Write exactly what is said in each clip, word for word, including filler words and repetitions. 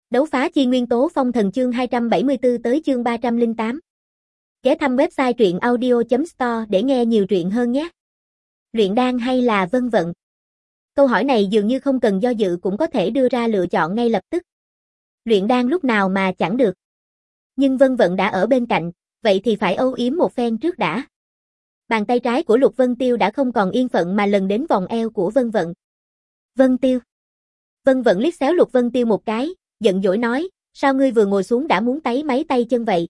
Đấu phá chi nguyên tố phong thần chương hai trăm bảy mươi tư tới chương ba trăm lẻ tám. Ghé thăm website truyện audio chấm store để nghe nhiều truyện hơn nhé. Luyện đan hay là vân vận? Câu hỏi này dường như không cần do dự cũng có thể đưa ra lựa chọn ngay lập tức. Luyện đan lúc nào mà chẳng được. Nhưng vân vận đã ở bên cạnh, vậy thì phải âu yếm một phen trước đã. Bàn tay trái của Lục Vân Tiêu đã không còn yên phận mà lần đến vòng eo của Vân Vận. Vân Tiêu. Vân Vận liếc xéo Lục Vân Tiêu một cái, giận dỗi nói, sao ngươi vừa ngồi xuống đã muốn táy máy tay chân vậy?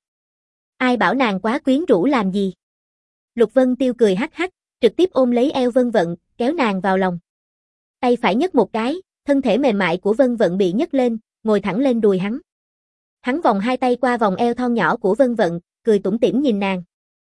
Ai bảo nàng quá quyến rũ làm gì? Lục Vân Tiêu cười hắc hắc, trực tiếp ôm lấy eo Vân Vận, kéo nàng vào lòng. Tay phải nhấc một cái, thân thể mềm mại của Vân Vận bị nhấc lên, ngồi thẳng lên đùi hắn. Hắn vòng hai tay qua vòng eo thon nhỏ của Vân Vận, cười tủm tỉm nhìn nàng.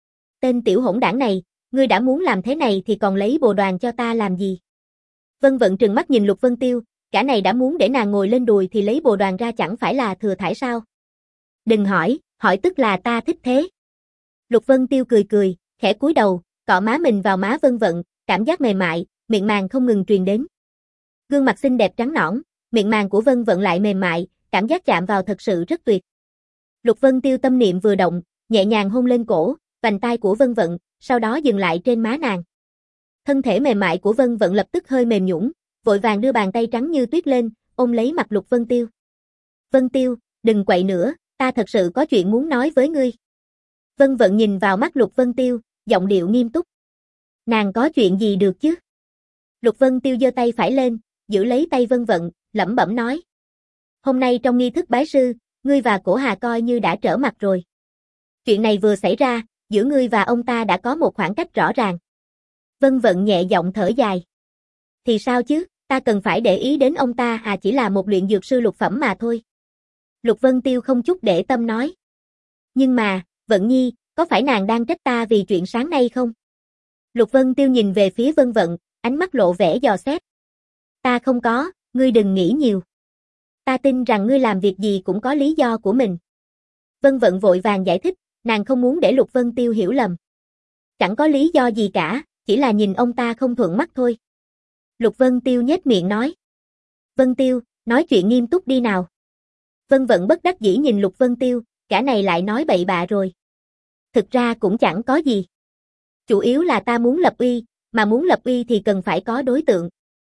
Tên tiểu hỗn đảng này, ngươi đã muốn làm thế này thì còn lấy bồ đoàn cho ta làm gì? Vân Vận trừng mắt nhìn Lục Vân Tiêu, cả này đã muốn để nàng ngồi lên đùi thì lấy bồ đoàn ra chẳng phải là thừa thãi sao? Đừng hỏi, hỏi tức là ta thích thế. Lục Vân Tiêu cười cười, khẽ cúi đầu, cọ má mình vào má Vân Vận, cảm giác mềm mại, miệng màng không ngừng truyền đến. Gương mặt xinh đẹp trắng nõn, miệng màng của Vân Vận lại mềm mại, cảm giác chạm vào thật sự rất tuyệt. Lục Vân Tiêu tâm niệm vừa động, nhẹ nhàng hôn lên cổ, vành tai của Vân Vận, sau đó dừng lại trên má nàng. Thân thể mềm mại của Vân Vận lập tức hơi mềm nhũn, vội vàng đưa bàn tay trắng như tuyết lên, ôm lấy mặt Lục Vân Tiêu. Vân Tiêu, đừng quậy nữa, ta thật sự có chuyện muốn nói với ngươi. Vân Vận nhìn vào mắt Lục Vân Tiêu, giọng điệu nghiêm túc. Nàng có chuyện gì được chứ? Lục Vân Tiêu giơ tay phải lên, giữ lấy tay Vân Vận, lẩm bẩm nói. Hôm nay trong nghi thức bái sư, ngươi và Cổ Hà coi như đã trở mặt rồi. Chuyện này vừa xảy ra, giữa ngươi và ông ta đã có một khoảng cách rõ ràng. Vân Vận nhẹ giọng thở dài. Thì sao chứ, ta cần phải để ý đến ông ta à, chỉ là một luyện dược sư lục phẩm mà thôi. Lục Vân Tiêu không chút để tâm nói. Nhưng mà, Vận Nhi, có phải nàng đang trách ta vì chuyện sáng nay không? Lục Vân Tiêu nhìn về phía Vân Vận, ánh mắt lộ vẻ dò xét. Ta không có, ngươi đừng nghĩ nhiều. Ta tin rằng ngươi làm việc gì cũng có lý do của mình. Vân Vận vội vàng giải thích, nàng không muốn để Lục Vân Tiêu hiểu lầm. Chẳng có lý do gì cả, chỉ là nhìn ông ta không thuận mắt thôi. Lục Vân Tiêu nhếch miệng nói. Vân Tiêu, nói chuyện nghiêm túc đi nào. Vân Vận bất đắc dĩ nhìn Lục Vân Tiêu, cả này lại nói bậy bạ rồi. Thực ra cũng chẳng có gì. Chủ yếu là ta muốn lập uy, mà muốn lập uy thì cần phải có đối tượng.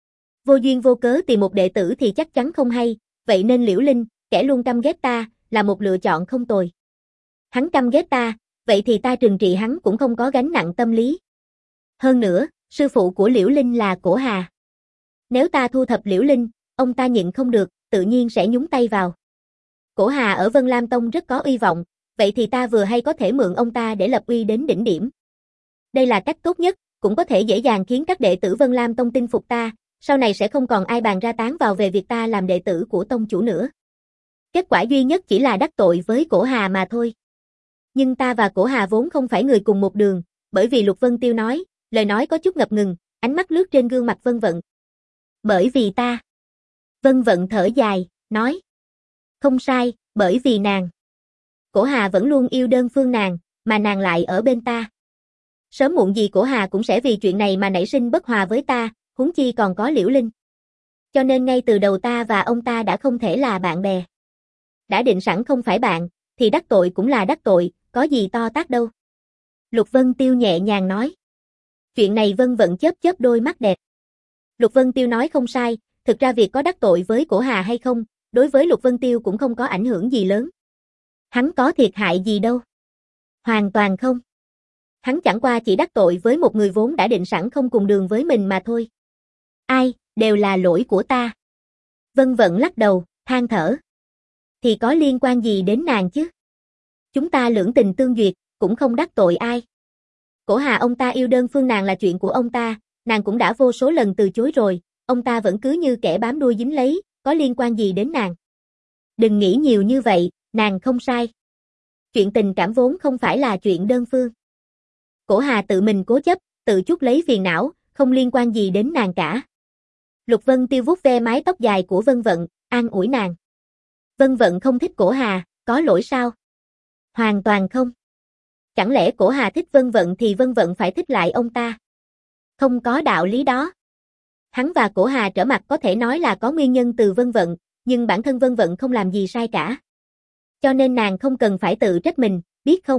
Vô duyên vô cớ tìm một đệ tử thì chắc chắn không hay, vậy nên Liễu Linh, kẻ luôn căm ghét ta, là một lựa chọn không tồi. Hắn căm ghét ta, vậy thì ta trừng trị hắn cũng không có gánh nặng tâm lý. Hơn nữa, sư phụ của Liễu Linh là Cổ Hà. Nếu ta thu thập Liễu Linh, ông ta nhịn không được, tự nhiên sẽ nhúng tay vào. Cổ Hà ở Vân Lam Tông rất có uy vọng, vậy thì ta vừa hay có thể mượn ông ta để lập uy đến đỉnh điểm. Đây là cách tốt nhất, cũng có thể dễ dàng khiến các đệ tử Vân Lam Tông tin phục ta, sau này sẽ không còn ai bàn ra tán vào về việc ta làm đệ tử của tông chủ nữa. Kết quả duy nhất chỉ là đắc tội với Cổ Hà mà thôi. Nhưng ta và Cổ Hà vốn không phải người cùng một đường, bởi vì Lục Vân Tiêu nói, lời nói có chút ngập ngừng, ánh mắt lướt trên gương mặt Vân Vận. Bởi vì ta. Vân Vận thở dài, nói. Không sai, bởi vì nàng. Cổ Hà vẫn luôn yêu đơn phương nàng, mà nàng lại ở bên ta. Sớm muộn gì Cổ Hà cũng sẽ vì chuyện này mà nảy sinh bất hòa với ta, huống chi còn có Liễu Linh. Cho nên ngay từ đầu ta và ông ta đã không thể là bạn bè. Đã định sẵn không phải bạn, thì đắc tội cũng là đắc tội, có gì to tát đâu. Lục Vân Tiêu nhẹ nhàng nói. Chuyện này Vân Vận chớp chớp đôi mắt đẹp. Lục Vân Tiêu nói không sai, thực ra việc có đắc tội với Cổ Hà hay không, đối với Lục Vân Tiêu cũng không có ảnh hưởng gì lớn. Hắn có thiệt hại gì đâu. Hoàn toàn không. Hắn chẳng qua chỉ đắc tội với một người vốn đã định sẵn không cùng đường với mình mà thôi. Ai, đều là lỗi của ta. Vân Vận lắc đầu, than thở. Thì có liên quan gì đến nàng chứ? Chúng ta lưỡng tình tương duyệt, cũng không đắc tội ai. Cổ Hà ông ta yêu đơn phương nàng là chuyện của ông ta, nàng cũng đã vô số lần từ chối rồi, ông ta vẫn cứ như kẻ bám đuôi dính lấy, có liên quan gì đến nàng? Đừng nghĩ nhiều như vậy, nàng không sai. Chuyện tình cảm vốn không phải là chuyện đơn phương. Cổ Hà tự mình cố chấp, tự chuốc lấy phiền não, không liên quan gì đến nàng cả. Lục Vân Tiêu vuốt ve mái tóc dài của Vân Vận, an ủi nàng. Vân Vận không thích Cổ Hà, có lỗi sao? Hoàn toàn không. Chẳng lẽ Cổ Hà thích Vân Vận thì Vân Vận phải thích lại ông ta? Không có đạo lý đó. Hắn và Cổ Hà trở mặt có thể nói là có nguyên nhân từ Vân Vận, nhưng bản thân Vân Vận không làm gì sai cả. Cho nên nàng không cần phải tự trách mình, biết không?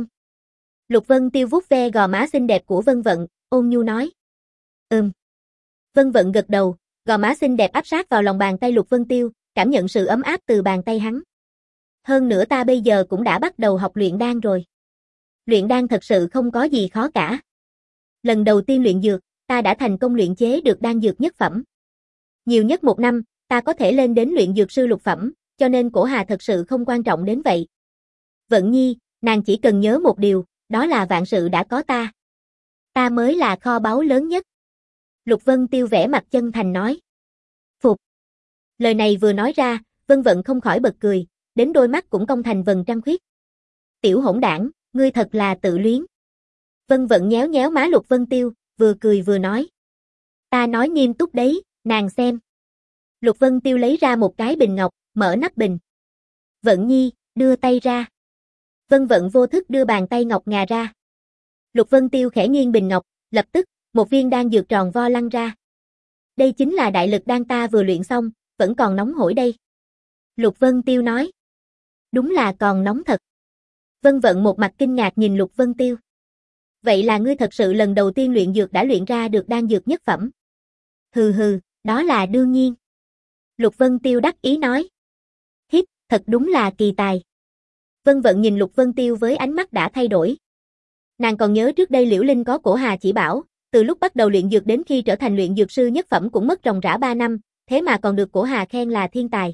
Lục Vân Tiêu vuốt ve gò má xinh đẹp của Vân Vận, ôn nhu nói. Ừm. Vân Vận gật đầu, gò má xinh đẹp áp sát vào lòng bàn tay Lục Vân Tiêu, cảm nhận sự ấm áp từ bàn tay hắn. Hơn nữa ta bây giờ cũng đã bắt đầu học luyện đan rồi. Luyện đan thật sự không có gì khó cả. Lần đầu tiên luyện dược, ta đã thành công luyện chế được đan dược nhất phẩm. Nhiều nhất một năm, ta có thể lên đến luyện dược sư lục phẩm, cho nên cổ hà thật sự không quan trọng đến vậy. Vận Nhi, nàng chỉ cần nhớ một điều, đó là vạn sự đã có ta. Ta mới là kho báu lớn nhất. Lục Vân Tiêu vẻ mặt chân thành nói. Phục. Lời này vừa nói ra, Vân Vận không khỏi bật cười, đến đôi mắt cũng cong thành vầng trăng khuyết. Tiểu hỗn đảng, ngươi thật là tự luyến. Vân Vận nhéo nhéo má Lục Vân Tiêu, vừa cười vừa nói. Ta nói nghiêm túc đấy, nàng xem. Lục Vân Tiêu lấy ra một cái bình ngọc, mở nắp bình. Vận Nhi, đưa tay ra. Vân Vận vô thức đưa bàn tay ngọc ngà ra. Lục Vân Tiêu khẽ nghiêng bình ngọc, lập tức, một viên đan dược tròn vo lăn ra. Đây chính là đại lực đan ta vừa luyện xong, vẫn còn nóng hổi đây. Lục Vân Tiêu nói. Đúng là còn nóng thật. Vân Vận một mặt kinh ngạc nhìn Lục Vân Tiêu. Vậy là ngươi thật sự lần đầu tiên luyện dược đã luyện ra được đan dược nhất phẩm. Hừ hừ, đó là đương nhiên. Lục Vân Tiêu đắc ý nói. Hít, thật đúng là kỳ tài. Vân Vận nhìn Lục Vân Tiêu với ánh mắt đã thay đổi. Nàng còn nhớ trước đây Liễu Linh có cổ hà chỉ bảo, từ lúc bắt đầu luyện dược đến khi trở thành luyện dược sư nhất phẩm cũng mất ròng rã ba năm, thế mà còn được cổ hà khen là thiên tài.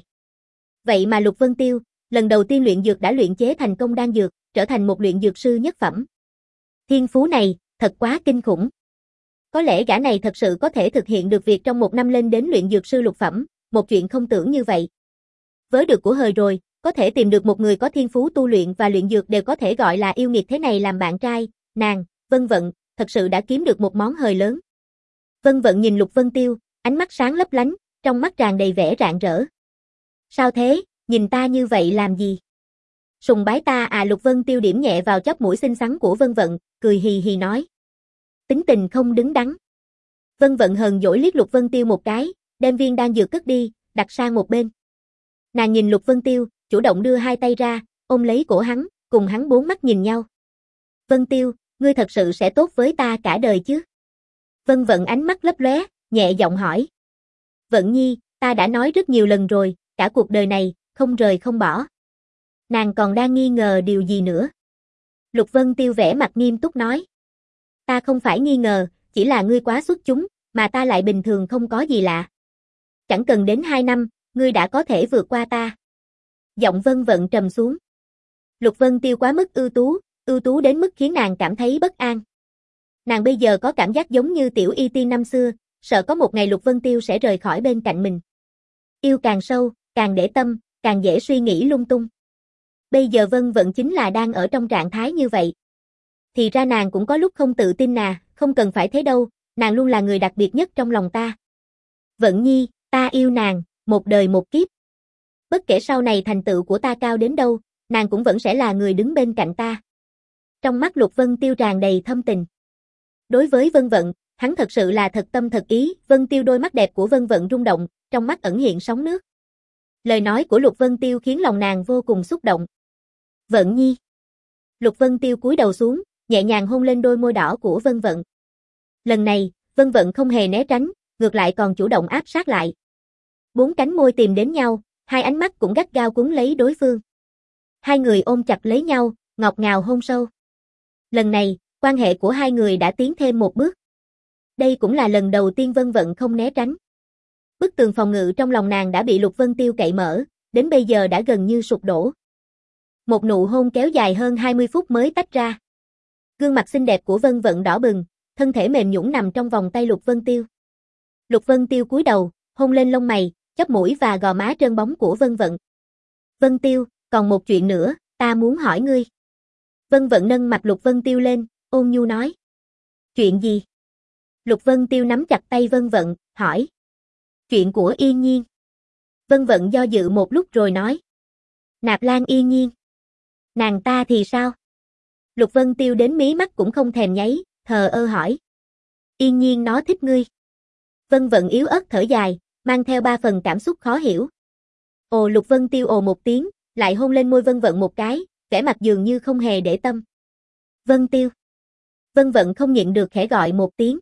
Vậy mà Lục Vân Tiêu, lần đầu tiên luyện dược đã luyện chế thành công đan dược, trở thành một luyện dược sư nhất phẩm. Thiên phú này, thật quá kinh khủng. Có lẽ gã này thật sự có thể thực hiện được việc trong một năm lên đến luyện dược sư lục phẩm, một chuyện không tưởng như vậy. Với được của hời rồi, có thể tìm được một người có thiên phú tu luyện và luyện dược đều có thể gọi là yêu nghiệt thế này làm bạn trai, nàng, Vân Vận, thật sự đã kiếm được một món hời lớn. Vân Vận nhìn Lục Vân Tiêu, ánh mắt sáng lấp lánh, trong mắt tràn đầy vẻ rạng rỡ. Sao thế, nhìn ta như vậy làm gì? Sùng bái ta à? Lục Vân Tiêu điểm nhẹ vào chóp mũi xinh xắn của Vân Vận, cười hì hì nói. Tính tình không đứng đắn. Vân Vận hờn dỗi liếc Lục Vân Tiêu một cái, đem viên đan dược cất đi, đặt sang một bên. Nàng nhìn Lục Vân Tiêu, chủ động đưa hai tay ra, ôm lấy cổ hắn, cùng hắn bốn mắt nhìn nhau. Vân Tiêu, ngươi thật sự sẽ tốt với ta cả đời chứ? Vân Vận ánh mắt lấp lóe, nhẹ giọng hỏi. Vận Nhi, ta đã nói rất nhiều lần rồi, cả cuộc đời này, không rời không bỏ. Nàng còn đang nghi ngờ điều gì nữa? Lục Vân Tiêu vẻ mặt nghiêm túc nói. Ta không phải nghi ngờ, chỉ là ngươi quá xuất chúng, mà ta lại bình thường không có gì lạ. Chẳng cần đến hai năm, ngươi đã có thể vượt qua ta. Giọng Vân Vận trầm xuống. Lục Vân Tiêu quá mức ưu tú, ưu tú đến mức khiến nàng cảm thấy bất an. Nàng bây giờ có cảm giác giống như tiểu y tiên năm xưa, sợ có một ngày Lục Vân Tiêu sẽ rời khỏi bên cạnh mình. Yêu càng sâu, càng để tâm, càng dễ suy nghĩ lung tung. Bây giờ Vân Vận chính là đang ở trong trạng thái như vậy. Thì ra nàng cũng có lúc không tự tin nà, không cần phải thế đâu, nàng luôn là người đặc biệt nhất trong lòng ta. Vận Nhi, ta yêu nàng, một đời một kiếp. Bất kể sau này thành tựu của ta cao đến đâu, nàng cũng vẫn sẽ là người đứng bên cạnh ta. Trong mắt Lục Vân Tiêu tràn đầy thâm tình. Đối với Vân Vận, hắn thật sự là thật tâm thật ý. Vân Tiêu đôi mắt đẹp của Vân Vận rung động, trong mắt ẩn hiện sóng nước. Lời nói của Lục Vân Tiêu khiến lòng nàng vô cùng xúc động. Vận Nhi. Lục Vân Tiêu cúi đầu xuống, nhẹ nhàng hôn lên đôi môi đỏ của Vân Vận. Lần này, Vân Vận không hề né tránh, ngược lại còn chủ động áp sát lại. Bốn cánh môi tìm đến nhau, hai ánh mắt cũng gắt gao cuốn lấy đối phương. Hai người ôm chặt lấy nhau, ngọt ngào hôn sâu. Lần này, quan hệ của hai người đã tiến thêm một bước. Đây cũng là lần đầu tiên Vân Vận không né tránh. Bức tường phòng ngự trong lòng nàng đã bị Lục Vân Tiêu cậy mở, đến bây giờ đã gần như sụp đổ. Một nụ hôn kéo dài hơn hai mươi phút mới tách ra. Gương mặt xinh đẹp của Vân Vận đỏ bừng, thân thể mềm nhũn nằm trong vòng tay Lục Vân Tiêu. Lục Vân Tiêu cúi đầu, hôn lên lông mày, chóp mũi và gò má trơn bóng của Vân Vận. Vân Tiêu, còn một chuyện nữa, ta muốn hỏi ngươi. Vân Vận nâng mặt Lục Vân Tiêu lên, ôn nhu nói. Chuyện gì? Lục Vân Tiêu nắm chặt tay Vân Vận, hỏi. Chuyện của Yên Nhiên. Vân Vận do dự một lúc rồi nói. Nạp Lan Yên Nhiên. Nàng ta thì sao? Lục Vân Tiêu đến mí mắt cũng không thèm nháy, thờ ơ hỏi. Yên Nhiên nó thích ngươi. Vân Vận yếu ớt thở dài, mang theo ba phần cảm xúc khó hiểu. Ồ, Lục Vân Tiêu ồ một tiếng, lại hôn lên môi Vân Vận một cái, vẻ mặt dường như không hề để tâm. Vân Tiêu. Vân Vận không nhịn được khẽ gọi một tiếng.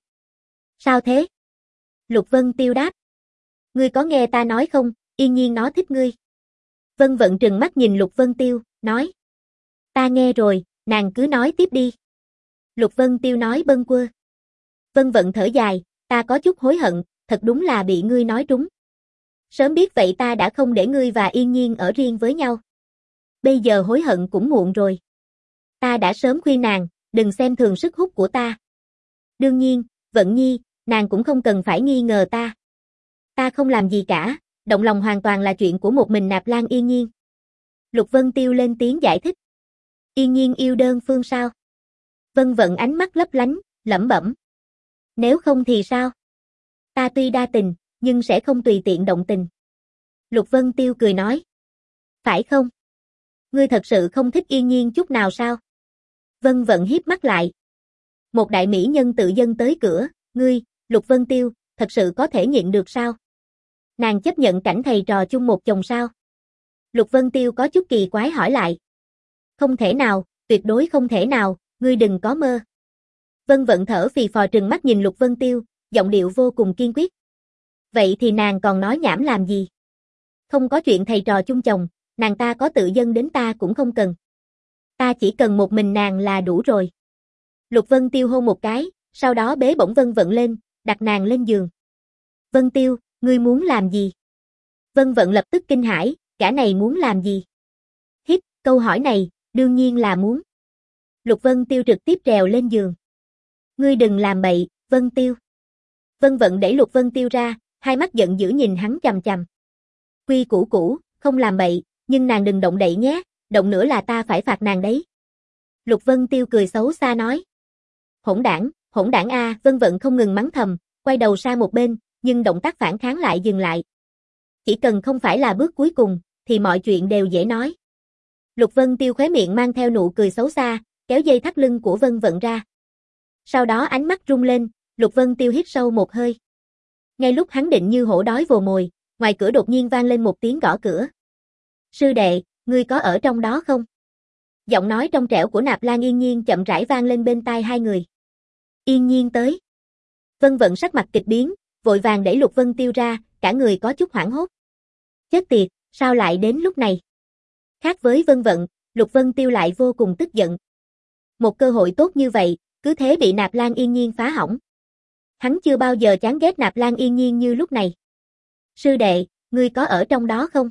Sao thế? Lục Vân Tiêu đáp. Ngươi có nghe ta nói không, Yên Nhiên nó thích ngươi. Vân Vận trừng mắt nhìn Lục Vân Tiêu, nói. Ta nghe rồi, nàng cứ nói tiếp đi. Lục Vân Tiêu nói bâng quơ. Vân Vận thở dài, ta có chút hối hận, thật đúng là bị ngươi nói trúng. Sớm biết vậy ta đã không để ngươi và Yên Nhiên ở riêng với nhau. Bây giờ hối hận cũng muộn rồi. Ta đã sớm khuyên nàng, đừng xem thường sức hút của ta. Đương nhiên, Vận Nhi, nàng cũng không cần phải nghi ngờ ta. Ta không làm gì cả, động lòng hoàn toàn là chuyện của một mình Nạp Lan Yên Nhiên. Lục Vân Tiêu lên tiếng giải thích. Yên Nhiên yêu đơn phương sao? Vân Vận ánh mắt lấp lánh, lẩm bẩm. Nếu không thì sao? Ta tuy đa tình, nhưng sẽ không tùy tiện động tình. Lục Vân Tiêu cười nói. Phải không? Ngươi thật sự không thích Yên Nhiên chút nào sao? Vân Vận hiếp mắt lại. Một đại mỹ nhân tự dâng tới cửa, ngươi, Lục Vân Tiêu, thật sự có thể nhịn được sao? Nàng chấp nhận cảnh thầy trò chung một chồng sao? Lục Vân Tiêu có chút kỳ quái hỏi lại. Không thể nào, tuyệt đối không thể nào, ngươi đừng có mơ. Vân Vận thở phì phò trừng mắt nhìn Lục Vân Tiêu, giọng điệu vô cùng kiên quyết. Vậy thì nàng còn nói nhảm làm gì? Không có chuyện thầy trò chung chồng, nàng ta có tự dâng đến ta cũng không cần. Ta chỉ cần một mình nàng là đủ rồi. Lục Vân Tiêu hôn một cái, sau đó bế bổng Vân Vận lên, đặt nàng lên giường. Vân Tiêu, ngươi muốn làm gì? Vân Vận lập tức kinh hãi, cả này muốn làm gì? Hít, câu hỏi này, đương nhiên là muốn. Lục Vân Tiêu trực tiếp trèo lên giường. Ngươi đừng làm bậy, Vân Tiêu. Vân Vận đẩy Lục Vân Tiêu ra, hai mắt giận dữ nhìn hắn chằm chằm. Quy củ cũ, không làm bậy, nhưng nàng đừng động đậy nhé, động nữa là ta phải phạt nàng đấy. Lục Vân Tiêu cười xấu xa nói. Hỗn đảng, hỗn đảng a, Vân Vận không ngừng mắng thầm, quay đầu sang một bên, nhưng động tác phản kháng lại dừng lại. Chỉ cần không phải là bước cuối cùng, thì mọi chuyện đều dễ nói. Lục Vân Tiêu khóe miệng mang theo nụ cười xấu xa, kéo dây thắt lưng của Vân Vận ra. Sau đó ánh mắt rung lên, Lục Vân Tiêu hít sâu một hơi. Ngay lúc hắn định như hổ đói vồ mồi, ngoài cửa đột nhiên vang lên một tiếng gõ cửa. Sư đệ, ngươi có ở trong đó không? Giọng nói trong trẻo của Nạp Lan Yên Nhiên chậm rãi vang lên bên tai hai người. Yên Nhiên tới. Vân Vận sắc mặt kịch biến, vội vàng đẩy Lục Vân Tiêu ra, cả người có chút hoảng hốt. Chết tiệt, sao lại đến lúc này? Khác với Vân Vận, Lục Vân Tiêu lại vô cùng tức giận. Một cơ hội tốt như vậy, cứ thế bị Nạp Lan Yên Nhiên phá hỏng. Hắn chưa bao giờ chán ghét Nạp Lan Yên Nhiên như lúc này. Sư đệ, ngươi có ở trong đó không?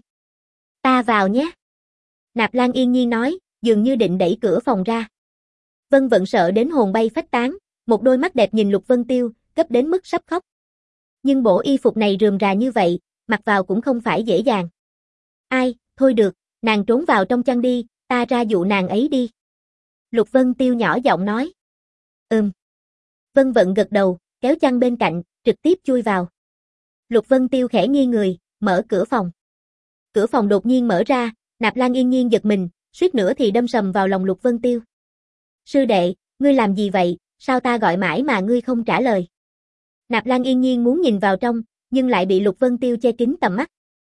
Ta vào nhé. Nạp Lan Yên Nhiên nói, dường như định đẩy cửa phòng ra. Vân Vận sợ đến hồn bay phách tán, một đôi mắt đẹp nhìn Lục Vân Tiêu, gấp đến mức sắp khóc. Nhưng bộ y phục này rườm rà như vậy, mặc vào cũng không phải dễ dàng. Ai, thôi được, nàng trốn vào trong chăn đi, ta ra dụ nàng ấy đi. Lục Vân Tiêu nhỏ giọng nói. Ừm. Vân Vận gật đầu, kéo chăn bên cạnh, trực tiếp chui vào. Lục Vân Tiêu khẽ nghiêng người, mở cửa phòng. Cửa phòng đột nhiên mở ra, Nạp Lan Yên Nhiên giật mình, suýt nữa thì đâm sầm vào lòng Lục Vân Tiêu. Sư đệ, ngươi làm gì vậy, sao ta gọi mãi mà ngươi không trả lời? Nạp Lan Yên Nhiên muốn nhìn vào trong, nhưng lại bị Lục Vân Tiêu che kín tầm mắt.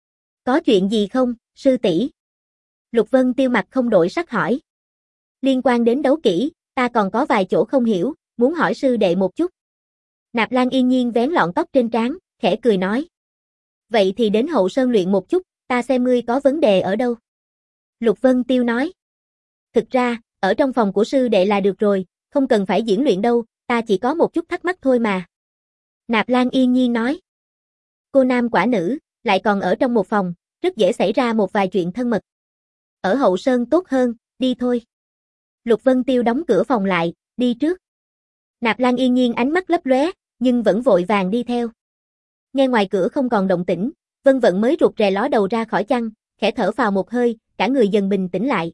Có chuyện gì không, sư tỷ? Lục Vân Tiêu mặt không đổi sắc hỏi. Liên quan đến đấu kỹ, ta còn có vài chỗ không hiểu, muốn hỏi sư đệ một chút. Nạp Lan Yên Nhiên vén lọn tóc trên trán, khẽ cười nói. Vậy thì đến Hậu Sơn luyện một chút, ta xem ngươi có vấn đề ở đâu. Lục Vân Tiêu nói. Thực ra, ở trong phòng của sư đệ là được rồi, không cần phải diễn luyện đâu, ta chỉ có một chút thắc mắc thôi mà. Nạp Lan Yên Nhiên nói. Cô nam quả nữ, lại còn ở trong một phòng, rất dễ xảy ra một vài chuyện thân mật. Ở Hậu Sơn tốt hơn, đi thôi. Lục Vân Tiêu đóng cửa phòng lại, đi trước. Nạp Lan Yên Nhiên ánh mắt lấp lóe, nhưng vẫn vội vàng đi theo. Nghe ngoài cửa không còn động tĩnh, Vân Vận mới rụt rè ló đầu ra khỏi chăn, khẽ thở phào một hơi, cả người dần bình tĩnh lại.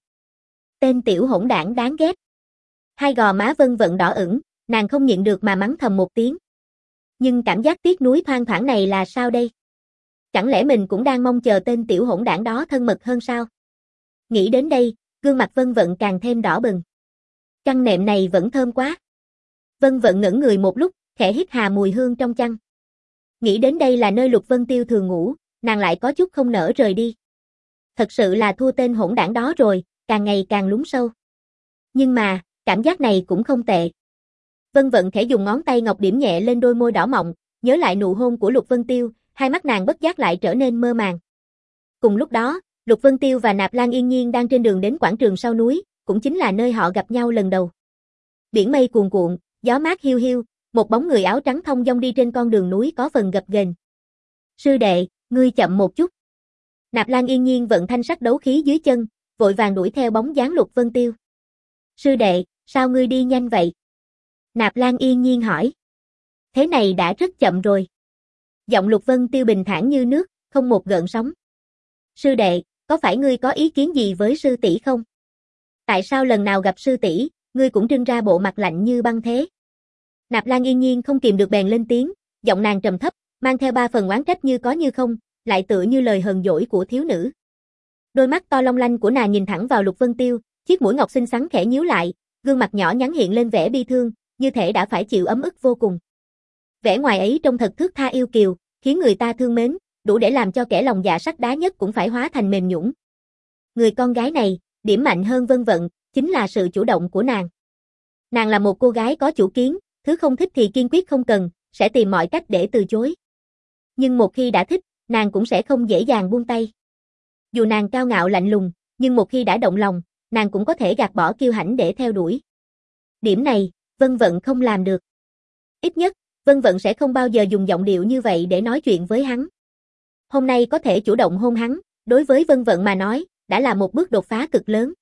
Tên tiểu hỗn đảng đáng ghét. Hai gò má Vân Vận đỏ ửng, nàng không nhịn được mà mắng thầm một tiếng. Nhưng cảm giác tiếc nuối thoang thoảng này là sao đây? Chẳng lẽ mình cũng đang mong chờ tên tiểu hỗn đảng đó thân mật hơn sao? Nghĩ đến đây, gương mặt Vân Vận càng thêm đỏ bừng. Chăn nệm này vẫn thơm quá. Vân Vận ngẩn người một lúc, khẽ hít hà mùi hương trong chăn. Nghĩ đến đây là nơi Lục Vân Tiêu thường ngủ, nàng lại có chút không nỡ rời đi. Thật sự là thua tên hỗn đảng đó rồi, càng ngày càng lún sâu. Nhưng mà, cảm giác này cũng không tệ. Vân Vận khẽ dùng ngón tay ngọc điểm nhẹ lên đôi môi đỏ mọng, nhớ lại nụ hôn của Lục Vân Tiêu, hai mắt nàng bất giác lại trở nên mơ màng. Cùng lúc đó, Lục Vân Tiêu và Nạp Lan Yên Nhiên đang trên đường đến quảng trường sau núi, cũng chính là nơi họ gặp nhau lần đầu. Biển mây cuồn cuộn, gió mát hiu hiu, một bóng người áo trắng thong dong đi trên con đường núi có phần gập ghềnh. Sư đệ, ngươi chậm một chút. Nạp Lan Yên Nhiên vận thanh sắc đấu khí dưới chân, vội vàng đuổi theo bóng dáng Lục Vân Tiêu. Sư đệ, sao ngươi đi nhanh vậy? Nạp Lan Yên Nhiên hỏi. Thế này đã rất chậm rồi. Giọng Lục Vân Tiêu bình thản như nước, không một gợn sóng. Sư đệ, có phải ngươi có ý kiến gì với sư tỷ không? Tại sao lần nào gặp sư tỷ, ngươi cũng trưng ra bộ mặt lạnh như băng thế? Nạp Lan Yên Nhiên không kìm được bèn lên tiếng, giọng nàng trầm thấp, mang theo ba phần oán trách như có như không, lại tựa như lời hờn dỗi của thiếu nữ. Đôi mắt to long lanh của nàng nhìn thẳng vào Lục Vân Tiêu, chiếc mũi ngọc xinh xắn khẽ nhíu lại, gương mặt nhỏ nhắn hiện lên vẻ bi thương, như thể đã phải chịu ấm ức vô cùng. Vẻ ngoài ấy trông thật thướt tha yêu kiều, khiến người ta thương mến, đủ để làm cho kẻ lòng dạ sắt đá nhất cũng phải hóa thành mềm nhũn. Người con gái này, điểm mạnh hơn Vân Vận, chính là sự chủ động của nàng. Nàng là một cô gái có chủ kiến, thứ không thích thì kiên quyết không cần, sẽ tìm mọi cách để từ chối. Nhưng một khi đã thích, nàng cũng sẽ không dễ dàng buông tay. Dù nàng cao ngạo lạnh lùng, nhưng một khi đã động lòng, nàng cũng có thể gạt bỏ kiêu hãnh để theo đuổi. Điểm này, Vân Vận không làm được. Ít nhất, Vân Vận sẽ không bao giờ dùng giọng điệu như vậy để nói chuyện với hắn. Hôm nay có thể chủ động hôn hắn, đối với Vân Vận mà nói, đã là một bước đột phá cực lớn.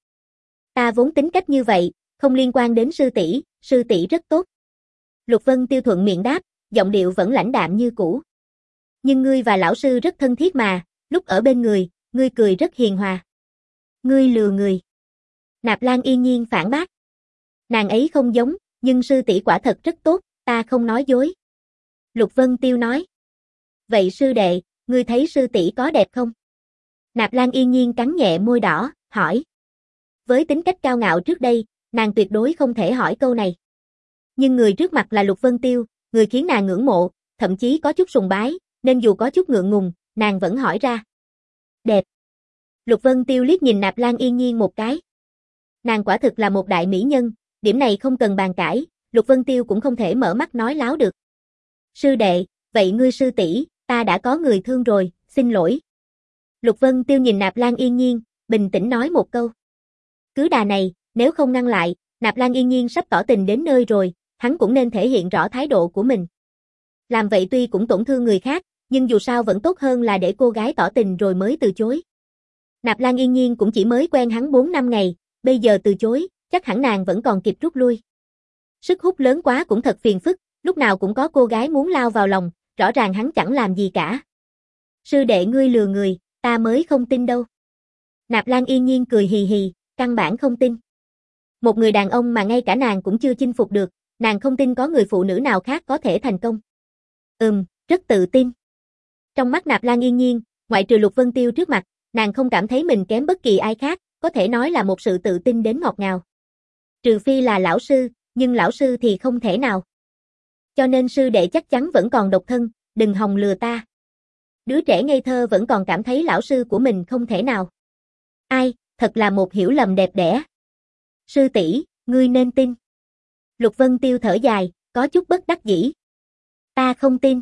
Ta vốn tính cách như vậy, không liên quan đến sư tỷ, sư tỷ rất tốt. Lục Vân Tiêu thuận miệng đáp, giọng điệu vẫn lãnh đạm như cũ. Nhưng ngươi và lão sư rất thân thiết mà, lúc ở bên người, ngươi cười rất hiền hòa. Ngươi lừa người. Nạp Lan Yên Nhiên phản bác. Nàng ấy không giống, nhưng sư tỷ quả thật rất tốt, ta không nói dối. Lục Vân Tiêu nói. Vậy sư đệ, ngươi thấy sư tỷ có đẹp không? Nạp Lan Yên Nhiên cắn nhẹ môi đỏ, hỏi. Với tính cách cao ngạo trước đây, nàng tuyệt đối không thể hỏi câu này. Nhưng người trước mặt là Lục Vân Tiêu, người khiến nàng ngưỡng mộ, thậm chí có chút sùng bái, nên dù có chút ngượng ngùng, nàng vẫn hỏi ra. Đẹp. Lục Vân Tiêu liếc nhìn Nạp Lan Yên Nhiên một cái. Nàng quả thực là một đại mỹ nhân, điểm này không cần bàn cãi, Lục Vân Tiêu cũng không thể mở mắt nói láo được. Sư đệ, vậy ngươi sư tỷ, ta đã có người thương rồi, xin lỗi. Lục Vân Tiêu nhìn Nạp Lan Yên Nhiên, bình tĩnh nói một câu. Cứ đà này, nếu không ngăn lại, Nạp Lan Yên Nhiên sắp tỏ tình đến nơi rồi, hắn cũng nên thể hiện rõ thái độ của mình. Làm vậy tuy cũng tổn thương người khác, nhưng dù sao vẫn tốt hơn là để cô gái tỏ tình rồi mới từ chối. Nạp Lan Yên Nhiên cũng chỉ mới quen hắn bốn năm ngày, bây giờ từ chối, chắc hẳn nàng vẫn còn kịp rút lui. Sức hút lớn quá cũng thật phiền phức, lúc nào cũng có cô gái muốn lao vào lòng, rõ ràng hắn chẳng làm gì cả. Sư đệ ngươi lừa người, ta mới không tin đâu. Nạp Lan Yên Nhiên cười hì hì, căn bản không tin. Một người đàn ông mà ngay cả nàng cũng chưa chinh phục được, nàng không tin có người phụ nữ nào khác có thể thành công. Ừm, rất tự tin. Trong mắt Nạp Lan Yên Nhiên, ngoại trừ Lục Vân Tiêu trước mặt, nàng không cảm thấy mình kém bất kỳ ai khác, có thể nói là một sự tự tin đến ngọt ngào. Trừ phi là lão sư, nhưng lão sư thì không thể nào. Cho nên sư đệ chắc chắn vẫn còn độc thân, đừng hòng lừa ta. Đứa trẻ ngây thơ vẫn còn cảm thấy lão sư của mình không thể nào. Ai, thật là một hiểu lầm đẹp đẽ. Sư tỷ, ngươi nên tin. Lục Vân Tiêu thở dài, có chút bất đắc dĩ. Ta không tin.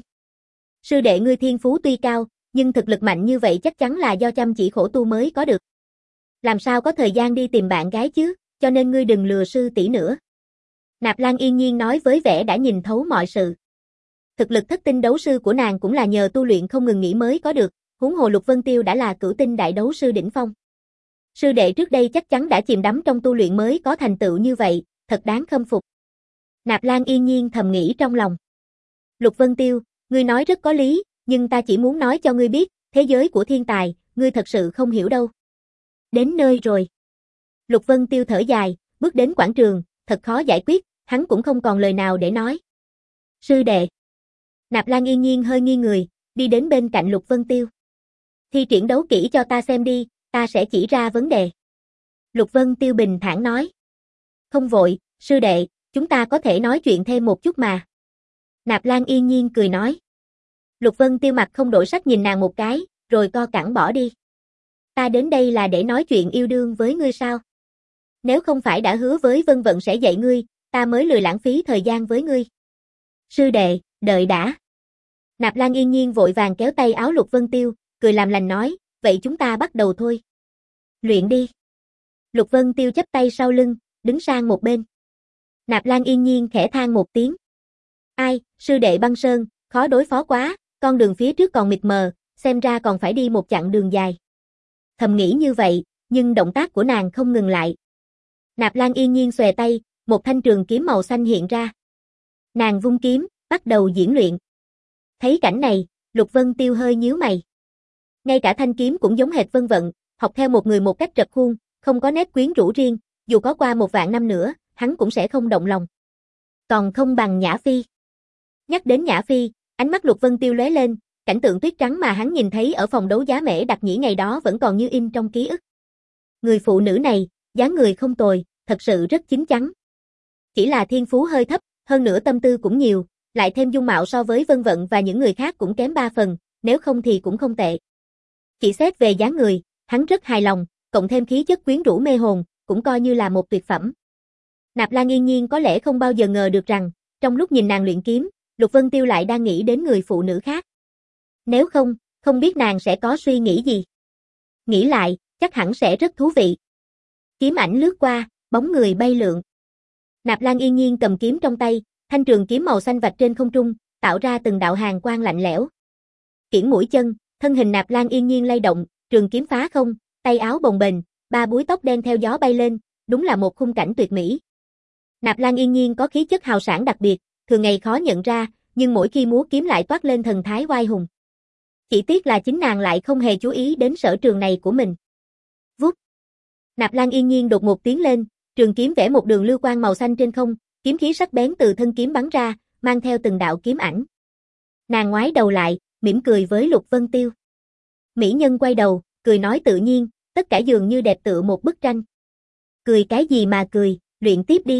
Sư đệ ngươi thiên phú tuy cao, nhưng thực lực mạnh như vậy chắc chắn là do chăm chỉ khổ tu mới có được. Làm sao có thời gian đi tìm bạn gái chứ, cho nên ngươi đừng lừa sư tỷ nữa. Nạp Lan Yên Nhiên nói với vẻ đã nhìn thấu mọi sự. Thực lực thất tinh đấu sư của nàng cũng là nhờ tu luyện không ngừng nghỉ mới có được, huống hồ Lục Vân Tiêu đã là cửu tinh đại đấu sư đỉnh phong. Sư đệ trước đây chắc chắn đã chìm đắm trong tu luyện mới có thành tựu như vậy, thật đáng khâm phục. Nạp Lan Yên Nhiên thầm nghĩ trong lòng. Lục Vân Tiêu, ngươi nói rất có lý, nhưng ta chỉ muốn nói cho ngươi biết, thế giới của thiên tài, ngươi thật sự không hiểu đâu. Đến nơi rồi. Lục Vân Tiêu thở dài, bước đến quảng trường, thật khó giải quyết, hắn cũng không còn lời nào để nói. Sư đệ. Nạp Lan Yên Nhiên hơi nghiêng người, đi đến bên cạnh Lục Vân Tiêu. Thi triển đấu kỹ cho ta xem đi, ta sẽ chỉ ra vấn đề. Lục Vân Tiêu bình thản nói. Không vội, sư đệ, chúng ta có thể nói chuyện thêm một chút mà. Nạp Lan Yên Nhiên cười nói. Lục Vân Tiêu mặt không đổi sắc nhìn nàng một cái, rồi co cẳng bỏ đi. Ta đến đây là để nói chuyện yêu đương với ngươi sao? Nếu không phải đã hứa với Vân Vận sẽ dạy ngươi, ta mới lười lãng phí thời gian với ngươi. Sư đệ, đợi đã. Nạp Lan Yên Nhiên vội vàng kéo tay áo Lục Vân Tiêu, cười làm lành nói, vậy chúng ta bắt đầu thôi. Luyện đi. Lục Vân Tiêu chắp tay sau lưng, đứng sang một bên. Nạp Lan Yên Nhiên khẽ than một tiếng. Ai, sư đệ băng sơn, khó đối phó quá, con đường phía trước còn mịt mờ, xem ra còn phải đi một chặng đường dài. Thầm nghĩ như vậy, nhưng động tác của nàng không ngừng lại. Nạp Lan Yên Nhiên xòe tay, một thanh trường kiếm màu xanh hiện ra. Nàng vung kiếm, bắt đầu diễn luyện. Thấy cảnh này, Lục Vân Tiêu hơi nhíu mày. Ngay cả thanh kiếm cũng giống hệt Vân Vận, học theo một người một cách rập khuôn, không có nét quyến rũ riêng, dù có qua một vạn năm nữa, hắn cũng sẽ không động lòng. Còn không bằng Nhã Phi. Nhắc đến Nhã Phi, ánh mắt Lục Vân Tiêu lóe lên, cảnh tượng tuyết trắng mà hắn nhìn thấy ở phòng đấu giá Mễ Đặc Nhĩ ngày đó vẫn còn như in trong ký ức. Người phụ nữ này, dáng người không tồi, thật sự rất chín chắn. Chỉ là thiên phú hơi thấp, hơn nữa tâm tư cũng nhiều, lại thêm dung mạo so với Vân Vận và những người khác cũng kém ba phần, nếu không thì cũng không tệ. Chỉ xét về dáng người, hắn rất hài lòng, cộng thêm khí chất quyến rũ mê hồn, cũng coi như là một tuyệt phẩm. Nạp Lan Yên Nhiên có lẽ không bao giờ ngờ được rằng, trong lúc nhìn nàng luyện kiếm, Lục Vân Tiêu lại đang nghĩ đến người phụ nữ khác. Nếu không, không biết nàng sẽ có suy nghĩ gì. Nghĩ lại, chắc hẳn sẽ rất thú vị. Kiếm ảnh lướt qua, bóng người bay lượn. Nạp Lan Yên Nhiên cầm kiếm trong tay, thanh trường kiếm màu xanh vạch trên không trung, tạo ra từng đạo hàn quang lạnh lẽo. Kiễng mũi chân, thân hình Nạp Lan Yên Nhiên lay động, trường kiếm phá không, tay áo bồng bềnh, ba búi tóc đen theo gió bay lên, đúng là một khung cảnh tuyệt mỹ. Nạp Lan Yên Nhiên có khí chất hào sảng đặc biệt, thường ngày khó nhận ra, nhưng mỗi khi múa kiếm lại toát lên thần thái oai hùng. Chỉ tiếc là chính nàng lại không hề chú ý đến sở trường này của mình. Vút. Nạp Lan Yên Nhiên đột ngột tiến lên, trường kiếm vẽ một đường lưu quang màu xanh trên không, kiếm khí sắc bén từ thân kiếm bắn ra, mang theo từng đạo kiếm ảnh. Nàng ngoái đầu lại, mỉm cười với Lục Vân Tiêu. Mỹ nhân quay đầu, cười nói tự nhiên, tất cả dường như đẹp tựa một bức tranh. Cười cái gì mà cười, luyện tiếp đi.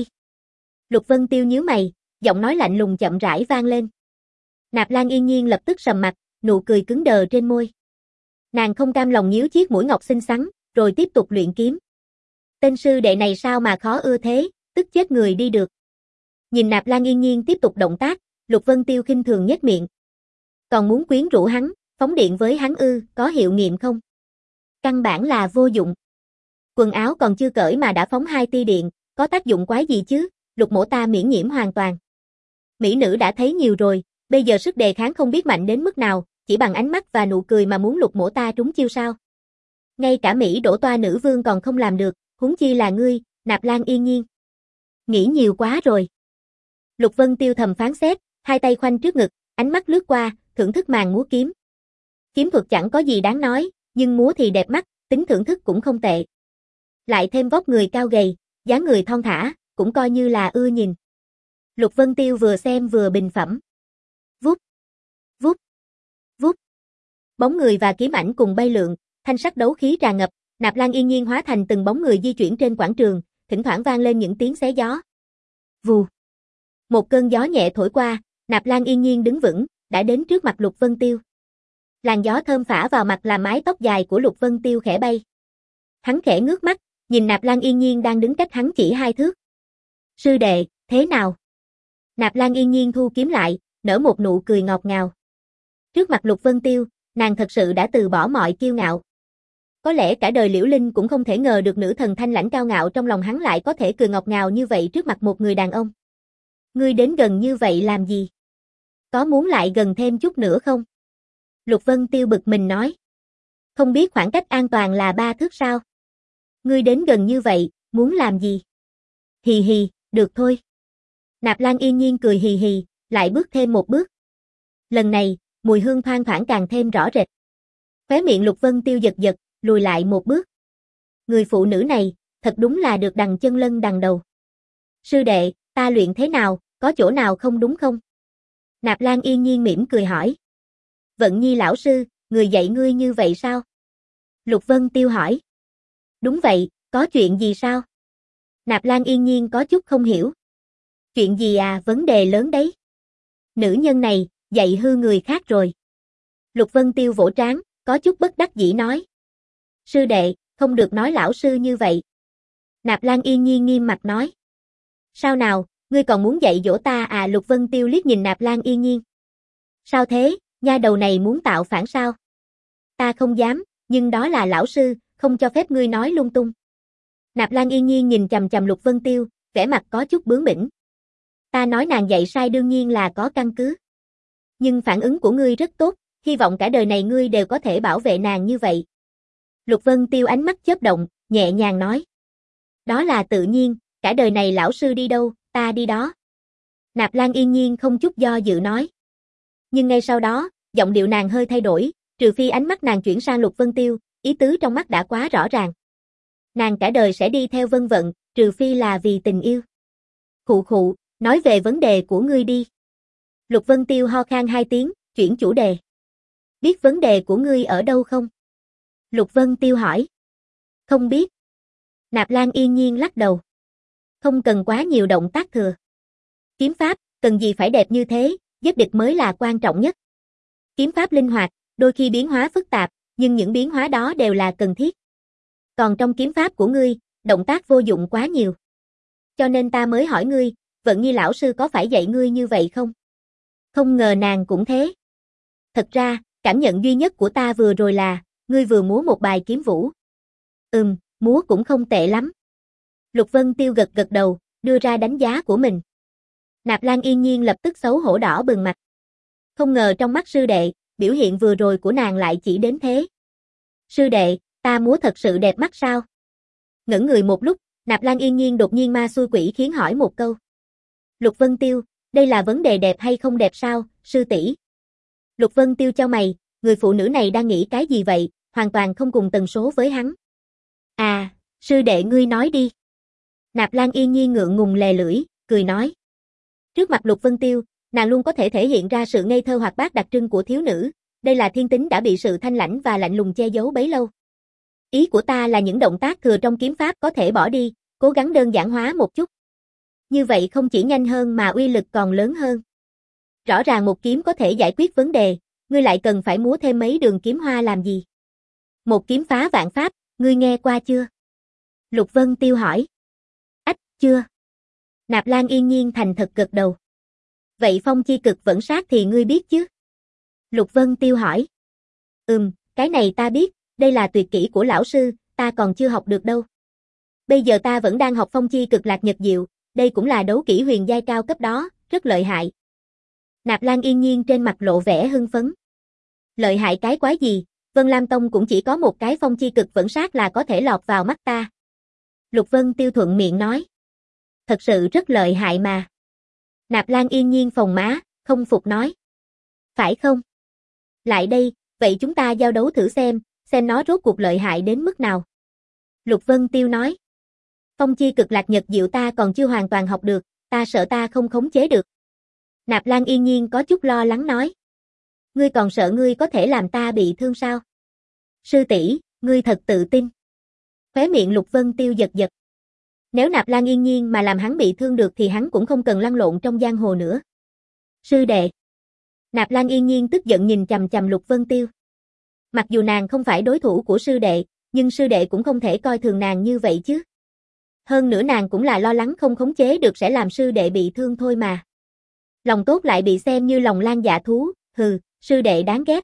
Lục Vân Tiêu nhíu mày, giọng nói lạnh lùng chậm rãi vang lên. Nạp Lan Yên Nhiên lập tức sầm mặt, nụ cười cứng đờ trên môi. Nàng không cam lòng nhíu chiếc mũi ngọc xinh xắn, rồi tiếp tục luyện kiếm. Tên sư đệ này sao mà khó ưa thế, tức chết người đi được. Nhìn Nạp Lan Yên Nhiên tiếp tục động tác, Lục Vân Tiêu khinh thường nhếch miệng. Còn muốn quyến rũ hắn, phóng điện với hắn ư, có hiệu nghiệm không? Căn bản là vô dụng. Quần áo còn chưa cởi mà đã phóng hai tia điện, có tác dụng quái gì chứ, Lục mỗ ta miễn nhiễm hoàn toàn. Mỹ nữ đã thấy nhiều rồi, bây giờ sức đề kháng không biết mạnh đến mức nào, chỉ bằng ánh mắt và nụ cười mà muốn Lục mỗ ta trúng chiêu sao? Ngay cả Mỹ đổ toa nữ vương còn không làm được, huống chi là ngươi, Nạp Lan Yên Nhiên. Nghĩ nhiều quá rồi. Lục Vân Tiêu thầm phán xét, hai tay khoanh trước ngực, ánh mắt lướt qua, thưởng thức màn múa kiếm. Kiếm thuật chẳng có gì đáng nói, nhưng múa thì đẹp mắt, tính thưởng thức cũng không tệ. Lại thêm vóc người cao gầy, dáng người thon thả, cũng coi như là ưa nhìn. Lục Vân Tiêu vừa xem vừa bình phẩm. Vút, vút, vút. Bóng người và kiếm ảnh cùng bay lượn, thanh sắc đấu khí tràn ngập, Nạp Lan Yên Nhiên hóa thành từng bóng người di chuyển trên quảng trường, thỉnh thoảng vang lên những tiếng xé gió. Vù. Một cơn gió nhẹ thổi qua, Nạp Lan Yên Nhiên đứng vững, đã đến trước mặt Lục Vân Tiêu. Làn gió thơm phả vào mặt làm mái tóc dài của Lục Vân Tiêu khẽ bay. Hắn khẽ ngước mắt, nhìn Nạp Lan Yên Nhiên đang đứng cách hắn chỉ hai thước. Sư đệ, thế nào? Nạp Lan Yên Nhiên thu kiếm lại, nở một nụ cười ngọt ngào. Trước mặt Lục Vân Tiêu, nàng thật sự đã từ bỏ mọi kiêu ngạo. Có lẽ cả đời Liễu Linh cũng không thể ngờ được nữ thần thanh lãnh cao ngạo trong lòng hắn lại có thể cười ngọt ngào như vậy trước mặt một người đàn ông. Ngươi đến gần như vậy làm gì? Có muốn lại gần thêm chút nữa không? Lục Vân Tiêu bực mình nói. Không biết khoảng cách an toàn là ba thước sao? Ngươi đến gần như vậy, muốn làm gì? Hì hì, được thôi. Nạp Lan Yên Nhiên cười hì hì, lại bước thêm một bước. Lần này, mùi hương thoang thoảng càng thêm rõ rệt. Khóe miệng Lục Vân Tiêu giật giật, lùi lại một bước. Người phụ nữ này, thật đúng là được đằng chân lân đằng đầu. Sư đệ, ta luyện thế nào, có chỗ nào không đúng không? Nạp Lan Yên Nhiên mỉm cười hỏi. Vận Nhi lão sư, người dạy ngươi như vậy sao? Lục Vân Tiêu hỏi. Đúng vậy, có chuyện gì sao? Nạp Lan Yên Nhiên có chút không hiểu. Chuyện gì à, vấn đề lớn đấy. Nữ nhân này, dạy hư người khác rồi. Lục Vân Tiêu vỗ trán, có chút bất đắc dĩ nói. Sư đệ, không được nói lão sư như vậy. Nạp Lan Yên Nhiên nghiêm mặt nói. Sao nào, ngươi còn muốn dạy dỗ ta à? Lục Vân Tiêu liếc nhìn Nạp Lan Yên Nhiên. Sao thế, nha đầu này muốn tạo phản sao? Ta không dám, nhưng đó là lão sư, không cho phép ngươi nói lung tung. Nạp Lan Yên Nhiên nhìn chằm chằm Lục Vân Tiêu, vẻ mặt có chút bướng bỉnh. Ta nói nàng dạy sai đương nhiên là có căn cứ. Nhưng phản ứng của ngươi rất tốt, hy vọng cả đời này ngươi đều có thể bảo vệ nàng như vậy. Lục Vân Tiêu ánh mắt chớp động, nhẹ nhàng nói. Đó là tự nhiên, cả đời này lão sư đi đâu, ta đi đó. Nạp Lan Yên Nhiên không chút do dự nói. Nhưng ngay sau đó, giọng điệu nàng hơi thay đổi, trừ phi ánh mắt nàng chuyển sang Lục Vân Tiêu, ý tứ trong mắt đã quá rõ ràng. Nàng cả đời sẽ đi theo Vân Vận, trừ phi là vì tình yêu. Khụ khụ, nói về vấn đề của ngươi đi. Lục Vân Tiêu ho khan hai tiếng, chuyển chủ đề. Biết vấn đề của ngươi ở đâu không? Lục Vân Tiêu hỏi. Không biết. Nạp Lan Yên Nhiên lắc đầu. Không cần quá nhiều động tác thừa. Kiếm pháp, cần gì phải đẹp như thế, giết địch mới là quan trọng nhất. Kiếm pháp linh hoạt, đôi khi biến hóa phức tạp, nhưng những biến hóa đó đều là cần thiết. Còn trong kiếm pháp của ngươi, động tác vô dụng quá nhiều. Cho nên ta mới hỏi ngươi, Vận Nhi lão sư có phải dạy ngươi như vậy không? Không ngờ nàng cũng thế. Thật ra, cảm nhận duy nhất của ta vừa rồi là, ngươi vừa múa một bài kiếm vũ. Ừm, múa cũng không tệ lắm. Lục Vân Tiêu gật gật đầu, đưa ra đánh giá của mình. Nạp Lan Yên Nhiên lập tức xấu hổ đỏ bừng mặt. Không ngờ trong mắt sư đệ, biểu hiện vừa rồi của nàng lại chỉ đến thế. Sư đệ, ta múa thật sự đẹp mắt sao? Ngẩn người một lúc, Nạp Lan Yên Nhiên đột nhiên ma xui quỷ khiến hỏi một câu. Lục Vân Tiêu, đây là vấn đề đẹp hay không đẹp sao, sư tỷ? Lục Vân Tiêu chau mày, người phụ nữ này đang nghĩ cái gì vậy, hoàn toàn không cùng tần số với hắn. À, sư đệ ngươi nói đi. Nạp Lan Yên Nhiên ngượng ngùng lè lưỡi, cười nói. Trước mặt Lục Vân Tiêu, nàng luôn có thể thể hiện ra sự ngây thơ hoạt bát đặc trưng của thiếu nữ, đây là thiên tính đã bị sự thanh lãnh và lạnh lùng che giấu bấy lâu. Ý của ta là những động tác thừa trong kiếm pháp có thể bỏ đi, cố gắng đơn giản hóa một chút. Như vậy không chỉ nhanh hơn mà uy lực còn lớn hơn. Rõ ràng một kiếm có thể giải quyết vấn đề, ngươi lại cần phải múa thêm mấy đường kiếm hoa làm gì? Một kiếm phá vạn pháp, ngươi nghe qua chưa? Lục Vân Tiêu hỏi. Ách, chưa. Nạp Lan Yên Nhiên thành thật gật đầu. Vậy phong chi cực vẫn sát thì ngươi biết chứ? Lục Vân Tiêu hỏi. Ừm, cái này ta biết, đây là tuyệt kỹ của lão sư, ta còn chưa học được đâu. Bây giờ ta vẫn đang học phong chi cực lạc nhật diệu, đây cũng là đấu kỹ huyền giai cao cấp đó, rất lợi hại. Nạp Lan Yên Nhiên trên mặt lộ vẻ hưng phấn. Lợi hại cái quái gì, Vân Lam Tông cũng chỉ có một cái phong chi cực vẫn sát là có thể lọt vào mắt ta. Lục Vân Tiêu thuận miệng nói. Thật sự rất lợi hại mà. Nạp Lan Yên Nhiên phồng má, không phục nói. Phải không? Lại đây, vậy chúng ta giao đấu thử xem, xem nó rốt cuộc lợi hại đến mức nào. Lục Vân Tiêu nói. Phong chi cực lạc nhật diệu ta còn chưa hoàn toàn học được, ta sợ ta không khống chế được. Nạp Lan Yên Nhiên có chút lo lắng nói. Ngươi còn sợ ngươi có thể làm ta bị thương sao? Sư tỷ, ngươi thật tự tin. Khóe miệng Lục Vân Tiêu giật giật. Nếu Nạp Lan Yên Nhiên mà làm hắn bị thương được thì hắn cũng không cần lăn lộn trong giang hồ nữa. Sư đệ. Nạp Lan Yên Nhiên tức giận nhìn chằm chằm Lục Vân Tiêu. Mặc dù nàng không phải đối thủ của sư đệ, nhưng sư đệ cũng không thể coi thường nàng như vậy chứ. Hơn nữa nàng cũng là lo lắng không khống chế được sẽ làm sư đệ bị thương thôi mà. Lòng tốt lại bị xem như lòng lan dạ thú, hừ, sư đệ đáng ghét.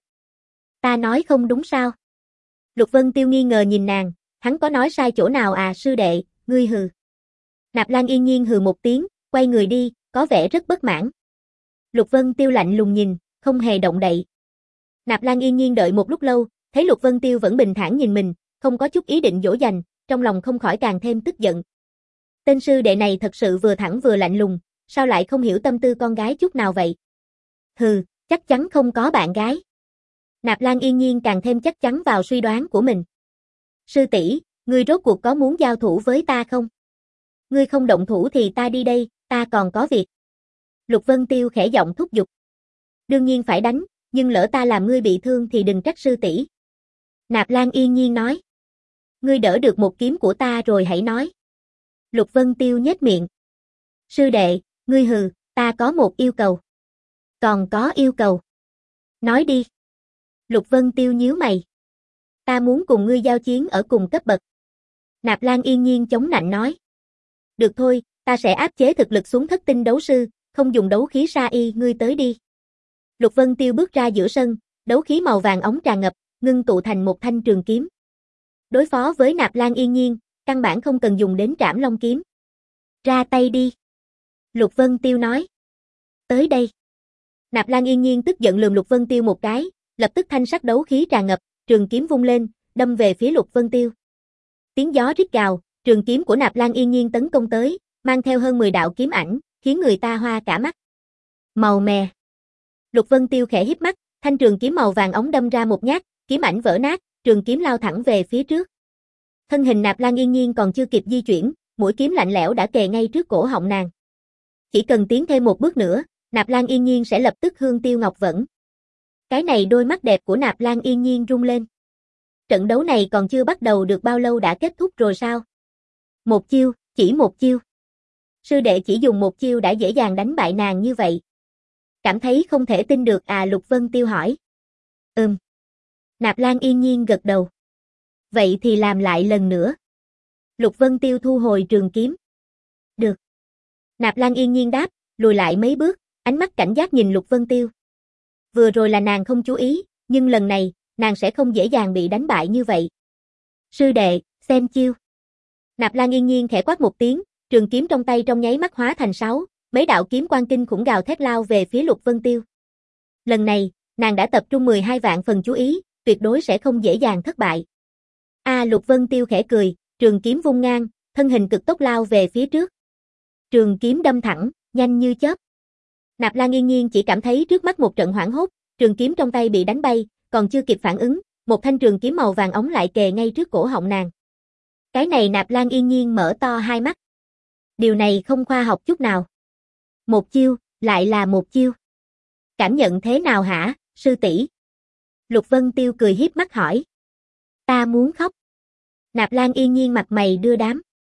Ta nói không đúng sao? Lục Vân Tiêu nghi ngờ nhìn nàng, hắn có nói sai chỗ nào à sư đệ, ngươi hừ. Nạp Lan Yên Nhiên hừ một tiếng, quay người đi, có vẻ rất bất mãn. Lục Vân Tiêu lạnh lùng nhìn, không hề động đậy. Nạp Lan Yên Nhiên đợi một lúc lâu, thấy Lục Vân Tiêu vẫn bình thản nhìn mình, không có chút ý định dỗ dành, trong lòng không khỏi càng thêm tức giận. Tên sư đệ này thật sự vừa thẳng vừa lạnh lùng, sao lại không hiểu tâm tư con gái chút nào vậy? Hừ, chắc chắn không có bạn gái. Nạp Lan Yên Nhiên càng thêm chắc chắn vào suy đoán của mình. Sư tỷ, ngươi rốt cuộc có muốn giao thủ với ta không? Ngươi không động thủ thì ta đi đây, ta còn có việc. Lục Vân Tiêu khẽ giọng thúc giục. Đương nhiên phải đánh, nhưng lỡ ta làm ngươi bị thương thì đừng trách sư tỷ. Nạp Lan Yên Nhiên nói. Ngươi đỡ được một kiếm của ta rồi hãy nói. Lục Vân Tiêu nhếch miệng. Sư đệ, ngươi hừ, ta có một yêu cầu. Còn có yêu cầu. Nói đi. Lục Vân Tiêu nhíu mày. Ta muốn cùng ngươi giao chiến ở cùng cấp bậc. Nạp Lan yên nhiên chống nạnh nói. Được thôi, ta sẽ áp chế thực lực xuống thất tinh đấu sư, không dùng đấu khí sa y, ngươi tới đi. Lục Vân Tiêu bước ra giữa sân, đấu khí màu vàng óng tràn ngập, ngưng tụ thành một thanh trường kiếm. Đối phó với Nạp Lan yên nhiên, căn bản không cần dùng đến Trảm Long kiếm. Ra tay đi. Lục Vân Tiêu nói. Tới đây. Nạp Lan yên nhiên tức giận lườm Lục Vân Tiêu một cái, lập tức thanh sắc đấu khí tràn ngập, trường kiếm vung lên, đâm về phía Lục Vân Tiêu. Tiếng gió rít gào, trường kiếm của Nạp Lan yên nhiên tấn công tới, mang theo hơn mười đạo kiếm ảnh, khiến người ta hoa cả mắt. Màu mè. Lục Vân Tiêu khẽ híp mắt, thanh trường kiếm màu vàng óng đâm ra một nhát, kiếm ảnh vỡ nát, trường kiếm lao thẳng về phía trước. Thân hình Nạp Lan yên nhiên còn chưa kịp di chuyển, mũi kiếm lạnh lẽo đã kề ngay trước cổ họng nàng. Chỉ cần tiến thêm một bước nữa, Nạp Lan yên nhiên sẽ lập tức hương tiêu ngọc vẫn. Cái này đôi mắt đẹp của Nạp Lan yên nhiên rung lên. Trận đấu này còn chưa bắt đầu được bao lâu đã kết thúc rồi sao? Một chiêu, chỉ một chiêu. Sư đệ chỉ dùng một chiêu đã dễ dàng đánh bại nàng như vậy. Cảm thấy không thể tin được à? Lục Vân Tiêu hỏi. Ừm. Nạp Lan yên nhiên gật đầu. Vậy thì làm lại lần nữa. Lục Vân Tiêu thu hồi trường kiếm. Được. Nạp Lan yên nhiên đáp, lùi lại mấy bước, ánh mắt cảnh giác nhìn Lục Vân Tiêu. Vừa rồi là nàng không chú ý, nhưng lần này, nàng sẽ không dễ dàng bị đánh bại như vậy. Sư đệ, xem chiêu. Nạp Lan yên nhiên khẽ quát một tiếng, trường kiếm trong tay trong nháy mắt hóa thành sáu, mấy đạo kiếm quang kinh khủng gào thét lao về phía Lục Vân Tiêu. Lần này, nàng đã tập trung mười hai vạn phần chú ý, tuyệt đối sẽ không dễ dàng thất bại. A à, Lục Vân Tiêu khẽ cười, trường kiếm vung ngang, thân hình cực tốc lao về phía trước. Trường kiếm đâm thẳng, nhanh như chớp. Nạp Lan yên nhiên chỉ cảm thấy trước mắt một trận hoảng hốt, trường kiếm trong tay bị đánh bay, còn chưa kịp phản ứng, một thanh trường kiếm màu vàng óng lại kề ngay trước cổ họng nàng. Cái này Nạp Lan yên nhiên mở to hai mắt. Điều này không khoa học chút nào. Một chiêu, lại là một chiêu. Cảm nhận thế nào hả, sư tỷ? Lục Vân Tiêu cười hiếp mắt hỏi. Ta muốn khóc. Nạp Lan yên nhiên mặt mày đưa đám.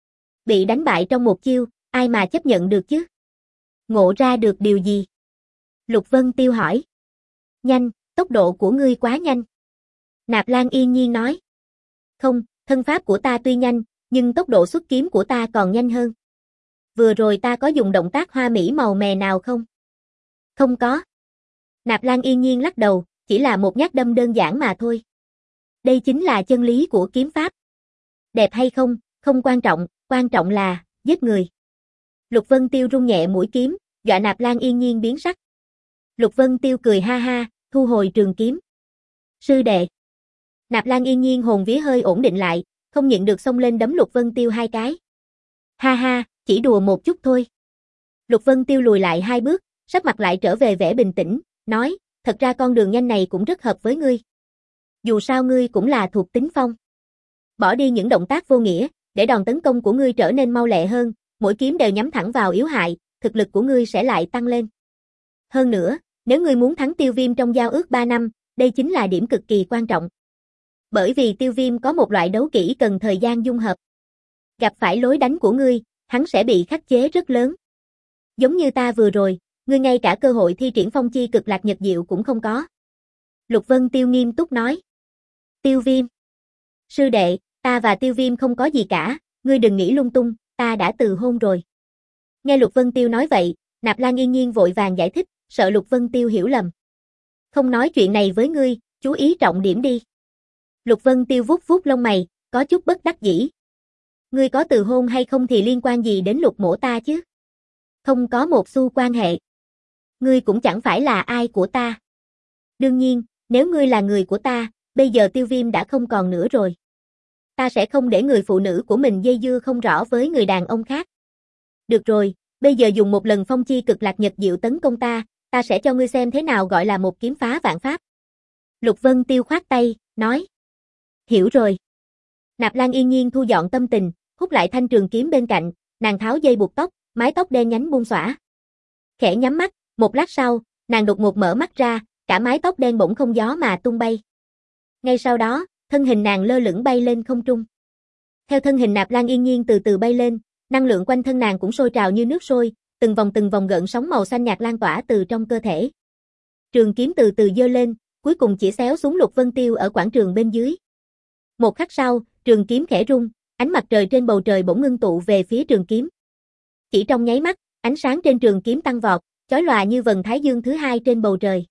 Bị đánh bại trong một chiêu, ai mà chấp nhận được chứ? Ngộ ra được điều gì? Lục Vân Tiêu hỏi. Nhanh, tốc độ của ngươi quá nhanh. Nạp Lan yên nhiên nói. Không, thân pháp của ta tuy nhanh, nhưng tốc độ xuất kiếm của ta còn nhanh hơn. Vừa rồi ta có dùng động tác hoa mỹ màu mè nào không? Không có. Nạp Lan yên nhiên lắc đầu, chỉ là một nhát đâm đơn giản mà thôi. Đây chính là chân lý của kiếm pháp. Đẹp hay không, không quan trọng, quan trọng là, giết người. Lục Vân Tiêu rung nhẹ mũi kiếm, dọa Nạp Lan yên nhiên biến sắc. Lục Vân Tiêu cười ha ha, thu hồi trường kiếm. Sư đệ. Nạp Lan yên nhiên hồn vía hơi ổn định lại, không nhịn được xông lên đấm Lục Vân Tiêu hai cái. Ha ha, chỉ đùa một chút thôi. Lục Vân Tiêu lùi lại hai bước, sắc mặt lại trở về vẻ bình tĩnh, nói, thật ra con đường nhanh này cũng rất hợp với ngươi. Dù sao ngươi cũng là thuộc tính phong. Bỏ đi những động tác vô nghĩa, để đòn tấn công của ngươi trở nên mau lẹ hơn, mỗi kiếm đều nhắm thẳng vào yếu hại, thực lực của ngươi sẽ lại tăng lên. Hơn nữa, nếu ngươi muốn thắng Tiêu Viêm trong giao ước ba năm, đây chính là điểm cực kỳ quan trọng. Bởi vì Tiêu Viêm có một loại đấu kỹ cần thời gian dung hợp. Gặp phải lối đánh của ngươi, hắn sẽ bị khắc chế rất lớn. Giống như ta vừa rồi, ngươi ngay cả cơ hội thi triển phong chi cực lạc nhật diệu cũng không có. Lục Vân Tiêu nghiêm túc nói. Tiêu Viêm. Sư đệ, ta và Tiêu Viêm không có gì cả, ngươi đừng nghĩ lung tung, ta đã từ hôn rồi. Nghe Lục Vân Tiêu nói vậy, Nạp Lan yên nhiên vội vàng giải thích, sợ Lục Vân Tiêu hiểu lầm. Không nói chuyện này với ngươi, chú ý trọng điểm đi. Lục Vân Tiêu vuốt vuốt lông mày, có chút bất đắc dĩ. Ngươi có từ hôn hay không thì liên quan gì đến Lục mỗ ta chứ? Không có một xu quan hệ. Ngươi cũng chẳng phải là ai của ta. Đương nhiên, nếu ngươi là người của ta, bây giờ Tiêu Viêm đã không còn nữa rồi. Ta sẽ không để người phụ nữ của mình dây dưa không rõ với người đàn ông khác. Được rồi, bây giờ dùng một lần phong chi cực lạc nhật diệu tấn công ta, ta sẽ cho ngươi xem thế nào gọi là một kiếm phá vạn pháp. Lục Vân Tiêu khoát tay, nói. Hiểu rồi. Nạp Lan yên nhiên thu dọn tâm tình, hút lại thanh trường kiếm bên cạnh, nàng tháo dây buộc tóc, mái tóc đen nhánh buông xõa. Khẽ nhắm mắt, một lát sau, nàng đột ngột mở mắt ra, cả mái tóc đen bỗng không gió mà tung bay. Ngay sau đó, thân hình nàng lơ lửng bay lên không trung. Theo thân hình Nạp Lan yên nhiên từ từ bay lên, năng lượng quanh thân nàng cũng sôi trào như nước sôi, từng vòng từng vòng gợn sóng màu xanh nhạt lan tỏa từ trong cơ thể. Trường kiếm từ từ giơ lên, cuối cùng chỉ xéo xuống Lục Vân Tiêu ở quảng trường bên dưới. Một khắc sau, trường kiếm khẽ rung, ánh mặt trời trên bầu trời bỗng ngưng tụ về phía trường kiếm. Chỉ trong nháy mắt, ánh sáng trên trường kiếm tăng vọt, chói lòa như vầng thái dương thứ hai trên bầu trời.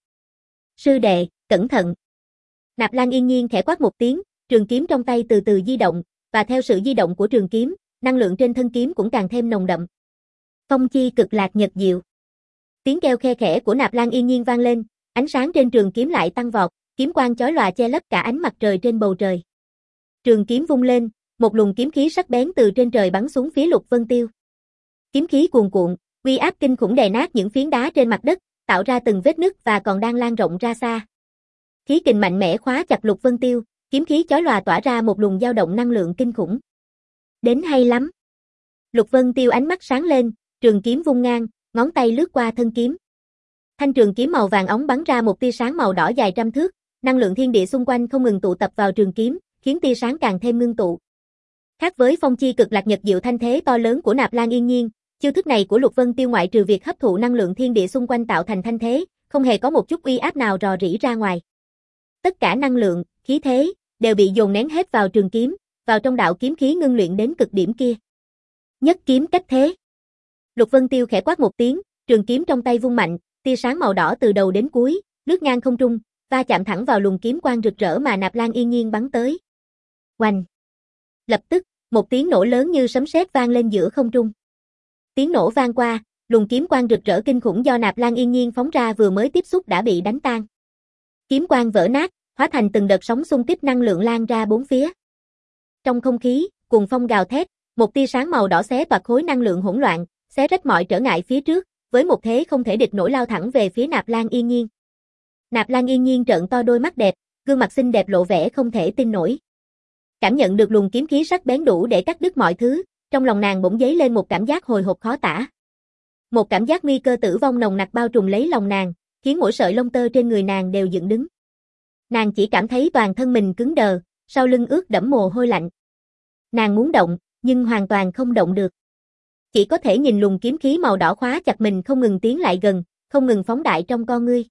Sư đệ, cẩn thận. Nạp Lan Yên Nhiên khẽ quát một tiếng, trường kiếm trong tay từ từ di động, và theo sự di động của trường kiếm, năng lượng trên thân kiếm cũng càng thêm nồng đậm. Phong chi cực lạc nhật diệu. Tiếng kêu khe khẽ của Nạp Lan Yên Nhiên vang lên, ánh sáng trên trường kiếm lại tăng vọt, kiếm quang chói lòa che lấp cả ánh mặt trời trên bầu trời. Trường kiếm vung lên, một luồng kiếm khí sắc bén từ trên trời bắn xuống phía Lục Vân Tiêu. Kiếm khí cuồn cuộn, uy áp kinh khủng đè nát những phiến đá trên mặt đất, tạo ra từng vết nứt và còn đang lan rộng ra xa. Khí kình mạnh mẽ khóa chặt Lục Vân Tiêu, kiếm khí chói lòa tỏa ra một luồng dao động năng lượng kinh khủng. Đến hay lắm. Lục Vân Tiêu ánh mắt sáng lên, trường kiếm vung ngang, ngón tay lướt qua thân kiếm. Thanh trường kiếm màu vàng óng bắn ra một tia sáng màu đỏ dài trăm thước, năng lượng thiên địa xung quanh không ngừng tụ tập vào trường kiếm, khiến tia sáng càng thêm ngưng tụ. Khác với phong chi cực lạc nhật diệu thanh thế to lớn của Nạp Lan Yên Nhiên, chiêu thức này của Lục Vân Tiêu ngoại trừ việc hấp thụ năng lượng thiên địa xung quanh tạo thành thanh thế, không hề có một chút uy áp nào rò rỉ ra ngoài. Tất cả năng lượng, khí thế đều bị dồn nén hết vào trường kiếm, vào trong đạo kiếm khí ngưng luyện đến cực điểm kia. Nhất kiếm cách thế. Lục Vân Tiêu khẽ quát một tiếng, trường kiếm trong tay vung mạnh, tia sáng màu đỏ từ đầu đến cuối, lướt ngang không trung, va chạm thẳng vào luồng kiếm quang rực rỡ mà Nạp Lan Yên Nhiên bắn tới. Oanh! Lập tức, một tiếng nổ lớn như sấm sét vang lên giữa không trung. Tiếng nổ vang qua, luồng kiếm quang rực rỡ kinh khủng do Nạp Lan Yên Nhiên phóng ra vừa mới tiếp xúc đã bị đánh tan. Kiếm quang vỡ nát, hóa thành từng đợt sóng xung kích năng lượng lan ra bốn phía. Trong không khí, cuồng phong gào thét, một tia sáng màu đỏ xé toạc khối năng lượng hỗn loạn, xé rách mọi trở ngại phía trước, với một thế không thể địch nổi lao thẳng về phía Nạp Lan Yên Nhiên. Nạp Lan Yên Nhiên trợn to đôi mắt đẹp, gương mặt xinh đẹp lộ vẻ không thể tin nổi. Cảm nhận được luồng kiếm khí sắc bén đủ để cắt đứt mọi thứ, trong lòng nàng bỗng dấy lên một cảm giác hồi hộp khó tả. Một cảm giác nguy cơ tử vong nồng nặc bao trùm lấy lòng nàng, khiến mỗi sợi lông tơ trên người nàng đều dựng đứng. Nàng chỉ cảm thấy toàn thân mình cứng đờ, sau lưng ướt đẫm mồ hôi lạnh. Nàng muốn động, nhưng hoàn toàn không động được. Chỉ có thể nhìn luồng kiếm khí màu đỏ khóa chặt mình không ngừng tiến lại gần, không ngừng phóng đại trong con ngươi.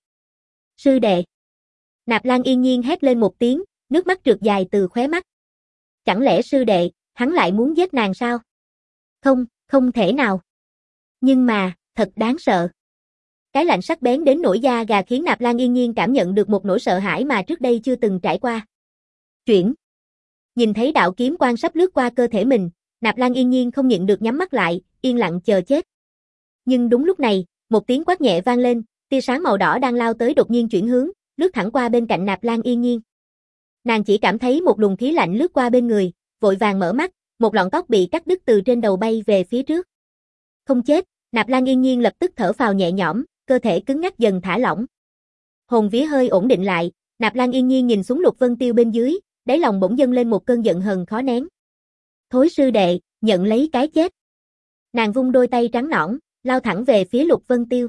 Sư đệ. Nạp Lan Yên Nhiên hét lên một tiếng, nước mắt trượt dài từ khóe mắt. Chẳng lẽ sư đệ, hắn lại muốn giết nàng sao? Không, không thể nào. Nhưng mà, thật đáng sợ. Cái lạnh sắc bén đến nổi da gà khiến Nạp Lan Yên Nhiên cảm nhận được một nỗi sợ hãi mà trước đây chưa từng trải qua. Chuyển. Nhìn thấy đạo kiếm quang sắp lướt qua cơ thể mình, Nạp Lan Yên Nhiên không nhịn được nhắm mắt lại, yên lặng chờ chết. Nhưng đúng lúc này, một tiếng quát nhẹ vang lên, tia sáng màu đỏ đang lao tới đột nhiên chuyển hướng, lướt thẳng qua bên cạnh Nạp Lan Yên Nhiên. Nàng chỉ cảm thấy một luồng khí lạnh lướt qua bên người, vội vàng mở mắt, một lọn tóc bị cắt đứt từ trên đầu bay về phía trước. Không chết, Nạp Lan Yên Nhiên lập tức thở phào nhẹ nhõm, cơ thể cứng ngắc dần thả lỏng. Hồn vía hơi ổn định lại, Nạp Lan Yên Nhiên nhìn xuống Lục Vân Tiêu bên dưới, đáy lòng bỗng dâng lên một cơn giận hờn khó nén. Thối sư đệ, nhận lấy cái chết. Nàng vung đôi tay trắng nõn, lao thẳng về phía Lục Vân Tiêu.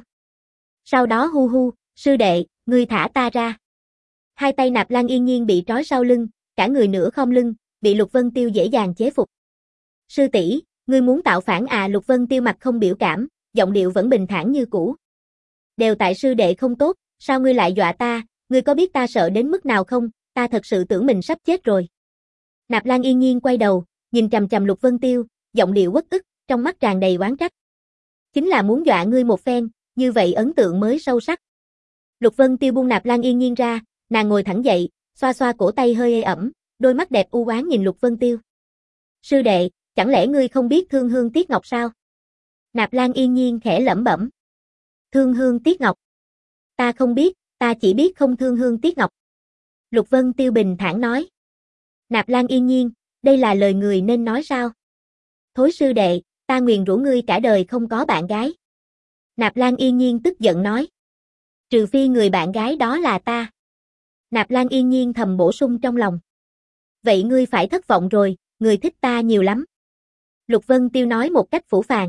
Sau đó hu hu, sư đệ, ngươi thả ta ra. Hai tay Nạp Lan Yên Nhiên bị trói sau lưng, cả người nửa khom lưng, bị Lục Vân Tiêu dễ dàng chế phục. Sư tỷ, ngươi muốn tạo phản à? Lục Vân Tiêu mặt không biểu cảm, giọng điệu vẫn bình thản như cũ. Đều tại sư đệ không tốt, sao ngươi lại dọa ta, ngươi có biết ta sợ đến mức nào không, ta thật sự tưởng mình sắp chết rồi. Nạp Lan Yên Nhiên quay đầu, nhìn chằm chằm Lục Vân Tiêu, giọng điệu uất ức, trong mắt tràn đầy oán trách. Chính là muốn dọa ngươi một phen, như vậy ấn tượng mới sâu sắc. Lục Vân Tiêu buông Nạp Lan Yên Nhiên ra, nàng ngồi thẳng dậy, xoa xoa cổ tay hơi ê ẩm, đôi mắt đẹp u oán nhìn Lục Vân Tiêu. Sư đệ, chẳng lẽ ngươi không biết Thương Hương Tiếc Ngọc sao? Nạp Lan Yên Nhiên khẽ lẩm bẩm. Thương Hương Tiếc Ngọc. Ta không biết, ta chỉ biết không thương hương tiếc ngọc. Lục Vân Tiêu bình thản nói. Nạp Lan Yên Nhiên, đây là lời người nên nói sao? Thối sư đệ, ta nguyền rủa ngươi cả đời không có bạn gái. Nạp Lan Yên Nhiên tức giận nói. Trừ phi người bạn gái đó là ta. Nạp Lan Yên Nhiên thầm bổ sung trong lòng. Vậy ngươi phải thất vọng rồi, người thích ta nhiều lắm. Lục Vân Tiêu nói một cách phũ phàng.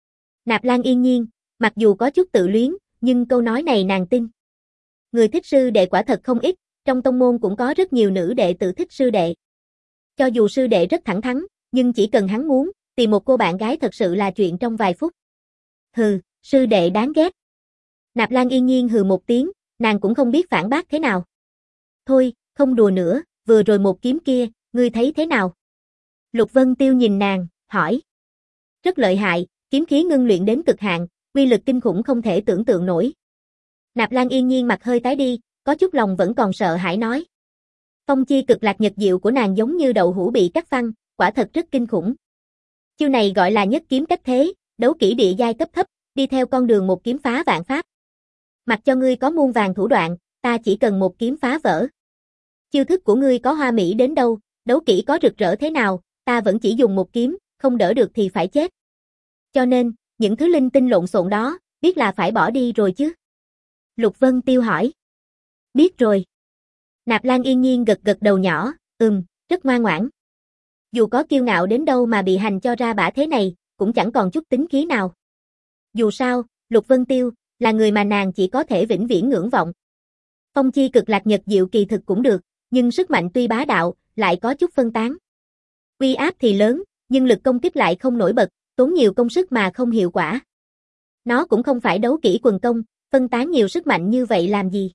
Nạp Lan Yên Nhiên, mặc dù có chút tự luyến, nhưng câu nói này nàng tin. Người thích sư đệ quả thật không ít, trong tông môn cũng có rất nhiều nữ đệ tử thích sư đệ. Cho dù sư đệ rất thẳng thắn, nhưng chỉ cần hắn muốn, tìm một cô bạn gái thật sự là chuyện trong vài phút. Hừ, sư đệ đáng ghét. Nạp Lan Yên Nhiên hừ một tiếng, nàng cũng không biết phản bác thế nào. Thôi, không đùa nữa, vừa rồi một kiếm kia, ngươi thấy thế nào? Lục Vân Tiêu nhìn nàng, hỏi. Rất lợi hại, kiếm khí ngưng luyện đến cực hạn, uy lực kinh khủng không thể tưởng tượng nổi. Nạp Lan Yên Nhiên mặt hơi tái đi, có chút lòng vẫn còn sợ hãi nói. Phong chi cực lạc nhật diệu của nàng giống như đậu hũ bị cắt phăng, quả thật rất kinh khủng. Chiêu này gọi là nhất kiếm cách thế, đấu kỹ địa giai cấp thấp, đi theo con đường một kiếm phá vạn pháp. Mặc cho ngươi có muôn vàng thủ đoạn, ta chỉ cần một kiếm phá vỡ. Chiêu thức của ngươi có hoa mỹ đến đâu, đấu kỹ có rực rỡ thế nào, ta vẫn chỉ dùng một kiếm, không đỡ được thì phải chết. Cho nên, những thứ linh tinh lộn xộn đó, biết là phải bỏ đi rồi chứ? Lục Vân Tiêu hỏi. Biết rồi. Nạp Lan Yên Nhiên gật gật đầu nhỏ, ừm, rất ngoan ngoãn. Dù có kiêu ngạo đến đâu mà bị hành cho ra bả thế này, cũng chẳng còn chút tính khí nào. Dù sao, Lục Vân Tiêu, là người mà nàng chỉ có thể vĩnh viễn ngưỡng vọng. Phong chi cực lạc nhật diệu kỳ thực cũng được, nhưng sức mạnh tuy bá đạo, lại có chút phân tán. Uy áp thì lớn, nhưng lực công kích lại không nổi bật, tốn nhiều công sức mà không hiệu quả. Nó cũng không phải đấu kỹ quần công, phân tán nhiều sức mạnh như vậy làm gì.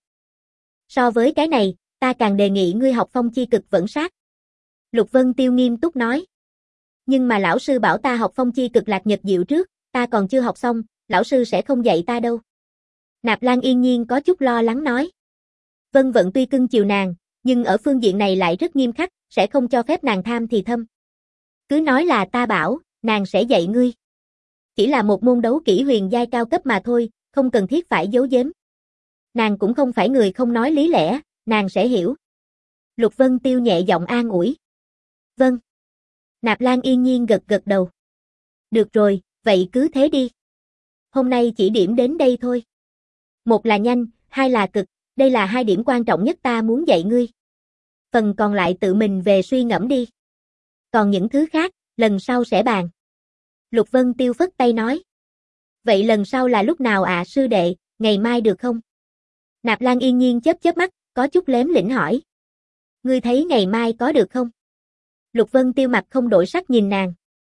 So với cái này, ta càng đề nghị ngươi học phong chi cực vẫn sát. Lục Vân Tiêu nghiêm túc nói. Nhưng mà lão sư bảo ta học phong chi cực lạc nhật diệu trước, ta còn chưa học xong, lão sư sẽ không dạy ta đâu. Nạp Lan Yên Nhiên có chút lo lắng nói. Vân Vận tuy cưng chiều nàng, nhưng ở phương diện này lại rất nghiêm khắc, sẽ không cho phép nàng tham thì thâm. Cứ nói là ta bảo, nàng sẽ dạy ngươi. Chỉ là một môn đấu kỹ huyền giai cao cấp mà thôi, không cần thiết phải giấu giếm. Nàng cũng không phải người không nói lý lẽ, nàng sẽ hiểu. Lục Vân Tiêu nhẹ giọng an ủi. Vâng. Nạp Lan Yên Nhiên gật gật đầu. Được rồi, vậy cứ thế đi. Hôm nay chỉ điểm đến đây thôi. Một là nhanh, hai là cực, đây là hai điểm quan trọng nhất ta muốn dạy ngươi. Phần còn lại tự mình về suy ngẫm đi. Còn những thứ khác, lần sau sẽ bàn. Lục Vân Tiêu phất tay nói. Vậy lần sau là lúc nào ạ à, sư đệ, ngày mai được không? Nạp Lan Yên Nhiên chớp chớp mắt, có chút lém lĩnh hỏi. Ngươi thấy ngày mai có được không? Lục Vân Tiêu mặt không đổi sắc nhìn nàng.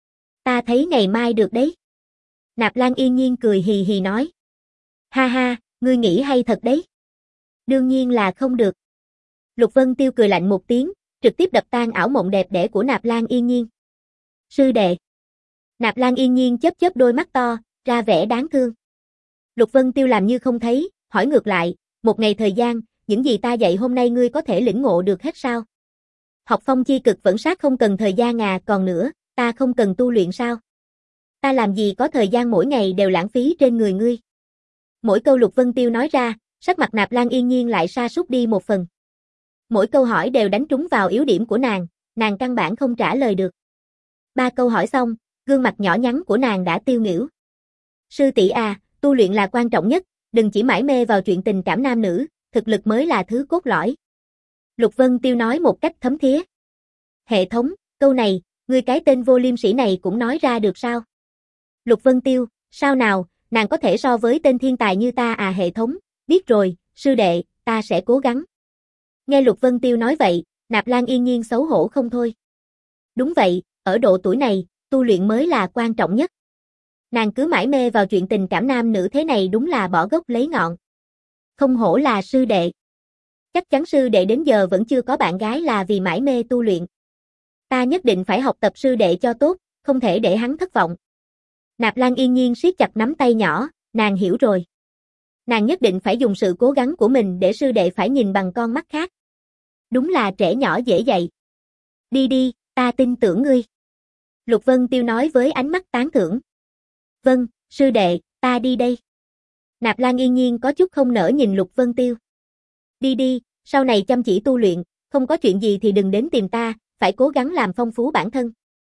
Ta thấy ngày mai được đấy. Nạp Lan Yên Nhiên cười hì hì nói. Ha ha, ngươi nghĩ hay thật đấy. Đương nhiên là không được. Lục Vân Tiêu cười lạnh một tiếng, trực tiếp đập tan ảo mộng đẹp đẽ của Nạp Lan Yên Nhiên. Sư đệ. Nạp Lan Yên Nhiên chớp chớp đôi mắt to, ra vẻ đáng thương. Lục Vân Tiêu làm như không thấy, hỏi ngược lại, một ngày thời gian, những gì ta dạy hôm nay ngươi có thể lĩnh ngộ được hết sao? Học phong chi cực vẫn sát không cần thời gian à, còn nữa, ta không cần tu luyện sao? Ta làm gì có thời gian mỗi ngày đều lãng phí trên người ngươi? Mỗi câu Lục Vân Tiêu nói ra, sắc mặt Nạp Lan Yên Nhiên lại sa sút đi một phần. Mỗi câu hỏi đều đánh trúng vào yếu điểm của nàng, nàng căn bản không trả lời được. Ba câu hỏi xong, gương mặt nhỏ nhắn của nàng đã tiêu nghỉu. Sư tỷ à, tu luyện là quan trọng nhất, đừng chỉ mải mê vào chuyện tình cảm nam nữ, thực lực mới là thứ cốt lõi. Lục Vân Tiêu nói một cách thấm thía. Hệ thống, câu này, ngươi cái tên vô liêm sỉ này cũng nói ra được sao? Lục Vân Tiêu, sao nào, nàng có thể so với tên thiên tài như ta à? Hệ thống, biết rồi, sư đệ, ta sẽ cố gắng. Nghe Lục Vân Tiêu nói vậy, Nạp Lan Yên Nhiên xấu hổ không thôi. Đúng vậy, ở độ tuổi này, tu luyện mới là quan trọng nhất. Nàng cứ mải mê vào chuyện tình cảm nam nữ thế này đúng là bỏ gốc lấy ngọn. Không hổ là sư đệ. Chắc chắn sư đệ đến giờ vẫn chưa có bạn gái là vì mải mê tu luyện. Ta nhất định phải học tập sư đệ cho tốt, không thể để hắn thất vọng. Nạp Lan Yên Nhiên siết chặt nắm tay nhỏ, nàng hiểu rồi. Nàng nhất định phải dùng sự cố gắng của mình để sư đệ phải nhìn bằng con mắt khác. Đúng là trẻ nhỏ dễ dạy. Đi đi, ta tin tưởng ngươi. Lục Vân Tiêu nói với ánh mắt tán thưởng. Vâng, sư đệ, ta đi đây. Nạp Lan Yên Nhiên có chút không nỡ nhìn Lục Vân Tiêu. Đi đi, sau này chăm chỉ tu luyện, không có chuyện gì thì đừng đến tìm ta, phải cố gắng làm phong phú bản thân.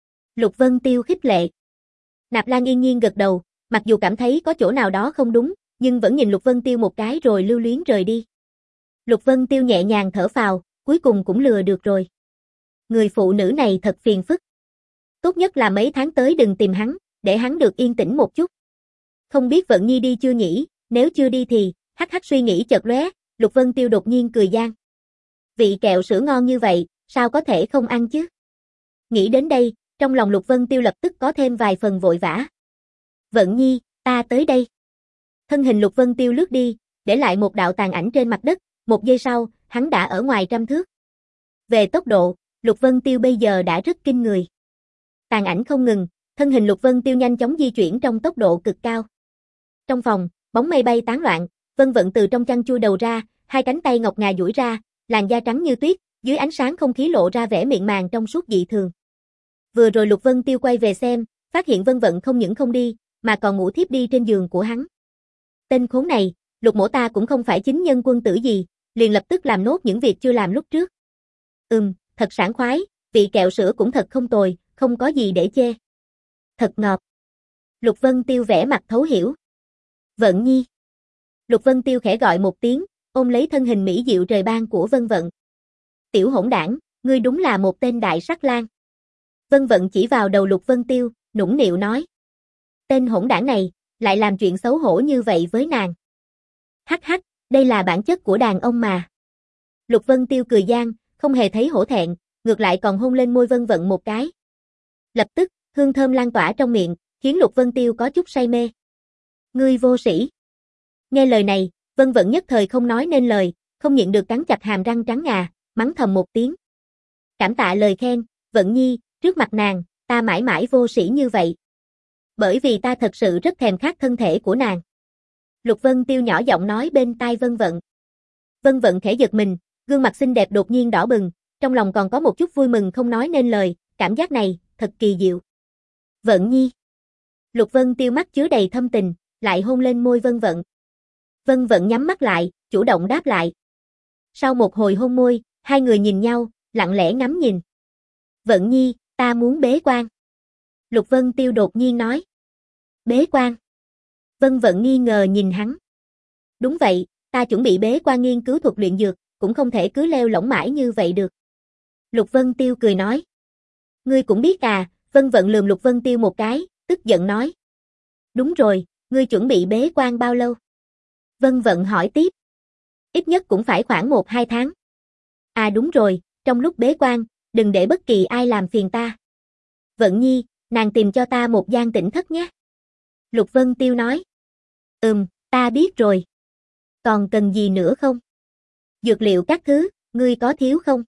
Lục Vân Tiêu khích lệ. Nạp Lan Yên Nhiên gật đầu, mặc dù cảm thấy có chỗ nào đó không đúng, nhưng vẫn nhìn Lục Vân Tiêu một cái rồi lưu luyến rời đi. Lục Vân Tiêu nhẹ nhàng thở phào, cuối cùng cũng lừa được rồi. Người phụ nữ này thật phiền phức. Tốt nhất là mấy tháng tới đừng tìm hắn, để hắn được yên tĩnh một chút. Không biết Vận Nhi đi chưa nhỉ, nếu chưa đi thì, hắc hắc suy nghĩ chợt lóe, Lục Vân Tiêu đột nhiên cười gian. Vị kẹo sữa ngon như vậy, sao có thể không ăn chứ? Nghĩ đến đây, trong lòng Lục Vân Tiêu lập tức có thêm vài phần vội vã. Vận Nhi, ta tới đây. Thân hình Lục Vân Tiêu lướt đi, để lại một đạo tàn ảnh trên mặt đất, một giây sau, hắn đã ở ngoài trăm thước. Về tốc độ, Lục Vân Tiêu bây giờ đã rất kinh người. Tàn ảnh không ngừng, thân hình Lục Vân Tiêu nhanh chóng di chuyển trong tốc độ cực cao. Trong phòng, bóng mây bay tán loạn, Vân Vận từ trong chăn chui đầu ra, hai cánh tay ngọc ngà duỗi ra, làn da trắng như tuyết, dưới ánh sáng không khí lộ ra vẻ mịn màng trong suốt dị thường. Vừa rồi Lục Vân Tiêu quay về xem, phát hiện Vân Vận không những không đi, mà còn ngủ thiếp đi trên giường của hắn. Tên khốn này, Lục mỗ ta cũng không phải chính nhân quân tử gì, liền lập tức làm nốt những việc chưa làm lúc trước. Ừm, thật sảng khoái, vị kẹo sữa cũng thật không tồi, không có gì để chê. Thật ngọt. Lục Vân Tiêu vẻ mặt thấu hiểu. Vận Nhi. Lục Vân Tiêu khẽ gọi một tiếng, ôm lấy thân hình mỹ diệu trời ban của Vân Vận. Tiểu hỗn đảng, ngươi đúng là một tên đại sắc lang. Vân Vận chỉ vào đầu Lục Vân Tiêu, nũng nịu nói. Tên hỗn đảng này, lại làm chuyện xấu hổ như vậy với nàng. Hắc hắc, đây là bản chất của đàn ông mà. Lục Vân Tiêu cười gian, không hề thấy hổ thẹn, ngược lại còn hôn lên môi Vân Vận một cái. Lập tức, hương thơm lan tỏa trong miệng, khiến Lục Vân Tiêu có chút say mê. Ngươi vô sĩ. Nghe lời này, Vân Vận nhất thời không nói nên lời, không nhịn được cắn chặt hàm răng trắng ngà, mắng thầm một tiếng. Cảm tạ lời khen, Vận Nhi, trước mặt nàng, ta mãi mãi vô sĩ như vậy. Bởi vì ta thật sự rất thèm khát thân thể của nàng. Lục Vân Tiêu nhỏ giọng nói bên tai Vân Vận. Vân Vận khẽ giật mình, gương mặt xinh đẹp đột nhiên đỏ bừng, trong lòng còn có một chút vui mừng không nói nên lời, cảm giác này, thật kỳ diệu. Vận Nhi. Lục Vân Tiêu mắt chứa đầy thâm tình, lại hôn lên môi Vân Vận. Vân Vận nhắm mắt lại, chủ động đáp lại. Sau một hồi hôn môi, hai người nhìn nhau, lặng lẽ ngắm nhìn. Vận Nhi, ta muốn bế quan. Lục Vân Tiêu đột nhiên nói. Bế quan. Vân Vận nghi ngờ nhìn hắn. Đúng vậy, ta chuẩn bị bế quan nghiên cứu thuật luyện dược, cũng không thể cứ leo lỏng mãi như vậy được. Lục Vân Tiêu cười nói. Ngươi cũng biết à, Vân Vận lườm Lục Vân Tiêu một cái, tức giận nói. Đúng rồi, ngươi chuẩn bị bế quan bao lâu? Vân Vận hỏi tiếp. Ít nhất cũng phải khoảng một hai tháng. À đúng rồi, trong lúc bế quan, đừng để bất kỳ ai làm phiền ta. Vận Nhi, nàng tìm cho ta một gian tĩnh thất nhé. Lục Vân Tiêu nói. Ừm, ta biết rồi. Còn cần gì nữa không? Dược liệu các thứ, ngươi có thiếu không?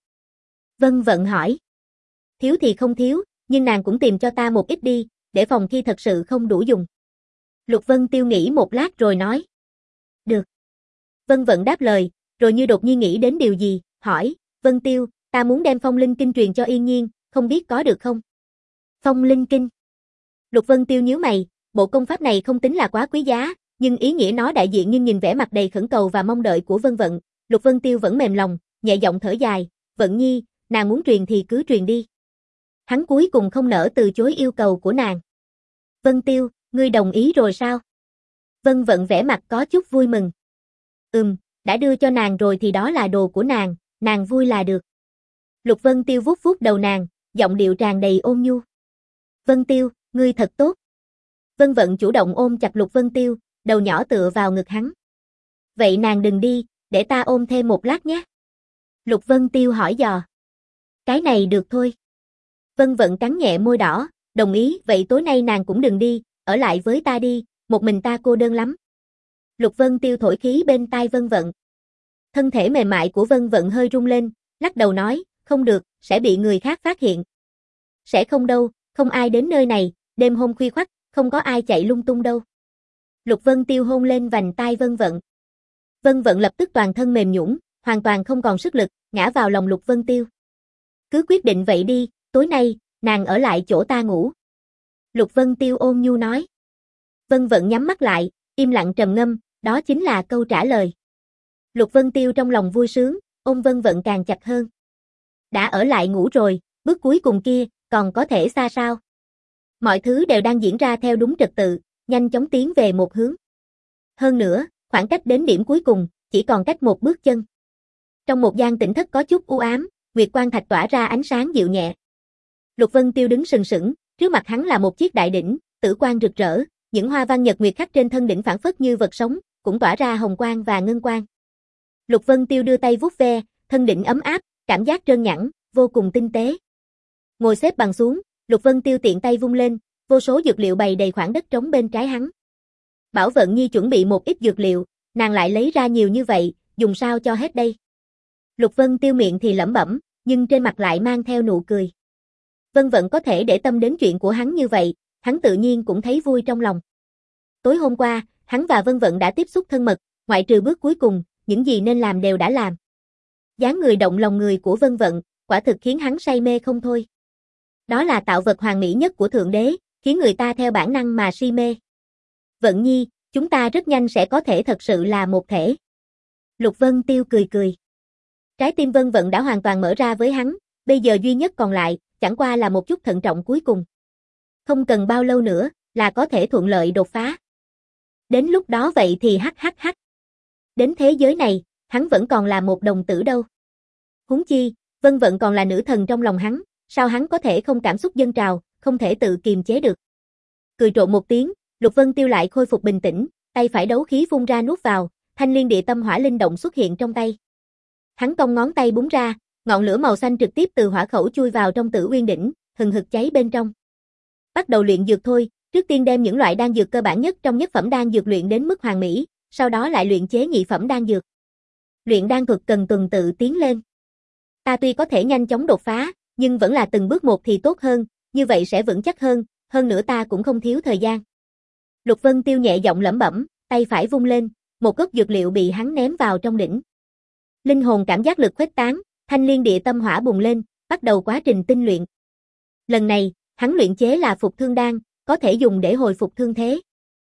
Vân Vận hỏi. Thiếu thì không thiếu, nhưng nàng cũng tìm cho ta một ít đi, để phòng khi thật sự không đủ dùng. Lục Vân Tiêu nghĩ một lát rồi nói. Được. Vân Vận đáp lời, rồi như đột nhiên nghĩ đến điều gì, hỏi, Vân Tiêu, ta muốn đem Phong Linh Kinh truyền cho Yên Nhiên, không biết có được không? Phong Linh Kinh. Lục Vân Tiêu nhíu mày, bộ công pháp này không tính là quá quý giá, nhưng ý nghĩa nó đại diện nhưng nhìn vẻ mặt đầy khẩn cầu và mong đợi của Vân Vận, Lục Vân Tiêu vẫn mềm lòng, nhẹ giọng thở dài, Vận Nhi, nàng muốn truyền thì cứ truyền đi. Hắn cuối cùng không nỡ từ chối yêu cầu của nàng. Vân Tiêu, ngươi đồng ý rồi sao? Vân Vận vẻ mặt có chút vui mừng. Ừm, đã đưa cho nàng rồi thì đó là đồ của nàng, nàng vui là được. Lục Vân Tiêu vuốt vuốt đầu nàng, giọng điệu tràn đầy ôn nhu. Vân Tiêu, ngươi thật tốt. Vân Vận chủ động ôm chặt Lục Vân Tiêu, đầu nhỏ tựa vào ngực hắn. Vậy nàng đừng đi, để ta ôm thêm một lát nhé. Lục Vân Tiêu hỏi dò. Cái này được thôi. Vân Vận cắn nhẹ môi đỏ, đồng ý, vậy tối nay nàng cũng đừng đi, ở lại với ta đi, một mình ta cô đơn lắm. Lục Vân Tiêu thổi khí bên tai Vân Vận. Thân thể mềm mại của Vân Vận hơi rung lên, lắc đầu nói, không được, sẽ bị người khác phát hiện. Sẽ không đâu, không ai đến nơi này, đêm hôm khuya khoắt, không có ai chạy lung tung đâu. Lục Vân Tiêu hôn lên vành tai Vân Vận. Vân Vận lập tức toàn thân mềm nhũn, hoàn toàn không còn sức lực, ngã vào lòng Lục Vân Tiêu. Cứ quyết định vậy đi, tối nay, nàng ở lại chỗ ta ngủ. Lục Vân Tiêu ôn nhu nói. Vân Vận nhắm mắt lại, im lặng trầm ngâm, đó chính là câu trả lời. Lục Vân Tiêu trong lòng vui sướng, ôm Vân Vận càng chặt hơn. Đã ở lại ngủ rồi, bước cuối cùng kia, còn có thể xa sao? Mọi thứ đều đang diễn ra theo đúng trật tự, nhanh chóng tiến về một hướng. Hơn nữa, khoảng cách đến điểm cuối cùng, chỉ còn cách một bước chân. Trong một gian tĩnh thất có chút u ám, nguyệt quang thạch tỏa ra ánh sáng dịu nhẹ. Lục Vân Tiêu đứng sừng sững, trước mặt hắn là một chiếc đại đỉnh, tử quang rực rỡ, những hoa văn nhật nguyệt khắc trên thân đỉnh phản phất như vật sống, cũng tỏa ra hồng quang và ngân quang. Lục Vân Tiêu đưa tay vuốt ve, thân đỉnh ấm áp, cảm giác trơn nhẵn, vô cùng tinh tế. Ngồi xếp bằng xuống, Lục Vân Tiêu tiện tay vung lên, vô số dược liệu bày đầy khoảng đất trống bên trái hắn. Bảo Vận Nhi chuẩn bị một ít dược liệu, nàng lại lấy ra nhiều như vậy, dùng sao cho hết đây? Lục Vân Tiêu miệng thì lẩm bẩm, nhưng trên mặt lại mang theo nụ cười. Vân Vận có thể để tâm đến chuyện của hắn như vậy, hắn tự nhiên cũng thấy vui trong lòng. Tối hôm qua, hắn và Vân Vận đã tiếp xúc thân mật, ngoại trừ bước cuối cùng, những gì nên làm đều đã làm. Dáng người động lòng người của Vân Vận, quả thực khiến hắn say mê không thôi. Đó là tạo vật hoàn mỹ nhất của Thượng Đế, khiến người ta theo bản năng mà si mê. Vận Nhi, chúng ta rất nhanh sẽ có thể thật sự là một thể. Lục Vân Tiêu cười cười. Trái tim Vân Vận đã hoàn toàn mở ra với hắn, bây giờ duy nhất còn lại, chẳng qua là một chút thận trọng cuối cùng. Không cần bao lâu nữa, là có thể thuận lợi đột phá. Đến lúc đó vậy thì hắc hắc hắc. Đến thế giới này, hắn vẫn còn là một đồng tử đâu. Huống chi, Vân Vận còn là nữ thần trong lòng hắn, sao hắn có thể không cảm xúc dâng trào, không thể tự kiềm chế được. Cười trộn một tiếng, Lục Vân Tiêu lại khôi phục bình tĩnh, tay phải đấu khí phun ra nuốt vào, thanh liên địa tâm hỏa linh động xuất hiện trong tay. Hắn cong ngón tay búng ra, ngọn lửa màu xanh trực tiếp từ hỏa khẩu chui vào trong Tử Uyên đỉnh, hừng hực cháy bên trong. Bắt đầu luyện dược thôi, trước tiên đem những loại đan dược cơ bản nhất trong nhất phẩm đan dược luyện đến mức hoàn mỹ, sau đó lại luyện chế nhị phẩm đan dược. Luyện đan thuật cần tuần tự tiến lên. Ta tuy có thể nhanh chóng đột phá, nhưng vẫn là từng bước một thì tốt hơn, như vậy sẽ vững chắc hơn, hơn nữa ta cũng không thiếu thời gian. Lục Vân Tiêu nhẹ giọng lẩm bẩm, tay phải vung lên, một gốc dược liệu bị hắn ném vào trong đỉnh. Linh hồn cảm giác lực khuếch tán, thanh liên địa tâm hỏa bùng lên, bắt đầu quá trình tinh luyện. Lần này, hắn luyện chế là phục thương đan, có thể dùng để hồi phục thương thế.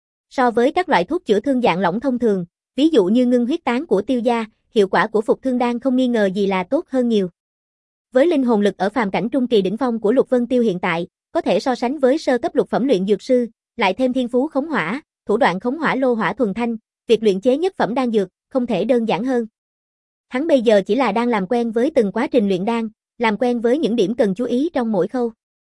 So với các loại thuốc chữa thương dạng lỏng thông thường, ví dụ như ngưng huyết tán của Tiêu gia, hiệu quả của phục thương đan không nghi ngờ gì là tốt hơn nhiều. Với linh hồn lực ở phàm cảnh trung kỳ đỉnh phong của Lục Vân Tiêu hiện tại, có thể so sánh với sơ cấp lục phẩm luyện dược sư, lại thêm thiên phú khống hỏa, thủ đoạn khống hỏa lô hỏa thuần thanh, việc luyện chế nhất phẩm đan dược không thể đơn giản hơn. Hắn bây giờ chỉ là đang làm quen với từng quá trình luyện đan, làm quen với những điểm cần chú ý trong mỗi khâu.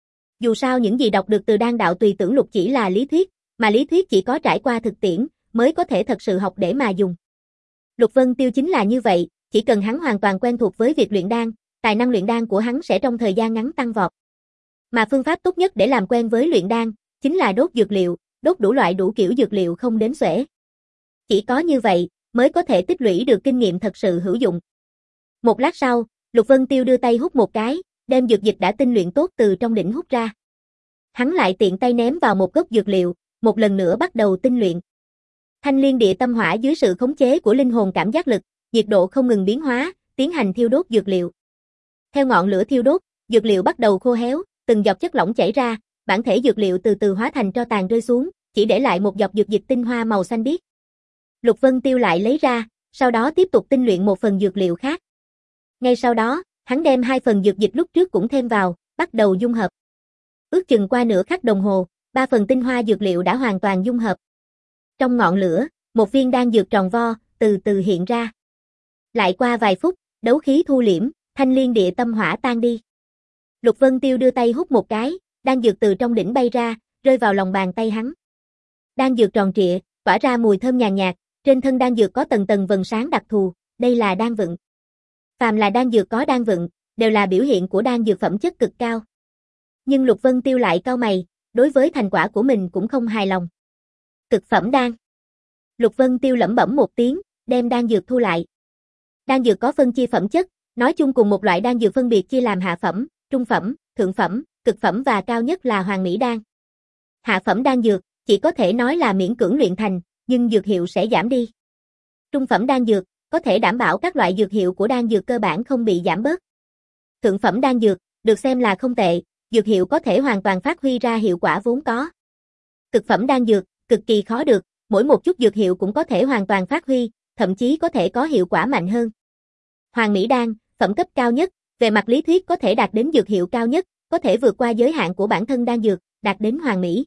Dù sao những gì đọc được từ đan đạo tùy tưởng lục chỉ là lý thuyết, mà lý thuyết chỉ có trải qua thực tiễn mới có thể thật sự học để mà dùng. Lục Vân Tiêu chính là như vậy, chỉ cần hắn hoàn toàn quen thuộc với việc luyện đan, tài năng luyện đan của hắn sẽ trong thời gian ngắn tăng vọt. Mà phương pháp tốt nhất để làm quen với luyện đan chính là đốt dược liệu, đốt đủ loại đủ kiểu dược liệu không đếm xuể. Chỉ có như vậy mới có thể tích lũy được kinh nghiệm thật sự hữu dụng. Một lát sau, Lục Vân Tiêu đưa tay hút một cái, đem dược dịch đã tinh luyện tốt từ trong đỉnh hút ra. Hắn lại tiện tay ném vào một gốc dược liệu, một lần nữa bắt đầu tinh luyện. Thanh liên địa tâm hỏa dưới sự khống chế của linh hồn cảm giác lực, nhiệt độ không ngừng biến hóa, tiến hành thiêu đốt dược liệu. Theo ngọn lửa thiêu đốt, dược liệu bắt đầu khô héo, từng giọt chất lỏng chảy ra, bản thể dược liệu từ từ hóa thành tro tàn rơi xuống, chỉ để lại một giọt dược dịch tinh hoa màu xanh biếc. Lục Vân Tiêu lại lấy ra, sau đó tiếp tục tinh luyện một phần dược liệu khác. Ngay sau đó, hắn đem hai phần dược dịch lúc trước cũng thêm vào, bắt đầu dung hợp. Ước chừng qua nửa khắc đồng hồ, ba phần tinh hoa dược liệu đã hoàn toàn dung hợp. Trong ngọn lửa, một viên đan dược tròn vo, từ từ hiện ra. Lại qua vài phút, đấu khí thu liễm, thanh liên địa tâm hỏa tan đi. Lục Vân Tiêu đưa tay hút một cái, đan dược từ trong đỉnh bay ra, rơi vào lòng bàn tay hắn. Đan dược tròn trịa, tỏa ra mùi thơm nhàn nhạt, trên thân đan dược có tầng tầng vầng sáng đặc thù, đây là đan vựng. Phàm là đan dược có đan vựng, đều là biểu hiện của đan dược phẩm chất cực cao. Nhưng Lục Vân Tiêu lại cau mày, đối với thành quả của mình cũng không hài lòng. Cực phẩm đan. Lục Vân Tiêu lẩm bẩm một tiếng, đem đan dược thu lại. Đan dược có phân chia phẩm chất, nói chung cùng một loại đan dược phân biệt chia làm hạ phẩm, trung phẩm, thượng phẩm, cực phẩm và cao nhất là hoàn mỹ đan. Hạ phẩm đan dược, chỉ có thể nói là miễn cưỡng luyện thành, nhưng dược hiệu sẽ giảm đi. Trung phẩm đan dược, có thể đảm bảo các loại dược hiệu của đan dược cơ bản không bị giảm bớt. Thượng phẩm đan dược, được xem là không tệ, dược hiệu có thể hoàn toàn phát huy ra hiệu quả vốn có. Cực phẩm đan dược, cực kỳ khó được, mỗi một chút dược hiệu cũng có thể hoàn toàn phát huy, thậm chí có thể có hiệu quả mạnh hơn. Hoàn mỹ đan, phẩm cấp cao nhất, về mặt lý thuyết có thể đạt đến dược hiệu cao nhất, có thể vượt qua giới hạn của bản thân đan dược, đạt đến hoàn mỹ.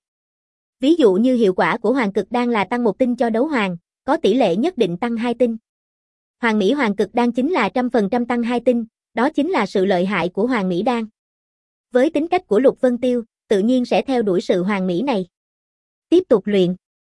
Ví dụ như hiệu quả của hoàng cực đan là tăng một tinh cho đấu hoàng, có tỷ lệ nhất định tăng hai tinh. Hoàn mỹ hoàng cực đan chính là trăm phần trăm tăng hai tinh, đó chính là sự lợi hại của hoàn mỹ đan. Với tính cách của Lục Vân Tiêu, tự nhiên sẽ theo đuổi sự hoàn mỹ này. Tiếp tục luyện.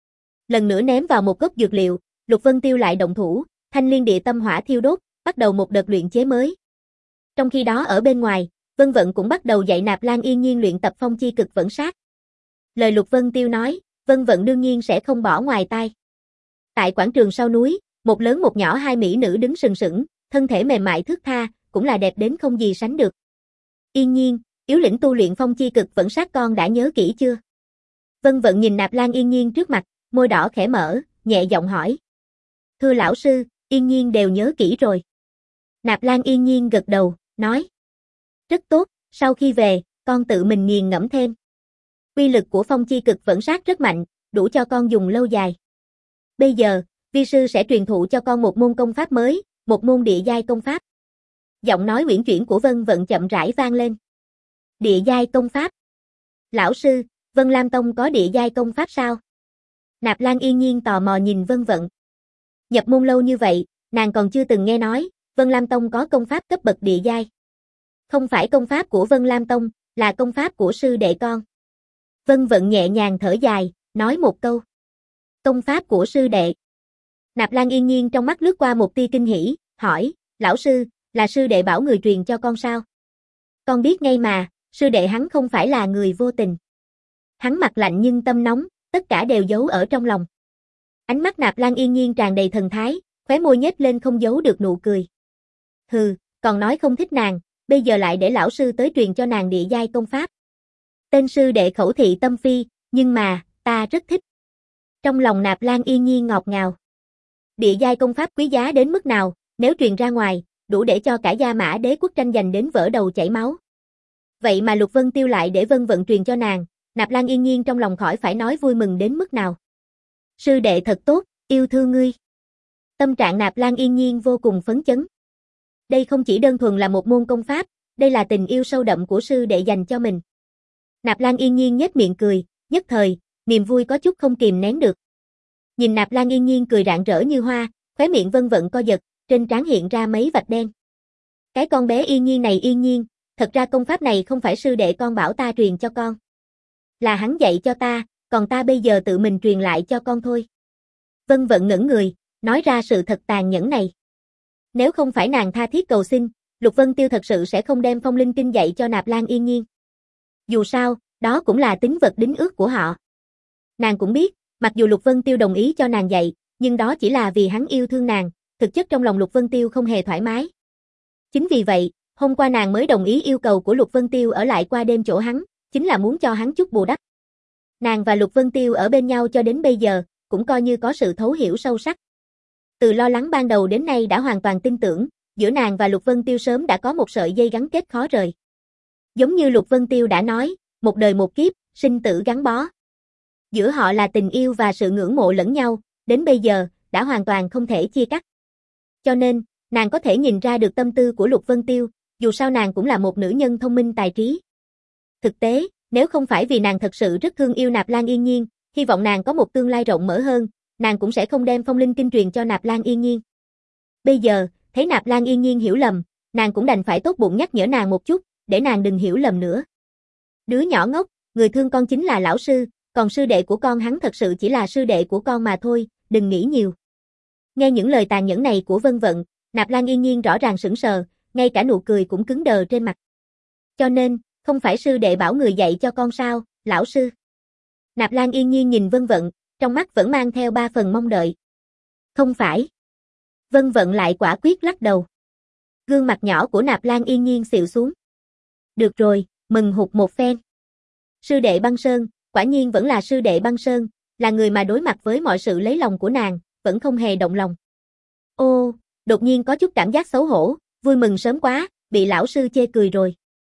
Lần nữa ném vào một gốc dược liệu, Lục Vân Tiêu lại động thủ, thanh liên địa tâm hỏa thiêu đốt, bắt đầu một đợt luyện chế mới. Trong khi đó ở bên ngoài, Vân Vận cũng bắt đầu dạy Nạp Lan Yên Nhiên luyện tập phong chi cực vẫn sát. Lời Lục Vân Tiêu nói, Vân Vận đương nhiên sẽ không bỏ ngoài tai. Tại quảng trường sau núi, một lớn một nhỏ hai mỹ nữ đứng sừng sững, thân thể mềm mại thướt tha, cũng là đẹp đến không gì sánh được. Yên Nhiên, yếu lĩnh tu luyện phong chi cực vẫn sát con đã nhớ kỹ chưa? Vân Vận nhìn Nạp Lan Yên Nhiên trước mặt, môi đỏ khẽ mở, nhẹ giọng hỏi. Thưa lão sư, Yên Nhiên đều nhớ kỹ rồi. Nạp Lan Yên Nhiên gật đầu, nói. Rất tốt, sau khi về, con tự mình nghiền ngẫm thêm. Uy lực của phong chi cực vẫn sát rất mạnh, đủ cho con dùng lâu dài. Bây giờ, vi sư sẽ truyền thụ cho con một môn công pháp mới, một môn địa giai công pháp. Giọng nói uyển chuyển của Vân Vận chậm rãi vang lên. Địa giai công pháp. Lão sư, Vân Lam Tông có địa giai công pháp sao? Nạp Lan Yên Nhiên tò mò nhìn Vân Vận. Nhập môn lâu như vậy, nàng còn chưa từng nghe nói, Vân Lam Tông có công pháp cấp bậc địa giai. Không phải công pháp của Vân Lam Tông, là công pháp của sư đệ con. Vân Vận nhẹ nhàng thở dài, nói một câu. Công pháp của sư đệ. Nạp Lan Yên Nhiên trong mắt lướt qua một tia kinh hỉ, hỏi, lão sư, là sư đệ bảo người truyền cho con sao? Con biết ngay mà, sư đệ hắn không phải là người vô tình. Hắn mặt lạnh nhưng tâm nóng, tất cả đều giấu ở trong lòng. Ánh mắt Nạp Lan Yên Nhiên tràn đầy thần thái, khóe môi nhếch lên không giấu được nụ cười. Hừ, còn nói không thích nàng, bây giờ lại để lão sư tới truyền cho nàng địa giai công pháp. Tên sư đệ khẩu thị tâm phi, nhưng mà, ta rất thích. Trong lòng Nạp Lan Yên Nhiên ngọt ngào. Địa giai công pháp quý giá đến mức nào, nếu truyền ra ngoài, đủ để cho cả Gia Mã Đế quốc tranh giành đến vỡ đầu chảy máu. Vậy mà Lục Vân Tiêu lại để Vân Vận truyền cho nàng, Nạp Lan Yên Nhiên trong lòng khỏi phải nói vui mừng đến mức nào. Sư đệ thật tốt, yêu thương ngươi. Tâm trạng Nạp Lan Yên Nhiên vô cùng phấn chấn. Đây không chỉ đơn thuần là một môn công pháp, đây là tình yêu sâu đậm của sư đệ dành cho mình. Nạp Lan Yên Nhiên nhếch miệng cười, nhất thời, niềm vui có chút không kìm nén được. Nhìn Nạp Lan Yên Nhiên cười rạng rỡ như hoa, khóe miệng Vân Vận co giật, trên trán hiện ra mấy vạch đen. Cái con bé Yên Nhiên này Yên Nhiên, thật ra công pháp này không phải sư đệ con bảo ta truyền cho con. Là hắn dạy cho ta, còn ta bây giờ tự mình truyền lại cho con thôi. Vân Vận ngẩn người, nói ra sự thật tàn nhẫn này. Nếu không phải nàng tha thiết cầu xin, Lục Vân Tiêu thật sự sẽ không đem Phong Linh Kinh dạy cho Nạp Lan Yên Nhiên. Dù sao, đó cũng là tín vật đính ước của họ. Nàng cũng biết, mặc dù Lục Vân Tiêu đồng ý cho nàng dạy, nhưng đó chỉ là vì hắn yêu thương nàng, thực chất trong lòng Lục Vân Tiêu không hề thoải mái. Chính vì vậy, hôm qua nàng mới đồng ý yêu cầu của Lục Vân Tiêu ở lại qua đêm chỗ hắn, chính là muốn cho hắn chút bù đắp. Nàng và Lục Vân Tiêu ở bên nhau cho đến bây giờ, cũng coi như có sự thấu hiểu sâu sắc. Từ lo lắng ban đầu đến nay đã hoàn toàn tin tưởng, giữa nàng và Lục Vân Tiêu sớm đã có một sợi dây gắn kết khó rời. Giống như Lục Vân Tiêu đã nói, một đời một kiếp, sinh tử gắn bó. Giữa họ là tình yêu và sự ngưỡng mộ lẫn nhau, đến bây giờ, đã hoàn toàn không thể chia cắt. Cho nên, nàng có thể nhìn ra được tâm tư của Lục Vân Tiêu, dù sao nàng cũng là một nữ nhân thông minh tài trí. Thực tế, nếu không phải vì nàng thật sự rất thương yêu Nạp Lan Yên Nhiên, hy vọng nàng có một tương lai rộng mở hơn, nàng cũng sẽ không đem Phong Linh Kinh truyền cho Nạp Lan Yên Nhiên. Bây giờ, thấy Nạp Lan Yên Nhiên hiểu lầm, nàng cũng đành phải tốt bụng nhắc nhở nàng một chút, để nàng đừng hiểu lầm nữa. Đứa nhỏ ngốc, người thương con chính là lão sư, còn sư đệ của con hắn thật sự chỉ là sư đệ của con mà thôi, đừng nghĩ nhiều. Nghe những lời tàn nhẫn này của Vân Vận, Nạp Lan Yên Nhiên rõ ràng sững sờ, ngay cả nụ cười cũng cứng đờ trên mặt. Cho nên, không phải sư đệ bảo người dạy cho con sao, lão sư? Nạp Lan Yên Nhiên nhìn Vân Vận, trong mắt vẫn mang theo ba phần mong đợi. Không phải. Vân Vận lại quả quyết lắc đầu. Gương mặt nhỏ của Nạp Lan Yên Nhiên xịu xuống. Được rồi, mừng hụt một phen. Sư đệ Băng Sơn, quả nhiên vẫn là sư đệ Băng Sơn, là người mà đối mặt với mọi sự lấy lòng của nàng, vẫn không hề động lòng. Ô, đột nhiên có chút cảm giác xấu hổ, vui mừng sớm quá, bị lão sư chê cười rồi.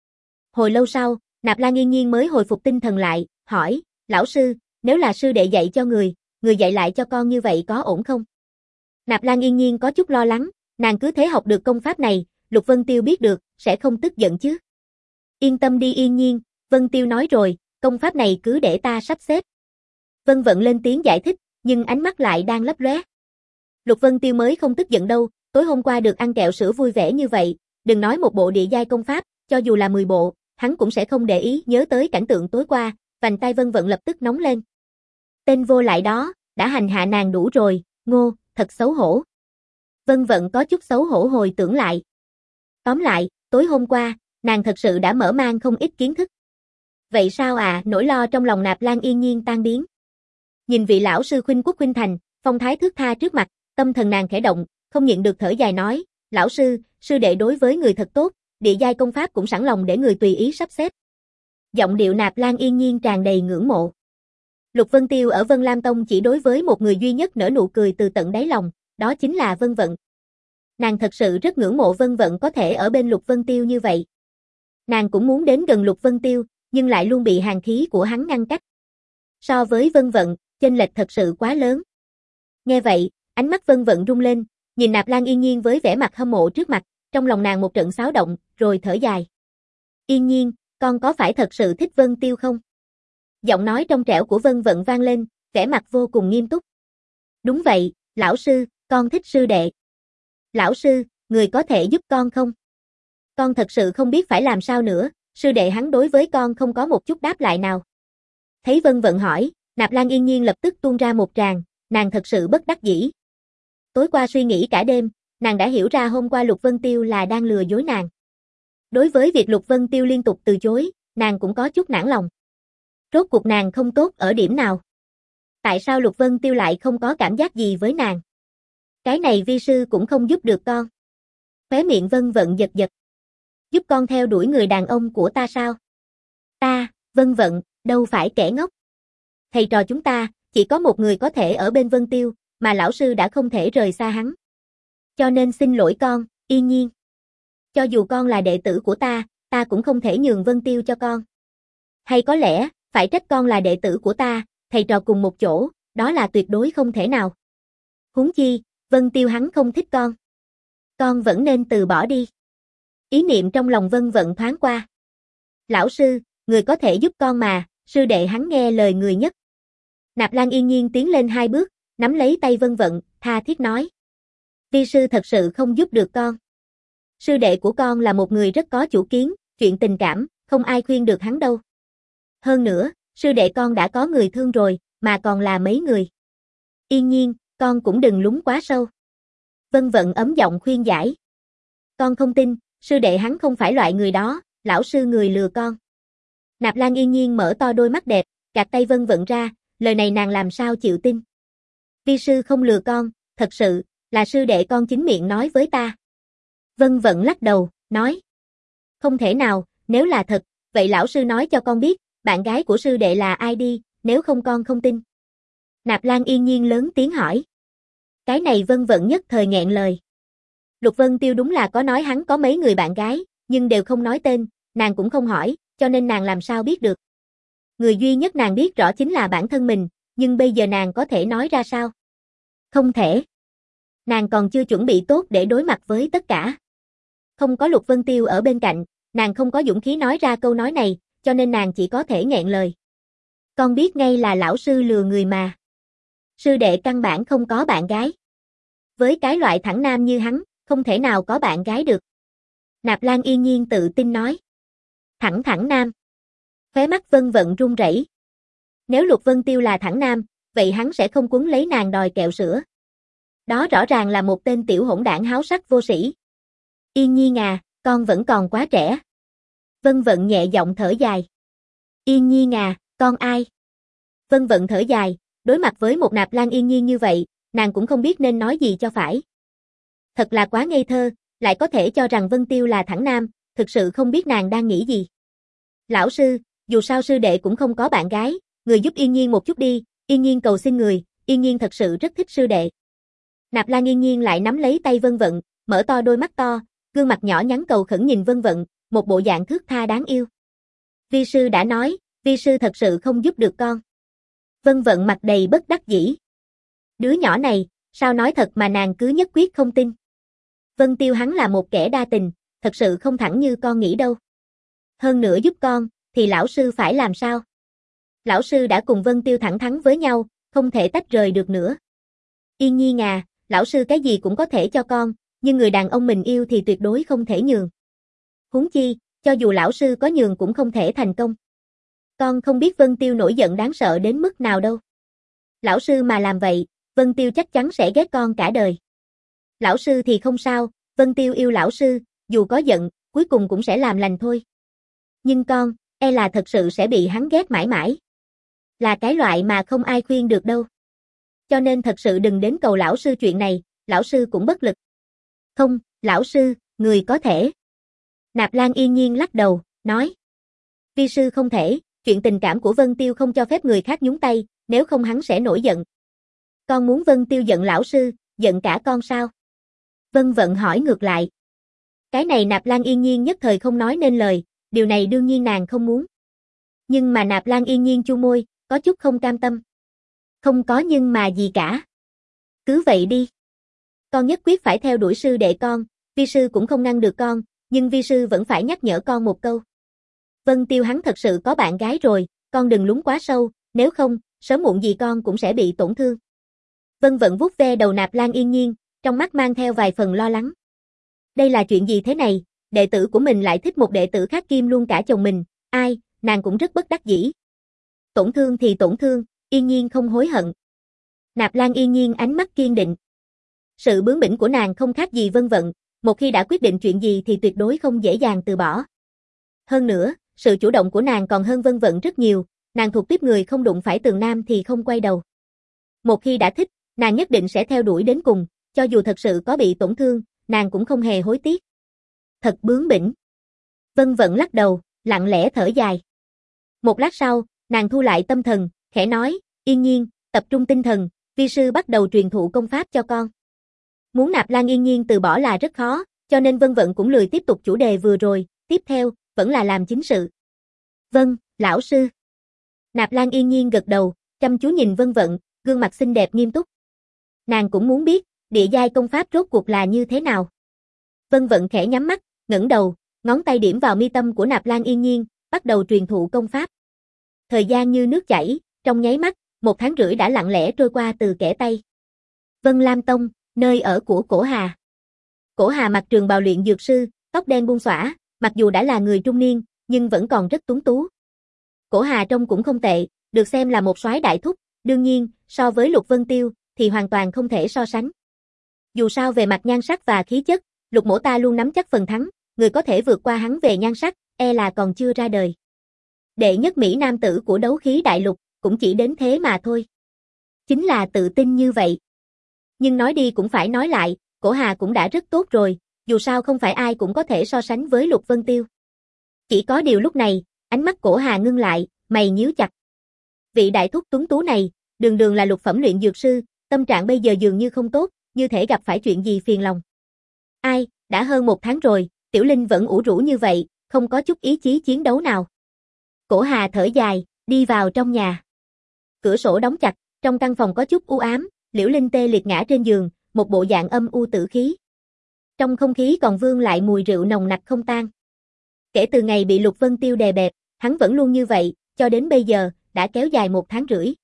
Hồi lâu sau, Nạp Lan Yên Nhiên mới hồi phục tinh thần lại, hỏi, lão sư, nếu là sư đệ dạy cho người, người dạy lại cho con như vậy có ổn không? Nạp Lan Yên Nhiên có chút lo lắng, nàng cứ thế học được công pháp này, Lục Vân Tiêu biết được, sẽ không tức giận chứ. Yên tâm đi Yên Nhiên, Vân Tiêu nói rồi, công pháp này cứ để ta sắp xếp. Vân Vận lên tiếng giải thích, nhưng ánh mắt lại đang lấp lóe. Lục Vân Tiêu mới không tức giận đâu, tối hôm qua được ăn kẹo sữa vui vẻ như vậy, đừng nói một bộ địa giai công pháp, cho dù là mười bộ, hắn cũng sẽ không để ý nhớ tới cảnh tượng tối qua, vành tay Vân Vận lập tức nóng lên. Tên vô lại đó, đã hành hạ nàng đủ rồi, ngô, thật xấu hổ. Vân Vận có chút xấu hổ hồi tưởng lại. Tóm lại, tối hôm qua, nàng thật sự đã mở mang không ít kiến thức. Vậy sao à, nỗi lo trong lòng Nạp Lan Yên Nhiên tan biến. Nhìn vị lão sư khuynh quốc khuynh thành, phong thái thước tha trước mặt, tâm thần nàng khẽ động, không nhịn được thở dài nói, lão sư, sư đệ đối với người thật tốt, địa giai công pháp cũng sẵn lòng để người tùy ý sắp xếp. Giọng điệu Nạp Lan Yên Nhiên tràn đầy ngưỡng mộ. Lục Vân Tiêu ở Vân Lam Tông chỉ đối với một người duy nhất nở nụ cười từ tận đáy lòng, đó chính là Vân Vận. Nàng thật sự rất ngưỡng mộ Vân Vận có thể ở bên Lục Vân Tiêu như vậy. Nàng cũng muốn đến gần Lục Vân Tiêu, nhưng lại luôn bị hàn khí của hắn ngăn cách. So với Vân Vận, chênh lệch thật sự quá lớn. Nghe vậy, ánh mắt Vân Vận rung lên, nhìn Nạp Lan Yên Nhiên với vẻ mặt hâm mộ trước mặt, trong lòng nàng một trận xáo động, rồi thở dài. Yên Nhiên, con có phải thật sự thích Vân Tiêu không? Giọng nói trong trẻo của Vân Vận vang lên, vẻ mặt vô cùng nghiêm túc. Đúng vậy, lão sư, con thích sư đệ. Lão sư, người có thể giúp con không? Con thật sự không biết phải làm sao nữa, sư đệ hắn đối với con không có một chút đáp lại nào. Thấy Vân Vận hỏi, Nạp Lan Yên Nhiên lập tức tuôn ra một tràng, nàng thật sự bất đắc dĩ. Tối qua suy nghĩ cả đêm, nàng đã hiểu ra hôm qua Lục Vân Tiêu là đang lừa dối nàng. Đối với việc Lục Vân Tiêu liên tục từ chối, nàng cũng có chút nản lòng. Rốt cuộc nàng không tốt ở điểm nào? Tại sao Lục Vân Tiêu lại không có cảm giác gì với nàng? Cái này vi sư cũng không giúp được con. Khóe miệng Vân Vận giật giật. Giúp con theo đuổi người đàn ông của ta sao? Ta, Vân Vận, đâu phải kẻ ngốc. Thầy trò chúng ta, chỉ có một người có thể ở bên Vân Tiêu, mà lão sư đã không thể rời xa hắn. Cho nên xin lỗi con, Yên Nhiên. Cho dù con là đệ tử của ta, ta cũng không thể nhường Vân Tiêu cho con. Hay có lẽ, phải trách con là đệ tử của ta, thầy trò cùng một chỗ, đó là tuyệt đối không thể nào. Huống chi, Vân Tiêu hắn không thích con. Con vẫn nên từ bỏ đi. Ý niệm trong lòng Vân Vận thoáng qua. Lão sư, người có thể giúp con mà, sư đệ hắn nghe lời người nhất. Nạp Lan Yên Nhiên tiến lên hai bước, nắm lấy tay Vân Vận, tha thiết nói. Vi sư thật sự không giúp được con. Sư đệ của con là một người rất có chủ kiến, chuyện tình cảm, không ai khuyên được hắn đâu. Hơn nữa, sư đệ con đã có người thương rồi, mà còn là mấy người. Yên Nhiên, con cũng đừng lún quá sâu. Vân Vận ấm giọng khuyên giải. Con không tin, sư đệ hắn không phải loại người đó, lão sư người lừa con. Nạp Lan Yên Nhiên mở to đôi mắt đẹp, gạt tay Vân Vận ra, lời này nàng làm sao chịu tin. Vi sư không lừa con, thật sự, là sư đệ con chính miệng nói với ta. Vân Vận lắc đầu, nói. Không thể nào, nếu là thật, vậy lão sư nói cho con biết, bạn gái của sư đệ là ai đi, nếu không con không tin. Nạp Lan Yên Nhiên lớn tiếng hỏi. Cái này Vân Vận nhất thời nghẹn lời. Lục Vân Tiêu đúng là có nói hắn có mấy người bạn gái, nhưng đều không nói tên, nàng cũng không hỏi, cho nên nàng làm sao biết được. Người duy nhất nàng biết rõ chính là bản thân mình, nhưng bây giờ nàng có thể nói ra sao? Không thể. Nàng còn chưa chuẩn bị tốt để đối mặt với tất cả. Không có Lục Vân Tiêu ở bên cạnh, nàng không có dũng khí nói ra câu nói này, cho nên nàng chỉ có thể nghẹn lời. Con biết ngay là lão sư lừa người mà. Sư đệ căn bản không có bạn gái. Với cái loại thẳng nam như hắn, không thể nào có bạn gái được. Nạp Lan Yên Nhiên tự tin nói. Thẳng thẳng nam. Khóe mắt Vân Vận run rẩy. Nếu Lục Vân Tiêu là thẳng nam, vậy hắn sẽ không quấn lấy nàng đòi kẹo sữa. Đó rõ ràng là một tên tiểu hỗn đảng háo sắc vô sĩ. Yên Nhiên à, con vẫn còn quá trẻ. Vân Vận nhẹ giọng thở dài. Yên Nhiên à, con ai? Vân Vận thở dài, đối mặt với một Nạp Lan Yên Nhiên như vậy, nàng cũng không biết nên nói gì cho phải. Thật là quá ngây thơ, lại có thể cho rằng Vân Tiêu là thẳng nam, thực sự không biết nàng đang nghĩ gì. Lão sư, dù sao sư đệ cũng không có bạn gái, người giúp Yên Nhiên một chút đi, Yên Nhiên cầu xin người, Yên Nhiên thật sự rất thích sư đệ. Nạp Lan Yên Nhiên lại nắm lấy tay Vân Vận, mở to đôi mắt to, gương mặt nhỏ nhắn cầu khẩn nhìn Vân Vận, một bộ dạng thước tha đáng yêu. Vi sư đã nói, vi sư thật sự không giúp được con. Vân Vận mặt đầy bất đắc dĩ. Đứa nhỏ này, sao nói thật mà nàng cứ nhất quyết không tin. Vân Tiêu hắn là một kẻ đa tình, thật sự không thẳng như con nghĩ đâu. Hơn nữa giúp con, thì lão sư phải làm sao? Lão sư đã cùng Vân Tiêu thẳng thắn với nhau, không thể tách rời được nữa. Yên Nhiên à, lão sư cái gì cũng có thể cho con, nhưng người đàn ông mình yêu thì tuyệt đối không thể nhường. Huống chi, cho dù lão sư có nhường cũng không thể thành công. Con không biết Vân Tiêu nổi giận đáng sợ đến mức nào đâu. Lão sư mà làm vậy, Vân Tiêu chắc chắn sẽ ghét con cả đời. Lão sư thì không sao, Vân Tiêu yêu lão sư, dù có giận, cuối cùng cũng sẽ làm lành thôi. Nhưng con, e là thật sự sẽ bị hắn ghét mãi mãi. Là cái loại mà không ai khuyên được đâu. Cho nên thật sự đừng đến cầu lão sư chuyện này, lão sư cũng bất lực. Không, lão sư, người có thể. Nạp Lan yên nhiên lắc đầu, nói. Vi sư không thể, chuyện tình cảm của Vân Tiêu không cho phép người khác nhúng tay, nếu không hắn sẽ nổi giận. Con muốn Vân Tiêu giận lão sư, giận cả con sao? Vân Vận hỏi ngược lại. Cái này Nạp Lan yên nhiên nhất thời không nói nên lời, điều này đương nhiên nàng không muốn. Nhưng mà Nạp Lan yên nhiên chu môi, có chút không cam tâm. Không có nhưng mà gì cả. Cứ vậy đi. Con nhất quyết phải theo đuổi sư đệ con, vi sư cũng không ngăn được con, nhưng vi sư vẫn phải nhắc nhở con một câu. Vân Tiêu hắn thật sự có bạn gái rồi, con đừng lún quá sâu, nếu không, sớm muộn gì con cũng sẽ bị tổn thương. Vân Vận vuốt ve đầu Nạp Lan yên nhiên, trong mắt mang theo vài phần lo lắng. Đây là chuyện gì thế này, đệ tử của mình lại thích một đệ tử khác kim luôn cả chồng mình, ai, nàng cũng rất bất đắc dĩ. Tổn thương thì tổn thương, yên nhiên không hối hận. Nạp Lan yên nhiên ánh mắt kiên định. Sự bướng bỉnh của nàng không khác gì Vân Vận, một khi đã quyết định chuyện gì thì tuyệt đối không dễ dàng từ bỏ. Hơn nữa, sự chủ động của nàng còn hơn Vân Vận rất nhiều, nàng thuộc tiếp người không đụng phải tường nam thì không quay đầu. Một khi đã thích, nàng nhất định sẽ theo đuổi đến cùng, cho dù thật sự có bị tổn thương, nàng cũng không hề hối tiếc. Thật bướng bỉnh. Vân Vận lắc đầu, lặng lẽ thở dài. Một lát sau, nàng thu lại tâm thần, khẽ nói, yên nhiên, tập trung tinh thần, vi sư bắt đầu truyền thụ công pháp cho con. Muốn Nạp Lan yên nhiên từ bỏ là rất khó, cho nên Vân Vận cũng lười tiếp tục chủ đề vừa rồi, tiếp theo, vẫn là làm chính sự. Vâng, lão sư. Nạp Lan yên nhiên gật đầu, chăm chú nhìn Vân Vận, gương mặt xinh đẹp nghiêm túc. Nàng cũng muốn biết, địa giai công pháp rốt cuộc là như thế nào. Vân Vận khẽ nhắm mắt, ngẩng đầu, ngón tay điểm vào mi tâm của Nạp Lan yên nhiên, bắt đầu truyền thụ công pháp. Thời gian như nước chảy, trong nháy mắt, một tháng rưỡi đã lặng lẽ trôi qua từ kẻ tay. Vân Lam Tông, nơi ở của Cổ Hà. Cổ Hà mặc trường bào luyện dược sư, tóc đen buông xõa, mặc dù đã là người trung niên, nhưng vẫn còn rất tuấn tú. Cổ Hà trông cũng không tệ, được xem là một soái đại thúc, đương nhiên, so với Lục Vân Tiêu, thì hoàn toàn không thể so sánh. Dù sao về mặt nhan sắc và khí chất, Lục Mỗ ta luôn nắm chắc phần thắng, người có thể vượt qua hắn về nhan sắc, e là còn chưa ra đời. Đệ nhất Mỹ nam tử của đấu khí đại lục, cũng chỉ đến thế mà thôi. Chính là tự tin như vậy. Nhưng nói đi cũng phải nói lại, Cổ Hà cũng đã rất tốt rồi, dù sao không phải ai cũng có thể so sánh với Lục Vân Tiêu. Chỉ có điều lúc này, ánh mắt Cổ Hà ngưng lại, mày nhíu chặt. Vị đại thúc tuấn tú này, đường đường là lục phẩm luyện dược sư, tâm trạng bây giờ dường như không tốt, như thể gặp phải chuyện gì phiền lòng. Ai, đã hơn một tháng rồi, Tiểu Linh vẫn ủ rũ như vậy, không có chút ý chí chiến đấu nào. Cổ Hà thở dài, đi vào trong nhà. Cửa sổ đóng chặt, trong căn phòng có chút u ám, Liễu Linh tê liệt ngã trên giường, một bộ dạng âm u tử khí. Trong không khí còn vương lại mùi rượu nồng nặc không tan. Kể từ ngày bị Lục Vân Tiêu đè bẹp, hắn vẫn luôn như vậy, cho đến bây giờ, đã kéo dài một tháng rưỡi.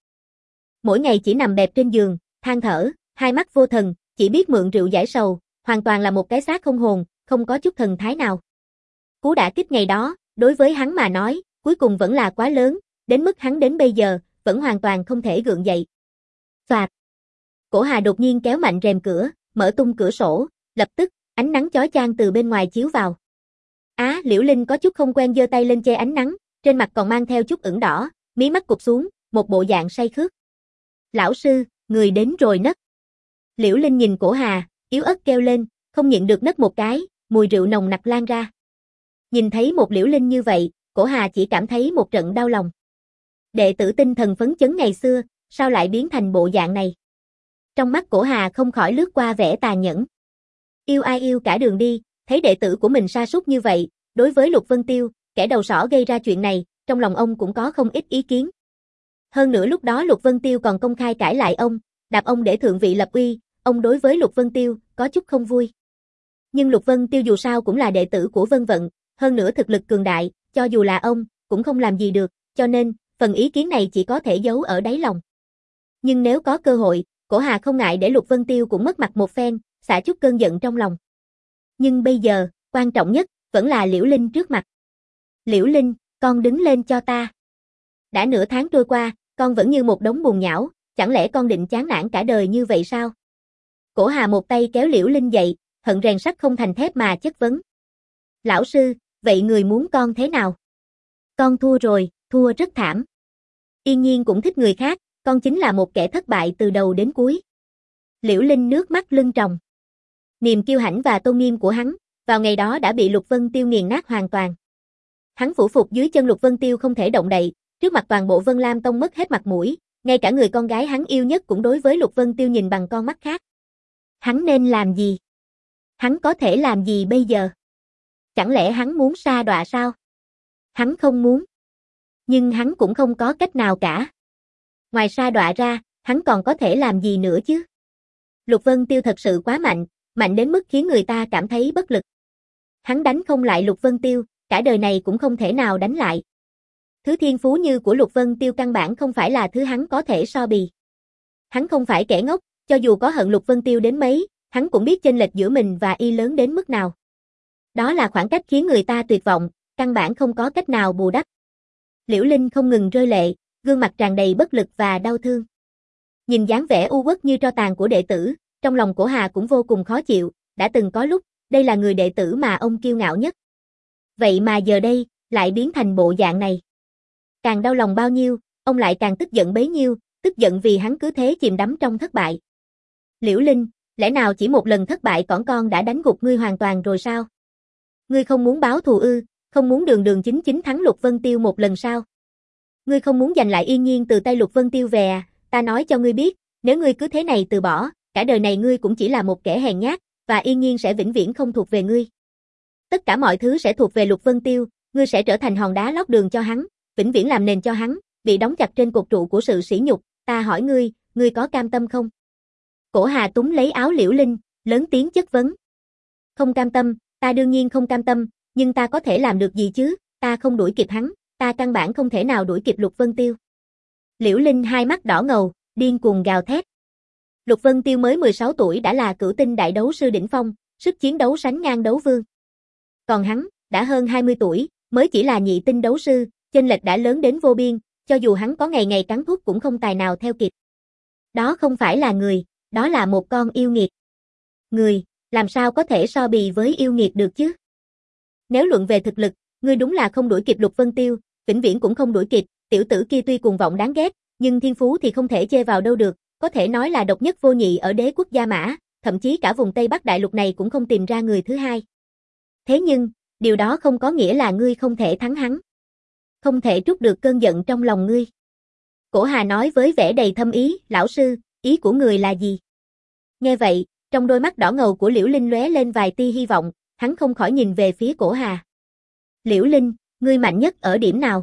Mỗi ngày chỉ nằm bẹp trên giường, than thở, hai mắt vô thần, chỉ biết mượn rượu giải sầu, hoàn toàn là một cái xác không hồn, không có chút thần thái nào. Cú đả kích ngày đó, đối với hắn mà nói, cuối cùng vẫn là quá lớn, đến mức hắn đến bây giờ, vẫn hoàn toàn không thể gượng dậy. Phạt. Cổ Hà đột nhiên kéo mạnh rèm cửa, mở tung cửa sổ, lập tức, ánh nắng chói chang từ bên ngoài chiếu vào. Á, Liễu Linh có chút không quen giơ tay lên che ánh nắng, trên mặt còn mang theo chút ửng đỏ, mí mắt cụp xuống, một bộ dạng say khướt. Lão sư, người đến rồi nấc. Liễu Linh nhìn Cổ Hà, yếu ớt kêu lên, không nhịn được nấc một cái, mùi rượu nồng nặc lan ra. Nhìn thấy một Liễu Linh như vậy, Cổ Hà chỉ cảm thấy một trận đau lòng. Đệ tử tinh thần phấn chấn ngày xưa, sao lại biến thành bộ dạng này? Trong mắt Cổ Hà không khỏi lướt qua vẻ tà nhẫn. Yêu ai yêu cả đường đi, thấy đệ tử của mình sa sút như vậy, đối với Lục Vân Tiêu, kẻ đầu sỏ gây ra chuyện này, trong lòng ông cũng có không ít ý kiến. Hơn nữa lúc đó Lục Vân Tiêu còn công khai cãi lại ông, đạp ông để thượng vị lập uy, ông đối với Lục Vân Tiêu có chút không vui. Nhưng Lục Vân Tiêu dù sao cũng là đệ tử của Vân Vận, hơn nữa thực lực cường đại, cho dù là ông, cũng không làm gì được, cho nên, phần ý kiến này chỉ có thể giấu ở đáy lòng. Nhưng nếu có cơ hội, Cổ Hà không ngại để Lục Vân Tiêu cũng mất mặt một phen, xả chút cơn giận trong lòng. Nhưng bây giờ, quan trọng nhất, vẫn là Liễu Linh trước mặt. Liễu Linh, con đứng lên cho ta. Đã nửa tháng trôi qua, con vẫn như một đống bùn nhão, chẳng lẽ con định chán nản cả đời như vậy sao? Cổ Hà một tay kéo Liễu Linh dậy, hận rèn sắt không thành thép mà chất vấn. Lão sư, vậy người muốn con thế nào? Con thua rồi, thua rất thảm. Yên nhiên cũng thích người khác, con chính là một kẻ thất bại từ đầu đến cuối. Liễu Linh nước mắt lưng tròng. Niềm kiêu hãnh và tôn nghiêm của hắn, vào ngày đó đã bị Lục Vân Tiêu nghiền nát hoàn toàn. Hắn phủ phục dưới chân Lục Vân Tiêu không thể động đậy, trước mặt toàn bộ Vân Lam Tông mất hết mặt mũi, ngay cả người con gái hắn yêu nhất cũng đối với Lục Vân Tiêu nhìn bằng con mắt khác. Hắn nên làm gì? Hắn có thể làm gì bây giờ? Chẳng lẽ hắn muốn sa đọa sao? Hắn không muốn. Nhưng hắn cũng không có cách nào cả. Ngoài sa đọa ra, hắn còn có thể làm gì nữa chứ? Lục Vân Tiêu thật sự quá mạnh, mạnh đến mức khiến người ta cảm thấy bất lực. Hắn đánh không lại Lục Vân Tiêu, cả đời này cũng không thể nào đánh lại. Thứ thiên phú như của Lục Vân Tiêu căn bản không phải là thứ hắn có thể so bì. Hắn không phải kẻ ngốc, cho dù có hận Lục Vân Tiêu đến mấy, hắn cũng biết chênh lệch giữa mình và y lớn đến mức nào. Đó là khoảng cách khiến người ta tuyệt vọng, căn bản không có cách nào bù đắp. Liễu Linh không ngừng rơi lệ, gương mặt tràn đầy bất lực và đau thương. Nhìn dáng vẻ u uất như tro tàn của đệ tử, trong lòng Cổ Hà cũng vô cùng khó chịu, đã từng có lúc, đây là người đệ tử mà ông kiêu ngạo nhất. Vậy mà giờ đây, lại biến thành bộ dạng này. Càng đau lòng bao nhiêu, ông lại càng tức giận bấy nhiêu, tức giận vì hắn cứ thế chìm đắm trong thất bại. Liễu Linh, lẽ nào chỉ một lần thất bại cỏn con đã đánh gục ngươi hoàn toàn rồi sao? Ngươi không muốn báo thù ư, không muốn đường đường chính chính thắng Lục Vân Tiêu một lần sao? Ngươi không muốn giành lại Yên Nhiên từ tay Lục Vân Tiêu về à? Ta nói cho ngươi biết, nếu ngươi cứ thế này từ bỏ, cả đời này ngươi cũng chỉ là một kẻ hèn nhát, và Yên Nhiên sẽ vĩnh viễn không thuộc về ngươi. Tất cả mọi thứ sẽ thuộc về Lục Vân Tiêu, ngươi sẽ trở thành hòn đá lót đường cho hắn, vĩnh viễn làm nền cho hắn, bị đóng chặt trên cột trụ của sự sỉ nhục, ta hỏi ngươi, ngươi có cam tâm không? Cổ Hà túm lấy áo Liễu Linh, lớn tiếng chất vấn. Không cam tâm, ta đương nhiên không cam tâm, nhưng ta có thể làm được gì chứ, ta không đuổi kịp hắn, ta căn bản không thể nào đuổi kịp Lục Vân Tiêu. Liễu Linh hai mắt đỏ ngầu, điên cuồng gào thét. Lục Vân Tiêu mới mười sáu tuổi đã là cửu tinh đại đấu sư đỉnh phong, sức chiến đấu sánh ngang đấu vương. Còn hắn, đã hơn hai mươi tuổi, mới chỉ là nhị tinh đấu sư, chênh lệch đã lớn đến vô biên, cho dù hắn có ngày ngày cắn thuốc cũng không tài nào theo kịp. Đó không phải là người, đó là một con yêu nghiệt. Người, làm sao có thể so bì với yêu nghiệt được chứ? Nếu luận về thực lực, ngươi đúng là không đuổi kịp Lục Vân Tiêu, vĩnh viễn cũng không đuổi kịp, tiểu tử kia tuy cuồng vọng đáng ghét, nhưng thiên phú thì không thể chê vào đâu được, có thể nói là độc nhất vô nhị ở đế quốc Gia Mã, thậm chí cả vùng Tây Bắc Đại Lục này cũng không tìm ra người thứ hai. Thế nhưng, điều đó không có nghĩa là ngươi không thể thắng hắn. Không thể trút được cơn giận trong lòng ngươi. Cổ Hà nói với vẻ đầy thâm ý, lão sư, ý của người là gì? Nghe vậy, trong đôi mắt đỏ ngầu của Liễu Linh lóe lên vài tia hy vọng, hắn không khỏi nhìn về phía Cổ Hà. Liễu Linh, ngươi mạnh nhất ở điểm nào?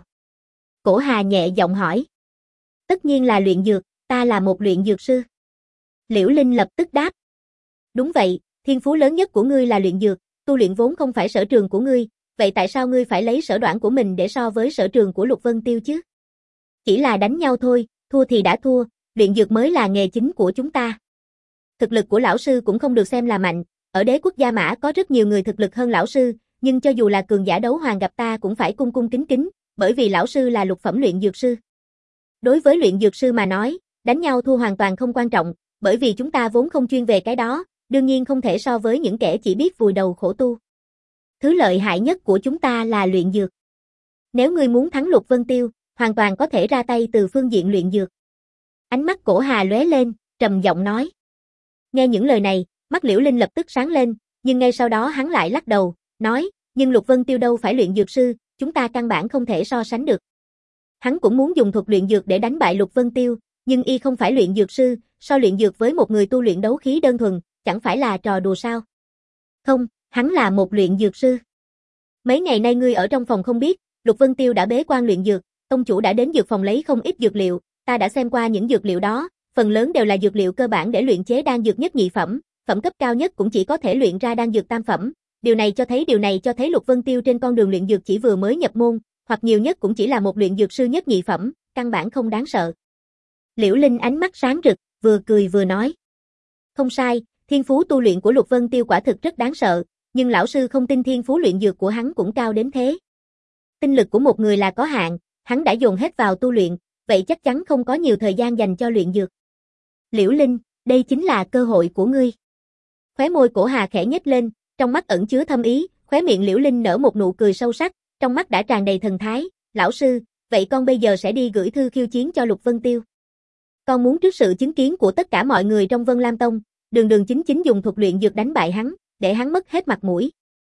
Cổ Hà nhẹ giọng hỏi. Tất nhiên là luyện dược, ta là một luyện dược sư. Liễu Linh lập tức đáp. Đúng vậy, thiên phú lớn nhất của ngươi là luyện dược, tu luyện vốn không phải sở trường của ngươi, vậy tại sao ngươi phải lấy sở đoản của mình để so với sở trường của Lục Vân Tiêu chứ? Chỉ là đánh nhau thôi, thua thì đã thua, luyện dược mới là nghề chính của chúng ta. Thực lực của lão sư cũng không được xem là mạnh, ở đế quốc Gia Mã có rất nhiều người thực lực hơn lão sư, nhưng cho dù là cường giả đấu hoàng gặp ta cũng phải cung cung kính kính, bởi vì lão sư là lục phẩm luyện dược sư. Đối với luyện dược sư mà nói, đánh nhau thua hoàn toàn không quan trọng, bởi vì chúng ta vốn không chuyên về cái đó, đương nhiên không thể so với những kẻ chỉ biết vùi đầu khổ tu. Thứ lợi hại nhất của chúng ta là luyện dược. Nếu ngươi muốn thắng Lục Vân Tiêu, hoàn toàn có thể ra tay từ phương diện luyện dược. Ánh mắt Cổ Hà lóe lên, trầm giọng nói. Nghe những lời này, mắt Liễu Linh lập tức sáng lên, nhưng ngay sau đó hắn lại lắc đầu, nói, nhưng Lục Vân Tiêu đâu phải luyện dược sư, chúng ta căn bản không thể so sánh được. Hắn cũng muốn dùng thuật luyện dược để đánh bại Lục Vân Tiêu, nhưng y không phải luyện dược sư, so luyện dược với một người tu luyện đấu khí đơn thuần, chẳng phải là trò đùa sao? Không, hắn là một luyện dược sư. Mấy ngày nay ngươi ở trong phòng không biết, Lục Vân Tiêu đã bế quan luyện dược, tông chủ đã đến dược phòng lấy không ít dược liệu, ta đã xem qua những dược liệu đó, phần lớn đều là dược liệu cơ bản để luyện chế đan dược nhất nhị phẩm, phẩm cấp cao nhất cũng chỉ có thể luyện ra đan dược tam phẩm. Điều này cho thấy điều này cho thấy Lục Vân Tiêu trên con đường luyện dược chỉ vừa mới nhập môn, hoặc nhiều nhất cũng chỉ là một luyện dược sư nhất nhị phẩm, căn bản không đáng sợ. Liễu Linh ánh mắt sáng rực, vừa cười vừa nói. Không sai, thiên phú tu luyện của Lục Vân Tiêu quả thực rất đáng sợ, nhưng lão sư không tin thiên phú luyện dược của hắn cũng cao đến thế. Tinh lực của một người là có hạn, hắn đã dồn hết vào tu luyện, vậy chắc chắn không có nhiều thời gian dành cho luyện dược. Liễu Linh, đây chính là cơ hội của ngươi. Khóe môi Cổ Hà khẽ nhếch lên, trong mắt ẩn chứa thâm ý, khóe miệng Liễu Linh nở một nụ cười sâu sắc, trong mắt đã tràn đầy thần thái, lão sư, vậy con bây giờ sẽ đi gửi thư khiêu chiến cho Lục Vân Tiêu. Con muốn trước sự chứng kiến của tất cả mọi người trong Vân Lam Tông, đường đường chính chính dùng thuật luyện dược đánh bại hắn, để hắn mất hết mặt mũi.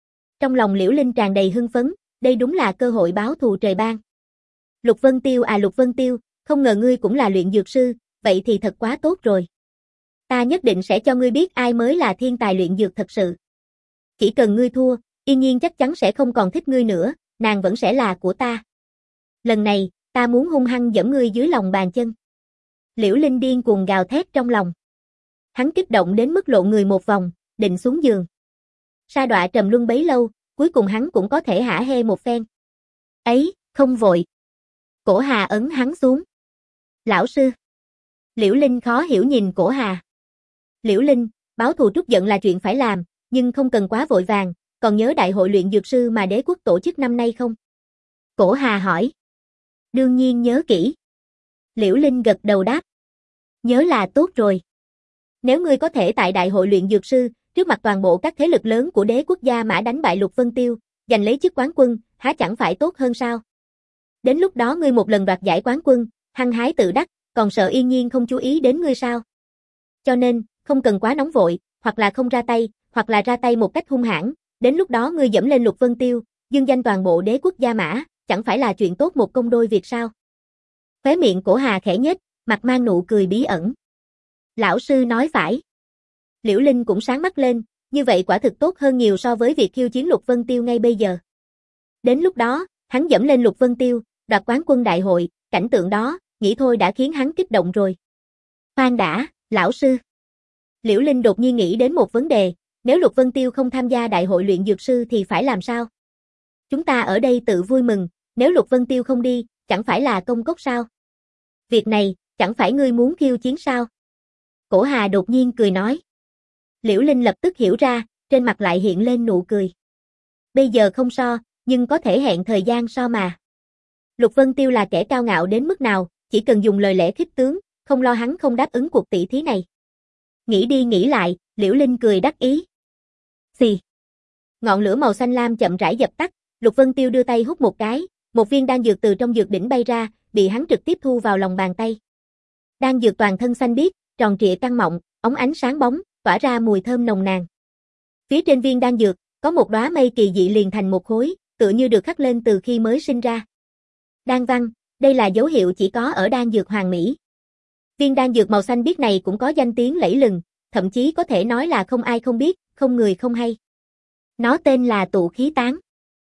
Trong lòng Liễu Linh tràn đầy hưng phấn, đây đúng là cơ hội báo thù trời ban. Lục Vân Tiêu à Lục Vân Tiêu, không ngờ ngươi cũng là luyện dược sư, vậy thì thật quá tốt rồi. Ta nhất định sẽ cho ngươi biết ai mới là thiên tài luyện dược thật sự. Chỉ cần ngươi thua, Yên Nhiên chắc chắn sẽ không còn thích ngươi nữa, nàng vẫn sẽ là của ta. Lần này, ta muốn hung hăng giẫm ngươi dưới lòng bàn chân. Liễu Linh điên cuồng gào thét trong lòng. Hắn kích động đến mức lộn người một vòng, định xuống giường. Sa đọa trầm luân bấy lâu, cuối cùng hắn cũng có thể hả hê một phen. Ấy, không vội. Cổ Hà ấn hắn xuống. Lão sư. Liễu Linh khó hiểu nhìn Cổ Hà. Liễu Linh, báo thù trút giận là chuyện phải làm, nhưng không cần quá vội vàng, còn nhớ đại hội luyện dược sư mà đế quốc tổ chức năm nay không? Cổ Hà hỏi. Đương nhiên nhớ kỹ. Liễu Linh gật đầu đáp. Nhớ là tốt rồi. Nếu ngươi có thể tại đại hội luyện dược sư, trước mặt toàn bộ các thế lực lớn của đế quốc Gia Mã đánh bại Lục Vân Tiêu, giành lấy chức quán quân, há chẳng phải tốt hơn sao? Đến lúc đó ngươi một lần đoạt giải quán quân, hăng hái tự đắc, còn sợ Yên Nhiên không chú ý đến ngươi sao? Cho nên, không cần quá nóng vội, hoặc là không ra tay, hoặc là ra tay một cách hung hãn, đến lúc đó ngươi dẫm lên Lục Vân Tiêu, dương danh toàn bộ đế quốc Gia Mã, chẳng phải là chuyện tốt một công đôi việc sao? Khóe miệng Cổ Hà khẽ nhếch, mặt mang nụ cười bí ẩn. Lão sư nói phải. Liễu Linh cũng sáng mắt lên, như vậy quả thực tốt hơn nhiều so với việc khiêu chiến Lục Vân Tiêu ngay bây giờ. Đến lúc đó, hắn dẫm lên Lục Vân Tiêu, đoạt quán quân đại hội, cảnh tượng đó, nghĩ thôi đã khiến hắn kích động rồi. Khoan đã, lão sư. Liễu Linh đột nhiên nghĩ đến một vấn đề, nếu Lục Vân Tiêu không tham gia đại hội luyện dược sư thì phải làm sao? Chúng ta ở đây tự vui mừng, nếu Lục Vân Tiêu không đi, chẳng phải là công cốc sao? Việc này, chẳng phải ngươi muốn khiêu chiến sao? Cổ Hà đột nhiên cười nói. Liễu Linh lập tức hiểu ra, trên mặt lại hiện lên nụ cười. Bây giờ không so, nhưng có thể hẹn thời gian so mà. Lục Vân Tiêu là kẻ cao ngạo đến mức nào, chỉ cần dùng lời lẽ khích tướng, không lo hắn không đáp ứng cuộc tỷ thí này. Nghĩ đi nghĩ lại, Liễu Linh cười đắc ý. Xì. Ngọn lửa màu xanh lam chậm rãi dập tắt, Lục Vân Tiêu đưa tay hút một cái, một viên đan dược từ trong dược đỉnh bay ra, bị hắn trực tiếp thu vào lòng bàn tay. Đan dược toàn thân xanh biếc, tròn trịa căng mọng, óng ánh sáng bóng, tỏa ra mùi thơm nồng nàn. Phía trên viên đan dược, có một đóa mây kỳ dị liền thành một khối, tựa như được khắc lên từ khi mới sinh ra. Đan văn, đây là dấu hiệu chỉ có ở đan dược hoàng mỹ. Viên đan dược màu xanh biếc này cũng có danh tiếng lẫy lừng, thậm chí có thể nói là không ai không biết, không người không hay. Nó tên là tụ khí tán.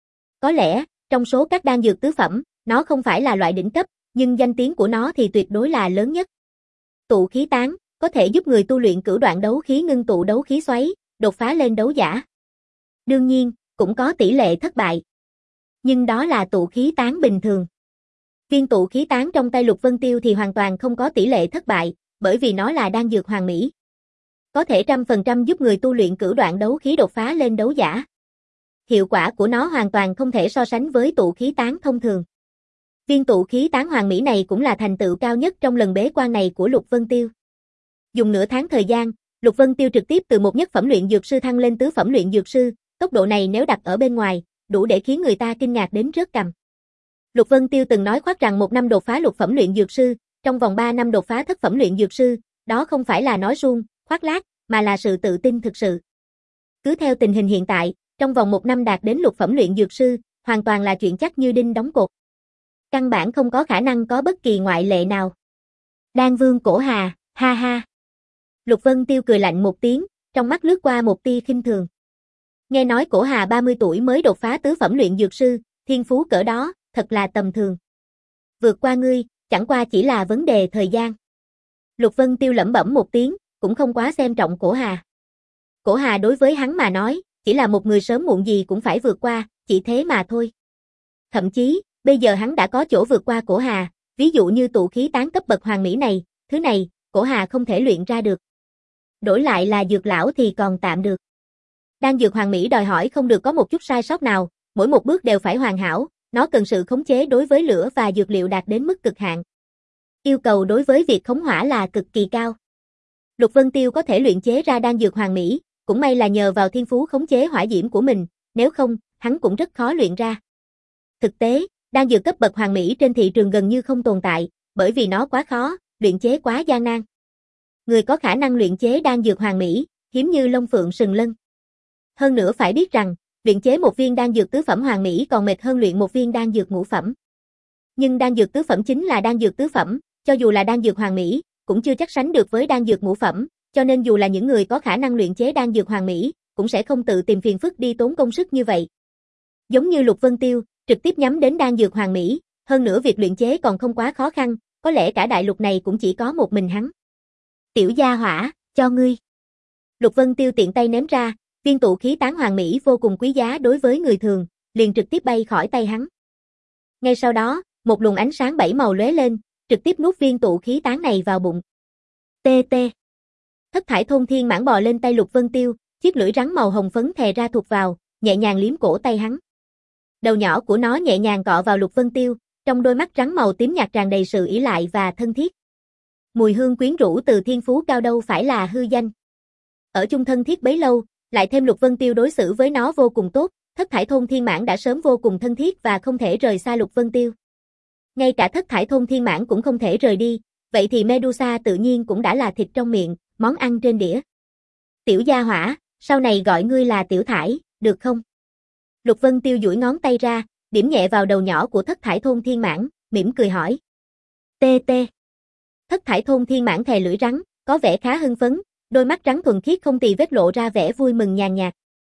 Có lẽ, trong số các đan dược tứ phẩm, nó không phải là loại đỉnh cấp, nhưng danh tiếng của nó thì tuyệt đối là lớn nhất. Tụ khí tán, có thể giúp người tu luyện cửu đoạn đấu khí ngưng tụ đấu khí xoáy, đột phá lên đấu giả. Đương nhiên, cũng có tỷ lệ thất bại. Nhưng đó là tụ khí tán bình thường. Viên tụ khí tán trong tay Lục Vân Tiêu thì hoàn toàn không có tỷ lệ thất bại, bởi vì nó là đan dược hoàng mỹ. Có thể trăm phần trăm giúp người tu luyện cửu đoạn đấu khí đột phá lên đấu giả. Hiệu quả của nó hoàn toàn không thể so sánh với tụ khí tán thông thường. Viên tụ khí tán hoàng mỹ này cũng là thành tựu cao nhất trong lần bế quan này của Lục Vân Tiêu. Dùng nửa tháng thời gian, Lục Vân Tiêu trực tiếp từ một nhất phẩm luyện dược sư thăng lên tứ phẩm luyện dược sư, tốc độ này nếu đặt ở bên ngoài, đủ để khiến người ta kinh ngạc đến rớt cằm. Lục Vân Tiêu từng nói khoác rằng một năm đột phá lục phẩm luyện dược sư, trong vòng ba năm đột phá thất phẩm luyện dược sư, đó không phải là nói suông, khoác lác, mà là sự tự tin thực sự. Cứ theo tình hình hiện tại, trong vòng một năm đạt đến lục phẩm luyện dược sư, hoàn toàn là chuyện chắc như đinh đóng cột. Căn bản không có khả năng có bất kỳ ngoại lệ nào. Đan Vương Cổ Hà, ha ha. Lục Vân Tiêu cười lạnh một tiếng, trong mắt lướt qua một tia khinh thường. Nghe nói Cổ Hà ba mươi tuổi mới đột phá tứ phẩm luyện dược sư, thiên phú cỡ đó, thật là tầm thường. Vượt qua ngươi, chẳng qua chỉ là vấn đề thời gian. Lục Vân Tiêu lẩm bẩm một tiếng, cũng không quá xem trọng Cổ Hà. Cổ Hà đối với hắn mà nói, chỉ là một người sớm muộn gì cũng phải vượt qua, chỉ thế mà thôi. Thậm chí, bây giờ hắn đã có chỗ vượt qua Cổ Hà, ví dụ như tụ khí tán cấp bậc hoàng mỹ này, thứ này, Cổ Hà không thể luyện ra được. Đổi lại là dược lão thì còn tạm được. Đan dược hoàng mỹ đòi hỏi không được có một chút sai sót nào, mỗi một bước đều phải hoàn hảo, nó cần sự khống chế đối với lửa và dược liệu đạt đến mức cực hạn. Yêu cầu đối với việc khống hỏa là cực kỳ cao. Lục Vân Tiêu có thể luyện chế ra đan dược hoàng mỹ, cũng may là nhờ vào thiên phú khống chế hỏa diễm của mình, nếu không, hắn cũng rất khó luyện ra. Thực tế, đan dược cấp bậc hoàng mỹ trên thị trường gần như không tồn tại, bởi vì nó quá khó, luyện chế quá gian nan. Người có khả năng luyện chế đan dược hoàng mỹ, hiếm như Long Phượng Sừng Lân. Hơn nữa phải biết rằng, Luyện chế một viên đan dược tứ phẩm hoàn mỹ còn mệt hơn luyện một viên đan dược ngũ phẩm. Nhưng đan dược tứ phẩm chính là đan dược tứ phẩm, cho dù là đan dược hoàn mỹ, cũng chưa chắc sánh được với đan dược ngũ phẩm, cho nên dù là những người có khả năng luyện chế đan dược hoàn mỹ, cũng sẽ không tự tìm phiền phức đi tốn công sức như vậy. Giống như Lục Vân Tiêu, trực tiếp nhắm đến đan dược hoàn mỹ, hơn nữa việc luyện chế còn không quá khó khăn, có lẽ cả đại lục này cũng chỉ có một mình hắn. Tiểu gia hỏa, cho ngươi. Lục Vân Tiêu tiện tay ném ra, viên tụ khí tán hoàn mỹ vô cùng quý giá đối với người thường, liền trực tiếp bay khỏi tay hắn. Ngay sau đó, một luồng ánh sáng bảy màu lóe lên, trực tiếp nuốt viên tụ khí tán này vào bụng. Tê tê. Thất thải thôn thiên mãng bò lên tay Lục Vân Tiêu, chiếc lưỡi rắn màu hồng phấn thè ra thụt vào, nhẹ nhàng liếm cổ tay hắn. Đầu nhỏ của nó nhẹ nhàng cọ vào Lục Vân Tiêu, trong đôi mắt rắn màu tím nhạt tràn đầy sự ỷ lại và thân thiết. Mùi hương quyến rũ từ thiên phú cao đâu phải là hư danh. Ở chung thân thiết bấy lâu, lại thêm Lục Vân Tiêu đối xử với nó vô cùng tốt, thất thải thôn thiên mãng đã sớm vô cùng thân thiết và không thể rời xa Lục Vân Tiêu. Ngay cả thất thải thôn thiên mãng cũng không thể rời đi, vậy thì Medusa tự nhiên cũng đã là thịt trong miệng, món ăn trên đĩa. Tiểu gia hỏa, sau này gọi ngươi là Tiểu Thải, được không? Lục Vân Tiêu duỗi ngón tay ra, điểm nhẹ vào đầu nhỏ của thất thải thôn thiên mãng, mỉm cười hỏi. Tê tê. Thất thải thôn thiên mãng thè lưỡi rắn, có vẻ khá hưng phấn, đôi mắt rắn thuần khiết không tì vết lộ ra vẻ vui mừng nhàn nhạt.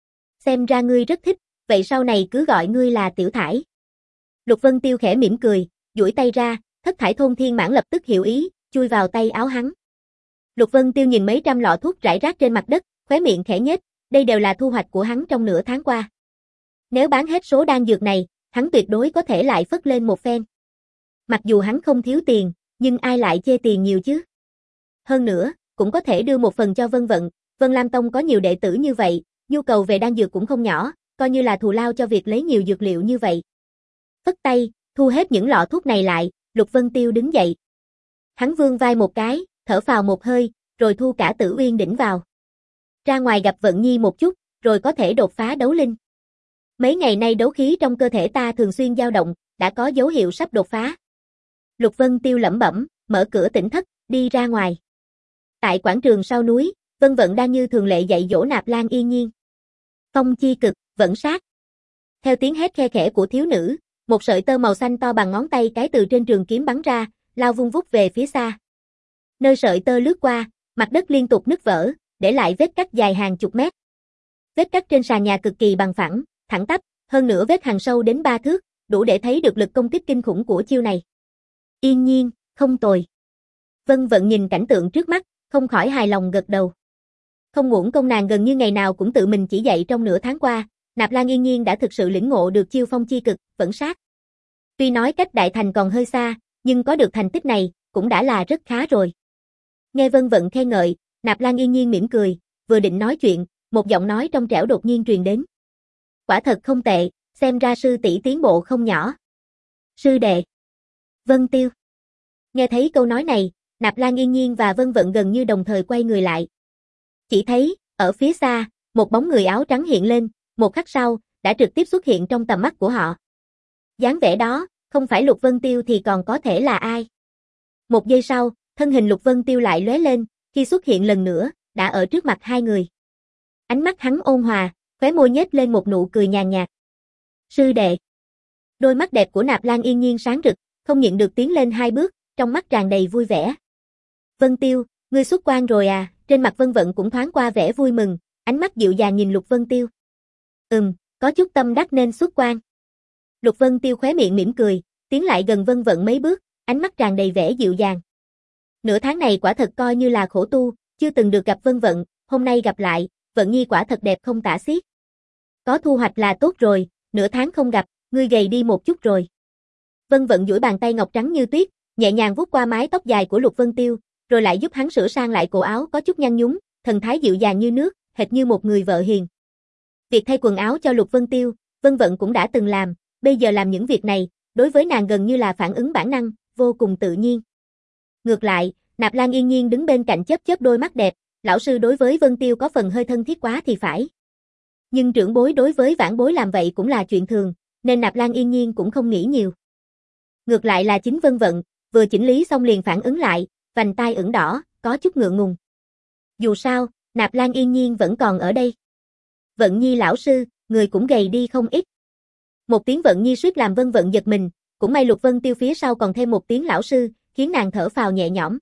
Xem ra ngươi rất thích, vậy sau này cứ gọi ngươi là Tiểu Thải. Lục Vân Tiêu khẽ mỉm cười, duỗi tay ra, thất thải thôn thiên mãng lập tức hiểu ý, chui vào tay áo hắn. Lục Vân Tiêu nhìn mấy trăm lọ thuốc rải rác trên mặt đất, khóe miệng khẽ nhếch, đây đều là thu hoạch của hắn trong nửa tháng qua. Nếu bán hết số đan dược này, hắn tuyệt đối có thể lại phất lên một phen. Mặc dù hắn không thiếu tiền, nhưng ai lại chê tiền nhiều chứ? Hơn nữa, cũng có thể đưa một phần cho Vân Vận, Vân Lam Tông có nhiều đệ tử như vậy, nhu cầu về đan dược cũng không nhỏ, coi như là thù lao cho việc lấy nhiều dược liệu như vậy. Phất tay, thu hết những lọ thuốc này lại, Lục Vân Tiêu đứng dậy. Hắn vươn vai một cái, thở phào một hơi, rồi thu cả Tử Uyên đỉnh vào. Ra ngoài gặp Vận Nhi một chút, rồi có thể đột phá đấu linh. Mấy ngày nay đấu khí trong cơ thể ta thường xuyên dao động, đã có dấu hiệu sắp đột phá. Lục Vân Tiêu lẩm bẩm, mở cửa tỉnh thất, đi ra ngoài. Tại quảng trường sau núi, Vân Vận đang như thường lệ dạy dỗ Nạp Lan Yên Nhiên. Phong chi cực, vận sát. Theo tiếng hét khe khẽ của thiếu nữ, một sợi tơ màu xanh to bằng ngón tay cái từ trên trường kiếm bắn ra, lao vung vút về phía xa. Nơi sợi tơ lướt qua, mặt đất liên tục nứt vỡ, để lại vết cắt dài hàng chục mét. Vết cắt trên sàn nhà cực kỳ bằng phẳng, thẳng tắp, hơn nữa vết hằn sâu đến ba thước, đủ để thấy được lực công kích kinh khủng của chiêu này. Yên Nhiên, không tồi. Vân Vận nhìn cảnh tượng trước mắt, không khỏi hài lòng gật đầu. Không uổng công nàng gần như ngày nào cũng tự mình chỉ dạy trong nửa tháng qua, Nạp Lan Yên Nhiên đã thực sự lĩnh ngộ được chiêu phong chi cực, vẫn sát. Tuy nói cách đại thành còn hơi xa, nhưng có được thành tích này, cũng đã là rất khá rồi. Nghe Vân Vận khen ngợi, Nạp Lan Yên Nhiên mỉm cười, vừa định nói chuyện, một giọng nói trong trẻo đột nhiên truyền đến. Quả thật không tệ, xem ra sư tỷ tiến bộ không nhỏ. Sư đệ. Vân Tiêu. Nghe thấy câu nói này, Nạp Lan Yên Nhiên và Vân Vận gần như đồng thời quay người lại. Chỉ thấy, ở phía xa, một bóng người áo trắng hiện lên, một khắc sau, đã trực tiếp xuất hiện trong tầm mắt của họ. Dáng vẻ đó, không phải Lục Vân Tiêu thì còn có thể là ai? Một giây sau, thân hình Lục Vân Tiêu lại lóe lên, khi xuất hiện lần nữa, đã ở trước mặt hai người. Ánh mắt hắn ôn hòa, khóe môi nhếch lên một nụ cười nhàn nhạt. Sư đệ. Đôi mắt đẹp của Nạp Lan Yên Nhiên sáng rực, không nhịn được tiến lên hai bước, trong mắt tràn đầy vui vẻ. Vân Tiêu, ngươi xuất quan rồi à? Trên mặt Vân Vận cũng thoáng qua vẻ vui mừng, ánh mắt dịu dàng nhìn Lục Vân Tiêu. Ừm, có chút tâm đắc nên xuất quan. Lục Vân Tiêu khóe miệng mỉm cười, tiến lại gần Vân Vận mấy bước, ánh mắt tràn đầy vẻ dịu dàng. Nửa tháng này quả thật coi như là khổ tu, chưa từng được gặp Vân Vận, hôm nay gặp lại, Vận Nhi quả thật đẹp không tả xiết. Có thu hoạch là tốt rồi, nửa tháng không gặp, ngươi gầy đi một chút rồi. Vân Vận duỗi bàn tay ngọc trắng như tuyết, nhẹ nhàng vuốt qua mái tóc dài của Lục Vân Tiêu, rồi lại giúp hắn sửa sang lại cổ áo có chút nhăn nhúm, thần thái dịu dàng như nước, hệt như một người vợ hiền. Việc thay quần áo cho Lục Vân Tiêu, Vân Vận cũng đã từng làm, bây giờ làm những việc này, đối với nàng gần như là phản ứng bản năng, vô cùng tự nhiên. Ngược lại, Nạp Lan Yên Nhiên đứng bên cạnh chớp chớp đôi mắt đẹp, lão sư đối với Vân Tiêu có phần hơi thân thiết quá thì phải. Nhưng trưởng bối đối với vãn bối làm vậy cũng là chuyện thường, nên Nạp Lan Yên Nhiên cũng không nghĩ nhiều. Ngược lại là chính Vân Vận, vừa chỉnh lý xong liền phản ứng lại, vành tai ửng đỏ, có chút ngượng ngùng. Dù sao, Nạp Lan Yên Nhiên vẫn còn ở đây. Vận Nhi lão sư, người cũng gầy đi không ít. Một tiếng Vận Nhi suýt làm Vân Vận giật mình, cũng may Lục Vân Tiêu phía sau còn thêm một tiếng lão sư, khiến nàng thở phào nhẹ nhõm.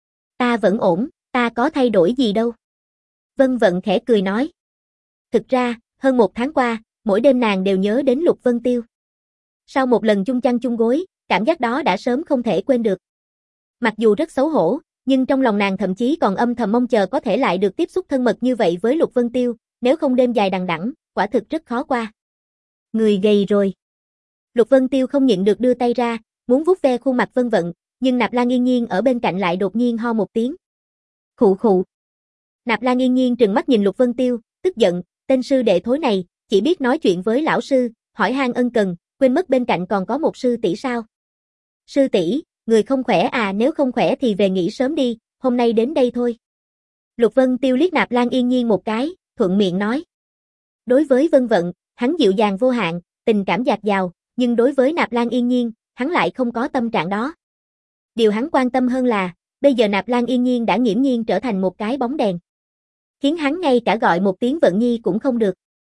Ta vẫn ổn, ta có thay đổi gì đâu. Vân Vận khẽ cười nói. Thực ra, hơn một tháng qua, mỗi đêm nàng đều nhớ đến Lục Vân Tiêu. Sau một lần chung chăn chung gối, cảm giác đó đã sớm không thể quên được. Mặc dù rất xấu hổ, nhưng trong lòng nàng thậm chí còn âm thầm mong chờ có thể lại được tiếp xúc thân mật như vậy với Lục Vân Tiêu, nếu không đêm dài đằng đẵng, quả thực rất khó qua. Người gầy rồi. Lục Vân Tiêu không nhịn được đưa tay ra, muốn vuốt ve khuôn mặt Vân Vận, nhưng Nạp Lan Yên Nhiên ở bên cạnh lại đột nhiên ho một tiếng. Khụ khụ. Nạp Lan Yên Nhiên trừng mắt nhìn Lục Vân Tiêu, tức giận, tên sư đệ thối này, chỉ biết nói chuyện với lão sư, hỏi han ân cần, quên mất bên cạnh còn có một sư tỷ sao? Sư tỷ, người không khỏe à, nếu không khỏe thì về nghỉ sớm đi, hôm nay đến đây thôi. Lục Vân Tiêu liếc Nạp Lan Yên Nhiên một cái, thuận miệng nói. Đối với Vân Vận, hắn dịu dàng vô hạn, tình cảm dạt dào, nhưng đối với Nạp Lan Yên Nhiên, hắn lại không có tâm trạng đó. Điều hắn quan tâm hơn là, bây giờ Nạp Lan Yên Nhiên đã nghiễm nhiên trở thành một cái bóng đèn. Khiến hắn ngay cả gọi một tiếng Vận Nhi cũng không được.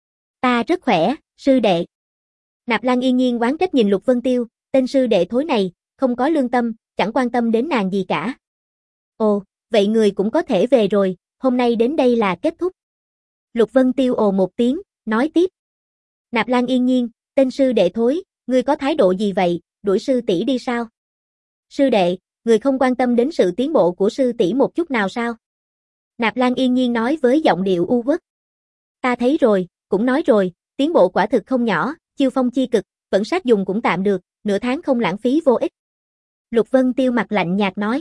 Ta rất khỏe, sư đệ. Nạp Lan Yên Nhiên oán trách nhìn Lục Vân Tiêu, tên sư đệ thối này, không có lương tâm, chẳng quan tâm đến nàng gì cả. Ồ, vậy người cũng có thể về rồi, hôm nay đến đây là kết thúc. Lục Vân Tiêu ồ một tiếng, nói tiếp. Nạp Lan Yên Nhiên, tên sư đệ thối, ngươi có thái độ gì vậy, đuổi sư tỷ đi sao? Sư đệ, người không quan tâm đến sự tiến bộ của sư tỷ một chút nào sao? Nạp Lan Yên Nhiên nói với giọng điệu u uất. Ta thấy rồi, cũng nói rồi, tiến bộ quả thực không nhỏ, chiêu phong chi cực, vẫn sát dùng cũng tạm được, nửa tháng không lãng phí vô ích. Lục Vân Tiêu mặt lạnh nhạt nói.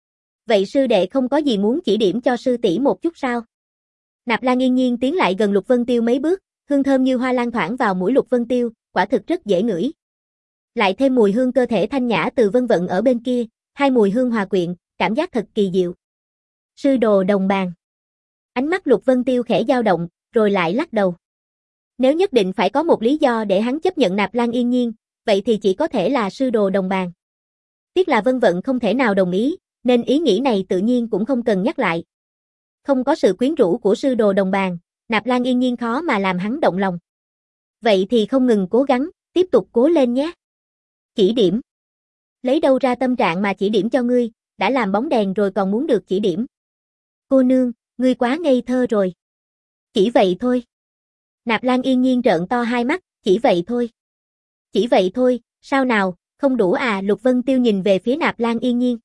Vậy sư đệ không có gì muốn chỉ điểm cho sư tỷ một chút sao? Nạp Lan Yên Nhiên tiến lại gần Lục Vân Tiêu mấy bước, hương thơm như hoa lan thoảng vào mũi Lục Vân Tiêu, quả thực rất dễ ngửi. Lại thêm mùi hương cơ thể thanh nhã từ Vân Vận ở bên kia, hai mùi hương hòa quyện, cảm giác thật kỳ diệu. Sư đồ đồng bàn. Ánh mắt Lục Vân Tiêu khẽ dao động, rồi lại lắc đầu. Nếu nhất định phải có một lý do để hắn chấp nhận Nạp Lan Yên Nhiên, vậy thì chỉ có thể là sư đồ đồng bàn. Tiếc là Vân Vận không thể nào đồng ý, nên ý nghĩ này tự nhiên cũng không cần nhắc lại. Không có sự quyến rũ của sư đồ đồng bàn, Nạp Lan Yên Nhiên khó mà làm hắn động lòng. Vậy thì không ngừng cố gắng, tiếp tục cố lên nhé. Chỉ điểm. Lấy đâu ra tâm trạng mà chỉ điểm cho ngươi, đã làm bóng đèn rồi còn muốn được chỉ điểm. Cô nương, ngươi quá ngây thơ rồi. Chỉ vậy thôi. Nạp Lan Yên Nhiên trợn to hai mắt, chỉ vậy thôi. Chỉ vậy thôi, sao nào, không đủ à? Lục Vân Tiêu nhìn về phía Nạp Lan Yên Nhiên.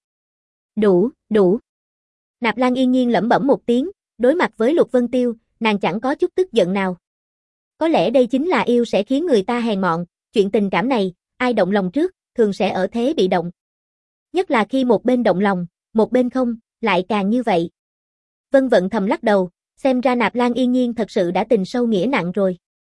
Đủ, đủ. Nạp Lan Yên Nhiên lẩm bẩm một tiếng, đối mặt với Lục Vân Tiêu, nàng chẳng có chút tức giận nào. Có lẽ đây chính là yêu sẽ khiến người ta hèn mọn, chuyện tình cảm này, ai động lòng trước, thường sẽ ở thế bị động. Nhất là khi một bên động lòng, một bên không, lại càng như vậy. Vân Vận thầm lắc đầu, xem ra Nạp Lan Yên Nhiên thật sự đã tình sâu nghĩa nặng rồi.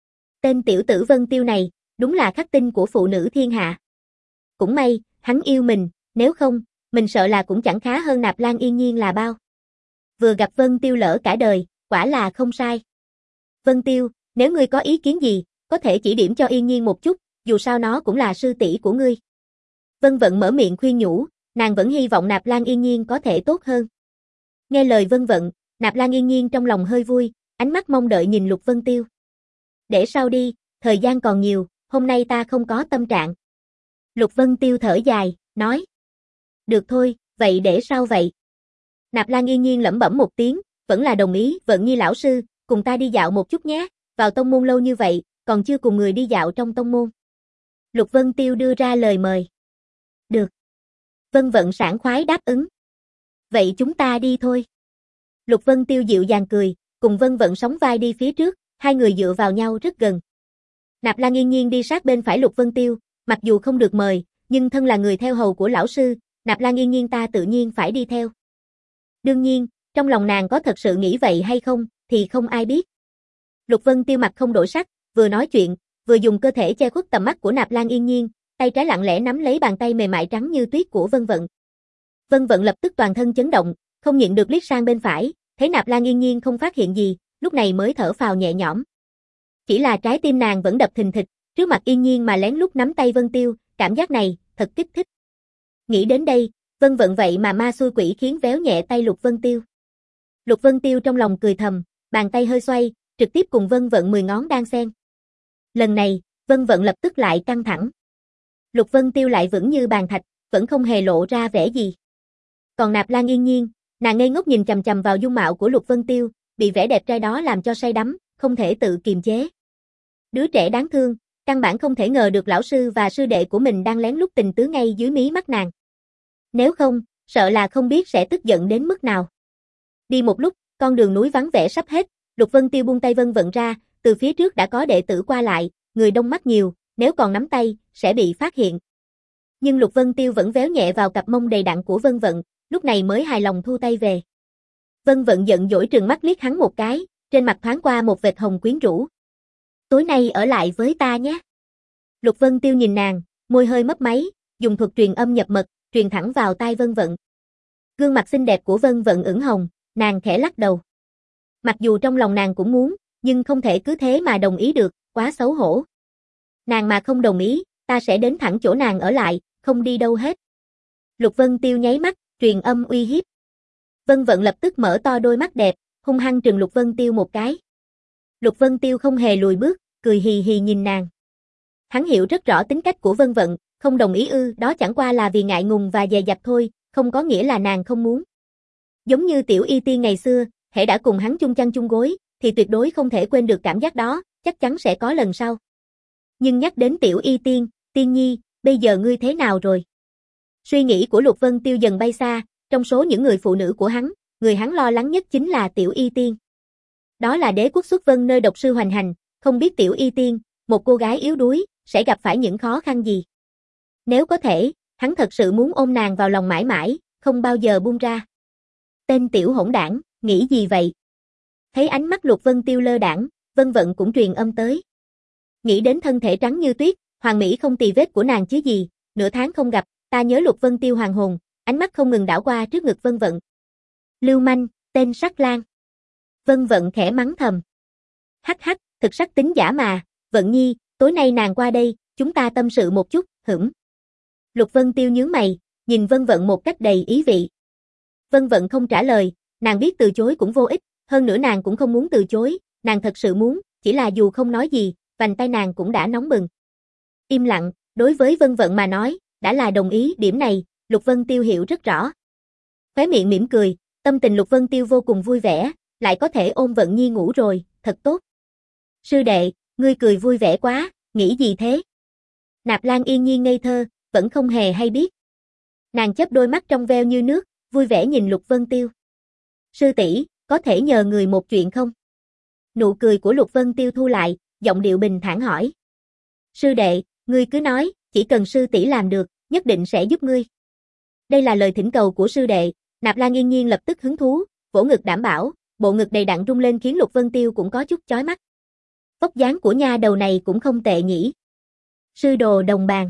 Tên tiểu tử Vân Tiêu này, đúng là khắc tinh của phụ nữ thiên hạ. Cũng may, hắn yêu mình, nếu không, mình sợ là cũng chẳng khá hơn Nạp Lan Yên Nhiên là bao. Vừa gặp Vân Tiêu lỡ cả đời, quả là không sai. Vân Tiêu, nếu ngươi có ý kiến gì, có thể chỉ điểm cho Yên Nhiên một chút, dù sao nó cũng là sư tỷ của ngươi. Vân Vận mở miệng khuyên nhủ, nàng vẫn hy vọng Nạp Lan Yên Nhiên có thể tốt hơn. Nghe lời Vân Vận, Nạp Lan Yên Nhiên trong lòng hơi vui, ánh mắt mong đợi nhìn Lục Vân Tiêu. Để sau đi, thời gian còn nhiều, hôm nay ta không có tâm trạng. Lục Vân Tiêu thở dài, nói. Được thôi, vậy để sau vậy. Nạp Lan Yên Nhiên lẩm bẩm một tiếng, vẫn là đồng ý, Vận Nhi lão sư, cùng ta đi dạo một chút nhé, vào tông môn lâu như vậy, còn chưa cùng người đi dạo trong tông môn. Lục Vân Tiêu đưa ra lời mời. Được. Vân Vận sảng khoái đáp ứng. Vậy chúng ta đi thôi. Lục Vân Tiêu dịu dàng cười, cùng Vân Vận sóng vai đi phía trước, hai người dựa vào nhau rất gần. Nạp Lan Yên Nhiên đi sát bên phải Lục Vân Tiêu, mặc dù không được mời, nhưng thân là người theo hầu của lão sư, Nạp Lan Yên Nhiên ta tự nhiên phải đi theo. Đương nhiên, trong lòng nàng có thật sự nghĩ vậy hay không, thì không ai biết. Lục Vân Tiêu mặt không đổi sắc, vừa nói chuyện, vừa dùng cơ thể che khuất tầm mắt của Nạp Lan Yên Nhiên, tay trái lặng lẽ nắm lấy bàn tay mềm mại trắng như tuyết của Vân Vận. Vân Vận lập tức toàn thân chấn động, không nhịn được liếc sang bên phải, thấy Nạp Lan Yên Nhiên không phát hiện gì, lúc này mới thở phào nhẹ nhõm. Chỉ là trái tim nàng vẫn đập thình thịch, trước mặt Yên Nhiên mà lén lút nắm tay Vân Tiêu, cảm giác này, thật kích thích. Nghĩ đến đây, Vân Vận vậy mà ma xui quỷ khiến véo nhẹ tay Lục Vân Tiêu. Lục Vân Tiêu trong lòng cười thầm, bàn tay hơi xoay, trực tiếp cùng Vân Vận mười ngón đan xen. Lần này, Vân Vận lập tức lại căng thẳng. Lục Vân Tiêu lại vững như bàn thạch, vẫn không hề lộ ra vẻ gì. Còn Nạp Lan Yên Nhiên, nàng ngây ngốc nhìn chằm chằm vào dung mạo của Lục Vân Tiêu, bị vẻ đẹp trai đó làm cho say đắm, không thể tự kiềm chế. Đứa trẻ đáng thương, căn bản không thể ngờ được lão sư và sư đệ của mình đang lén lút tình tứ ngay dưới mí mắt nàng. Nếu không, sợ là không biết sẽ tức giận đến mức nào. Đi một lúc, con đường núi vắng vẻ sắp hết, Lục Vân Tiêu buông tay Vân Vận ra, từ phía trước đã có đệ tử qua lại, người đông mắt nhiều, nếu còn nắm tay, sẽ bị phát hiện. Nhưng Lục Vân Tiêu vẫn véo nhẹ vào cặp mông đầy đặn của Vân Vận, lúc này mới hài lòng thu tay về. Vân Vận giận dỗi trừng mắt liếc hắn một cái, trên mặt thoáng qua một vệt hồng quyến rũ. Tối nay ở lại với ta nhé. Lục Vân Tiêu nhìn nàng, môi hơi mấp máy, dùng thuật truyền âm nhập mật, truyền thẳng vào tai Vân Vận. Gương mặt xinh đẹp của Vân Vận ửng hồng, nàng khẽ lắc đầu. Mặc dù trong lòng nàng cũng muốn, nhưng không thể cứ thế mà đồng ý được, quá xấu hổ. Nàng mà không đồng ý, ta sẽ đến thẳng chỗ nàng ở lại, không đi đâu hết. Lục Vân Tiêu nháy mắt, truyền âm uy hiếp. Vân Vận lập tức mở to đôi mắt đẹp, hung hăng trừng Lục Vân Tiêu một cái. Lục Vân Tiêu không hề lùi bước, cười hì hì nhìn nàng. Hắn hiểu rất rõ tính cách của Vân Vận, không đồng ý ư, đó chẳng qua là vì ngại ngùng và dè dặt thôi, không có nghĩa là nàng không muốn. Giống như Tiểu Y Tiên ngày xưa, hễ đã cùng hắn chung chăn chung gối, thì tuyệt đối không thể quên được cảm giác đó, chắc chắn sẽ có lần sau. Nhưng nhắc đến Tiểu Y Tiên, Tiên Nhi, bây giờ ngươi thế nào rồi? Suy nghĩ của Lục Vân Tiêu dần bay xa, trong số những người phụ nữ của hắn, người hắn lo lắng nhất chính là Tiểu Y Tiên. Đó là đế quốc xuất vân nơi độc sư hoành hành, không biết Tiểu Y Tiên, một cô gái yếu đuối, sẽ gặp phải những khó khăn gì. Nếu có thể, hắn thật sự muốn ôm nàng vào lòng mãi mãi, không bao giờ buông ra. Tên tiểu hỗn đảng, nghĩ gì vậy? Thấy ánh mắt Lục Vân Tiêu lơ đãng, Vân Vận cũng truyền âm tới. Nghĩ đến thân thể trắng như tuyết, hoàng mỹ không tì vết của nàng chứ gì, nửa tháng không gặp, ta nhớ Lục Vân Tiêu hoàng hồn, ánh mắt không ngừng đảo qua trước ngực Vân Vận. Lưu manh, tên sắc lang. Vân Vận khẽ mắng thầm. Hắc hắc, thực sắc tính giả mà, Vận Nhi, tối nay nàng qua đây, chúng ta tâm sự một chút, hửng. Lục Vân Tiêu nhướng mày, nhìn Vân Vận một cách đầy ý vị. Vân Vận không trả lời, nàng biết từ chối cũng vô ích, hơn nữa nàng cũng không muốn từ chối, nàng thật sự muốn, chỉ là dù không nói gì, vành tay nàng cũng đã nóng bừng. Im lặng, đối với Vân Vận mà nói, đã là đồng ý, điểm này, Lục Vân Tiêu hiểu rất rõ. Khóe miệng mỉm cười, tâm tình Lục Vân Tiêu vô cùng vui vẻ, lại có thể ôm Vận Nhi ngủ rồi, thật tốt. Sư đệ, ngươi cười vui vẻ quá, nghĩ gì thế? Nạp Lan Yên Nhiên ngây thơ, vẫn không hề hay biết. Nàng chớp đôi mắt trong veo như nước, vui vẻ nhìn Lục Vân Tiêu. Sư tỷ, có thể nhờ người một chuyện không? Nụ cười của Lục Vân Tiêu thu lại, giọng điệu bình thản hỏi. Sư đệ, ngươi cứ nói, chỉ cần sư tỷ làm được, nhất định sẽ giúp ngươi. Đây là lời thỉnh cầu của sư đệ, Nạp Lan Yên Nhiên lập tức hứng thú, vỗ ngực đảm bảo, bộ ngực đầy đặn rung lên khiến Lục Vân Tiêu cũng có chút chói mắt. Vóc dáng của nha đầu này cũng không tệ nhỉ. Sư đồ đồng bàn.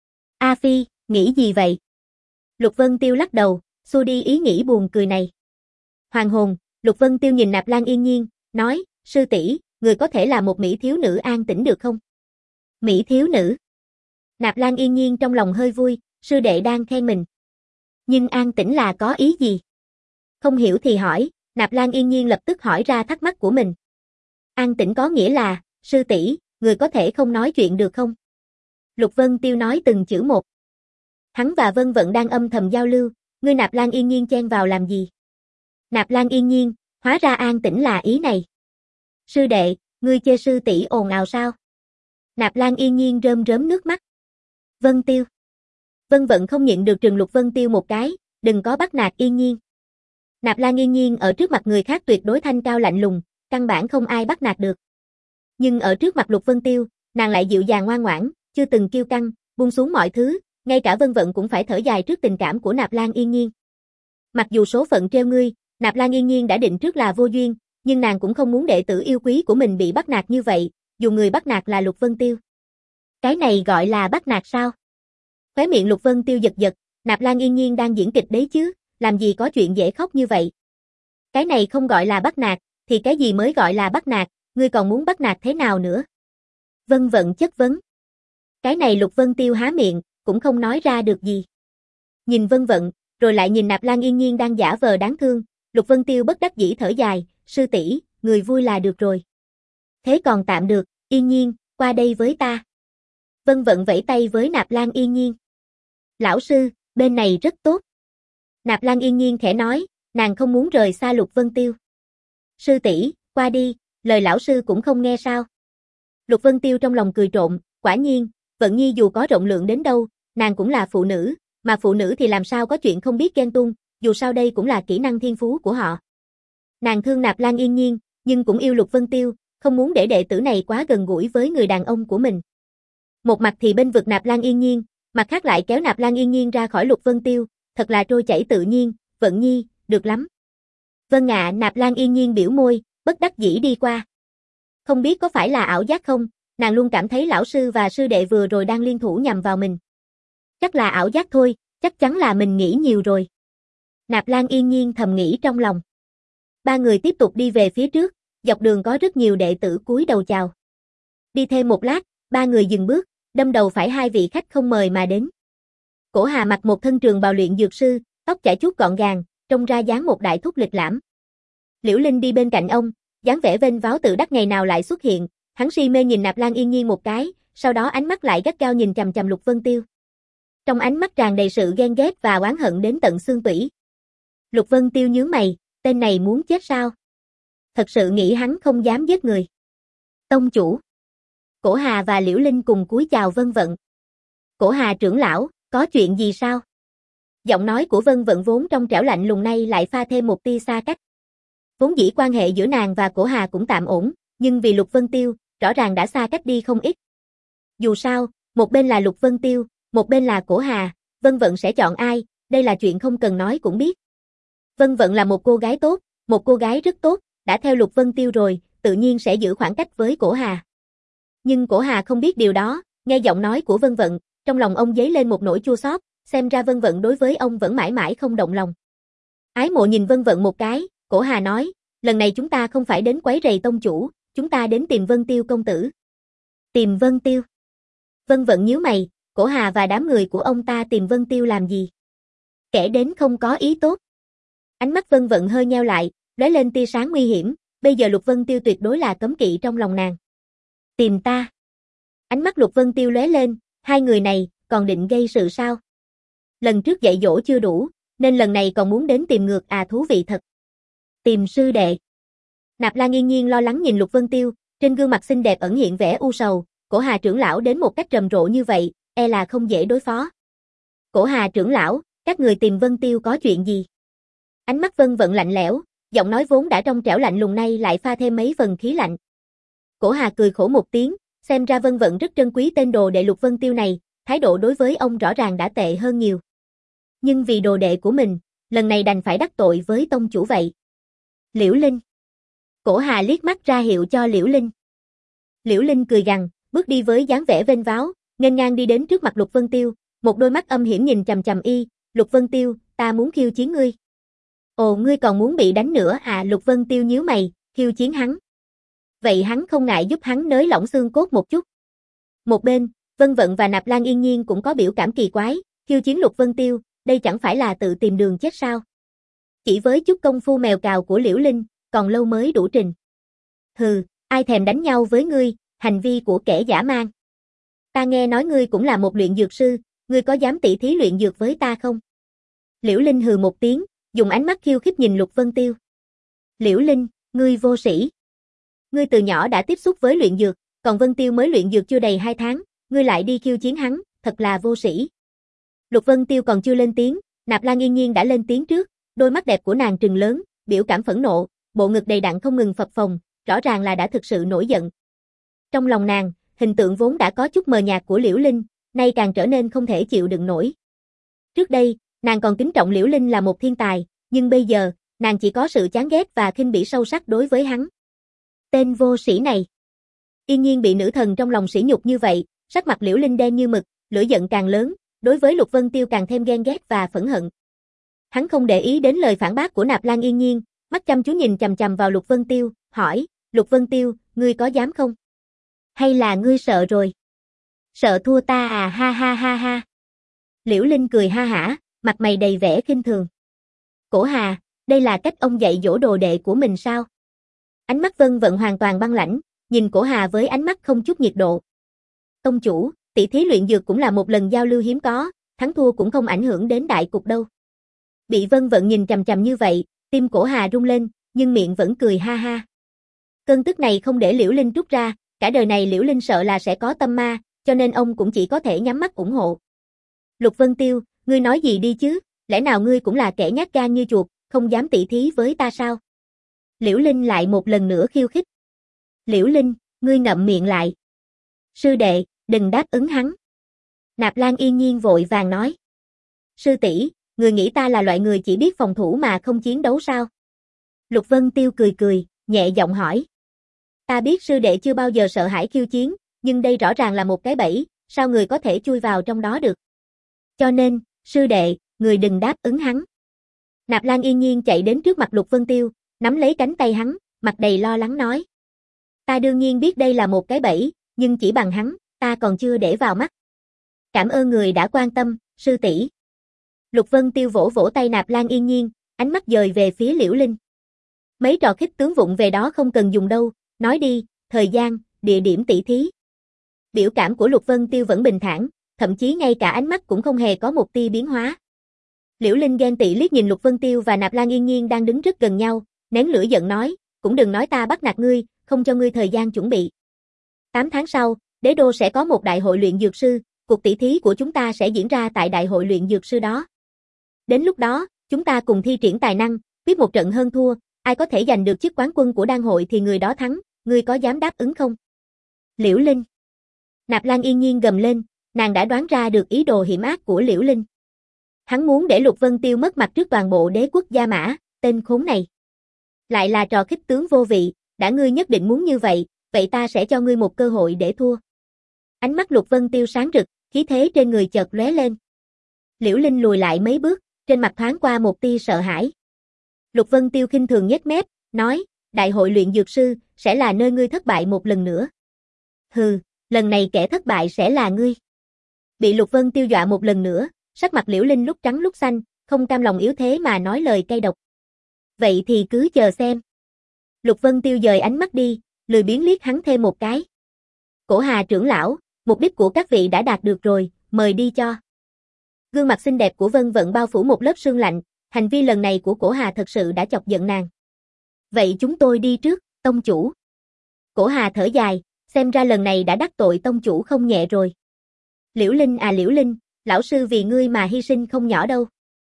A Phi, nghĩ gì vậy? Lục Vân Tiêu lắc đầu, xua đi ý nghĩ buồn cười này. Hoàng hồn, Lục Vân Tiêu nhìn Nạp Lan Yên Nhiên, nói, sư tỷ, người có thể là một mỹ thiếu nữ an tĩnh được không? Mỹ thiếu nữ. Nạp Lan Yên Nhiên trong lòng hơi vui, sư đệ đang khen mình. Nhưng an tĩnh là có ý gì? Không hiểu thì hỏi, Nạp Lan Yên Nhiên lập tức hỏi ra thắc mắc của mình. An tĩnh có nghĩa là, sư tỷ, người có thể không nói chuyện được không? Lục Vân Tiêu nói từng chữ một. Hắn và Vân Vận đang âm thầm giao lưu, ngươi Nạp Lan Yên Nhiên chen vào làm gì? Nạp Lan Yên Nhiên, hóa ra an tĩnh là ý này. Sư đệ, ngươi chê sư tỷ ồn ào sao? Nạp Lan Yên Nhiên rơm rớm nước mắt. Vân Tiêu. Vân Vận không nhịn được trừng Lục Vân Tiêu một cái, đừng có bắt nạt Yên Nhiên. Nạp Lan Yên Nhiên ở trước mặt người khác tuyệt đối thanh cao lạnh lùng, căn bản không ai bắt nạt được. Nhưng ở trước mặt Lục Vân Tiêu, nàng lại dịu dàng ngoan ngoãn, chưa từng kiêu căng, buông xuống mọi thứ, ngay cả Vân Vận cũng phải thở dài trước tình cảm của Nạp Lan Yên Nhiên. Mặc dù số phận trêu ngươi, Nạp Lan Yên Nhiên đã định trước là vô duyên, nhưng nàng cũng không muốn đệ tử yêu quý của mình bị bắt nạt như vậy, dù người bắt nạt là Lục Vân Tiêu. Cái này gọi là bắt nạt sao? Khóe miệng Lục Vân Tiêu giật giật, Nạp Lan Yên Nhiên đang diễn kịch đấy chứ, làm gì có chuyện dễ khóc như vậy. Cái này không gọi là bắt nạt, thì cái gì mới gọi là bắt nạt, ngươi còn muốn bắt nạt thế nào nữa? Vân Vận chất vấn. Cái này Lục Vân Tiêu há miệng, cũng không nói ra được gì. Nhìn Vân Vận, rồi lại nhìn Nạp Lan Yên Nhiên đang giả vờ đáng thương, Lục Vân Tiêu bất đắc dĩ thở dài, sư tỷ, người vui là được rồi. Thế còn tạm được, Yên Nhiên, qua đây với ta. Vân Vận vẫy tay với Nạp Lan Yên Nhiên. Lão sư, bên này rất tốt. Nạp Lan Yên Nhiên khẽ nói, nàng không muốn rời xa Lục Vân Tiêu. Sư tỷ, qua đi, lời lão sư cũng không nghe sao. Lục Vân Tiêu trong lòng cười trộm, quả nhiên, Vận Nhi dù có rộng lượng đến đâu, nàng cũng là phụ nữ, mà phụ nữ thì làm sao có chuyện không biết ghen tuông, dù sao đây cũng là kỹ năng thiên phú của họ. Nàng thương Nạp Lan Yên Nhiên, nhưng cũng yêu Lục Vân Tiêu, không muốn để đệ tử này quá gần gũi với người đàn ông của mình. Một mặt thì bên vực Nạp Lan Yên Nhiên, mặt khác lại kéo Nạp Lan Yên Nhiên ra khỏi Lục Vân Tiêu, thật là trôi chảy tự nhiên, Vận Nhi, được lắm. Vâng ạ, Nạp Lan Yên Nhiên biểu môi, bất đắc dĩ đi qua. Không biết có phải là ảo giác không, nàng luôn cảm thấy lão sư và sư đệ vừa rồi đang liên thủ nhằm vào mình. Chắc là ảo giác thôi, chắc chắn là mình nghĩ nhiều rồi. Nạp Lan Yên Nhiên thầm nghĩ trong lòng. Ba người tiếp tục đi về phía trước, dọc đường có rất nhiều đệ tử cúi đầu chào. Đi thêm một lát, ba người dừng bước, đâm đầu phải hai vị khách không mời mà đến. Cổ Hà mặc một thân trường bào luyện dược sư, tóc chải chuốt gọn gàng, trông ra dáng một đại thúc lịch lãm. Liễu Linh đi bên cạnh ông, dáng vẻ vênh váo tự đắc ngày nào lại xuất hiện, hắn si mê nhìn Nạp Lan Yên Nhiên một cái, sau đó ánh mắt lại gắt gao nhìn chằm chằm Lục Vân Tiêu. Trong ánh mắt tràn đầy sự ghen ghét và oán hận đến tận xương tủy. Lục Vân Tiêu nhướng mày, tên này muốn chết sao? Thật sự nghĩ hắn không dám giết người. Tông chủ. Cổ Hà và Liễu Linh cùng cúi chào Vân Vận. Cổ Hà trưởng lão, có chuyện gì sao? Giọng nói của Vân Vận vốn trong trẻo lạnh lùng nay lại pha thêm một tia xa cách. Vốn dĩ quan hệ giữa nàng và Cổ Hà cũng tạm ổn, nhưng vì Lục Vân Tiêu, rõ ràng đã xa cách đi không ít. Dù sao, một bên là Lục Vân Tiêu, một bên là Cổ Hà, Vân Vận sẽ chọn ai, đây là chuyện không cần nói cũng biết. Vân Vận là một cô gái tốt, một cô gái rất tốt, đã theo Lục Vân Tiêu rồi, tự nhiên sẽ giữ khoảng cách với Cổ Hà. Nhưng Cổ Hà không biết điều đó, nghe giọng nói của Vân Vận, trong lòng ông dấy lên một nỗi chua xót, xem ra Vân Vận đối với ông vẫn mãi mãi không động lòng. Ái Mộ nhìn Vân Vận một cái, Cổ Hà nói, lần này chúng ta không phải đến quấy rầy tông chủ, chúng ta đến tìm Vân Tiêu công tử. Tìm Vân Tiêu? Vân Vận nhíu mày, Cổ Hà và đám người của ông ta tìm Vân Tiêu làm gì? Kẻ đến không có ý tốt. Ánh mắt Vân Vận hơi nheo lại, lóe lên tia sáng nguy hiểm, bây giờ Lục Vân Tiêu tuyệt đối là cấm kỵ trong lòng nàng. Tìm ta? Ánh mắt Lục Vân Tiêu lóe lên, hai người này còn định gây sự sao? Lần trước dạy dỗ chưa đủ, nên lần này còn muốn đến tìm ngược à, thú vị thật. Tìm sư đệ. Nạp Lan Yên Nhiên lo lắng nhìn Lục Vân Tiêu, trên gương mặt xinh đẹp ẩn hiện vẻ u sầu, Cổ Hà trưởng lão đến một cách rầm rộ như vậy, e là không dễ đối phó. Cổ Hà trưởng lão, các người tìm Vân Tiêu có chuyện gì? Ánh mắt Vân Vận lạnh lẽo, giọng nói vốn đã trong trẻo lạnh lùng nay lại pha thêm mấy phần khí lạnh. Cổ Hà cười khổ một tiếng, xem ra Vân Vận rất trân quý tên đồ đệ Lục Vân Tiêu này, thái độ đối với ông rõ ràng đã tệ hơn nhiều. Nhưng vì đồ đệ của mình, lần này đành phải đắc tội với tông chủ vậy. Liễu Linh. Cổ Hà liếc mắt ra hiệu cho Liễu Linh. Liễu Linh cười gằn, bước đi với dáng vẻ vênh váo, nghênh ngang đi đến trước mặt Lục Vân Tiêu, một đôi mắt âm hiểm nhìn chằm chằm y, Lục Vân Tiêu, ta muốn khiêu chiến ngươi. Ồ, ngươi còn muốn bị đánh nữa à? Lục Vân Tiêu nhíu mày, khiêu chiến hắn. Vậy hắn không ngại giúp hắn nới lỏng xương cốt một chút. Một bên, Vân Vận và Nạp Lan Yên Nhiên cũng có biểu cảm kỳ quái, khiêu chiến Lục Vân Tiêu, đây chẳng phải là tự tìm đường chết sao? Chỉ với chút công phu mèo cào của Liễu Linh, còn lâu mới đủ trình. Hừ, ai thèm đánh nhau với ngươi, hành vi của kẻ dã man. Ta nghe nói ngươi cũng là một luyện dược sư, ngươi có dám tỉ thí luyện dược với ta không? Liễu Linh hừ một tiếng, dùng ánh mắt khiêu khích nhìn Lục Vân Tiêu. Liễu Linh, ngươi vô sĩ. Ngươi từ nhỏ đã tiếp xúc với luyện dược, còn Vân Tiêu mới luyện dược chưa đầy hai tháng, ngươi lại đi khiêu chiến hắn, thật là vô sĩ. Lục Vân Tiêu còn chưa lên tiếng, Nạp Lan Yên Nhiên đã lên tiếng trước, đôi mắt đẹp của nàng trừng lớn, biểu cảm phẫn nộ, bộ ngực đầy đặn không ngừng phập phồng, rõ ràng là đã thực sự nổi giận. Trong lòng nàng, hình tượng vốn đã có chút mờ nhạt của Liễu Linh, nay càng trở nên không thể chịu đựng nổi. Trước đây, nàng còn kính trọng Liễu Linh là một thiên tài, nhưng bây giờ, nàng chỉ có sự chán ghét và khinh bỉ sâu sắc đối với hắn. Tên vô sĩ này. Yên Nhiên bị nữ thần trong lòng sỉ nhục như vậy, sắc mặt Liễu Linh đen như mực, lửa giận càng lớn, đối với Lục Vân Tiêu càng thêm ghen ghét và phẫn hận. Hắn không để ý đến lời phản bác của Nạp Lan Yên Nhiên, mắt chăm chú nhìn chằm chằm vào Lục Vân Tiêu, hỏi, Lục Vân Tiêu, ngươi có dám không? Hay là ngươi sợ rồi? Sợ thua ta à? Ha ha ha ha. Liễu Linh cười ha hả, mặt mày đầy vẻ khinh thường. Cổ Hà, đây là cách ông dạy dỗ đồ đệ của mình sao? Ánh mắt Vân Vận hoàn toàn băng lãnh, nhìn Cổ Hà với ánh mắt không chút nhiệt độ, Tông chủ, tỷ thí luyện dược cũng là một lần giao lưu hiếm có, thắng thua cũng không ảnh hưởng đến đại cục đâu. Bị Vân Vận nhìn chằm chằm như vậy, tim Cổ Hà rung lên, nhưng miệng vẫn cười ha ha. Cơn tức này không để Liễu Linh trút ra, cả đời này Liễu Linh sợ là sẽ có tâm ma, cho nên ông cũng chỉ có thể nhắm mắt ủng hộ. Lục Vân Tiêu, ngươi nói gì đi chứ, lẽ nào ngươi cũng là kẻ nhát gan như chuột, không dám tỷ thí với ta sao? Liễu Linh lại một lần nữa khiêu khích. Liễu Linh, ngươi ngậm miệng lại. Sư đệ, đừng đáp ứng hắn. Nạp Lan Yên Nhiên vội vàng nói. Sư tỷ, người nghĩ ta là loại người chỉ biết phòng thủ mà không chiến đấu sao? Lục Vân Tiêu cười cười, nhẹ giọng hỏi. Ta biết sư đệ chưa bao giờ sợ hãi khiêu chiến, nhưng đây rõ ràng là một cái bẫy, sao người có thể chui vào trong đó được? Cho nên, sư đệ, người đừng đáp ứng hắn. Nạp Lan Yên Nhiên chạy đến trước mặt Lục Vân Tiêu, nắm lấy cánh tay hắn, mặt đầy lo lắng nói. Ta đương nhiên biết đây là một cái bẫy, nhưng chỉ bằng hắn, ta còn chưa để vào mắt. Cảm ơn người đã quan tâm, sư tỷ. Lục Vân Tiêu vỗ vỗ tay Nạp Lan Yên Nhiên, ánh mắt dời về phía Liễu Linh. Mấy trò khích tướng vụng về đó không cần dùng đâu, nói đi, thời gian, địa điểm tỷ thí. Biểu cảm của Lục Vân Tiêu vẫn bình thản, thậm chí ngay cả ánh mắt cũng không hề có một tia biến hóa. Liễu Linh ghen tị liếc nhìn Lục Vân Tiêu và Nạp Lan Yên Nhiên đang đứng rất gần nhau, nén lửa giận nói, cũng đừng nói ta bắt nạt ngươi, không cho ngươi thời gian chuẩn bị. tám tháng sau, Đế Đô sẽ có một đại hội luyện dược sư, cuộc tỷ thí của chúng ta sẽ diễn ra tại đại hội luyện dược sư đó. Đến lúc đó, chúng ta cùng thi triển tài năng, quyết một trận hơn thua, ai có thể giành được chức quán quân của đan hội thì người đó thắng, ngươi có dám đáp ứng không? Liễu Linh. Nạp Lan Yên Nhiên gầm lên, nàng đã đoán ra được ý đồ hiểm ác của Liễu Linh. Hắn muốn để Lục Vân Tiêu mất mặt trước toàn bộ đế quốc Gia Mã, tên khốn này. Lại là trò khích tướng vô vị, đã ngươi nhất định muốn như vậy, vậy ta sẽ cho ngươi một cơ hội để thua. Ánh mắt Lục Vân Tiêu sáng rực, khí thế trên người chợt lóe lên. Liễu Linh lùi lại mấy bước, trên mặt thoáng qua một tia sợ hãi. Lục Vân Tiêu khinh thường nhếch mép, nói, đại hội luyện dược sư, sẽ là nơi ngươi thất bại một lần nữa. Hừ, lần này kẻ thất bại sẽ là ngươi. Bị Lục Vân Tiêu dọa một lần nữa, sắc mặt Liễu Linh lúc trắng lúc xanh, không cam lòng yếu thế mà nói lời cay độc. Vậy thì cứ chờ xem. Lục Vân Tiêu dời ánh mắt đi, lười biếng liếc hắn thêm một cái. Cổ Hà trưởng lão, mục đích của các vị đã đạt được rồi, mời đi cho. Gương mặt xinh đẹp của Vân Vận bao phủ một lớp sương lạnh, hành vi lần này của Cổ Hà thật sự đã chọc giận nàng. Vậy chúng tôi đi trước, tông chủ. Cổ Hà thở dài, xem ra lần này đã đắc tội tông chủ không nhẹ rồi. Liễu Linh à Liễu Linh, lão sư vì ngươi mà hy sinh không nhỏ đâu.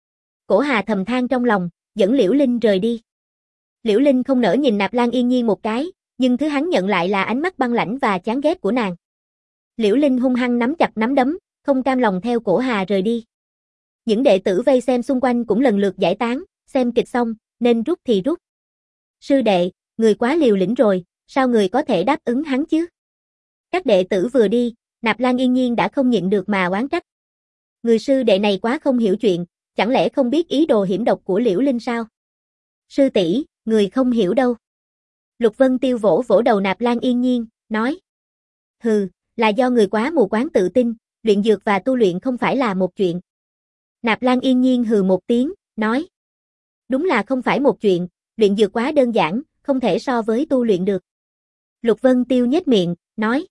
Cổ Hà thầm than trong lòng, dẫn Liễu Linh rời đi. Liễu Linh không nỡ nhìn Nạp Lan Yên Nhiên một cái, nhưng thứ hắn nhận lại là ánh mắt băng lãnh và chán ghét của nàng. Liễu Linh hung hăng nắm chặt nắm đấm, không cam lòng theo Cổ Hà rời đi. Những đệ tử vây xem xung quanh cũng lần lượt giải tán, xem kịch xong, nên rút thì rút. Sư đệ, người quá liều lĩnh rồi, sao người có thể đáp ứng hắn chứ? Các đệ tử vừa đi, Nạp Lan Yên Nhiên đã không nhịn được mà oán trách. Người sư đệ này quá không hiểu chuyện, chẳng lẽ không biết ý đồ hiểm độc của Liễu Linh sao? Sư tỷ, người không hiểu đâu. Lục Vân Tiêu vỗ vỗ đầu Nạp Lan Yên Nhiên, nói. Hừ, là do người quá mù quáng tự tin, luyện dược và tu luyện không phải là một chuyện. Nạp Lan Yên Nhiên hừ một tiếng, nói. Đúng là không phải một chuyện, luyện dược quá đơn giản, không thể so với tu luyện được. Lục Vân Tiêu nhếch miệng, nói.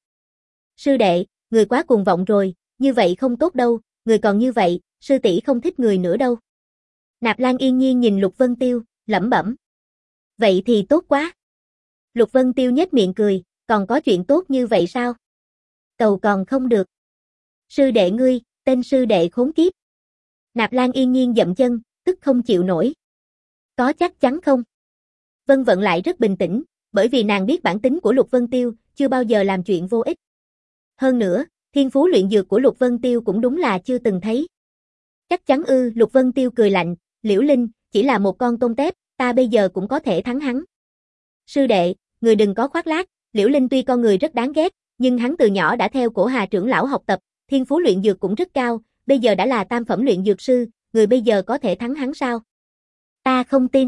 Sư đệ, người quá cuồng vọng rồi, như vậy không tốt đâu, người còn như vậy, sư tỷ không thích người nữa đâu. Nạp Lan Yên Nhiên nhìn Lục Vân Tiêu, lẩm bẩm. Vậy thì tốt quá. Lục Vân Tiêu nhếch miệng cười, còn có chuyện tốt như vậy sao? Cầu còn không được. Sư đệ ngươi, tên sư đệ khốn kiếp. Nạp Lan Yên Nhiên dậm chân, tức không chịu nổi. Có chắc chắn không? Vân Vận lại rất bình tĩnh, bởi vì nàng biết bản tính của Lục Vân Tiêu, chưa bao giờ làm chuyện vô ích. Hơn nữa, thiên phú luyện dược của Lục Vân Tiêu cũng đúng là chưa từng thấy. Chắc chắn ư, Lục Vân Tiêu cười lạnh, Liễu Linh, chỉ là một con tôm tép, ta bây giờ cũng có thể thắng hắn. Sư đệ, người đừng có khoác lác, Liễu Linh tuy con người rất đáng ghét, nhưng hắn từ nhỏ đã theo Cổ Hà trưởng lão học tập, thiên phú luyện dược cũng rất cao, bây giờ đã là tam phẩm luyện dược sư, người bây giờ có thể thắng hắn sao? Ta không tin.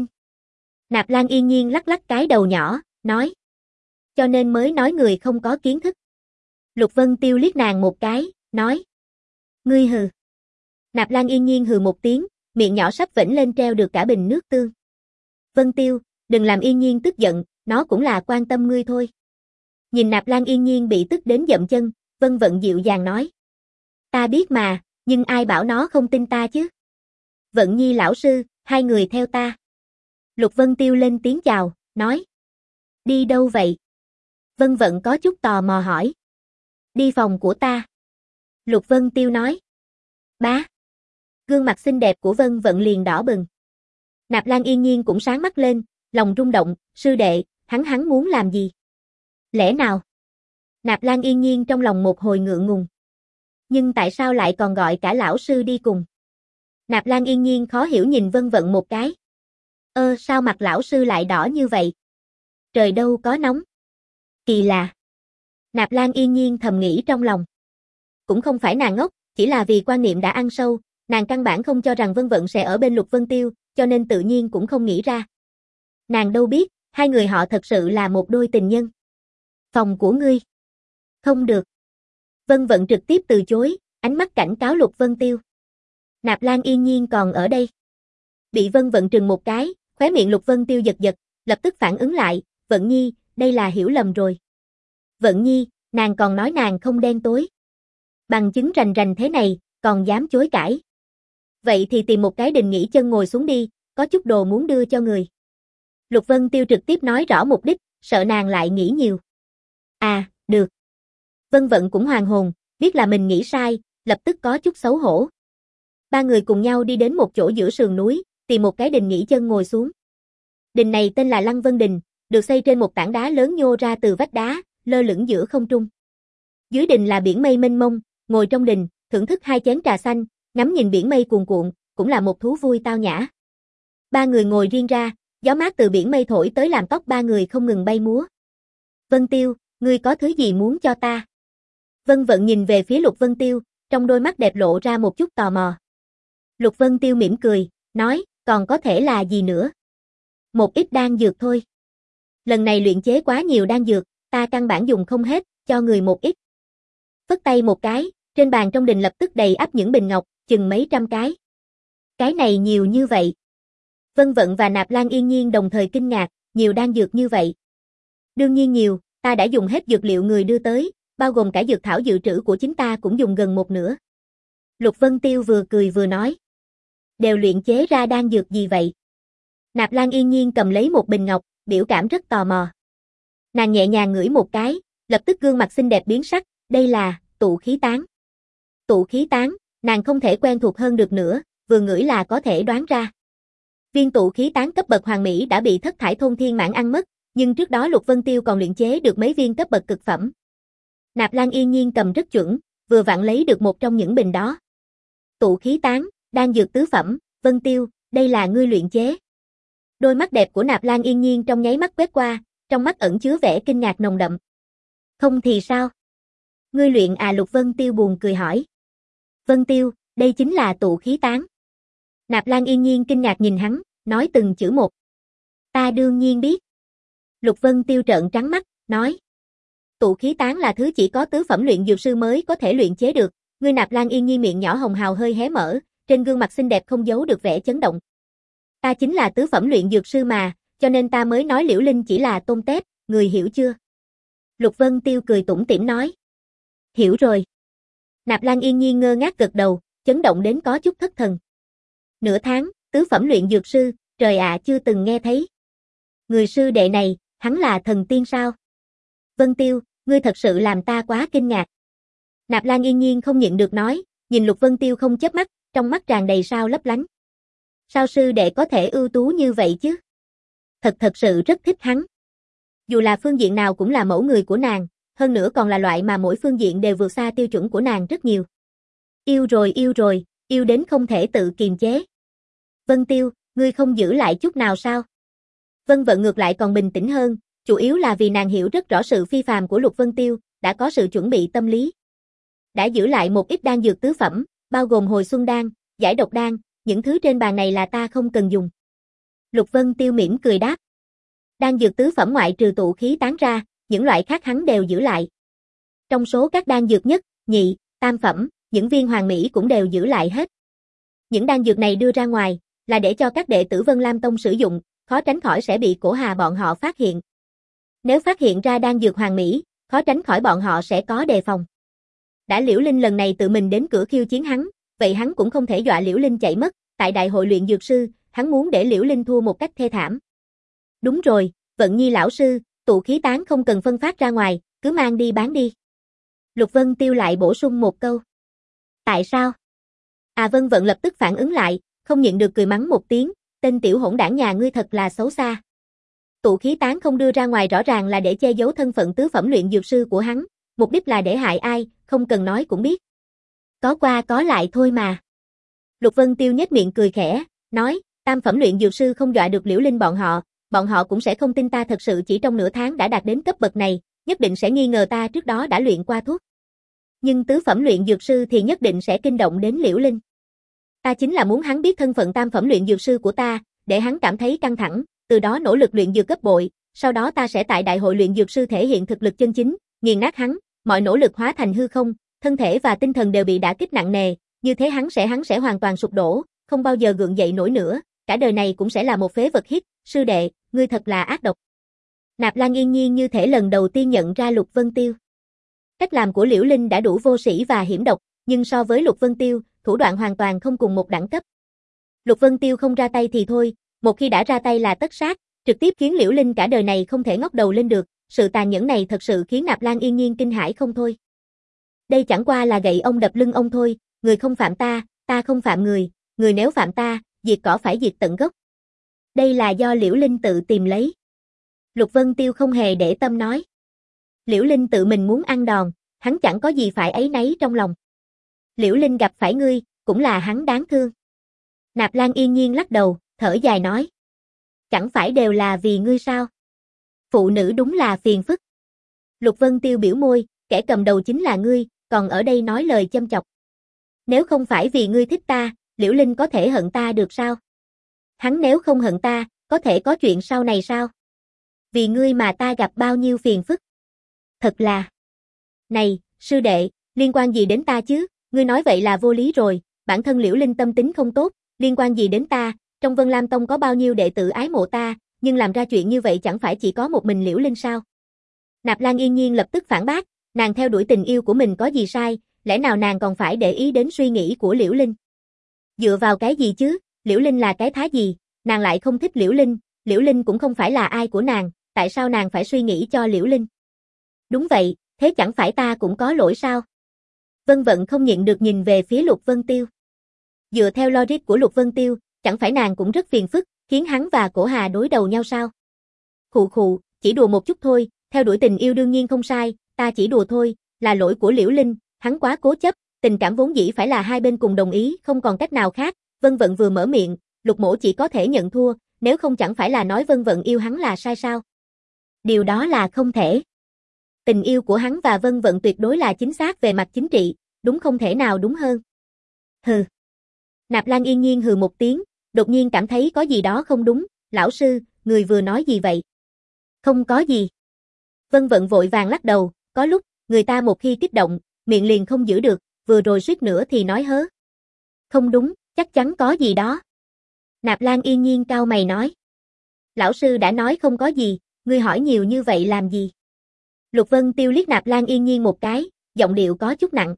Nạp Lan Yên Nhiên lắc lắc cái đầu nhỏ, nói. Cho nên mới nói người không có kiến thức. Lục Vân Tiêu liếc nàng một cái, nói. Ngươi hừ. Nạp Lan Yên Nhiên hừ một tiếng, miệng nhỏ sắp vểnh lên treo được cả bình nước tương. Vân Tiêu, đừng làm Yên Nhiên tức giận, nó cũng là quan tâm ngươi thôi. Nhìn Nạp Lan Yên Nhiên bị tức đến dậm chân, Vân Vận dịu dàng nói. Ta biết mà, nhưng ai bảo nó không tin ta chứ? Vận Nhi lão sư, hai người theo ta. Lục Vân Tiêu lên tiếng chào, nói. Đi đâu vậy? Vân Vận có chút tò mò hỏi. Đi phòng của ta. Lục Vân Tiêu nói. Bá. Gương mặt xinh đẹp của Vân Vận liền đỏ bừng. Nạp Lan Yên Nhiên cũng sáng mắt lên, lòng rung động, sư đệ, hắn hắn muốn làm gì? Lẽ nào? Nạp Lan Yên Nhiên trong lòng một hồi ngượng ngùng. Nhưng tại sao lại còn gọi cả lão sư đi cùng? Nạp Lan Yên Nhiên khó hiểu nhìn Vân Vận một cái. Ơ sao mặt lão sư lại đỏ như vậy? Trời đâu có nóng. Kỳ lạ. Nạp Lan Yên Nhiên thầm nghĩ trong lòng. Cũng không phải nàng ngốc, chỉ là vì quan niệm đã ăn sâu, nàng căn bản không cho rằng Vân Vận sẽ ở bên Lục Vân Tiêu, cho nên tự nhiên cũng không nghĩ ra. Nàng đâu biết, hai người họ thật sự là một đôi tình nhân. Phòng của ngươi. Không được. Vân Vận trực tiếp từ chối, ánh mắt cảnh cáo Lục Vân Tiêu. Nạp Lan Yên Nhiên còn ở đây. Bị Vân Vận trừng một cái, khóe miệng Lục Vân Tiêu giật giật, lập tức phản ứng lại, Vận Nhi, đây là hiểu lầm rồi. Vận Nhi, nàng còn nói nàng không đen tối. Bằng chứng rành rành thế này, còn dám chối cãi. Vậy thì tìm một cái đình nghỉ chân ngồi xuống đi, có chút đồ muốn đưa cho người. Lục Vân Tiêu trực tiếp nói rõ mục đích, sợ nàng lại nghĩ nhiều. À, được. Vân Vận cũng hoàn hồn, biết là mình nghĩ sai, lập tức có chút xấu hổ. Ba người cùng nhau đi đến một chỗ giữa sườn núi, tìm một cái đình nghỉ chân ngồi xuống. Đình này tên là Lăng Vân Đình, được xây trên một tảng đá lớn nhô ra từ vách đá, lơ lửng giữa không trung. Dưới đình là biển mây mênh mông, ngồi trong đình, thưởng thức hai chén trà xanh, ngắm nhìn biển mây cuồn cuộn, cũng là một thú vui tao nhã. Ba người ngồi riêng ra, gió mát từ biển mây thổi tới làm tóc ba người không ngừng bay múa. Vân Tiêu, ngươi có thứ gì muốn cho ta? Vân Vận nhìn về phía Lục Vân Tiêu, trong đôi mắt đẹp lộ ra một chút tò mò. Lục Vân Tiêu mỉm cười, nói, còn có thể là gì nữa? Một ít đan dược thôi. Lần này luyện chế quá nhiều đan dược, ta căn bản dùng không hết, cho người một ít. Phất tay một cái, trên bàn trong đình lập tức đầy ắp những bình ngọc, chừng mấy trăm cái. Cái này nhiều như vậy. Vân Vận và Nạp Lan Yên Nhiên đồng thời kinh ngạc, nhiều đan dược như vậy. Đương nhiên nhiều, ta đã dùng hết dược liệu người đưa tới, bao gồm cả dược thảo dự trữ của chính ta cũng dùng gần một nửa. Lục Vân Tiêu vừa cười vừa nói. Đều luyện chế ra đan dược gì vậy? Nạp Lan Yên Nhiên cầm lấy một bình ngọc, biểu cảm rất tò mò. Nàng nhẹ nhàng ngửi một cái, lập tức gương mặt xinh đẹp biến sắc, đây là tụ khí tán. Tụ khí tán, nàng không thể quen thuộc hơn được nữa, vừa ngửi là có thể đoán ra. Viên tụ khí tán cấp bậc hoàng mỹ đã bị Thất Thải Thôn Thiên Mãn ăn mất, nhưng trước đó Lục Vân Tiêu còn luyện chế được mấy viên cấp bậc cực phẩm. Nạp Lan Yên Nhiên cầm rất chuẩn, vừa vặn lấy được một trong những bình đó. Tụ khí tán, đan dược tứ phẩm, Vân Tiêu, đây là ngươi luyện chế. Đôi mắt đẹp của Nạp Lan Yên Nhiên trong nháy mắt quét qua, trong mắt ẩn chứa vẻ kinh ngạc nồng đậm. Không thì sao? Ngươi luyện à? Lục Vân Tiêu buồn cười hỏi. Vân Tiêu, đây chính là tụ khí tán. Nạp Lan Yên Nhiên kinh ngạc nhìn hắn, nói từng chữ một. Ta đương nhiên biết. Lục Vân Tiêu trợn trắng mắt, nói. Tụ khí tán là thứ chỉ có tứ phẩm luyện dược sư mới có thể luyện chế được. Ngươi Nạp Lan Yên Nhiên miệng nhỏ hồng hào hơi hé mở, trên gương mặt xinh đẹp không giấu được vẻ chấn động. Ta chính là tứ phẩm luyện dược sư mà, cho nên ta mới nói Liễu Linh chỉ là tôm tép, người hiểu chưa? Lục Vân Tiêu cười tủm tỉm nói. Hiểu rồi. Nạp Lan Yên Nhiên ngơ ngác gật đầu, chấn động đến có chút thất thần. Nửa tháng, tứ phẩm luyện dược sư, trời ạ, chưa từng nghe thấy. Người sư đệ này, hắn là thần tiên sao? Vân Tiêu, ngươi thật sự làm ta quá kinh ngạc. Nạp Lan Yên Nhiên không nhịn được nói, nhìn Lục Vân Tiêu không chớp mắt, trong mắt tràn đầy sao lấp lánh. Sao sư đệ có thể ưu tú như vậy chứ? Thật thật sự rất thích hắn. Dù là phương diện nào cũng là mẫu người của nàng, hơn nữa còn là loại mà mỗi phương diện đều vượt xa tiêu chuẩn của nàng rất nhiều. Yêu rồi yêu rồi, yêu đến không thể tự kiềm chế. Vân Tiêu, ngươi không giữ lại chút nào sao? Vân Vận ngược lại còn bình tĩnh hơn, chủ yếu là vì nàng hiểu rất rõ sự phi phàm của Lục Vân Tiêu, đã có sự chuẩn bị tâm lý. Đã giữ lại một ít đan dược tứ phẩm, bao gồm hồi xuân đan, giải độc đan, những thứ trên bàn này là ta không cần dùng. Lục Vân Tiêu mỉm cười đáp. Đan dược tứ phẩm ngoại trừ tụ khí tán ra, những loại khác hắn đều giữ lại. Trong số các đan dược nhất, nhị, tam phẩm, những viên hoàng mỹ cũng đều giữ lại hết. Những đan dược này đưa ra ngoài, là để cho các đệ tử Vân Lam Tông sử dụng, khó tránh khỏi sẽ bị Cổ Hà bọn họ phát hiện. Nếu phát hiện ra đan dược hoàng mỹ, khó tránh khỏi bọn họ sẽ có đề phòng. Đã Liễu Linh lần này tự mình đến cửa khiêu chiến hắn, vậy hắn cũng không thể dọa Liễu Linh chạy mất, tại đại hội luyện dược sư, hắn muốn để Liễu Linh thua một cách thê thảm. Đúng rồi, Vận Nhi lão sư, tụ khí tán không cần phân phát ra ngoài, cứ mang đi bán đi. Lục Vân Tiêu lại bổ sung một câu. Tại sao? À Vân Vận lập tức phản ứng lại, không nhịn được cười mắng một tiếng, tên tiểu hỗn đảng nhà ngươi thật là xấu xa. Tụ khí tán không đưa ra ngoài rõ ràng là để che giấu thân phận tứ phẩm luyện dược sư của hắn, mục đích là để hại ai, không cần nói cũng biết. Có qua có lại thôi mà. Lục Vân Tiêu nhếch miệng cười khẽ, nói, tam phẩm luyện dược sư không dọa được Liễu Linh bọn họ, bọn họ cũng sẽ không tin ta thật sự chỉ trong nửa tháng đã đạt đến cấp bậc này, nhất định sẽ nghi ngờ ta trước đó đã luyện qua thuốc. Nhưng tứ phẩm luyện dược sư thì nhất định sẽ kinh động đến Liễu Linh. Ta chính là muốn hắn biết thân phận tam phẩm luyện dược sư của ta, để hắn cảm thấy căng thẳng, từ đó nỗ lực luyện dược gấp bội, sau đó ta sẽ tại đại hội luyện dược sư thể hiện thực lực chân chính, nghiền nát hắn, mọi nỗ lực hóa thành hư không, thân thể và tinh thần đều bị đả kích nặng nề, như thế hắn sẽ hắn sẽ hoàn toàn sụp đổ, không bao giờ gượng dậy nổi nữa, cả đời này cũng sẽ là một phế vật hít, sư đệ, ngươi thật là ác độc. Nạp Lan Yên Nhiên như thể lần đầu tiên nhận ra Lục Vân Tiêu. Cách làm của Liễu Linh đã đủ vô sĩ và hiểm độc, nhưng so với Lục Vân Tiêu, thủ đoạn hoàn toàn không cùng một đẳng cấp. Lục Vân Tiêu không ra tay thì thôi, một khi đã ra tay là tất sát, trực tiếp khiến Liễu Linh cả đời này không thể ngóc đầu lên được, sự tàn nhẫn này thật sự khiến Nạp Lan Yên Nhiên kinh hãi không thôi. Đây chẳng qua là gậy ông đập lưng ông thôi, người không phạm ta, ta không phạm người, người nếu phạm ta, diệt cỏ phải diệt tận gốc. Đây là do Liễu Linh tự tìm lấy. Lục Vân Tiêu không hề để tâm nói. Liễu Linh tự mình muốn ăn đòn, hắn chẳng có gì phải áy náy trong lòng. Liễu Linh gặp phải ngươi, cũng là hắn đáng thương. Nạp Lan Yên Nhiên lắc đầu, thở dài nói. Chẳng phải đều là vì ngươi sao? Phụ nữ đúng là phiền phức. Lục Vân Tiêu biểu môi, kẻ cầm đầu chính là ngươi, còn ở đây nói lời châm chọc. Nếu không phải vì ngươi thích ta, Liễu Linh có thể hận ta được sao? Hắn nếu không hận ta, có thể có chuyện sau này sao? Vì ngươi mà ta gặp bao nhiêu phiền phức. Thật là... Này, sư đệ, liên quan gì đến ta chứ? Ngươi nói vậy là vô lý rồi, bản thân Liễu Linh tâm tính không tốt, liên quan gì đến ta? Trong Vân Lam Tông có bao nhiêu đệ tử ái mộ ta, nhưng làm ra chuyện như vậy chẳng phải chỉ có một mình Liễu Linh sao? Nạp Lan Yên Nhiên lập tức phản bác, nàng theo đuổi tình yêu của mình có gì sai, lẽ nào nàng còn phải để ý đến suy nghĩ của Liễu Linh? Dựa vào cái gì chứ, Liễu Linh là cái thá gì, nàng lại không thích Liễu Linh, Liễu Linh cũng không phải là ai của nàng, tại sao nàng phải suy nghĩ cho Liễu Linh? Đúng vậy, thế chẳng phải ta cũng có lỗi sao? Vân Vận không nhịn được nhìn về phía Lục Vân Tiêu. Dựa theo logic của Lục Vân Tiêu, chẳng phải nàng cũng rất phiền phức, khiến hắn và Cổ Hà đối đầu nhau sao? Khụ khụ, chỉ đùa một chút thôi, theo đuổi tình yêu đương nhiên không sai, ta chỉ đùa thôi, là lỗi của Liễu Linh, hắn quá cố chấp, tình cảm vốn dĩ phải là hai bên cùng đồng ý, không còn cách nào khác. Vân Vận vừa mở miệng, Lục Mỗ chỉ có thể nhận thua, nếu không chẳng phải là nói Vân Vận yêu hắn là sai sao? Điều đó là không thể. Tình yêu của hắn và Vân Vận tuyệt đối là chính xác về mặt chính trị, đúng không thể nào đúng hơn. Hừ. Nạp Lan Yên Nhiên hừ một tiếng, đột nhiên cảm thấy có gì đó không đúng, lão sư, người vừa nói gì vậy? Không có gì. Vân Vận vội vàng lắc đầu, có lúc, người ta một khi kích động, miệng liền không giữ được, vừa rồi suýt nữa thì nói hớ. Không đúng, chắc chắn có gì đó. Nạp Lan Yên Nhiên cau mày nói. Lão sư đã nói không có gì, ngươi hỏi nhiều như vậy làm gì? Lục Vân Tiêu liếc Nạp Lan Yên Nhiên một cái, giọng điệu có chút nặng.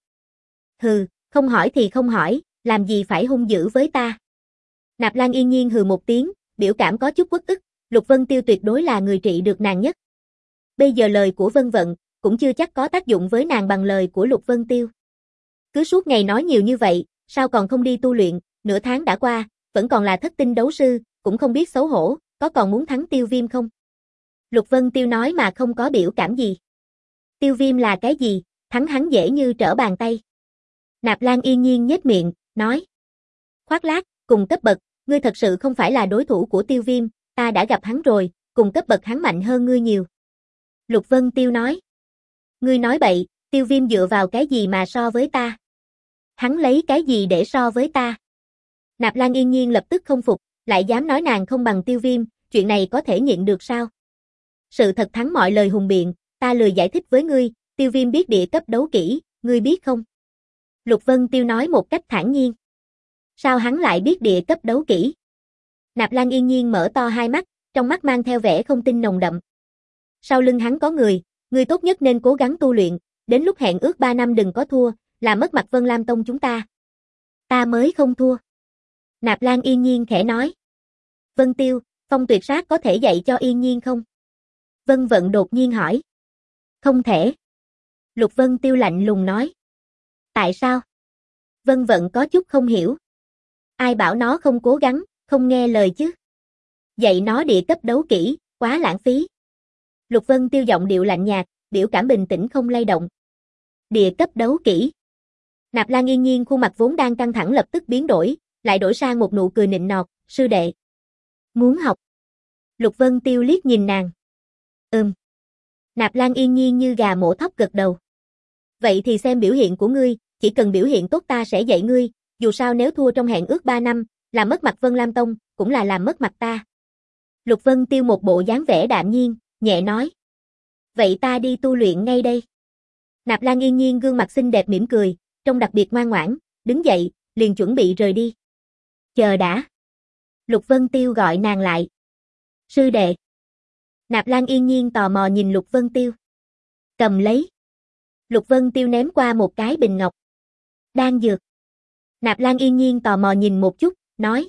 Hừ, không hỏi thì không hỏi, làm gì phải hung dữ với ta? Nạp Lan Yên Nhiên hừ một tiếng, biểu cảm có chút uất ức, Lục Vân Tiêu tuyệt đối là người trị được nàng nhất. Bây giờ lời của Vân Vận, cũng chưa chắc có tác dụng với nàng bằng lời của Lục Vân Tiêu. Cứ suốt ngày nói nhiều như vậy, sao còn không đi tu luyện, nửa tháng đã qua, vẫn còn là thất tinh đấu sư, cũng không biết xấu hổ, có còn muốn thắng Tiêu Viêm không? Lục Vân Tiêu nói mà không có biểu cảm gì. Tiêu Viêm là cái gì, thắng hắn dễ như trở bàn tay. Nạp Lan Yên Nhiên nhếch miệng, nói. Khoác lác, cùng cấp bậc, ngươi thật sự không phải là đối thủ của Tiêu Viêm, ta đã gặp hắn rồi, cùng cấp bậc hắn mạnh hơn ngươi nhiều. Lục Vân Tiêu nói. Ngươi nói bậy, Tiêu Viêm dựa vào cái gì mà so với ta? Hắn lấy cái gì để so với ta? Nạp Lan Yên Nhiên lập tức không phục, lại dám nói nàng không bằng Tiêu Viêm, chuyện này có thể nhịn được sao? Sự thật thắng mọi lời hùng biện, ta lười giải thích với ngươi, Tiêu Viêm biết địa cấp đấu kỹ, ngươi biết không? Lục Vân Tiêu nói một cách thản nhiên. Sao hắn lại biết địa cấp đấu kỹ? Nạp Lan Yên Nhiên mở to hai mắt, trong mắt mang theo vẻ không tin nồng đậm. Sau lưng hắn có người, ngươi tốt nhất nên cố gắng tu luyện, đến lúc hẹn ước ba năm đừng có thua, là mất mặt Vân Lam Tông chúng ta. Ta mới không thua. Nạp Lan Yên Nhiên khẽ nói. Vân Tiêu, phong tuyệt sát có thể dạy cho Yên Nhiên không? Vân Vận đột nhiên hỏi. Không thể. Lục Vân Tiêu lạnh lùng nói. Tại sao? Vân Vận có chút không hiểu. Ai bảo nó không cố gắng, không nghe lời chứ? Dạy nó địa cấp đấu kỹ, quá lãng phí. Lục Vân Tiêu giọng điệu lạnh nhạt, biểu cảm bình tĩnh không lay động. Địa cấp đấu kỹ. Nạp Lan Yên Nhiên khuôn mặt vốn đang căng thẳng lập tức biến đổi, lại đổi sang một nụ cười nịnh nọt, sư đệ. Muốn học. Lục Vân Tiêu liếc nhìn nàng. Ừm. Nạp Lan Yên Nhiên như gà mổ thóc gật đầu. Vậy thì xem biểu hiện của ngươi, chỉ cần biểu hiện tốt ta sẽ dạy ngươi, dù sao nếu thua trong hẹn ước ba năm, làm mất mặt Vân Lam Tông, cũng là làm mất mặt ta. Lục Vân Tiêu một bộ dáng vẻ đạm nhiên, nhẹ nói. Vậy ta đi tu luyện ngay đây. Nạp Lan Yên Nhiên gương mặt xinh đẹp mỉm cười, trông đặc biệt ngoan ngoãn, đứng dậy, liền chuẩn bị rời đi. Chờ đã. Lục Vân Tiêu gọi nàng lại. Sư đệ. Nạp Lan Yên Nhiên tò mò nhìn Lục Vân Tiêu. Cầm lấy. Lục Vân Tiêu ném qua một cái bình ngọc. Đan dược. Nạp Lan Yên Nhiên tò mò nhìn một chút, nói.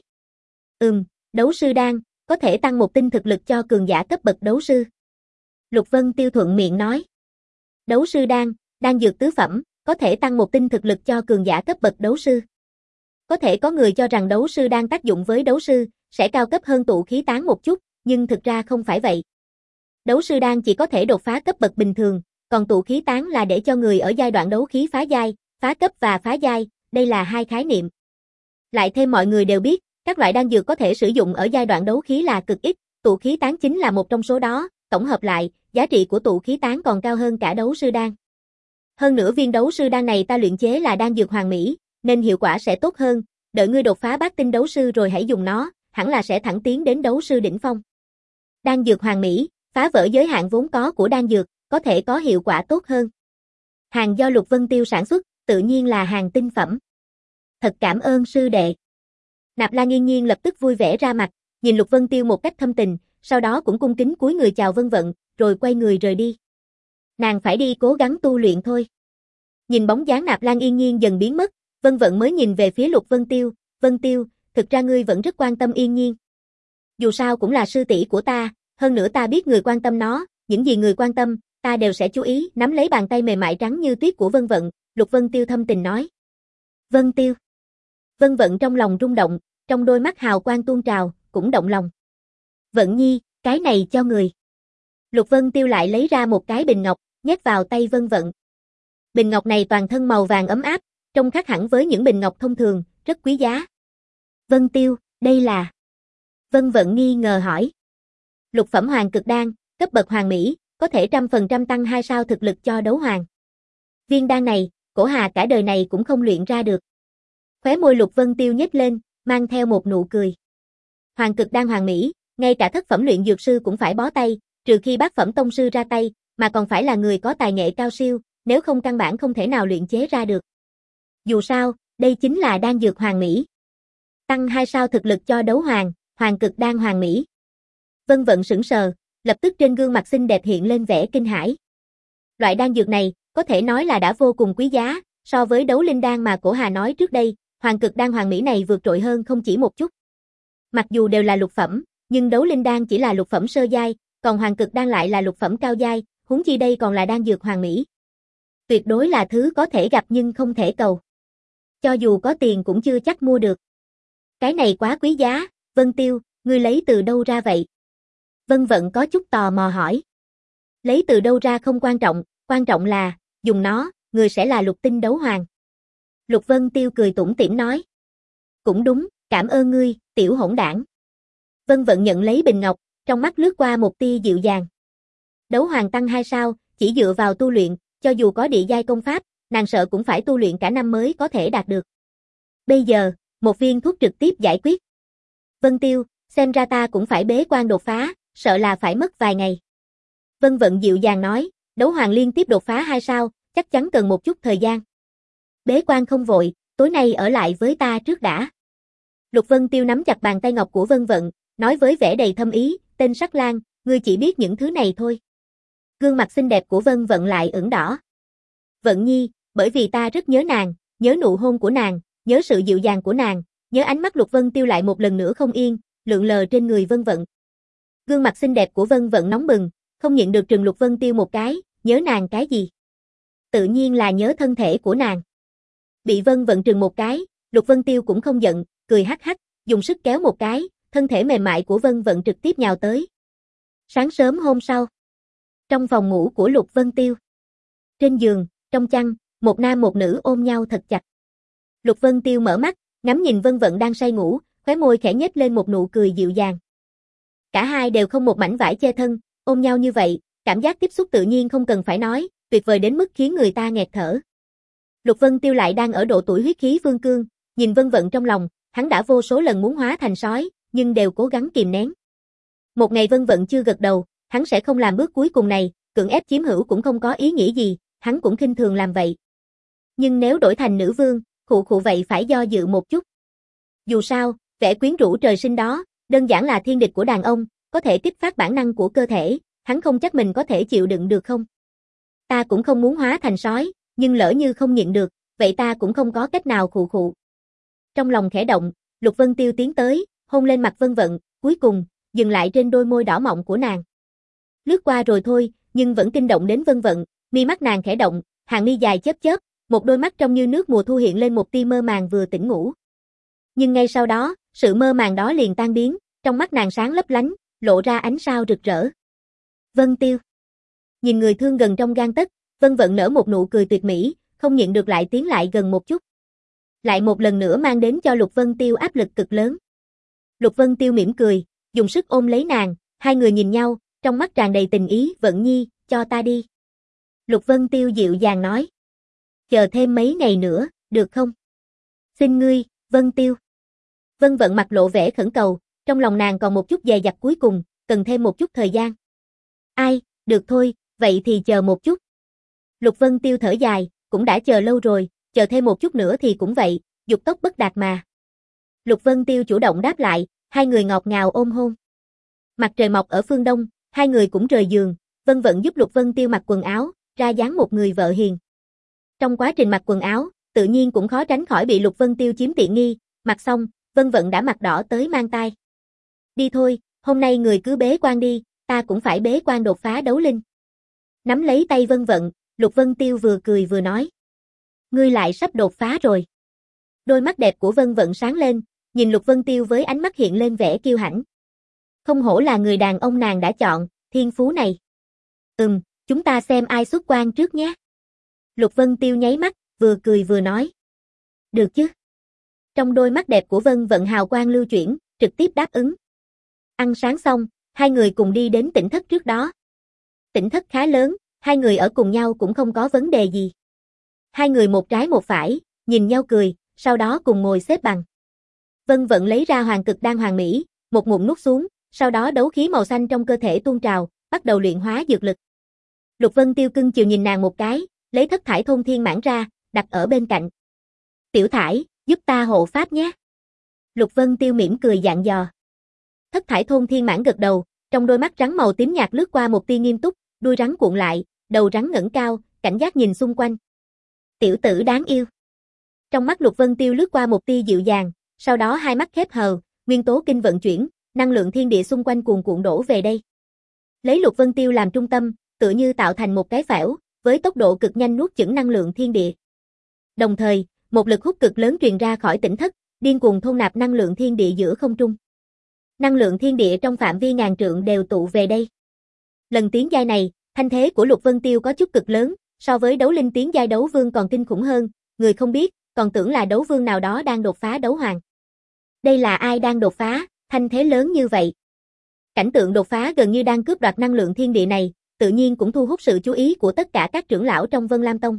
Ừm, đấu sư đan, có thể tăng một tinh thực lực cho cường giả cấp bậc đấu sư. Lục Vân Tiêu thuận miệng nói. Đấu sư đan, đan dược tứ phẩm, có thể tăng một tinh thực lực cho cường giả cấp bậc đấu sư. Có thể có người cho rằng đấu sư đan tác dụng với đấu sư, sẽ cao cấp hơn tụ khí tán một chút, nhưng thực ra không phải vậy. Đấu sư đan chỉ có thể đột phá cấp bậc bình thường, còn tụ khí tán là để cho người ở giai đoạn đấu khí phá giai, phá cấp và phá giai, đây là hai khái niệm. Lại thêm mọi người đều biết, các loại đan dược có thể sử dụng ở giai đoạn đấu khí là cực ít, tụ khí tán chính là một trong số đó, tổng hợp lại, giá trị của tụ khí tán còn cao hơn cả đấu sư đan. Hơn nữa viên đấu sư đan này ta luyện chế là đan dược hoàn mỹ, nên hiệu quả sẽ tốt hơn, đợi ngươi đột phá bát tinh đấu sư rồi hãy dùng nó, hẳn là sẽ thẳng tiến đến đấu sư đỉnh phong. Đan dược hoàn mỹ, phá vỡ giới hạn vốn có của đan dược, có thể có hiệu quả tốt hơn. Hàng do Lục Vân Tiêu sản xuất, tự nhiên là hàng tinh phẩm. Thật cảm ơn sư đệ. Nạp Lan Yên Nhiên lập tức vui vẻ ra mặt, nhìn Lục Vân Tiêu một cách thâm tình, sau đó cũng cung kính cúi người chào Vân Vận, rồi quay người rời đi. Nàng phải đi cố gắng tu luyện thôi. Nhìn bóng dáng Nạp Lan Yên Nhiên dần biến mất, Vân Vận mới nhìn về phía Lục Vân Tiêu, Vân Tiêu, thực ra ngươi vẫn rất quan tâm Yên Nhiên. Dù sao cũng là sư tỷ của ta, hơn nữa ta biết người quan tâm nó, những gì người quan tâm, ta đều sẽ chú ý, nắm lấy bàn tay mềm mại trắng như tuyết của Vân Vận, Lục Vân Tiêu thâm tình nói. Vân Tiêu. Vân Vận trong lòng rung động, trong đôi mắt hào quang tuôn trào, cũng động lòng. Vận Nhi, cái này cho người. Lục Vân Tiêu lại lấy ra một cái bình ngọc, nhét vào tay Vân Vận. Bình ngọc này toàn thân màu vàng ấm áp, trông khác hẳn với những bình ngọc thông thường, rất quý giá. Vân Tiêu, đây là... Vân Vận nghi ngờ hỏi. Lục phẩm hoàng cực đan, cấp bậc hoàng mỹ, có thể trăm phần trăm tăng hai sao thực lực cho đấu hoàng. Viên đan này, Cổ Hà cả đời này cũng không luyện ra được. Khóe môi Lục Vân Tiêu nhếch lên, mang theo một nụ cười. Hoàng cực đan hoàng mỹ, ngay cả thất phẩm luyện dược sư cũng phải bó tay, trừ khi bát phẩm tông sư ra tay, mà còn phải là người có tài nghệ cao siêu, nếu không căn bản không thể nào luyện chế ra được. Dù sao, đây chính là đan dược hoàng mỹ. Tăng hai sao thực lực cho đấu hoàng, hoàng cực đan hoàng mỹ. Vân Vận sững sờ, lập tức trên gương mặt xinh đẹp hiện lên vẻ kinh hãi. Loại đan dược này, có thể nói là đã vô cùng quý giá, so với đấu linh đan mà Cổ Hà nói trước đây, hoàng cực đan hoàng mỹ này vượt trội hơn không chỉ một chút. Mặc dù đều là lục phẩm, nhưng đấu linh đan chỉ là lục phẩm sơ giai, còn hoàng cực đan lại là lục phẩm cao giai, huống chi đây còn là đan dược hoàng mỹ. Tuyệt đối là thứ có thể gặp nhưng không thể cầu. Cho dù có tiền cũng chưa chắc mua được. Cái này quá quý giá, Vân Tiêu, ngươi lấy từ đâu ra vậy? Vân Vận có chút tò mò hỏi. Lấy từ đâu ra không quan trọng, quan trọng là, dùng nó, người sẽ là lục tinh đấu hoàng. Lục Vân Tiêu cười tủm tỉm nói. Cũng đúng, cảm ơn ngươi, tiểu hỗn đảng. Vân Vận nhận lấy bình ngọc, trong mắt lướt qua một tia dịu dàng. Đấu hoàng tăng hai sao, chỉ dựa vào tu luyện, cho dù có địa giai công pháp, nàng sợ cũng phải tu luyện cả năm mới có thể đạt được. Bây giờ, một viên thuốc trực tiếp giải quyết. Vân Tiêu, xem ra ta cũng phải bế quan đột phá, sợ là phải mất vài ngày. Vân Vận dịu dàng nói, đấu hoàng liên tiếp đột phá hai sao, chắc chắn cần một chút thời gian. Bế quan không vội, tối nay ở lại với ta trước đã. Lục Vân Tiêu nắm chặt bàn tay ngọc của Vân Vận, nói với vẻ đầy thâm ý, tên Sắc Lang, ngươi chỉ biết những thứ này thôi. Gương mặt xinh đẹp của Vân Vận lại ửng đỏ. Vận Nhi, bởi vì ta rất nhớ nàng, nhớ nụ hôn của nàng, nhớ sự dịu dàng của nàng, nhớ ánh mắt Lục Vân Tiêu lại một lần nữa không yên, lượn lờ trên người Vân Vận. Gương mặt xinh đẹp của Vân Vận nóng bừng, không nhịn được trừng Lục Vân Tiêu một cái, nhớ nàng cái gì? Tự nhiên là nhớ thân thể của nàng. Bị Vân Vận trừng một cái, Lục Vân Tiêu cũng không giận, cười hắc hắc, dùng sức kéo một cái, thân thể mềm mại của Vân Vận trực tiếp nhào tới. Sáng sớm hôm sau, trong phòng ngủ của Lục Vân Tiêu, trên giường, trong chăn, một nam một nữ ôm nhau thật chặt. Lục Vân Tiêu mở mắt, ngắm nhìn Vân Vận đang say ngủ, khóe môi khẽ nhếch lên một nụ cười dịu dàng. Cả hai đều không một mảnh vải che thân, ôm nhau như vậy, cảm giác tiếp xúc tự nhiên không cần phải nói, tuyệt vời đến mức khiến người ta nghẹt thở. Lục Vân Tiêu lại đang ở độ tuổi huyết khí phương cương, nhìn Vân Vận trong lòng, hắn đã vô số lần muốn hóa thành sói, nhưng đều cố gắng kìm nén. Một ngày Vân Vận chưa gật đầu, hắn sẽ không làm bước cuối cùng này, cưỡng ép chiếm hữu cũng không có ý nghĩa gì, hắn cũng khinh thường làm vậy. Nhưng nếu đổi thành nữ vương, khụ khụ vậy phải do dự một chút. Dù sao, vẻ quyến rũ trời sinh đó, đơn giản là thiên địch của đàn ông, có thể kích phát bản năng của cơ thể, hắn không chắc mình có thể chịu đựng được không. Ta cũng không muốn hóa thành sói, nhưng lỡ như không nhịn được, vậy ta cũng không có cách nào khụ khụ. Trong lòng khẽ động, Lục Vân Tiêu tiến tới, hôn lên mặt Vân Vận, cuối cùng, dừng lại trên đôi môi đỏ mọng của nàng. Lướt qua rồi thôi, nhưng vẫn kinh động đến Vân Vận, mi mắt nàng khẽ động, hàng mi dài chớp chớp, một đôi mắt trong như nước mùa thu hiện lên một tia mơ màng vừa tỉnh ngủ. Nhưng ngay sau đó, sự mơ màng đó liền tan biến, trong mắt nàng sáng lấp lánh, lộ ra ánh sao rực rỡ. Vân Tiêu. Nhìn người thương gần trong gang tấc, Vân Vận nở một nụ cười tuyệt mỹ, không nhịn được lại tiến lại gần một chút. Lại một lần nữa mang đến cho Lục Vân Tiêu áp lực cực lớn. Lục Vân Tiêu mỉm cười, dùng sức ôm lấy nàng, hai người nhìn nhau, trong mắt tràn đầy tình ý, Vận Nhi, cho ta đi. Lục Vân Tiêu dịu dàng nói. Chờ thêm mấy ngày nữa, được không? Xin ngươi, Vân Tiêu. Vân Vận mặt lộ vẻ khẩn cầu, trong lòng nàng còn một chút dè dặt cuối cùng, cần thêm một chút thời gian. Ai, được thôi, vậy thì chờ một chút. Lục Vân Tiêu thở dài, cũng đã chờ lâu rồi, chờ thêm một chút nữa thì cũng vậy, dục tốc bất đạt mà. Lục Vân Tiêu chủ động đáp lại, hai người ngọt ngào ôm hôn. Mặt trời mọc ở phương đông, hai người cũng rời giường, Vân Vận giúp Lục Vân Tiêu mặc quần áo, ra dáng một người vợ hiền. Trong quá trình mặc quần áo, tự nhiên cũng khó tránh khỏi bị Lục Vân Tiêu chiếm tiện nghi, mặc xong, Vân Vận đã mặt đỏ tới mang tai. Đi thôi, hôm nay người cứ bế quan đi, ta cũng phải bế quan đột phá đấu linh. Nắm lấy tay Vân Vận, Lục Vân Tiêu vừa cười vừa nói. Ngươi lại sắp đột phá rồi. Đôi mắt đẹp của Vân Vận sáng lên, nhìn Lục Vân Tiêu với ánh mắt hiện lên vẻ kiêu hãnh. Không hổ là người đàn ông nàng đã chọn, thiên phú này. Ừm, chúng ta xem ai xuất quan trước nhé. Lục Vân Tiêu nháy mắt, vừa cười vừa nói. Được chứ. Trong đôi mắt đẹp của Vân Vận hào quang lưu chuyển, trực tiếp đáp ứng. Ăn sáng xong, hai người cùng đi đến tỉnh thất trước đó. Tỉnh thất khá lớn, hai người ở cùng nhau cũng không có vấn đề gì. Hai người một trái một phải, nhìn nhau cười, sau đó cùng ngồi xếp bằng. Vân Vận lấy ra hoàng cực đan hoàng mỹ, một ngụm nuốt xuống, sau đó đấu khí màu xanh trong cơ thể tuôn trào, bắt đầu luyện hóa dược lực. Lục Vân Tiêu cưng chiều nhìn nàng một cái, lấy thất thải thôn thiên mãn ra, đặt ở bên cạnh. Tiểu Thải, giúp ta hộ pháp nhé. Lục Vân Tiêu mỉm cười dặn dò. Thất thải thôn thiên mãn gật đầu, trong đôi mắt rắn màu tím nhạt lướt qua một tia nghiêm túc, đuôi rắn cuộn lại, đầu rắn ngẩng cao, cảnh giác nhìn xung quanh. Tiểu tử đáng yêu. Trong mắt Lục Vân Tiêu lướt qua một tia dịu dàng, sau đó hai mắt khép hờ, nguyên tố kinh vận chuyển, năng lượng thiên địa xung quanh cuồn cuộn đổ về đây. Lấy Lục Vân Tiêu làm trung tâm, tựa như tạo thành một cái phễu, với tốc độ cực nhanh nuốt chửng năng lượng thiên địa. Đồng thời, một lực hút cực lớn truyền ra khỏi tỉnh thất, điên cuồng thôn nạp năng lượng thiên địa giữa không trung. Năng lượng thiên địa trong phạm vi ngàn trượng đều tụ về đây. Lần tiến giai này, thanh thế của Lục Vân Tiêu có chút cực lớn, so với đấu linh tiến giai đấu vương còn kinh khủng hơn, người không biết, còn tưởng là đấu vương nào đó đang đột phá đấu hoàng. Đây là ai đang đột phá, thanh thế lớn như vậy? Cảnh tượng đột phá gần như đang cướp đoạt năng lượng thiên địa này, tự nhiên cũng thu hút sự chú ý của tất cả các trưởng lão trong Vân Lam Tông.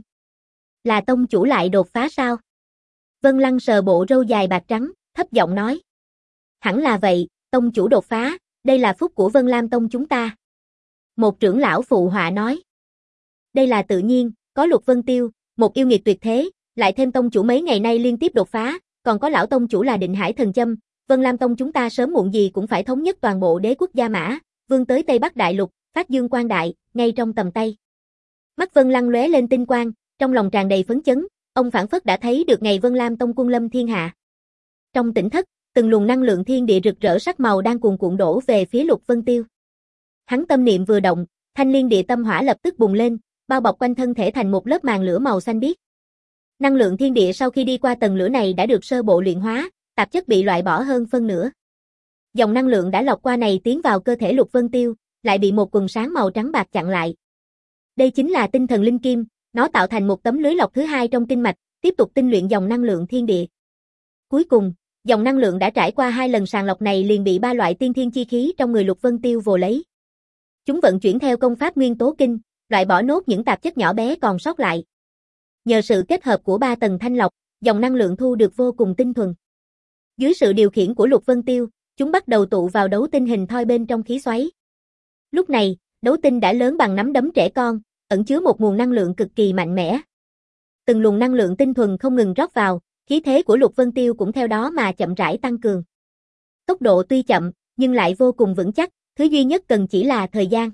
Là tông chủ lại đột phá sao? Vân Lăng sờ bộ râu dài bạc trắng, thấp giọng nói. Hẳn là vậy, tông chủ đột phá, đây là phúc của Vân Lam Tông chúng ta. Một trưởng lão phụ họa nói. Đây là tự nhiên, có Lục Vân Tiêu, một yêu nghiệt tuyệt thế, lại thêm tông chủ mấy ngày nay liên tiếp đột phá, còn có lão tông chủ là Định Hải Thần Châm, Vân Lam Tông chúng ta sớm muộn gì cũng phải thống nhất toàn bộ đế quốc Gia Mã, vươn tới Tây Bắc Đại Lục, phát dương quang đại, ngay trong tầm tay. Mắt Vân Lăng lóe lên tinh quang, trong lòng tràn đầy phấn chấn, ông phảng phất đã thấy được ngày Vân Lam Tông quân lâm thiên hạ. Trong tỉnh thất, từng luồng năng lượng thiên địa rực rỡ sắc màu đang cuồn cuộn đổ về phía Lục Vân Tiêu. Hắn tâm niệm vừa động, thanh liên địa tâm hỏa lập tức bùng lên, bao bọc quanh thân thể thành một lớp màn lửa màu xanh biếc. Năng lượng thiên địa sau khi đi qua tầng lửa này đã được sơ bộ luyện hóa, tạp chất bị loại bỏ hơn phân nửa. Dòng năng lượng đã lọc qua này tiến vào cơ thể Lục Vân Tiêu, lại bị một quần sáng màu trắng bạc chặn lại. Đây chính là tinh thần linh kim, nó tạo thành một tấm lưới lọc thứ hai trong kinh mạch, tiếp tục tinh luyện dòng năng lượng thiên địa. Cuối cùng, dòng năng lượng đã trải qua hai lần sàng lọc này liền bị ba loại tiên thiên chi khí trong người Lục Vân Tiêu vồ lấy. Chúng vận chuyển theo công pháp nguyên tố kinh, loại bỏ nốt những tạp chất nhỏ bé còn sót lại. Nhờ sự kết hợp của ba tầng thanh lọc, dòng năng lượng thu được vô cùng tinh thuần. Dưới sự điều khiển của Lục Vân Tiêu, chúng bắt đầu tụ vào đấu tinh hình thoi bên trong khí xoáy. Lúc này, đấu tinh đã lớn bằng nắm đấm trẻ con, ẩn chứa một nguồn năng lượng cực kỳ mạnh mẽ. Từng luồng năng lượng tinh thuần không ngừng rót vào, khí thế của Lục Vân Tiêu cũng theo đó mà chậm rãi tăng cường. Tốc độ tuy chậm, nhưng lại vô cùng vững chắc, thứ duy nhất cần chỉ là thời gian.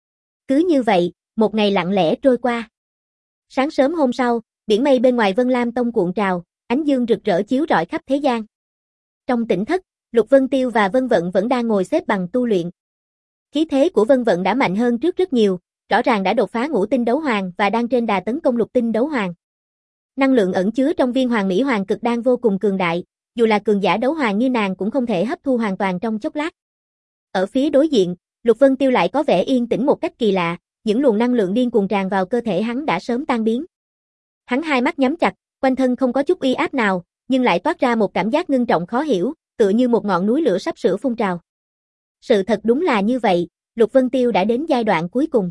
Cứ như vậy, một ngày lặng lẽ trôi qua. Sáng sớm hôm sau, biển mây bên ngoài Vân Lam Tông cuộn trào, ánh dương rực rỡ chiếu rọi khắp thế gian. Trong tỉnh thất, Lục Vân Tiêu và Vân Vận vẫn đang ngồi xếp bằng tu luyện. Khí thế của Vân Vận đã mạnh hơn trước rất nhiều, rõ ràng đã đột phá ngũ tinh đấu hoàng và đang trên đà tấn công lục tinh đấu hoàng. Năng lượng ẩn chứa trong viên hoàng mỹ hoàng cực đan vô cùng cường đại, dù là cường giả đấu hoàng như nàng cũng không thể hấp thu hoàn toàn trong chốc lát. Ở phía đối diện, Lục Vân Tiêu lại có vẻ yên tĩnh một cách kỳ lạ, những luồng năng lượng điên cuồng tràn vào cơ thể hắn đã sớm tan biến. Hắn hai mắt nhắm chặt, quanh thân không có chút uy áp nào, nhưng lại toát ra một cảm giác ngưng trọng khó hiểu, tựa như một ngọn núi lửa sắp sửa phun trào. Sự thật đúng là như vậy, Lục Vân Tiêu đã đến giai đoạn cuối cùng.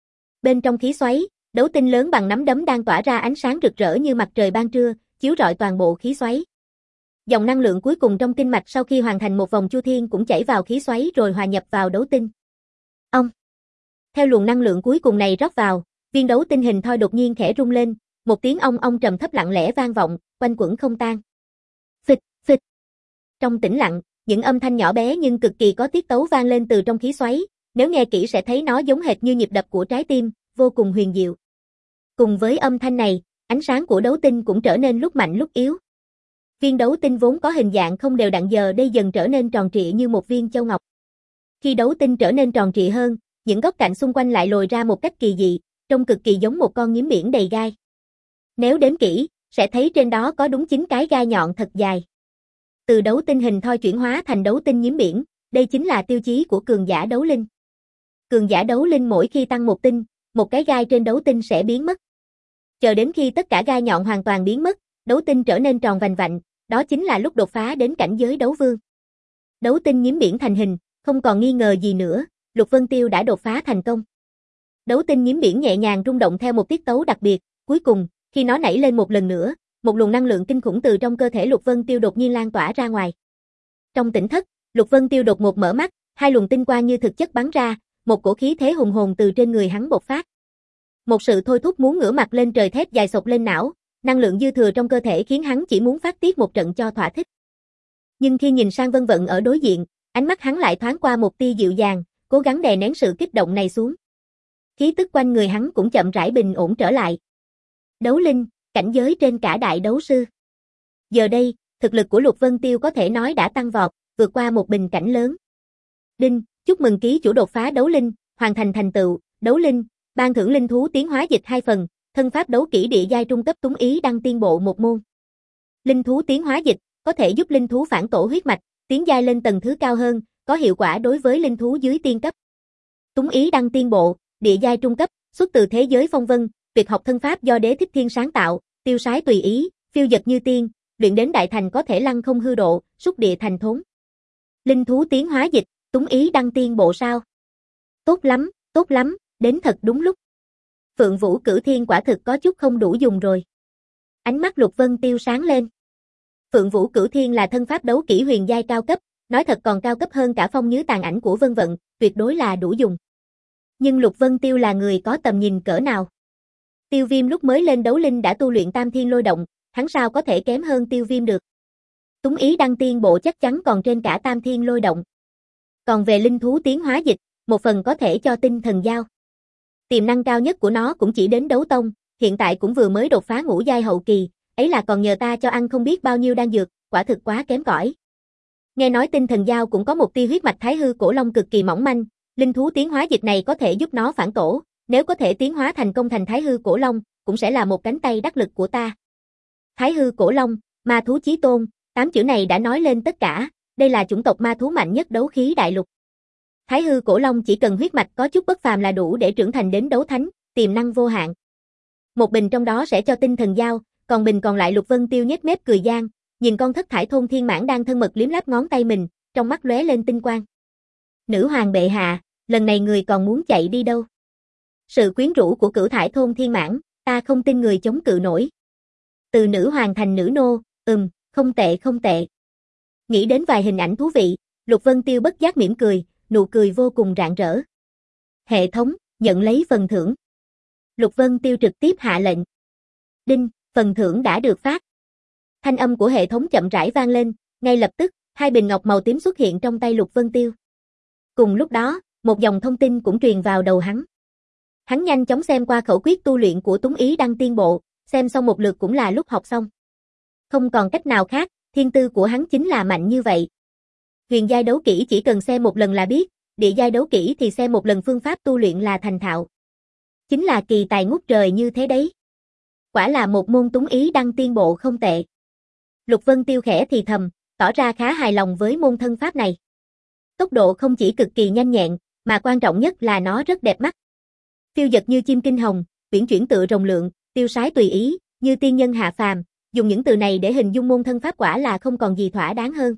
Bên trong khí xoáy, đấu tinh lớn bằng nắm đấm đang tỏa ra ánh sáng rực rỡ như mặt trời ban trưa, chiếu rọi toàn bộ khí xoáy. Dòng năng lượng cuối cùng trong kinh mạch sau khi hoàn thành một vòng chu thiên cũng chảy vào khí xoáy rồi hòa nhập vào đấu tinh. Ông. Theo luồng năng lượng cuối cùng này rót vào, viên đấu tinh hình thoi đột nhiên khẽ rung lên, một tiếng ong ong trầm thấp lặng lẽ vang vọng, quanh quẩn không tan. Phịch, phịch. Trong tĩnh lặng, những âm thanh nhỏ bé nhưng cực kỳ có tiết tấu vang lên từ trong khí xoáy, nếu nghe kỹ sẽ thấy nó giống hệt như nhịp đập của trái tim, vô cùng huyền diệu. Cùng với âm thanh này, ánh sáng của đấu tinh cũng trở nên lúc mạnh lúc yếu. Viên đấu tinh vốn có hình dạng không đều đặn giờ đây dần trở nên tròn trịa như một viên châu ngọc. Khi đấu tinh trở nên tròn trịa hơn, những góc cạnh xung quanh lại lồi ra một cách kỳ dị, trông cực kỳ giống một con nhím biển đầy gai. Nếu đếm kỹ, sẽ thấy trên đó có đúng chín cái gai nhọn thật dài. Từ đấu tinh hình thoi chuyển hóa thành đấu tinh nhím biển, đây chính là tiêu chí của cường giả đấu linh. Cường giả đấu linh mỗi khi tăng một tinh, một cái gai trên đấu tinh sẽ biến mất. Chờ đến khi tất cả gai nhọn hoàn toàn biến mất, đấu tinh trở nên tròn vành vạnh, đó chính là lúc đột phá đến cảnh giới đấu vương. Đấu tinh nhím biển thành hình, không còn nghi ngờ gì nữa, Lục Vân Tiêu đã đột phá thành công. Đấu tinh nhím biển nhẹ nhàng rung động theo một tiết tấu đặc biệt, cuối cùng, khi nó nảy lên một lần nữa, một luồng năng lượng kinh khủng từ trong cơ thể Lục Vân Tiêu đột nhiên lan tỏa ra ngoài. Trong tỉnh thất, Lục Vân Tiêu đột ngột mở mắt, hai luồng tinh quang như thực chất bắn ra, một cổ khí thế hùng hồn từ trên người hắn bộc phát. Một sự thôi thúc muốn ngửa mặt lên trời thét dài sộc lên não, năng lượng dư thừa trong cơ thể khiến hắn chỉ muốn phát tiết một trận cho thỏa thích. Nhưng khi nhìn sang Vân Vận ở đối diện, ánh mắt hắn lại thoáng qua một tia dịu dàng, cố gắng đè nén sự kích động này xuống. Khí tức quanh người hắn cũng chậm rãi bình ổn trở lại. Đấu linh, cảnh giới trên cả đại đấu sư. Giờ đây, thực lực của Lục Vân Tiêu có thể nói đã tăng vọt, vượt qua một bình cảnh lớn. Đinh, chúc mừng ký chủ đột phá đấu linh, hoàn thành thành tựu, đấu linh, ban thưởng linh thú tiến hóa dịch hai phần, thân pháp đấu kỹ địa giai trung cấp túng ý đăng tiên bộ một môn. Linh thú tiến hóa dịch, có thể giúp linh thú phản tổ huyết mạch, tiến giai lên tầng thứ cao hơn, có hiệu quả đối với linh thú dưới tiên cấp. Túng ý đăng tiên bộ, địa giai trung cấp, xuất từ thế giới phong vân, tuyệt học thân pháp do Đế Thích Thiên sáng tạo, tiêu sái tùy ý, phiêu dật như tiên, luyện đến đại thành có thể lăng không hư độ, xúc địa thành thốn. Linh thú tiến hóa dịch, túng ý đăng tiên bộ sao? Tốt lắm, tốt lắm, đến thật đúng lúc. Phượng Vũ Cửu Thiên quả thực có chút không đủ dùng rồi. Ánh mắt Lục Vân Tiêu sáng lên. Phượng Vũ Cửu Thiên là thân pháp đấu kỹ huyền giai cao cấp, nói thật còn cao cấp hơn cả phong nhứ tàn ảnh của Vân Vận, tuyệt đối là đủ dùng. Nhưng Lục Vân Tiêu là người có tầm nhìn cỡ nào? Tiêu Viêm lúc mới lên đấu linh đã tu luyện Tam Thiên Lôi Động, hắn sao có thể kém hơn Tiêu Viêm được? Túng ý đăng tiên bộ chắc chắn còn trên cả Tam Thiên Lôi Động. Còn về linh thú tiến hóa dịch, một phần có thể cho tinh thần giao. Tiềm năng cao nhất của nó cũng chỉ đến đấu tông, hiện tại cũng vừa mới đột phá ngũ giai hậu kỳ, ấy là còn nhờ ta cho ăn không biết bao nhiêu đan dược, quả thực quá kém cỏi. Nghe nói tinh thần dao cũng có một tia huyết mạch thái hư cổ long cực kỳ mỏng manh, linh thú tiến hóa dịch này có thể giúp nó phản tổ, nếu có thể tiến hóa thành công thành thái hư cổ long, cũng sẽ là một cánh tay đắc lực của ta. Thái hư cổ long, ma thú chí tôn, tám chữ này đã nói lên tất cả, đây là chủng tộc ma thú mạnh nhất đấu khí đại lục. Thái hư cổ long chỉ cần huyết mạch có chút bất phàm là đủ để trưởng thành đến đấu thánh, tiềm năng vô hạn. Một bình trong đó sẽ cho tinh thần dao, còn bình còn lại Lục Vân Tiêu nhếch mép cười gian, nhìn con thất thải thôn thiên mãng đang thân mật liếm láp ngón tay mình, trong mắt lóe lên tinh quang. Nữ hoàng bệ hạ, lần này người còn muốn chạy đi đâu? Sự quyến rũ của cửu thải thôn thiên mãng, ta không tin người chống cự nổi. Từ nữ hoàng thành nữ nô, ừm, không tệ không tệ. Nghĩ đến vài hình ảnh thú vị, Lục Vân Tiêu bất giác mỉm cười, nụ cười vô cùng rạng rỡ. Hệ thống, nhận lấy phần thưởng. Lục Vân Tiêu trực tiếp hạ lệnh. Đinh, phần thưởng đã được phát. Thanh âm của hệ thống chậm rãi vang lên, ngay lập tức, hai bình ngọc màu tím xuất hiện trong tay Lục Vân Tiêu. Cùng lúc đó, một dòng thông tin cũng truyền vào đầu hắn. Hắn nhanh chóng xem qua khẩu quyết tu luyện của Túng Ý Đăng Tiên Bộ, xem xong một lượt cũng là lúc học xong. Không còn cách nào khác, thiên tư của hắn chính là mạnh như vậy. Huyền giai đấu kỹ chỉ cần xem một lần là biết, địa giai đấu kỹ thì xem một lần phương pháp tu luyện là thành thạo. Chính là kỳ tài ngút trời như thế đấy. Quả là một môn Túng Ý Đăng Tiên Bộ không tệ. Lục Vân Tiêu khẽ thì thầm, tỏ ra khá hài lòng với môn thân pháp này. Tốc độ không chỉ cực kỳ nhanh nhẹn, mà quan trọng nhất là nó rất đẹp mắt. Phiêu dật như chim kinh hồng, uyển chuyển tựa rồng lượng, tiêu sái tùy ý, như tiên nhân hạ phàm, dùng những từ này để hình dung môn thân pháp quả là không còn gì thỏa đáng hơn.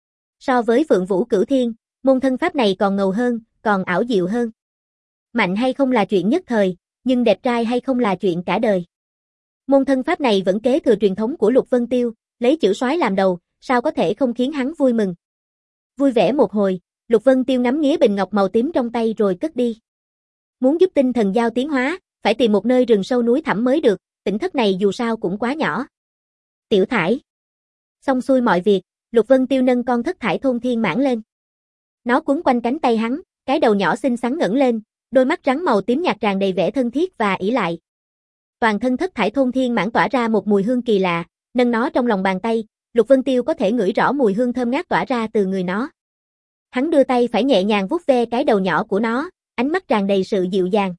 So với Phượng Vũ Cửu Thiên, môn thân pháp này còn ngầu hơn, còn ảo diệu hơn. Mạnh hay không là chuyện nhất thời, nhưng đẹp trai hay không là chuyện cả đời. Môn thân pháp này vẫn kế thừa truyền thống của Lục Vân Tiêu, lấy chữ soái làm đầu, sao có thể không khiến hắn vui mừng. Vui vẻ một hồi, Lục Vân Tiêu ngắm nghía bình ngọc màu tím trong tay rồi cất đi. Muốn giúp tinh thần dao tiến hóa, phải tìm một nơi rừng sâu núi thẳm mới được, tỉnh thất này dù sao cũng quá nhỏ. Tiểu thải. Xong xuôi mọi việc, Lục Vân Tiêu nâng con thất thải thôn thiên mãng lên. Nó quấn quanh cánh tay hắn, cái đầu nhỏ xinh xắn ngẩng lên, đôi mắt trắng màu tím nhạt tràn đầy vẻ thân thiết và ỷ lại. Toàn thân thất thải thôn thiên mãng tỏa ra một mùi hương kỳ lạ, nâng nó trong lòng bàn tay, Lục Vân Tiêu có thể ngửi rõ mùi hương thơm ngát tỏa ra từ người nó. Hắn đưa tay phải nhẹ nhàng vuốt ve cái đầu nhỏ của nó, ánh mắt tràn đầy sự dịu dàng.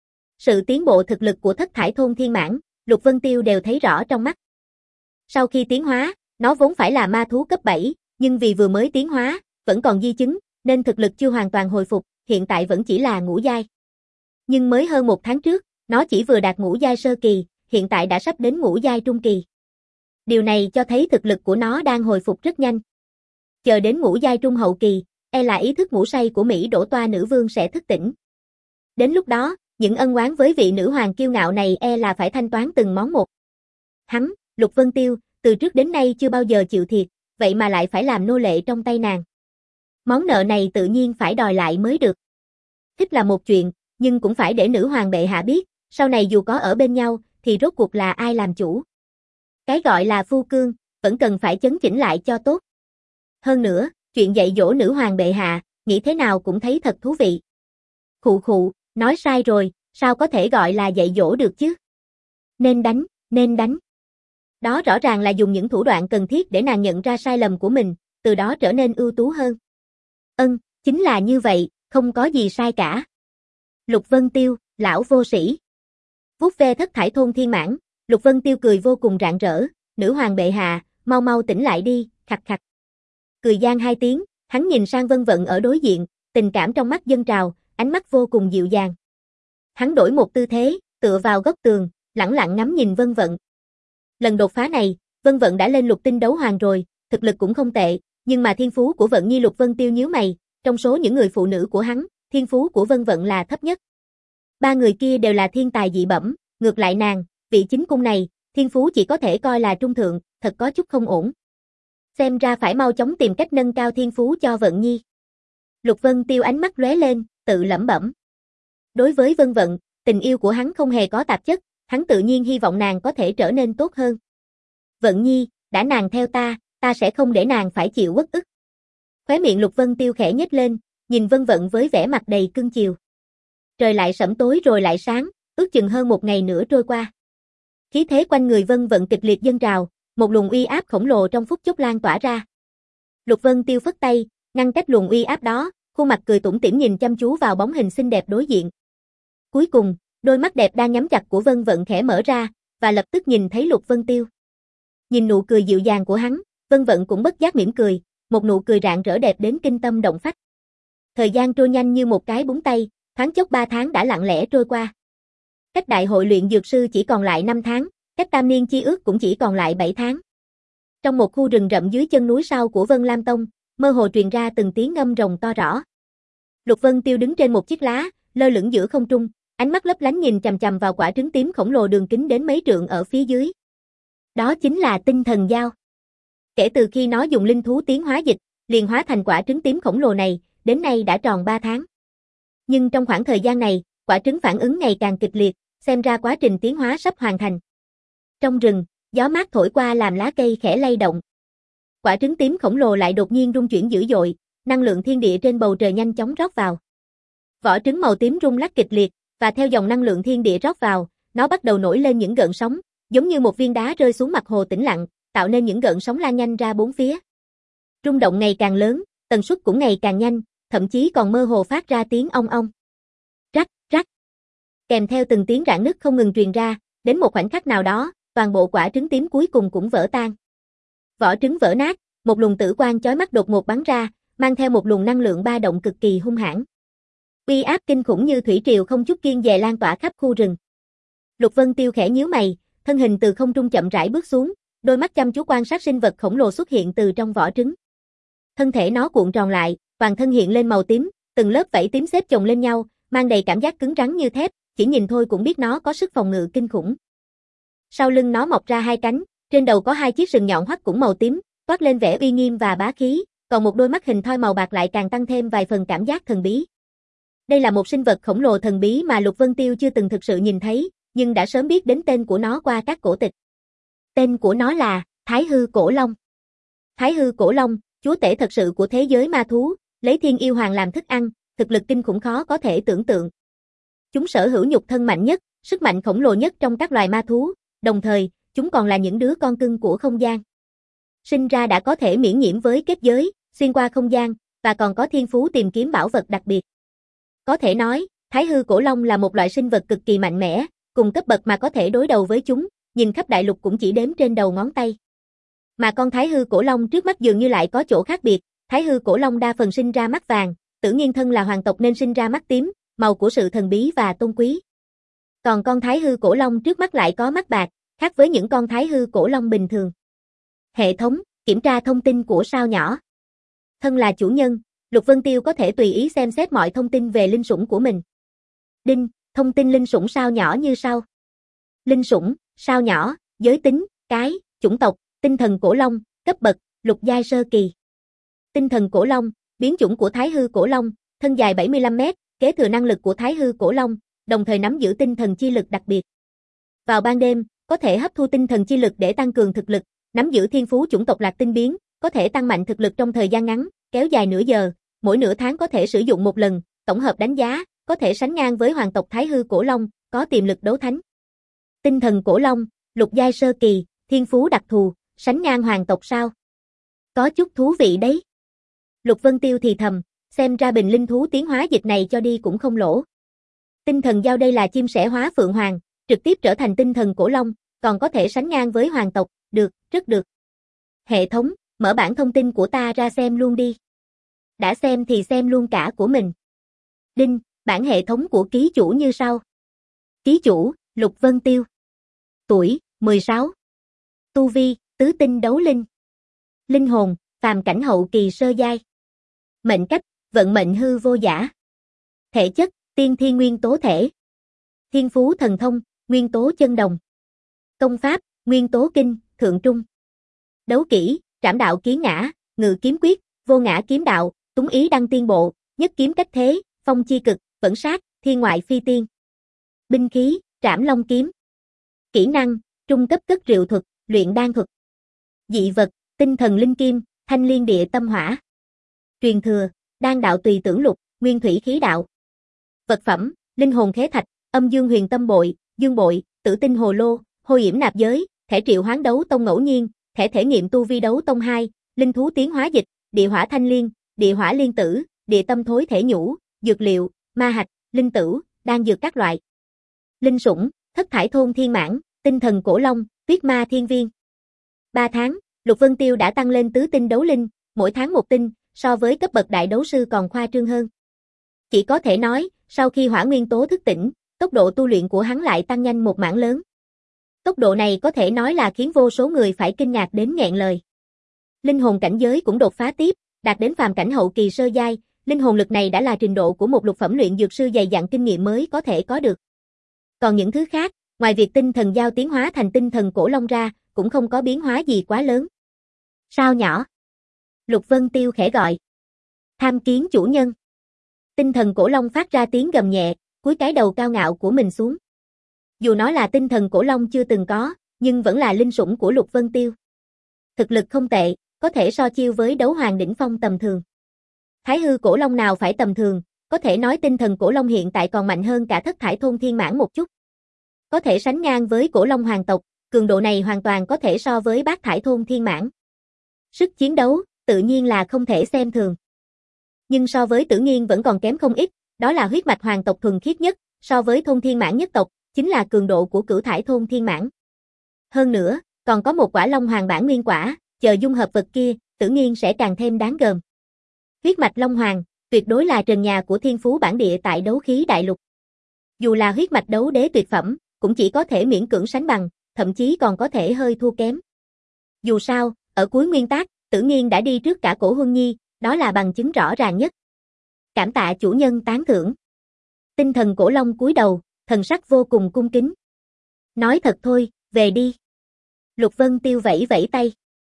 Sự tiến bộ thực lực của thất thải thôn thiên mãng, Lục Vân Tiêu đều thấy rõ trong mắt. Sau khi tiến hóa, nó vốn phải là ma thú cấp bảy, nhưng vì vừa mới tiến hóa, vẫn còn di chứng, nên thực lực chưa hoàn toàn hồi phục, hiện tại vẫn chỉ là ngũ giai. Nhưng mới hơn một tháng trước, nó chỉ vừa đạt ngũ giai sơ kỳ, hiện tại đã sắp đến ngũ giai trung kỳ. Điều này cho thấy thực lực của nó đang hồi phục rất nhanh. Chờ đến ngũ giai trung hậu kỳ, e là ý thức ngủ say của Mỹ Đỗ Toa nữ vương sẽ thức tỉnh. Đến lúc đó, những ân oán với vị nữ hoàng kiêu ngạo này e là phải thanh toán từng món một. Hắn, Lục Vân Tiêu, từ trước đến nay chưa bao giờ chịu thiệt, vậy mà lại phải làm nô lệ trong tay nàng. Món nợ này tự nhiên phải đòi lại mới được. Thích là một chuyện, nhưng cũng phải để nữ hoàng bệ hạ biết, sau này dù có ở bên nhau, thì rốt cuộc là ai làm chủ. Cái gọi là phu cương, vẫn cần phải chấn chỉnh lại cho tốt. Hơn nữa, chuyện dạy dỗ nữ hoàng bệ hạ, nghĩ thế nào cũng thấy thật thú vị. Khụ khụ, nói sai rồi, sao có thể gọi là dạy dỗ được chứ? Nên đánh, nên đánh. Đó rõ ràng là dùng những thủ đoạn cần thiết để nàng nhận ra sai lầm của mình, từ đó trở nên ưu tú hơn. Ân, chính là như vậy, không có gì sai cả. Lục Vân Tiêu, lão vô sĩ. Vuốt ve thất thải thôn thiên mãng, Lục Vân Tiêu cười vô cùng rạng rỡ, nữ hoàng bệ hạ, mau mau tỉnh lại đi, khặt khặt. Cười gian hai tiếng, hắn nhìn sang Vân Vận ở đối diện, tình cảm trong mắt dâng trào, ánh mắt vô cùng dịu dàng. Hắn đổi một tư thế, tựa vào góc tường, lẳng lặng ngắm nhìn Vân Vận. Lần đột phá này, Vân Vận đã lên lục tinh đấu hoàng rồi, thực lực cũng không tệ, nhưng mà thiên phú của Vận Nhi Lục Vân Tiêu nhíu mày, trong số những người phụ nữ của hắn, thiên phú của Vân Vận là thấp nhất. Ba người kia đều là thiên tài dị bẩm, ngược lại nàng, vị chính cung này, thiên phú chỉ có thể coi là trung thượng, thật có chút không ổn. Xem ra phải mau chóng tìm cách nâng cao thiên phú cho Vận Nhi. Lục Vân Tiêu ánh mắt lóe lên, tự lẩm bẩm. Đối với Vân Vận, tình yêu của hắn không hề có tạp chất, hắn tự nhiên hy vọng nàng có thể trở nên tốt hơn. Vận Nhi, đã nàng theo ta, ta sẽ không để nàng phải chịu uất ức. Khóe miệng Lục Vân Tiêu khẽ nhếch lên, nhìn Vân Vận với vẻ mặt đầy cưng chiều. Trời lại sẫm tối rồi lại sáng, ước chừng hơn một ngày nữa trôi qua. Khí thế quanh người Vân Vận kịch liệt dâng trào, một luồng uy áp khổng lồ trong phút chốc lan tỏa ra. Lục Vân Tiêu phất tay, ngăn cách luồng uy áp đó, khuôn mặt cười tủm tỉm nhìn chăm chú vào bóng hình xinh đẹp đối diện. Cuối cùng, đôi mắt đẹp đang nhắm chặt của Vân Vận khẽ mở ra, và lập tức nhìn thấy Lục Vân Tiêu. Nhìn nụ cười dịu dàng của hắn, Vân Vận cũng bất giác mỉm cười, một nụ cười rạng rỡ đẹp đến kinh tâm động phách. Thời gian trôi nhanh như một cái búng tay, thoáng chốc ba tháng đã lặng lẽ trôi qua. Cách đại hội luyện dược sư chỉ còn lại năm tháng, cách tam niên chi ước cũng chỉ còn lại bảy tháng. Trong một khu rừng rậm dưới chân núi sau của Vân Lam Tông, mơ hồ truyền ra từng tiếng ngâm rồng to rõ. Lục Vân Tiêu đứng trên một chiếc lá, lơ lửng giữa không trung, ánh mắt lấp lánh nhìn chằm chằm vào quả trứng tím khổng lồ đường kính đến mấy trượng ở phía dưới. Đó chính là tinh thần dao. Kể từ khi nó dùng linh thú tiến hóa dịch, liền hóa thành quả trứng tím khổng lồ này, đến nay đã tròn ba tháng. Nhưng trong khoảng thời gian này, quả trứng phản ứng ngày càng kịch liệt, xem ra quá trình tiến hóa sắp hoàn thành. Trong rừng, gió mát thổi qua làm lá cây khẽ lay động. Quả trứng tím khổng lồ lại đột nhiên rung chuyển dữ dội, năng lượng thiên địa trên bầu trời nhanh chóng rót vào. Vỏ trứng màu tím rung lắc kịch liệt, và theo dòng năng lượng thiên địa rót vào, nó bắt đầu nổi lên những gợn sóng, giống như một viên đá rơi xuống mặt hồ tĩnh lặng, tạo nên những gợn sóng lan nhanh ra bốn phía. Rung động ngày càng lớn, tần suất cũng ngày càng nhanh, thậm chí còn mơ hồ phát ra tiếng ong ong. Rắc, rắc. Kèm theo từng tiếng rạn nứt không ngừng truyền ra, đến một khoảnh khắc nào đó, toàn bộ quả trứng tím cuối cùng cũng vỡ tan. Vỏ trứng vỡ nát, một luồng tử quang chói mắt đột ngột bắn ra, mang theo một luồng năng lượng ba động cực kỳ hung hãn. Uy áp kinh khủng như thủy triều không chút kiêng dè lan tỏa khắp khu rừng. Lục Vân Tiêu khẽ nhíu mày, thân hình từ không trung chậm rãi bước xuống, đôi mắt chăm chú quan sát sinh vật khổng lồ xuất hiện từ trong vỏ trứng. Thân thể nó cuộn tròn lại, toàn thân hiện lên màu tím, từng lớp vảy tím xếp chồng lên nhau, mang đầy cảm giác cứng rắn như thép, chỉ nhìn thôi cũng biết nó có sức phòng ngự kinh khủng. Sau lưng nó mọc ra hai cánh, trên đầu có hai chiếc sừng nhọn hoắt cũng màu tím, toát lên vẻ uy nghiêm và bá khí, còn một đôi mắt hình thoi màu bạc lại càng tăng thêm vài phần cảm giác thần bí. Đây là một sinh vật khổng lồ thần bí mà Lục Vân Tiêu chưa từng thực sự nhìn thấy, nhưng đã sớm biết đến tên của nó qua các cổ tịch. Tên của nó là Thái Hư Cổ Long. Thái Hư Cổ Long, chúa tể thật sự của thế giới ma thú, lấy thiên yêu hoàng làm thức ăn, thực lực kinh khủng khó có thể tưởng tượng. Chúng sở hữu nhục thân mạnh nhất, sức mạnh khổng lồ nhất trong các loài ma thú, đồng thời, chúng còn là những đứa con cưng của không gian. Sinh ra đã có thể miễn nhiễm với kết giới, xuyên qua không gian, và còn có thiên phú tìm kiếm bảo vật đặc biệt. Có thể nói, Thái Hư Cổ Long là một loại sinh vật cực kỳ mạnh mẽ, cùng cấp bậc mà có thể đối đầu với chúng, nhìn khắp đại lục cũng chỉ đếm trên đầu ngón tay. Mà con Thái Hư Cổ Long trước mắt dường như lại có chỗ khác biệt, Thái Hư Cổ Long đa phần sinh ra mắt vàng, tự nhiên thân là hoàng tộc nên sinh ra mắt tím, màu của sự thần bí và tôn quý. Còn con Thái Hư Cổ Long trước mắt lại có mắt bạc, khác với những con Thái Hư Cổ Long bình thường. Hệ thống, kiểm tra thông tin của sao nhỏ. Thân là chủ nhân, Lục Vân Tiêu có thể tùy ý xem xét mọi thông tin về linh sủng của mình. Đinh, thông tin linh sủng sao nhỏ như sau. Linh sủng, sao nhỏ, giới tính, cái, chủng tộc, tinh thần cổ long, cấp bậc, lục giai sơ kỳ. Tinh thần cổ long, biến chủng của Thái Hư Cổ Long, thân dài bảy mươi lăm mét, kế thừa năng lực của Thái Hư Cổ Long, đồng thời nắm giữ tinh thần chi lực đặc biệt. Vào ban đêm, có thể hấp thu tinh thần chi lực để tăng cường thực lực, nắm giữ thiên phú chủng tộc Lạc Tinh biến, có thể tăng mạnh thực lực trong thời gian ngắn, kéo dài nửa giờ, mỗi nửa tháng có thể sử dụng một lần, tổng hợp đánh giá, có thể sánh ngang với hoàng tộc Thái Hư Cổ Long, có tiềm lực đấu thánh. Tinh thần cổ long, lục giai sơ kỳ, thiên phú đặc thù, sánh ngang hoàng tộc sao? Có chút thú vị đấy. Lục Vân Tiêu thì thầm, xem ra bình linh thú tiến hóa dịch này cho đi cũng không lỗ. Tinh thần giao đây là chim sẻ hóa phượng hoàng, trực tiếp trở thành tinh thần cổ long, còn có thể sánh ngang với hoàng tộc, được, rất được. Hệ thống, mở bản thông tin của ta ra xem luôn đi. Đã xem thì xem luôn cả của mình. Đinh, bản hệ thống của ký chủ như sau. Ký chủ, Lục Vân Tiêu. Tuổi, mười sáu. Tu vi, tứ tinh đấu linh. Linh hồn, phàm cảnh hậu kỳ sơ giai. Mệnh cách, vận mệnh hư vô giả. Thể chất, tiên thiên nguyên tố thể. Thiên phú thần thông, nguyên tố chân đồng. Công pháp, nguyên tố kinh, thượng trung. Đấu kỹ, trảm đạo kiến ngã, ngự kiếm quyết, vô ngã kiếm đạo, túng ý đăng tiên bộ, nhất kiếm cách thế, phong chi cực, vẫn sát, thiên ngoại phi tiên. Binh khí, trảm long kiếm. Kỹ năng, trung cấp cất rượu thuật, luyện đan thuật. Dị vật, tinh thần linh kim, thanh liên địa tâm hỏa. Truyền thừa, đan đạo tùy tưởng lục, nguyên thủy khí đạo. Vật phẩm, linh hồn khế thạch, âm dương huyền tâm bội, dương bội, tử tinh hồ lô, hôi yểm nạp giới, thẻ triệu hoán đấu tông ngẫu nhiên, thẻ thể nghiệm tu vi đấu tông hai, linh thú tiến hóa dịch, địa hỏa thanh liên, địa hỏa liên tử, địa tâm thối thể nhũ, dược liệu, ma hạch, linh tử, đan dược các loại. Linh sủng, thất thải thôn thiên mãn, tinh thần cổ long, tuyết ma thiên viên. ba tháng, Lục Vân Tiêu đã tăng lên tứ tinh đấu linh, mỗi tháng một tinh, so với cấp bậc đại đấu sư còn khoa trương hơn. Chỉ có thể nói, sau khi hỏa nguyên tố thức tỉnh, tốc độ tu luyện của hắn lại tăng nhanh một mảng lớn. Tốc độ này có thể nói là khiến vô số người phải kinh ngạc đến nghẹn lời. Linh hồn cảnh giới cũng đột phá tiếp, đạt đến phàm cảnh hậu kỳ sơ giai, linh hồn lực này đã là trình độ của một lục phẩm luyện dược sư dày dặn kinh nghiệm mới có thể có được. Còn những thứ khác, ngoài việc tinh thần giao tiến hóa thành tinh thần cổ long ra, cũng không có biến hóa gì quá lớn. Sao nhỏ? Lục Vân Tiêu khẽ gọi. Tham kiến chủ nhân. Tinh thần cổ long phát ra tiếng gầm nhẹ, cúi cái đầu cao ngạo của mình xuống. Dù nó là tinh thần cổ long chưa từng có, nhưng vẫn là linh sủng của Lục Vân Tiêu. Thực lực không tệ, có thể so chiêu với đấu hoàng đỉnh phong tầm thường. Thái hư cổ long nào phải tầm thường, có thể nói tinh thần cổ long hiện tại còn mạnh hơn cả thất thải thôn thiên mãn một chút. Có thể sánh ngang với cổ long hoàng tộc, cường độ này hoàn toàn có thể so với bát thải thôn thiên mãn. Sức chiến đấu, tự nhiên là không thể xem thường. Nhưng so với Tử Nghiên vẫn còn kém không ít, đó là huyết mạch hoàng tộc thuần khiết nhất, so với thôn thiên mãn nhất tộc, chính là cường độ của cửu thải thôn thiên mãn. Hơn nữa, còn có một quả long hoàng bản nguyên quả, chờ dung hợp vật kia, Tử Nghiên sẽ càng thêm đáng gờm. Huyết mạch long hoàng, tuyệt đối là trần nhà của thiên phú bản địa tại đấu khí đại lục. Dù là huyết mạch đấu đế tuyệt phẩm, cũng chỉ có thể miễn cưỡng sánh bằng, thậm chí còn có thể hơi thua kém. Dù sao, ở cuối nguyên tác, Tử Nghiên đã đi trước cả Cổ Huân Nhi, đó là bằng chứng rõ ràng nhất. Cảm tạ chủ nhân tán thưởng. Tinh thần cổ long cúi đầu, thần sắc vô cùng cung kính. Nói thật thôi, về đi. Lục Vân Tiêu vẫy vẫy tay.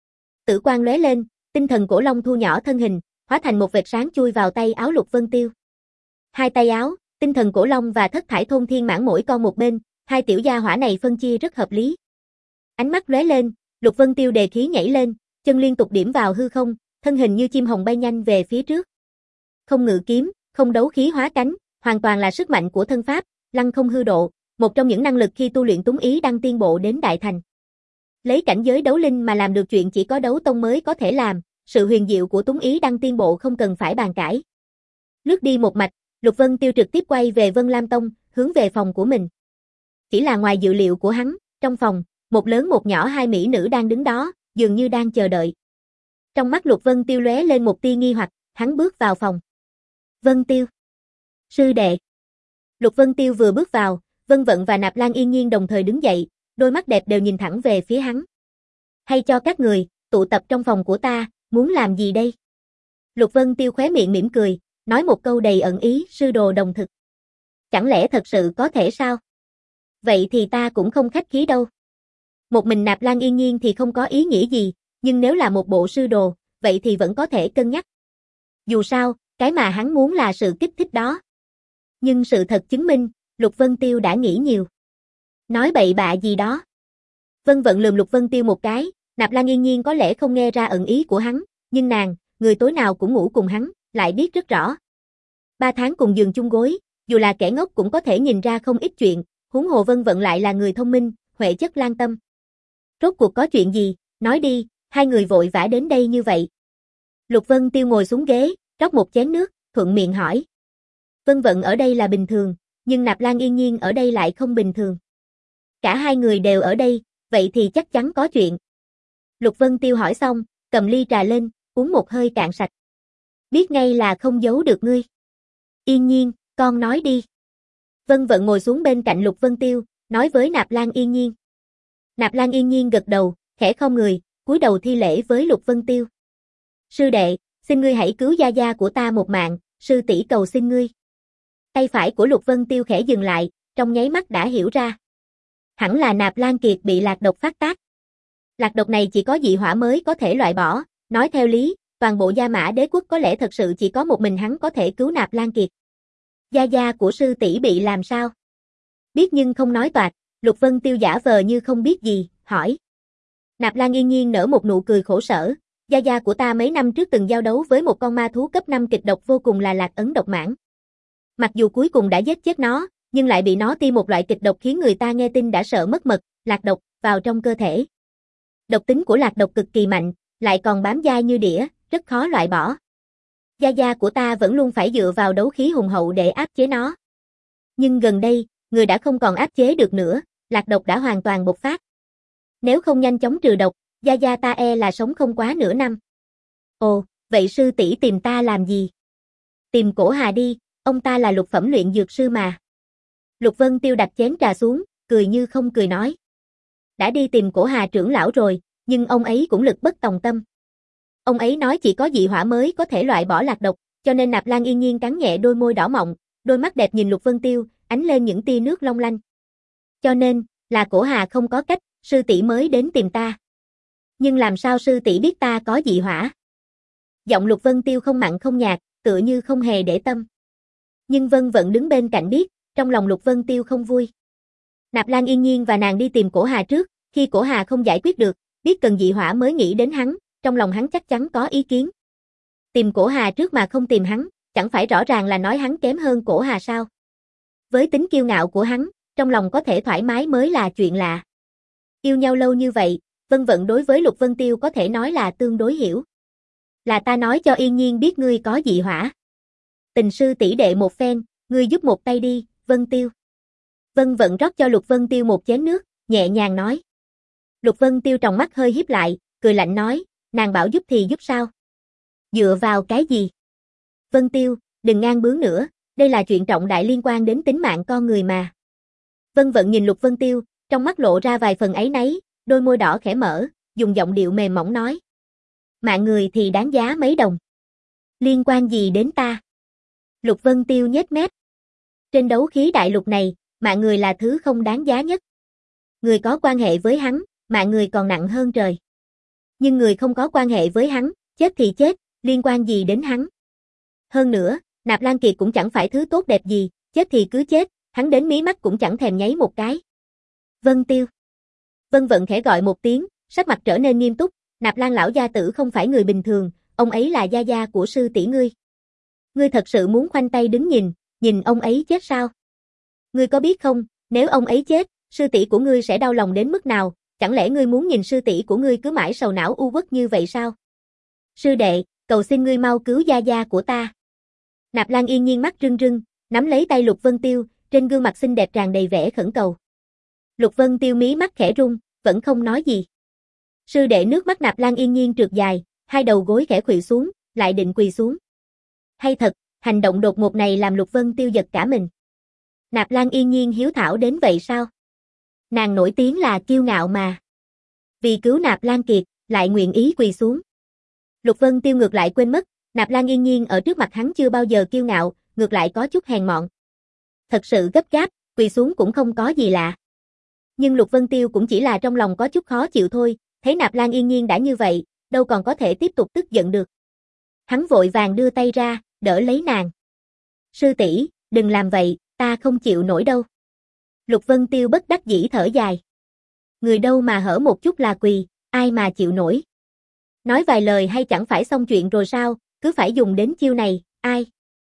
Tử quang lóe lên, tinh thần cổ long thu nhỏ thân hình, hóa thành một vệt sáng chui vào tay áo Lục Vân Tiêu. Hai tay áo, tinh thần cổ long và thất thải thôn thiên mãn mỗi con một bên, hai tiểu gia hỏa này phân chia rất hợp lý. Ánh mắt lóe lên, Lục Vân Tiêu đề khí nhảy lên, chân liên tục điểm vào hư không, thân hình như chim hồng bay nhanh về phía trước. Không ngự kiếm, không đấu khí hóa cánh, hoàn toàn là sức mạnh của thân pháp, lăng không hư độ, một trong những năng lực khi tu luyện túng ý đăng tiên bộ đến đại thành. Lấy cảnh giới đấu linh mà làm được chuyện chỉ có đấu tông mới có thể làm, sự huyền diệu của túng ý đăng tiên bộ không cần phải bàn cãi. Lướt đi một mạch, Lục Vân Tiêu trực tiếp quay về Vân Lam Tông, hướng về phòng của mình. Chỉ là ngoài dự liệu của hắn, trong phòng, một lớn một nhỏ hai mỹ nữ đang đứng đó, dường như đang chờ đợi. Trong mắt Lục Vân Tiêu lóe lên một tia nghi hoặc, hắn bước vào phòng. Vân Tiêu. Sư đệ. Lục Vân Tiêu vừa bước vào, Vân Vận và Nạp Lan Yên Nhiên đồng thời đứng dậy, đôi mắt đẹp đều nhìn thẳng về phía hắn. Hay cho các người, tụ tập trong phòng của ta, muốn làm gì đây? Lục Vân Tiêu khóe miệng mỉm cười, nói một câu đầy ẩn ý, sư đồ đồng thực. Chẳng lẽ thật sự có thể sao? Vậy thì ta cũng không khách khí đâu. Một mình Nạp Lan Yên Nhiên thì không có ý nghĩa gì, nhưng nếu là một bộ sư đồ, vậy thì vẫn có thể cân nhắc. Dù sao, cái mà hắn muốn là sự kích thích đó. Nhưng sự thật chứng minh, Lục Vân Tiêu đã nghĩ nhiều. Nói bậy bạ gì đó. Vân Vận lườm Lục Vân Tiêu một cái, Nạp Lan Yên Nhiên có lẽ không nghe ra ẩn ý của hắn, nhưng nàng, người tối nào cũng ngủ cùng hắn, lại biết rất rõ. Ba tháng cùng giường chung gối, dù là kẻ ngốc cũng có thể nhìn ra không ít chuyện, huống hồ Vân Vận lại là người thông minh, huệ chất lan tâm. Rốt cuộc có chuyện gì, nói đi, hai người vội vã đến đây như vậy. Lục Vân Tiêu ngồi xuống ghế, rót một chén nước, thuận miệng hỏi. Vân Vận ở đây là bình thường, nhưng Nạp Lan Yên Nhiên ở đây lại không bình thường. Cả hai người đều ở đây, vậy thì chắc chắn có chuyện. Lục Vân Tiêu hỏi xong, cầm ly trà lên, uống một hơi cạn sạch. Biết ngay là không giấu được ngươi. Yên Nhiên, con nói đi. Vân Vận ngồi xuống bên cạnh Lục Vân Tiêu, nói với Nạp Lan Yên Nhiên. Nạp Lan Yên Nhiên gật đầu, khẽ khom người, cúi đầu thi lễ với Lục Vân Tiêu. Sư đệ, xin ngươi hãy cứu gia gia của ta một mạng, sư tỷ cầu xin ngươi. Tay phải của Lục Vân Tiêu khẽ dừng lại, trong nháy mắt đã hiểu ra. Hẳn là Nạp Lan Kiệt bị lạc độc phát tác. Lạc độc này chỉ có dị hỏa mới có thể loại bỏ, nói theo lý, toàn bộ Gia Mã Đế quốc có lẽ thật sự chỉ có một mình hắn có thể cứu Nạp Lan Kiệt. Gia gia của sư tỷ bị làm sao? Biết nhưng không nói toạc, Lục Vân Tiêu giả vờ như không biết gì, hỏi. Nạp Lan Yên Nhiên nở một nụ cười khổ sở, gia gia của ta mấy năm trước từng giao đấu với một con ma thú cấp năm kịch độc vô cùng là Lạc Ấn độc mãn. Mặc dù cuối cùng đã giết chết nó, nhưng lại bị nó tiêm một loại kịch độc khiến người ta nghe tin đã sợ mất mật, lạc độc, vào trong cơ thể. Độc tính của lạc độc cực kỳ mạnh, lại còn bám dai như đĩa, rất khó loại bỏ. Gia gia của ta vẫn luôn phải dựa vào đấu khí hùng hậu để áp chế nó. Nhưng gần đây, người đã không còn áp chế được nữa, lạc độc đã hoàn toàn bộc phát. Nếu không nhanh chóng trừ độc, gia gia ta e là sống không quá nửa năm. Ồ, vậy sư tỷ tìm ta làm gì? Tìm Cổ Hà đi, ông ta là lục phẩm luyện dược sư mà. Lục Vân Tiêu đặt chén trà xuống, cười như không cười nói. Đã đi tìm Cổ Hà trưởng lão rồi, nhưng ông ấy cũng lực bất tòng tâm. Ông ấy nói chỉ có dị hỏa mới có thể loại bỏ lạc độc, cho nên Nạp Lan Yên Nhiên cắn nhẹ đôi môi đỏ mọng, đôi mắt đẹp nhìn Lục Vân Tiêu, ánh lên những tia nước long lanh. Cho nên, là Cổ Hà không có cách, sư tỷ mới đến tìm ta. Nhưng làm sao sư tỷ biết ta có dị hỏa? Giọng Lục Vân Tiêu không mặn không nhạt, tựa như không hề để tâm. Nhưng Vân Vận đứng bên cạnh biết, trong lòng Lục Vân Tiêu không vui. Nạp Lan Yên Nhiên và nàng đi tìm Cổ Hà trước, khi Cổ Hà không giải quyết được, biết cần dị hỏa mới nghĩ đến hắn, trong lòng hắn chắc chắn có ý kiến. Tìm Cổ Hà trước mà không tìm hắn, chẳng phải rõ ràng là nói hắn kém hơn Cổ Hà sao? Với tính kiêu ngạo của hắn, trong lòng có thể thoải mái mới là chuyện lạ. Yêu nhau lâu như vậy, Vân Vận đối với Lục Vân Tiêu có thể nói là tương đối hiểu. Là ta nói cho Yên Nhiên biết ngươi có dị hỏa. Tình sư tỷ đệ một phen, ngươi giúp một tay đi, Vân Tiêu. Vân Vận rót cho Lục Vân Tiêu một chén nước, nhẹ nhàng nói. Lục Vân Tiêu tròng mắt hơi híp lại, cười lạnh nói, nàng bảo giúp thì giúp sao? Dựa vào cái gì? Vân Tiêu, đừng ngang bướng nữa, đây là chuyện trọng đại liên quan đến tính mạng con người mà. Vân Vận nhìn Lục Vân Tiêu, trong mắt lộ ra vài phần áy náy, đôi môi đỏ khẽ mở, dùng giọng điệu mềm mỏng nói. Mạng người thì đáng giá mấy đồng. Liên quan gì đến ta? Lục Vân Tiêu nhếch mép. Trên đấu khí đại lục này, mạng người là thứ không đáng giá nhất. Người có quan hệ với hắn, mạng người còn nặng hơn trời. Nhưng người không có quan hệ với hắn, chết thì chết, liên quan gì đến hắn? Hơn nữa, Nạp Lan Kiệt cũng chẳng phải thứ tốt đẹp gì, chết thì cứ chết, hắn đến mí mắt cũng chẳng thèm nháy một cái. Vân Tiêu. Vân Vận khẽ gọi một tiếng, sắc mặt trở nên nghiêm túc, Nạp Lan lão gia tử không phải người bình thường, ông ấy là gia gia của sư tỷ ngươi. Ngươi thật sự muốn khoanh tay đứng nhìn, nhìn ông ấy chết sao? Ngươi có biết không, nếu ông ấy chết, sư tỷ của ngươi sẽ đau lòng đến mức nào, chẳng lẽ ngươi muốn nhìn sư tỷ của ngươi cứ mãi sầu não u uất như vậy sao? Sư đệ, cầu xin ngươi mau cứu gia gia của ta. Nạp Lan Yên Nhiên mắt rưng rưng, nắm lấy tay Lục Vân Tiêu, trên gương mặt xinh đẹp tràn đầy vẻ khẩn cầu. Lục Vân Tiêu mí mắt khẽ rung, vẫn không nói gì. Sư đệ nước mắt Nạp Lan Yên Nhiên trượt dài, hai đầu gối khẽ khuỵu xuống, lại định quỳ xuống. Hay thật, hành động đột ngột này làm Lục Vân Tiêu giật cả mình. Nạp Lan Yên Nhiên hiếu thảo đến vậy sao? Nàng nổi tiếng là kiêu ngạo mà. Vì cứu Nạp Lan Kiệt, lại nguyện ý quỳ xuống. Lục Vân Tiêu ngược lại quên mất, Nạp Lan Yên Nhiên ở trước mặt hắn chưa bao giờ kiêu ngạo, ngược lại có chút hèn mọn. Thật sự gấp gáp, quỳ xuống cũng không có gì lạ. Nhưng Lục Vân Tiêu cũng chỉ là trong lòng có chút khó chịu thôi, thấy Nạp Lan Yên Nhiên đã như vậy, đâu còn có thể tiếp tục tức giận được. Hắn vội vàng đưa tay ra, đỡ lấy nàng. Sư tỷ, đừng làm vậy, ta không chịu nổi đâu. Lục Vân Tiêu bất đắc dĩ thở dài. Người đâu mà hở một chút là quỳ, ai mà chịu nổi. Nói vài lời hay chẳng phải xong chuyện rồi sao, cứ phải dùng đến chiêu này, ai?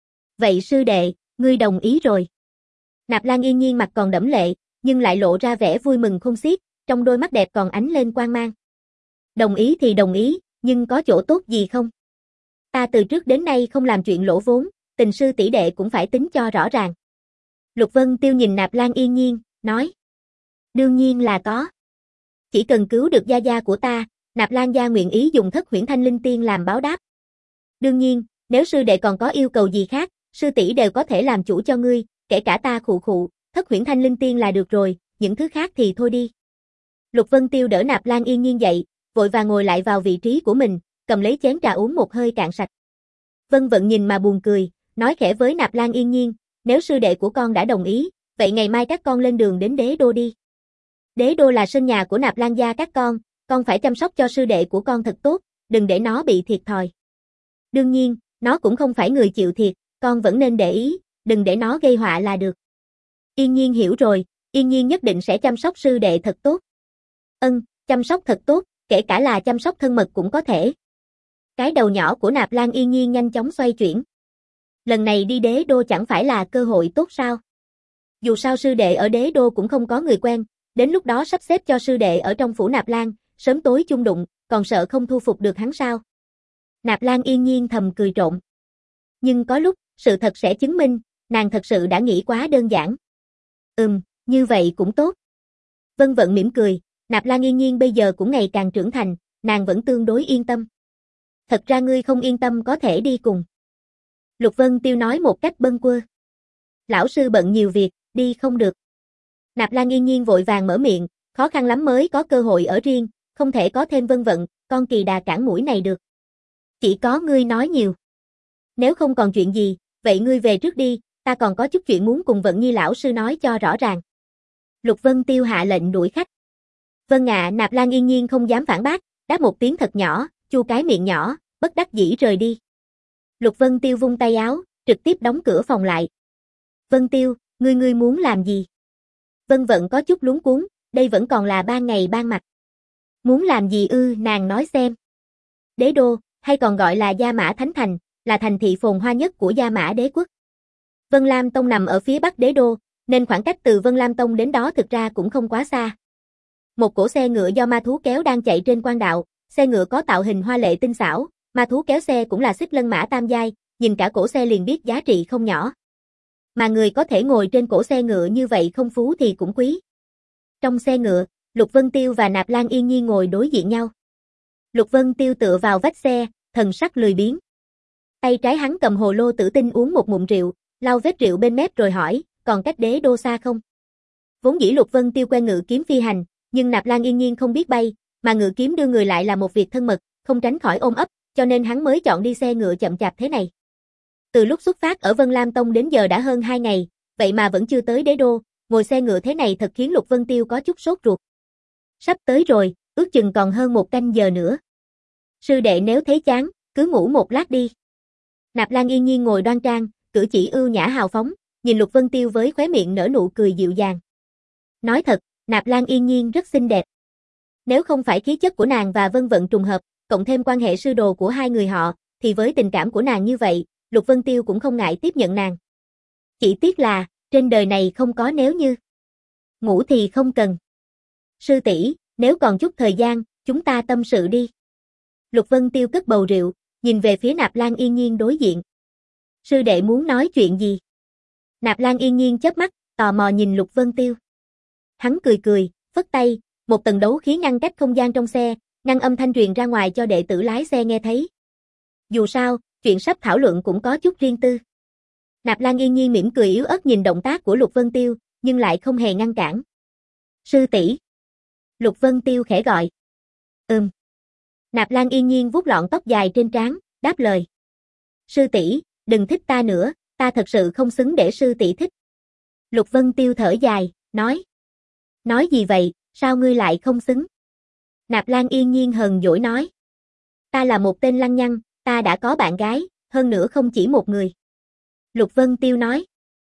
Vậy sư đệ, ngươi đồng ý rồi. Nạp Lan Yên Nhiên mặt còn đẫm lệ, nhưng lại lộ ra vẻ vui mừng không xiết, trong đôi mắt đẹp còn ánh lên quang mang. Đồng ý thì đồng ý, nhưng có chỗ tốt gì không? Ta từ trước đến nay không làm chuyện lỗ vốn, tình sư tỷ đệ cũng phải tính cho rõ ràng. Lục Vân Tiêu nhìn Nạp Lan Yên Nhiên, nói. Đương nhiên là có. Chỉ cần cứu được gia gia của ta, Nạp Lan gia nguyện ý dùng thất huyễn thanh linh tiên làm báo đáp. Đương nhiên, nếu sư đệ còn có yêu cầu gì khác, sư tỷ đều có thể làm chủ cho ngươi, kể cả ta khụ khụ, thất huyễn thanh linh tiên là được rồi, những thứ khác thì thôi đi. Lục Vân Tiêu đỡ Nạp Lan Yên Nhiên dậy, vội vàng ngồi lại vào vị trí của mình, cầm lấy chén trà uống một hơi cạn sạch. Vân Vận nhìn mà buồn cười, nói khẽ với Nạp Lan Yên Nhiên, nếu sư đệ của con đã đồng ý, vậy ngày mai các con lên đường đến Đế Đô đi. Đế Đô là sân nhà của Nạp Lan gia các con, con phải chăm sóc cho sư đệ của con thật tốt, đừng để nó bị thiệt thòi. Đương nhiên, nó cũng không phải người chịu thiệt, con vẫn nên để ý, đừng để nó gây họa là được. Yên Nhiên hiểu rồi, Yên Nhiên nhất định sẽ chăm sóc sư đệ thật tốt. Ân, chăm sóc thật tốt, kể cả là chăm sóc thân mật cũng có thể. Cái đầu nhỏ của Nạp Lan Yên Nhiên nhanh chóng xoay chuyển. Lần này đi Đế Đô chẳng phải là cơ hội tốt sao? Dù sao sư đệ ở Đế Đô cũng không có người quen, đến lúc đó sắp xếp cho sư đệ ở trong phủ Nạp Lan, sớm tối chung đụng, còn sợ không thu phục được hắn sao? Nạp Lan yên nhiên thầm cười trộm. Nhưng có lúc, sự thật sẽ chứng minh, nàng thật sự đã nghĩ quá đơn giản. Ừm, như vậy cũng tốt. Vân Vận mỉm cười, Nạp Lan yên nhiên bây giờ cũng ngày càng trưởng thành, nàng vẫn tương đối yên tâm. Thật ra ngươi không yên tâm có thể đi cùng. Lục Vân Tiêu nói một cách bâng quơ. Lão sư bận nhiều việc, đi không được. Nạp Lan yên nhiên vội vàng mở miệng, khó khăn lắm mới có cơ hội ở riêng, không thể có thêm Vân Vận, con kỳ đà cản mũi này được. Chỉ có ngươi nói nhiều. Nếu không còn chuyện gì, vậy ngươi về trước đi, ta còn có chút chuyện muốn cùng Vận Nhi lão sư nói cho rõ ràng. Lục Vân Tiêu hạ lệnh đuổi khách. Vân ạ, Nạp Lan yên nhiên không dám phản bác, đáp một tiếng thật nhỏ, chu cái miệng nhỏ, bất đắc dĩ rời đi. Lục Vân Tiêu vung tay áo, trực tiếp đóng cửa phòng lại. Vân Tiêu, ngươi ngươi muốn làm gì? Vân Vận có chút luống cuống, đây vẫn còn là ban ngày ban mặt. Muốn làm gì ư, nàng nói xem. Đế đô, hay còn gọi là Gia Mã Thánh Thành, là thành thị phồn hoa nhất của Gia Mã Đế quốc. Vân Lam Tông nằm ở phía bắc đế đô, nên khoảng cách từ Vân Lam Tông đến đó thực ra cũng không quá xa. Một cỗ xe ngựa do ma thú kéo đang chạy trên quan đạo, xe ngựa có tạo hình hoa lệ tinh xảo, ma thú kéo xe cũng là xích lân mã tam giai, nhìn cả cỗ xe liền biết giá trị không nhỏ. Mà người có thể ngồi trên cỗ xe ngựa như vậy không phú thì cũng quý. Trong xe ngựa, Lục Vân Tiêu và Nạp Lan yên nhiên ngồi đối diện nhau. Lục Vân Tiêu tựa vào vách xe, thần sắc lười biếng. Tay trái hắn cầm hồ lô tử tinh uống một ngụm rượu, lau vết rượu bên mép rồi hỏi, còn cách đế đô xa không? Vốn dĩ Lục Vân Tiêu quen ngự kiếm phi hành, nhưng Nạp Lan yên nhiên không biết bay, mà ngự kiếm đưa người lại là một việc thân mật, không tránh khỏi ôm ấp, cho nên hắn mới chọn đi xe ngựa chậm chạp thế này. Từ lúc xuất phát ở Vân Lam Tông đến giờ đã hơn hai ngày, vậy mà vẫn chưa tới đế đô, ngồi xe ngựa thế này thật khiến Lục Vân Tiêu có chút sốt ruột. Sắp tới rồi, ước chừng còn hơn một canh giờ nữa. Sư đệ nếu thấy chán, cứ ngủ một lát đi. Nạp Lan yên nhiên ngồi đoan trang, cử chỉ ưu nhã hào phóng, nhìn Lục Vân Tiêu với khóe miệng nở nụ cười dịu dàng. Nói thật, Nạp Lan yên nhiên rất xinh đẹp. Nếu không phải khí chất của nàng và Vân Vận trùng hợp, cộng thêm quan hệ sư đồ của hai người họ, thì với tình cảm của nàng như vậy, Lục Vân Tiêu cũng không ngại tiếp nhận nàng. Chỉ tiếc là, trên đời này không có nếu như. Ngủ thì không cần. Sư tỷ, nếu còn chút thời gian, chúng ta tâm sự đi. Lục Vân Tiêu cất bầu rượu, nhìn về phía Nạp Lan yên nhiên đối diện. Sư đệ muốn nói chuyện gì? Nạp Lan yên nhiên chớp mắt, tò mò nhìn Lục Vân Tiêu. Hắn cười cười, phất tay, một tầng đấu khí ngăn cách không gian trong xe, ngăn âm thanh truyền ra ngoài cho đệ tử lái xe nghe thấy. Dù sao, chuyện sắp thảo luận cũng có chút riêng tư. Nạp Lan yên nhiên mỉm cười yếu ớt nhìn động tác của Lục Vân Tiêu, nhưng lại không hề ngăn cản. Sư tỷ. Lục Vân Tiêu khẽ gọi. Ừm. Nạp Lan yên nhiên vuốt lọn tóc dài trên trán, đáp lời. Sư tỷ, đừng thích ta nữa, ta thật sự không xứng để sư tỷ thích. Lục Vân Tiêu thở dài, nói. Nói gì vậy, sao ngươi lại không xứng? Nạp Lan yên nhiên hờn dỗi nói. Ta là một tên lăng nhăng, ta đã có bạn gái, hơn nữa không chỉ một người. Lục Vân Tiêu nói.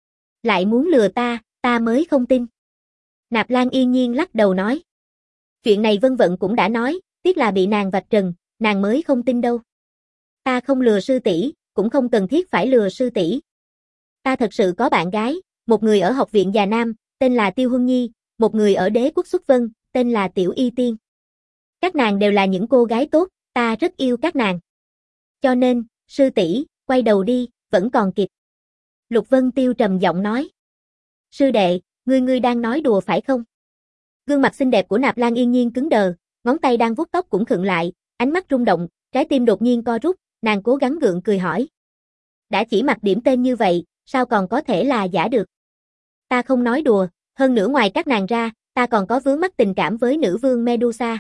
Lại muốn lừa ta, ta mới không tin. Nạp Lan yên nhiên lắc đầu nói. Chuyện này Vân Vận cũng đã nói, tiếc là bị nàng vạch trần, nàng mới không tin đâu. Ta không lừa sư tỷ, cũng không cần thiết phải lừa sư tỷ. Ta thật sự có bạn gái, một người ở học viện Già Nam, tên là Tiêu Huân Nhi, một người ở Đế quốc Xuất Vân, tên là Tiểu Y Tiên. Các nàng đều là những cô gái tốt, ta rất yêu các nàng. Cho nên, sư tỷ, quay đầu đi, vẫn còn kịp. Lục Vân Tiêu trầm giọng nói. Sư đệ, ngươi ngươi đang nói đùa phải không? Gương mặt xinh đẹp của Nạp Lan yên nhiên cứng đờ, ngón tay đang vuốt tóc cũng khựng lại, ánh mắt rung động, trái tim đột nhiên co rút, nàng cố gắng gượng cười hỏi. Đã chỉ mặc điểm tên như vậy, sao còn có thể là giả được? Ta không nói đùa, hơn nữa ngoài các nàng ra, ta còn có vướng mắc tình cảm với nữ vương Medusa.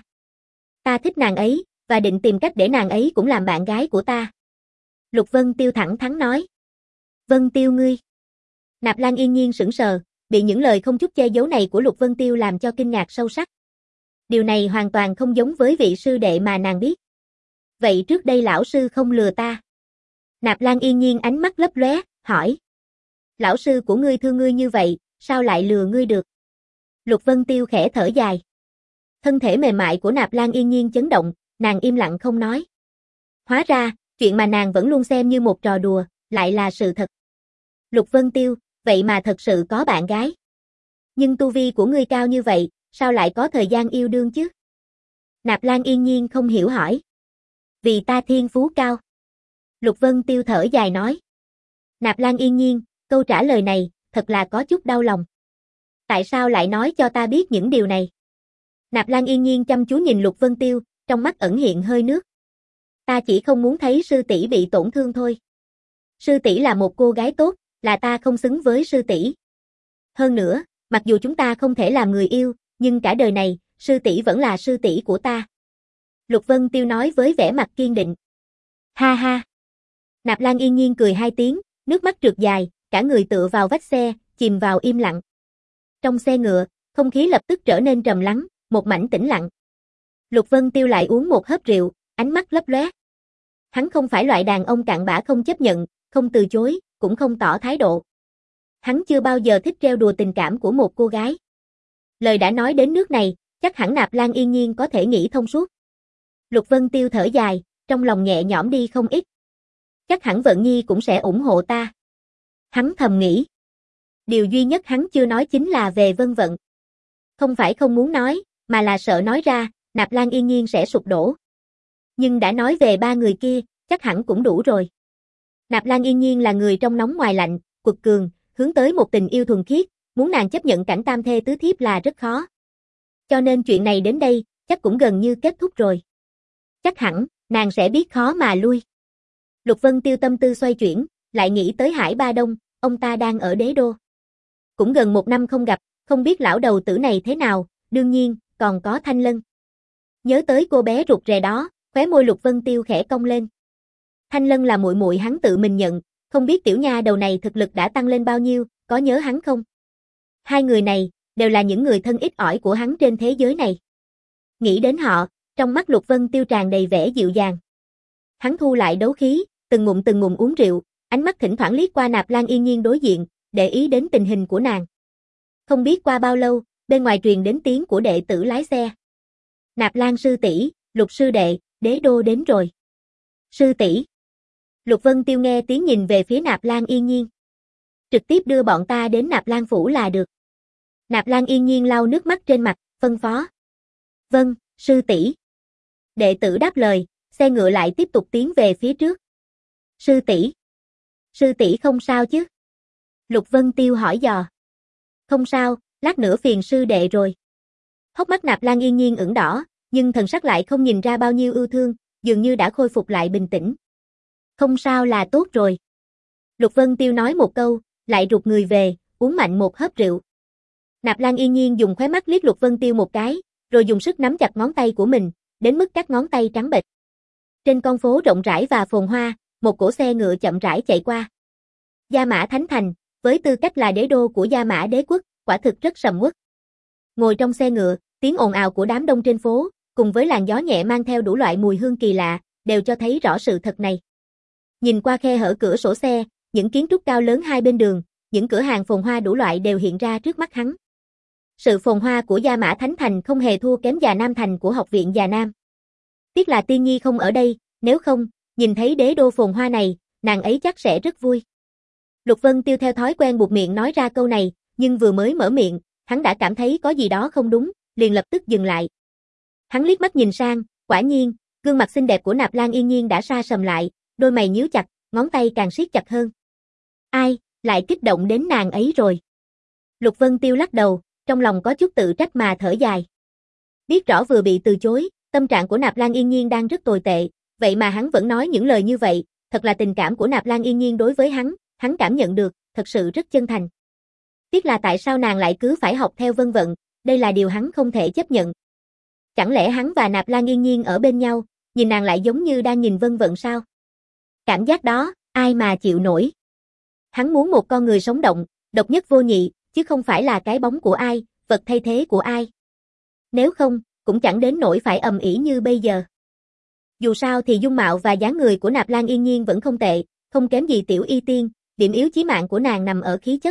Ta thích nàng ấy, và định tìm cách để nàng ấy cũng làm bạn gái của ta. Lục Vân Tiêu thẳng thắn nói. Vân Tiêu ngươi. Nạp Lan yên nhiên sững sờ, bị những lời không chút che giấu này của Lục Vân Tiêu làm cho kinh ngạc sâu sắc. Điều này hoàn toàn không giống với vị sư đệ mà nàng biết. Vậy trước đây lão sư không lừa ta? Nạp Lan yên nhiên ánh mắt lấp lóe, hỏi. Lão sư của ngươi thương ngươi như vậy, sao lại lừa ngươi được? Lục Vân Tiêu khẽ thở dài. Thân thể mềm mại của Nạp Lan yên nhiên chấn động, nàng im lặng không nói. Hóa ra, chuyện mà nàng vẫn luôn xem như một trò đùa, lại là sự thật. Lục Vân Tiêu, vậy mà thật sự có bạn gái. Nhưng tu vi của ngươi cao như vậy, sao lại có thời gian yêu đương chứ? Nạp Lan Yên Nhiên không hiểu hỏi. Vì ta thiên phú cao. Lục Vân Tiêu thở dài nói. Nạp Lan Yên Nhiên, câu trả lời này, thật là có chút đau lòng. Tại sao lại nói cho ta biết những điều này? Nạp Lan Yên Nhiên chăm chú nhìn Lục Vân Tiêu, trong mắt ẩn hiện hơi nước. Ta chỉ không muốn thấy sư tỷ bị tổn thương thôi. Sư tỷ là một cô gái tốt, là ta không xứng với sư tỷ. Hơn nữa, mặc dù chúng ta không thể làm người yêu, nhưng cả đời này, sư tỷ vẫn là sư tỷ của ta. Lục Vân Tiêu nói với vẻ mặt kiên định. Ha ha. Nạp Lan Yên Nhiên cười hai tiếng, nước mắt trượt dài, cả người tựa vào vách xe, chìm vào im lặng. Trong xe ngựa, không khí lập tức trở nên trầm lắng, một mảnh tĩnh lặng. Lục Vân Tiêu lại uống một hớp rượu, ánh mắt lấp lóe. Hắn không phải loại đàn ông cặn bã không chấp nhận, không từ chối, cũng không tỏ thái độ. Hắn chưa bao giờ thích trêu đùa tình cảm của một cô gái. Lời đã nói đến nước này, chắc hẳn Nạp Lan Yên Nhiên có thể nghĩ thông suốt. Lục Vân Tiêu thở dài, trong lòng nhẹ nhõm đi không ít. Chắc hẳn Vận Nhi cũng sẽ ủng hộ ta. Hắn thầm nghĩ. Điều duy nhất hắn chưa nói chính là về Vân Vận. Không phải không muốn nói, mà là sợ nói ra, Nạp Lan Yên Nhiên sẽ sụp đổ. Nhưng đã nói về ba người kia, chắc hẳn cũng đủ rồi. Nạp Lan Yên Nhiên là người trong nóng ngoài lạnh, quật cường, hướng tới một tình yêu thuần khiết, muốn nàng chấp nhận cảnh tam thê tứ thiếp là rất khó. Cho nên chuyện này đến đây, chắc cũng gần như kết thúc rồi. Chắc hẳn, nàng sẽ biết khó mà lui. Lục Vân Tiêu tâm tư xoay chuyển, lại nghĩ tới Hải Ba Đông, ông ta đang ở Đế Đô. Cũng gần một năm không gặp, không biết lão đầu tử này thế nào, đương nhiên, còn có Thanh Lân. Nhớ tới cô bé rụt rè đó, khóe môi Lục Vân Tiêu khẽ cong lên. Thanh Lân là muội muội hắn tự mình nhận, không biết tiểu nha đầu này thực lực đã tăng lên bao nhiêu, có nhớ hắn không? Hai người này, đều là những người thân ít ỏi của hắn trên thế giới này. Nghĩ đến họ, trong mắt Lục Vân Tiêu tràn đầy vẻ dịu dàng. Hắn thu lại đấu khí, từng ngụm từng ngụm uống rượu, ánh mắt thỉnh thoảng liếc qua Nạp Lan Yên Nhiên đối diện, để ý đến tình hình của nàng. Không biết qua bao lâu, bên ngoài truyền đến tiếng của đệ tử lái xe. Nạp Lan sư tỷ, Lục sư đệ, Đế Đô đến rồi. Sư tỷ. Lục Vân Tiêu nghe tiếng nhìn về phía Nạp Lan Yên Nhiên. Trực tiếp đưa bọn ta đến Nạp Lan phủ là được. Nạp Lan Yên Nhiên lau nước mắt trên mặt, phân phó. Vâng, sư tỷ. Đệ tử đáp lời, xe ngựa lại tiếp tục tiến về phía trước. Sư tỷ. Sư tỷ không sao chứ? Lục Vân Tiêu hỏi dò. Không sao, lát nữa phiền sư đệ rồi. Hốc mắt Nạp Lan Yên Nhiên ửng đỏ, nhưng thần sắc lại không nhìn ra bao nhiêu ưu thương, dường như đã khôi phục lại bình tĩnh. Không sao là tốt rồi. Lục Vân Tiêu nói một câu, lại rụt người về, uống mạnh một hớp rượu. Nạp Lan Yên Nhiên dùng khóe mắt liếc Lục Vân Tiêu một cái, rồi dùng sức nắm chặt ngón tay của mình, đến mức các ngón tay trắng bệch. Trên con phố rộng rãi và phồn hoa, một cỗ xe ngựa chậm rãi chạy qua. Gia Mã Thánh Thành, với tư cách là đế đô của Gia Mã Đế quốc, quả thực rất sầm uất. Ngồi trong xe ngựa, tiếng ồn ào của đám đông trên phố, cùng với làn gió nhẹ mang theo đủ loại mùi hương kỳ lạ, đều cho thấy rõ sự thật này. Nhìn qua khe hở cửa sổ xe, những kiến trúc cao lớn hai bên đường, những cửa hàng phồn hoa đủ loại đều hiện ra trước mắt hắn. Sự phồn hoa của Gia Mã Thánh Thành không hề thua kém Già Nam Thành của Học viện Già Nam. Tiếc là Tiên Nhi không ở đây, nếu không, nhìn thấy đế đô phồn hoa này, nàng ấy chắc sẽ rất vui. Lục Vân Tiêu theo thói quen buột miệng nói ra câu này, nhưng vừa mới mở miệng, hắn đã cảm thấy có gì đó không đúng, liền lập tức dừng lại. Hắn liếc mắt nhìn sang, quả nhiên, gương mặt xinh đẹp của Nạp Lan Yên Nhiên đã sa sầm lại, đôi mày nhíu chặt, ngón tay càng siết chặt hơn. Ai, lại kích động đến nàng ấy rồi. Lục Vân Tiêu lắc đầu, trong lòng có chút tự trách mà thở dài. Biết rõ vừa bị từ chối, tâm trạng của Nạp Lan Yên Nhiên đang rất tồi tệ, vậy mà hắn vẫn nói những lời như vậy, thật là tình cảm của Nạp Lan Yên Nhiên đối với hắn, hắn cảm nhận được, thật sự rất chân thành. Tiếc là tại sao nàng lại cứ phải học theo Vân Vận, đây là điều hắn không thể chấp nhận. Chẳng lẽ hắn và Nạp Lan Yên Nhiên ở bên nhau, nhìn nàng lại giống như đang nhìn Vân Vận sao? Cảm giác đó, ai mà chịu nổi. Hắn muốn một con người sống động, độc nhất vô nhị, chứ không phải là cái bóng của ai, vật thay thế của ai. Nếu không, cũng chẳng đến nỗi phải ầm ĩ như bây giờ. Dù sao thì dung mạo và dáng người của Nạp Lan Yên Nhiên vẫn không tệ, không kém gì Tiểu Y Tiên, điểm yếu chí mạng của nàng nằm ở khí chất.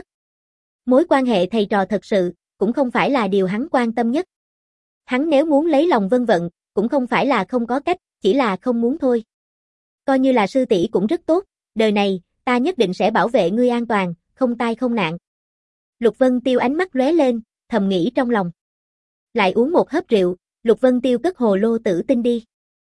Mối quan hệ thầy trò thật sự, cũng không phải là điều hắn quan tâm nhất. Hắn nếu muốn lấy lòng Vân Vận, cũng không phải là không có cách, chỉ là không muốn thôi. Coi như là sư tỷ cũng rất tốt, đời này, ta nhất định sẽ bảo vệ ngươi an toàn, không tai không nạn. Lục Vân Tiêu ánh mắt lóe lên, thầm nghĩ trong lòng. Lại uống một hớp rượu, Lục Vân Tiêu cất hồ lô tử tinh đi.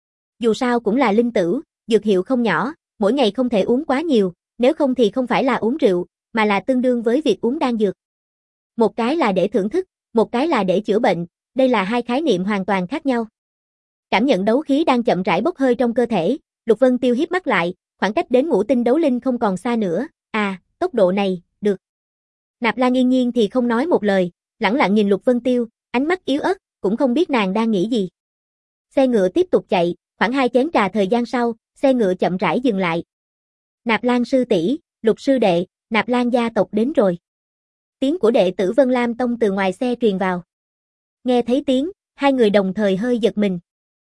Dù sao cũng là linh tử, dược hiệu không nhỏ, mỗi ngày không thể uống quá nhiều, nếu không thì không phải là uống rượu, mà là tương đương với việc uống đan dược. Một cái là để thưởng thức, một cái là để chữa bệnh, đây là hai khái niệm hoàn toàn khác nhau. Cảm nhận đấu khí đang chậm rãi bốc hơi trong cơ thể, Lục Vân Tiêu híp mắt lại, khoảng cách đến ngũ tinh đấu linh không còn xa nữa, à, tốc độ này, được. Nạp Lan Yên Nhiên thì không nói một lời, lẳng lặng nhìn Lục Vân Tiêu, ánh mắt yếu ớt, cũng không biết nàng đang nghĩ gì. Xe ngựa tiếp tục chạy, khoảng hai chén trà thời gian sau, xe ngựa chậm rãi dừng lại. Nạp Lan sư tỷ, Lục sư đệ, Nạp Lan gia tộc đến rồi. Tiếng của đệ tử Vân Lam Tông từ ngoài xe truyền vào. Nghe thấy tiếng, hai người đồng thời hơi giật mình.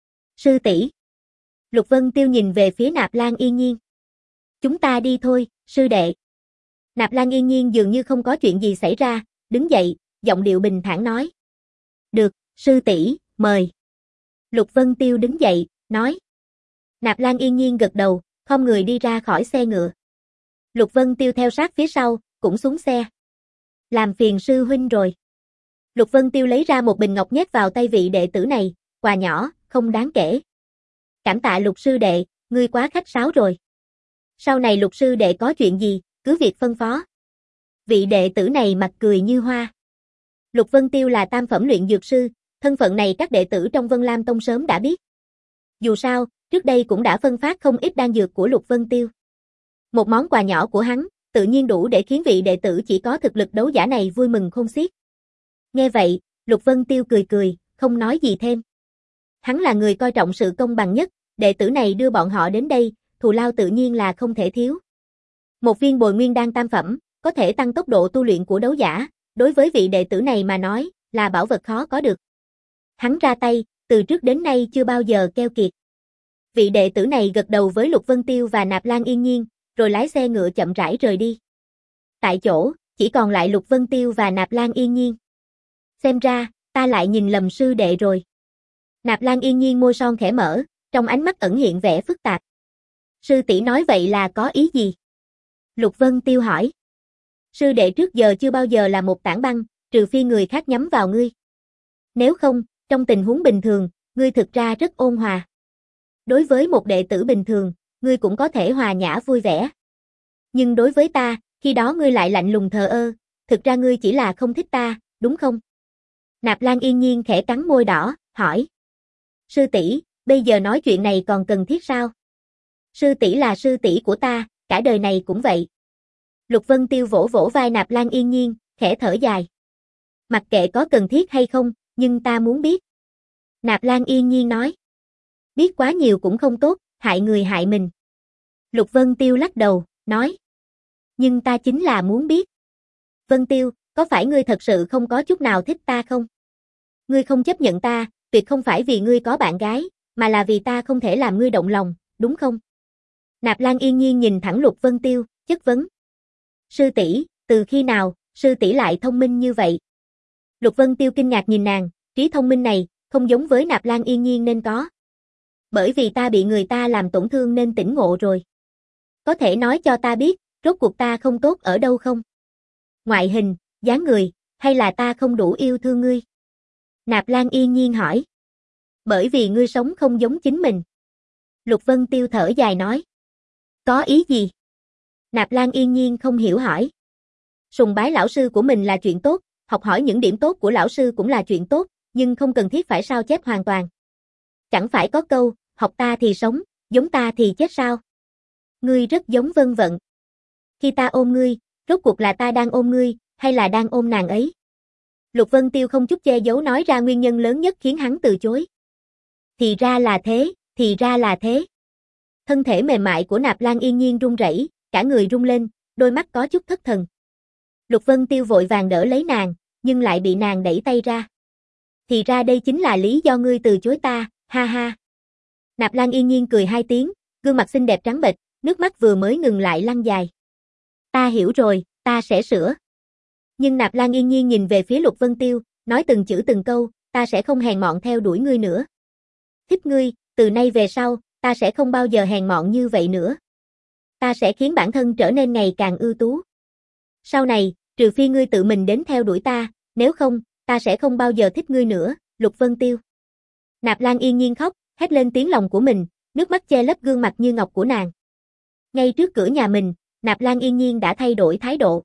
Sư tỷ. Lục Vân Tiêu nhìn về phía Nạp Lan Yên Nhiên. Chúng ta đi thôi, sư đệ. Nạp Lan Yên Nhiên dường như không có chuyện gì xảy ra, đứng dậy, giọng điệu bình thản nói. Được, sư tỷ, mời. Lục Vân Tiêu đứng dậy, nói. Nạp Lan Yên Nhiên gật đầu, khom người đi ra khỏi xe ngựa. Lục Vân Tiêu theo sát phía sau, cũng xuống xe. Làm phiền sư huynh rồi. Lục Vân Tiêu lấy ra một bình ngọc nhét vào tay vị đệ tử này, quà nhỏ, không đáng kể. Cảm tạ Lục sư đệ, ngươi quá khách sáo rồi. Sau này Lục sư đệ có chuyện gì, cứ việc phân phó. Vị đệ tử này mặt cười như hoa. Lục Vân Tiêu là tam phẩm luyện dược sư, thân phận này các đệ tử trong Vân Lam Tông sớm đã biết. Dù sao, trước đây cũng đã phân phát không ít đan dược của Lục Vân Tiêu. Một món quà nhỏ của hắn, tự nhiên đủ để khiến vị đệ tử chỉ có thực lực đấu giả này vui mừng khôn xiết. Nghe vậy, Lục Vân Tiêu cười cười, không nói gì thêm. Hắn là người coi trọng sự công bằng nhất, đệ tử này đưa bọn họ đến đây, thù lao tự nhiên là không thể thiếu. Một viên bồi nguyên đan tam phẩm, có thể tăng tốc độ tu luyện của đấu giả, đối với vị đệ tử này mà nói, là bảo vật khó có được. Hắn ra tay, từ trước đến nay chưa bao giờ keo kiệt. Vị đệ tử này gật đầu với Lục Vân Tiêu và Nạp Lan Yên Nhiên, rồi lái xe ngựa chậm rãi rời đi. Tại chỗ, chỉ còn lại Lục Vân Tiêu và Nạp Lan Yên Nhiên. Xem ra, ta lại nhìn lầm sư đệ rồi. Nạp Lan Yên Nhiên môi son khẽ mở, trong ánh mắt ẩn hiện vẻ phức tạp. Sư tỷ nói vậy là có ý gì? Lục Vân Tiêu hỏi. Sư đệ trước giờ chưa bao giờ là một tảng băng, trừ phi người khác nhắm vào ngươi. Nếu không, trong tình huống bình thường, ngươi thực ra rất ôn hòa. Đối với một đệ tử bình thường, ngươi cũng có thể hòa nhã vui vẻ. Nhưng đối với ta, khi đó ngươi lại lạnh lùng thờ ơ, thực ra ngươi chỉ là không thích ta, đúng không? Nạp Lan Yên Nhiên khẽ cắn môi đỏ, hỏi. Sư tỷ, bây giờ nói chuyện này còn cần thiết sao? Sư tỷ là sư tỷ của ta, cả đời này cũng vậy. Lục Vân Tiêu vỗ vỗ vai Nạp Lan Yên Nhiên, khẽ thở dài. Mặc kệ có cần thiết hay không, nhưng ta muốn biết. Nạp Lan Yên Nhiên nói. Biết quá nhiều cũng không tốt, hại người hại mình. Lục Vân Tiêu lắc đầu, nói. Nhưng ta chính là muốn biết. Vân Tiêu, có phải ngươi thật sự không có chút nào thích ta không? Ngươi không chấp nhận ta, tuyệt không phải vì ngươi có bạn gái, mà là vì ta không thể làm ngươi động lòng, đúng không? Nạp Lan Yên Nhiên nhìn thẳng Lục Vân Tiêu, chất vấn. Sư tỷ, từ khi nào, sư tỷ lại thông minh như vậy? Lục Vân Tiêu kinh ngạc nhìn nàng, trí thông minh này, không giống với Nạp Lan Yên Nhiên nên có. Bởi vì ta bị người ta làm tổn thương nên tỉnh ngộ rồi. Có thể nói cho ta biết, rốt cuộc ta không tốt ở đâu không? Ngoại hình, dáng người, hay là ta không đủ yêu thương ngươi? Nạp Lan Yên Nhiên hỏi. Bởi vì ngươi sống không giống chính mình. Lục Vân Tiêu thở dài nói. Có ý gì? Nạp Lan Yên Nhiên không hiểu hỏi. Sùng bái lão sư của mình là chuyện tốt, học hỏi những điểm tốt của lão sư cũng là chuyện tốt, nhưng không cần thiết phải sao chép hoàn toàn. Chẳng phải có câu, học ta thì sống, giống ta thì chết sao? Ngươi rất giống Vân Vận. Khi ta ôm ngươi, rốt cuộc là ta đang ôm ngươi, hay là đang ôm nàng ấy? Lục Vân Tiêu không chút che giấu nói ra nguyên nhân lớn nhất khiến hắn từ chối. Thì ra là thế, thì ra là thế. Thân thể mềm mại của Nạp Lan Yên Nhiên run rẩy, cả người rung lên, đôi mắt có chút thất thần. Lục Vân Tiêu vội vàng đỡ lấy nàng, nhưng lại bị nàng đẩy tay ra. Thì ra đây chính là lý do ngươi từ chối ta, ha ha. Nạp Lan Yên Nhiên cười hai tiếng, gương mặt xinh đẹp trắng bệch, nước mắt vừa mới ngừng lại lăn dài. Ta hiểu rồi, ta sẽ sửa. Nhưng Nạp Lan Yên Nhiên nhìn về phía Lục Vân Tiêu, nói từng chữ từng câu, ta sẽ không hèn mọn theo đuổi ngươi nữa. Thích ngươi, từ nay về sau, ta sẽ không bao giờ hèn mọn như vậy nữa. Ta sẽ khiến bản thân trở nên ngày càng ưu tú. Sau này, trừ phi ngươi tự mình đến theo đuổi ta, nếu không, ta sẽ không bao giờ thích ngươi nữa, Lục Vân Tiêu. Nạp Lan Yên Nhiên khóc, hét lên tiếng lòng của mình, nước mắt che lấp gương mặt như ngọc của nàng. Ngay trước cửa nhà mình, Nạp Lan Yên Nhiên đã thay đổi thái độ.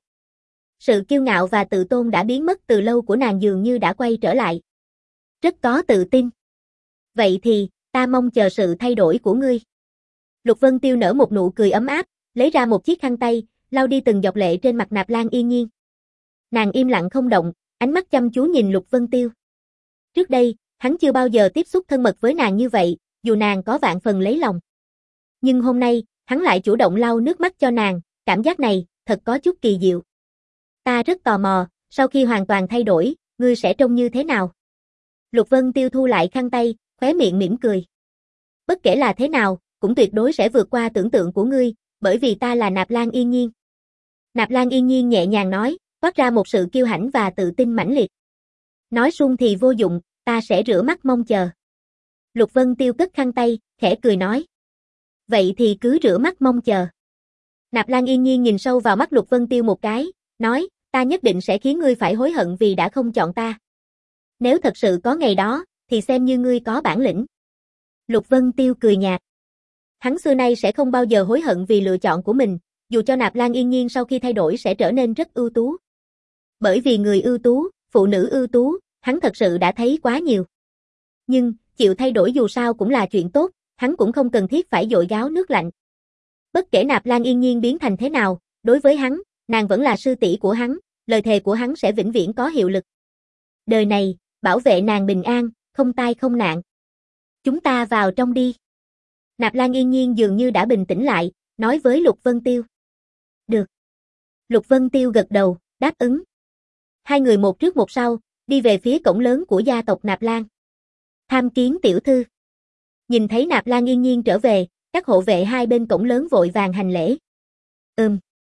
Sự kiêu ngạo và tự tôn đã biến mất từ lâu của nàng dường như đã quay trở lại. Rất có tự tin. Vậy thì, ta mong chờ sự thay đổi của ngươi. Lục Vân Tiêu nở một nụ cười ấm áp, lấy ra một chiếc khăn tay, lau đi từng giọt lệ trên mặt Nạp Lan Yên Nhiên. Nàng im lặng không động, ánh mắt chăm chú nhìn Lục Vân Tiêu. Trước đây, hắn chưa bao giờ tiếp xúc thân mật với nàng như vậy, dù nàng có vạn phần lấy lòng. Nhưng hôm nay, hắn lại chủ động lau nước mắt cho nàng, cảm giác này, thật có chút kỳ diệu. Ta rất tò mò, sau khi hoàn toàn thay đổi, ngươi sẽ trông như thế nào? Lục Vân Tiêu thu lại khăn tay, khóe miệng mỉm cười. Bất kể là thế nào, cũng tuyệt đối sẽ vượt qua tưởng tượng của ngươi, bởi vì ta là Nạp Lan Yên Nhiên. Nạp Lan Yên Nhiên nhẹ nhàng nói, toát ra một sự kiêu hãnh và tự tin mãnh liệt. Nói suông thì vô dụng, ta sẽ rửa mắt mong chờ. Lục Vân Tiêu cất khăn tay, khẽ cười nói. Vậy thì cứ rửa mắt mong chờ. Nạp Lan Yên Nhiên nhìn sâu vào mắt Lục Vân Tiêu một cái, nói, ta nhất định sẽ khiến ngươi phải hối hận vì đã không chọn ta. Nếu thật sự có ngày đó, thì xem như ngươi có bản lĩnh. Lục Vân Tiêu cười nhạt. Hắn xưa nay sẽ không bao giờ hối hận vì lựa chọn của mình, dù cho Nạp Lan Yên Nhiên sau khi thay đổi sẽ trở nên rất ưu tú. Bởi vì người ưu tú, phụ nữ ưu tú, hắn thật sự đã thấy quá nhiều. Nhưng, chịu thay đổi dù sao cũng là chuyện tốt, hắn cũng không cần thiết phải dội gáo nước lạnh. Bất kể Nạp Lan Yên Nhiên biến thành thế nào, đối với hắn, nàng vẫn là sư tỷ của hắn, lời thề của hắn sẽ vĩnh viễn có hiệu lực. Đời này, bảo vệ nàng bình an, không tai không nạn. Chúng ta vào trong đi. Nạp Lan Yên Nhiên dường như đã bình tĩnh lại, nói với Lục Vân Tiêu. Được. Lục Vân Tiêu gật đầu, đáp ứng. Hai người một trước một sau, đi về phía cổng lớn của gia tộc Nạp Lan. Tham kiến tiểu thư. Nhìn thấy Nạp Lan Yên Nhiên trở về, các hộ vệ hai bên cổng lớn vội vàng hành lễ. Ừm.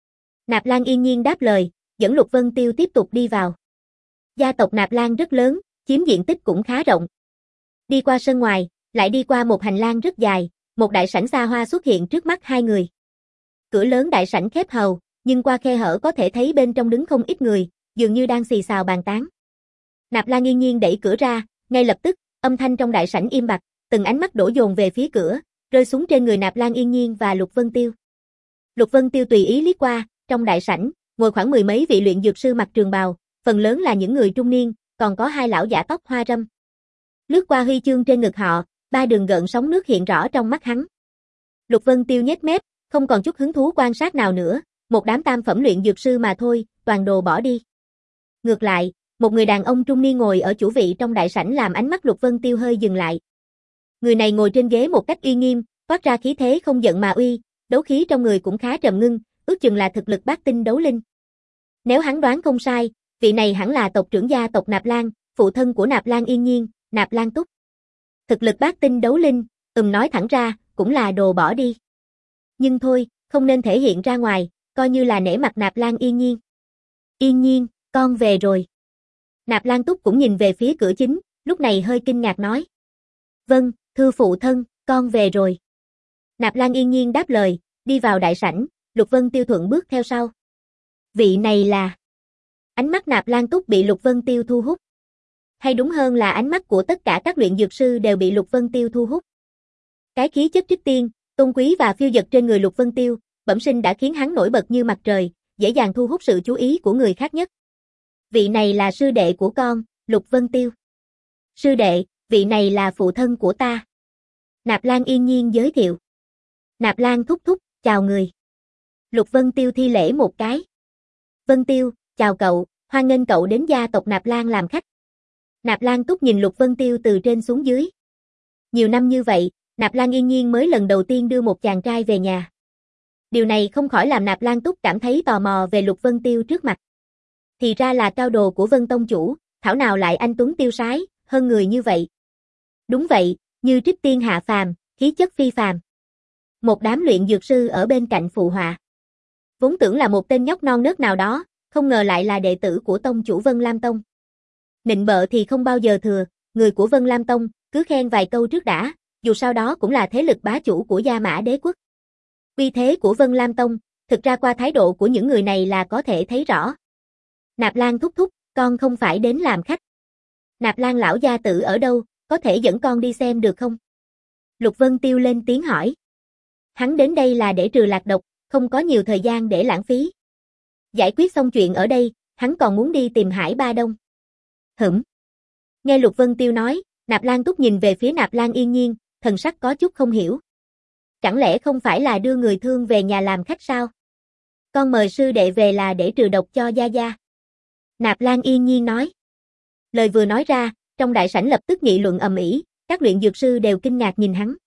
Nạp Lan Yên Nhiên đáp lời, dẫn Lục Vân Tiêu tiếp tục đi vào. Gia tộc Nạp Lan rất lớn, chiếm diện tích cũng khá rộng. Đi qua sân ngoài, lại đi qua một hành lang rất dài, một đại sảnh xa hoa xuất hiện trước mắt hai người. Cửa lớn đại sảnh khép hờ, nhưng qua khe hở có thể thấy bên trong đứng không ít người, dường như đang xì xào bàn tán. Nạp Lan Yên Nhiên đẩy cửa ra, ngay lập tức, âm thanh trong đại sảnh im bặt, từng ánh mắt đổ dồn về phía cửa, rơi xuống trên người Nạp Lan Yên Nhiên và Lục Vân Tiêu. Lục Vân Tiêu tùy ý liếc qua, trong đại sảnh, ngồi khoảng mười mấy vị luyện dược sư mặc trường bào, phần lớn là những người trung niên, còn có hai lão giả tóc hoa râm. Lướt qua huy chương trên ngực họ, ba đường gợn sóng nước hiện rõ trong mắt hắn. Lục Vân Tiêu nhếch mép, không còn chút hứng thú quan sát nào nữa, một đám tam phẩm luyện dược sư mà thôi, toàn đồ bỏ đi. Ngược lại, một người đàn ông trung niên ngồi ở chủ vị trong đại sảnh làm ánh mắt Lục Vân Tiêu hơi dừng lại. Người này ngồi trên ghế một cách uy nghiêm, toát ra khí thế không giận mà uy, đấu khí trong người cũng khá trầm ngưng, ước chừng là thực lực bát tinh đấu linh. Nếu hắn đoán không sai, vị này hẳn là tộc trưởng gia tộc Nạp Lan, phụ thân của Nạp Lan Yên Nhiên, Nạp Lan Túc. Thực lực bát tinh đấu linh, ừm nói thẳng ra, cũng là đồ bỏ đi. Nhưng thôi, không nên thể hiện ra ngoài, coi như là nể mặt Nạp Lan Yên Nhiên. Yên Nhiên, con về rồi. Nạp Lan Túc cũng nhìn về phía cửa chính, lúc này hơi kinh ngạc nói. Vâng, thưa phụ thân, con về rồi. Nạp Lan Yên Nhiên đáp lời, đi vào đại sảnh, Lục Vân Tiêu thuận bước theo sau. Vị này là... Ánh mắt Nạp Lan Túc bị Lục Vân Tiêu thu hút. Hay đúng hơn là ánh mắt của tất cả các luyện dược sư đều bị Lục Vân Tiêu thu hút. Cái khí chất trích tiên, tôn quý và phiêu dật trên người Lục Vân Tiêu, bẩm sinh đã khiến hắn nổi bật như mặt trời, dễ dàng thu hút sự chú ý của người khác nhất. Vị này là sư đệ của con, Lục Vân Tiêu. Sư đệ, vị này là phụ thân của ta. Nạp Lan Yên Nhiên giới thiệu. Nạp Lan thúc thúc, chào người. Lục Vân Tiêu thi lễ một cái. Vân Tiêu, chào cậu, hoan nghênh cậu đến gia tộc Nạp Lan làm khách. Nạp Lan Túc nhìn Lục Vân Tiêu từ trên xuống dưới. Nhiều năm như vậy, Nạp Lan Yên Nhiên mới lần đầu tiên đưa một chàng trai về nhà. Điều này không khỏi làm Nạp Lan Túc cảm thấy tò mò về Lục Vân Tiêu trước mặt. Thì ra là cao đồ của Vân Tông chủ, thảo nào lại anh tuấn tiêu sái, hơn người như vậy. Đúng vậy, như trích tiên hạ phàm, khí chất phi phàm. Một đám luyện dược sư ở bên cạnh phụ họa. Vốn tưởng là một tên nhóc non nớt nào đó, không ngờ lại là đệ tử của tông chủ Vân Lam Tông. Nịnh bợ thì không bao giờ thừa, người của Vân Lam Tông, cứ khen vài câu trước đã, dù sau đó cũng là thế lực bá chủ của Gia Mã Đế quốc. Uy thế của Vân Lam Tông, thực ra qua thái độ của những người này là có thể thấy rõ. Nạp Lan thúc thúc, con không phải đến làm khách. Nạp Lan lão gia tử ở đâu, có thể dẫn con đi xem được không? Lục Vân Tiêu lên tiếng hỏi. Hắn đến đây là để trừ lạc độc, không có nhiều thời gian để lãng phí. Giải quyết xong chuyện ở đây, hắn còn muốn đi tìm Hải Ba Đông. Hửm. Nghe Lục Vân Tiêu nói, Nạp Lan Túc nhìn về phía Nạp Lan Yên Nhiên, thần sắc có chút không hiểu. Chẳng lẽ không phải là đưa người thương về nhà làm khách sao? Con mời sư đệ về là để trừ độc cho gia gia. Nạp Lan Yên Nhiên nói. Lời vừa nói ra, trong đại sảnh lập tức nghị luận ầm ĩ, các luyện dược sư đều kinh ngạc nhìn hắn.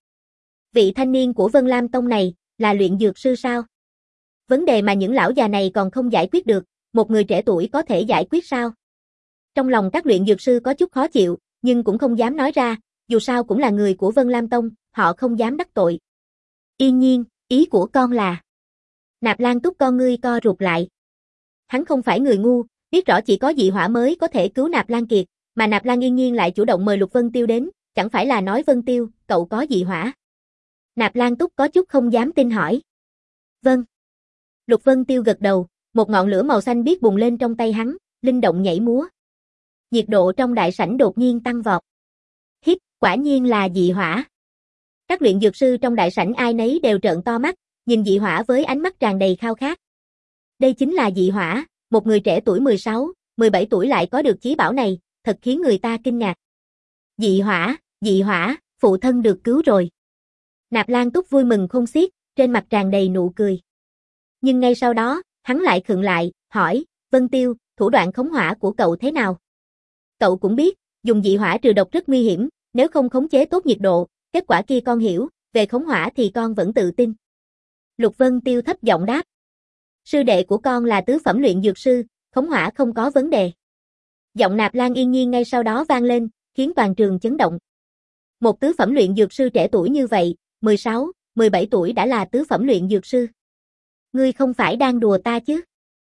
Vị thanh niên của Vân Lam Tông này, là luyện dược sư sao? Vấn đề mà những lão già này còn không giải quyết được, một người trẻ tuổi có thể giải quyết sao? Trong lòng các luyện dược sư có chút khó chịu, nhưng cũng không dám nói ra, dù sao cũng là người của Vân Lam Tông, họ không dám đắc tội. Yên Nhiên, ý của con là... Nạp Lan Túc con ngươi co rụt lại. Hắn không phải người ngu, biết rõ chỉ có dị hỏa mới có thể cứu Nạp Lan Kiệt, mà Nạp Lan Yên Nhiên lại chủ động mời Lục Vân Tiêu đến, chẳng phải là nói Vân Tiêu, cậu có dị hỏa. Nạp Lan Túc có chút không dám tin hỏi. Vâng. Lục Vân Tiêu gật đầu, một ngọn lửa màu xanh biếc bùng lên trong tay hắn, linh động nhảy múa. Nhiệt độ trong đại sảnh đột nhiên tăng vọt. Hít, quả nhiên là dị hỏa. Các luyện dược sư trong đại sảnh ai nấy đều trợn to mắt, nhìn dị hỏa với ánh mắt tràn đầy khao khát. Đây chính là dị hỏa, một người trẻ tuổi mười sáu, mười bảy tuổi lại có được chí bảo này, thật khiến người ta kinh ngạc. Dị hỏa, dị hỏa, phụ thân được cứu rồi. Nạp Lan Túc vui mừng khôn xiết, trên mặt tràn đầy nụ cười. Nhưng ngay sau đó, hắn lại khựng lại, hỏi, Vân Tiêu, thủ đoạn khống hỏa của cậu thế nào? Cậu cũng biết, dùng dị hỏa trừ độc rất nguy hiểm, nếu không khống chế tốt nhiệt độ, kết quả kia con hiểu, về khống hỏa thì con vẫn tự tin. Lục Vân Tiêu thấp giọng đáp. Sư đệ của con là tứ phẩm luyện dược sư, khống hỏa không có vấn đề. Giọng Nạp Lan Yên Nhiên ngay sau đó vang lên, khiến toàn trường chấn động. Một tứ phẩm luyện dược sư trẻ tuổi như vậy, mười sáu, mười bảy tuổi đã là tứ phẩm luyện dược sư. Ngươi không phải đang đùa ta chứ?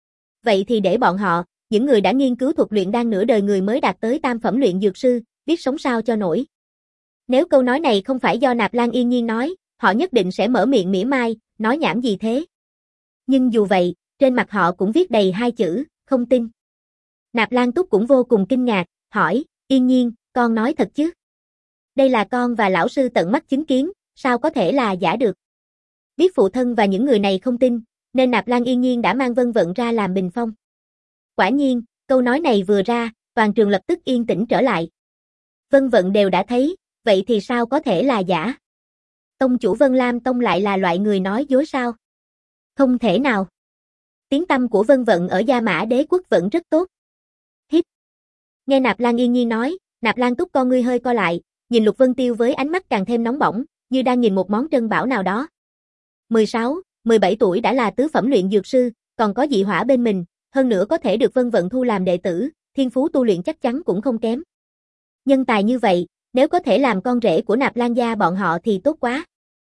Vậy thì để bọn họ, những người đã nghiên cứu thuật luyện đan nửa đời người mới đạt tới tam phẩm luyện dược sư, biết sống sao cho nổi. Nếu câu nói này không phải do Nạp Lan Yên Nhiên nói, họ nhất định sẽ mở miệng mỉa mai, nói nhảm gì thế. Nhưng dù vậy, trên mặt họ cũng viết đầy hai chữ, không tin. Nạp Lan Túc cũng vô cùng kinh ngạc, hỏi, Yên Nhiên, con nói thật chứ? Đây là con và lão sư tận mắt chứng kiến, sao có thể là giả được? Biết phụ thân và những người này không tin, nên Nạp Lan Yên Nhiên đã mang Vân Vận ra làm bình phong. Quả nhiên, câu nói này vừa ra, toàn trường lập tức yên tĩnh trở lại. Vân Vận đều đã thấy, vậy thì sao có thể là giả? Tông chủ Vân Lam Tông lại là loại người nói dối sao? Không thể nào. Tiếng tăm của Vân Vận ở Gia Mã Đế quốc vẫn rất tốt. Hít. Nghe Nạp Lan Yên Nhiên nói, Nạp Lan Túc con ngươi hơi co lại, nhìn Lục Vân Tiêu với ánh mắt càng thêm nóng bỏng, như đang nhìn một món trân bảo nào đó. mười sáu, mười bảy tuổi đã là tứ phẩm luyện dược sư, còn có dị hỏa bên mình, hơn nữa có thể được Vân Vận thu làm đệ tử, thiên phú tu luyện chắc chắn cũng không kém. Nhân tài như vậy, nếu có thể làm con rể của Nạp Lan gia bọn họ thì tốt quá.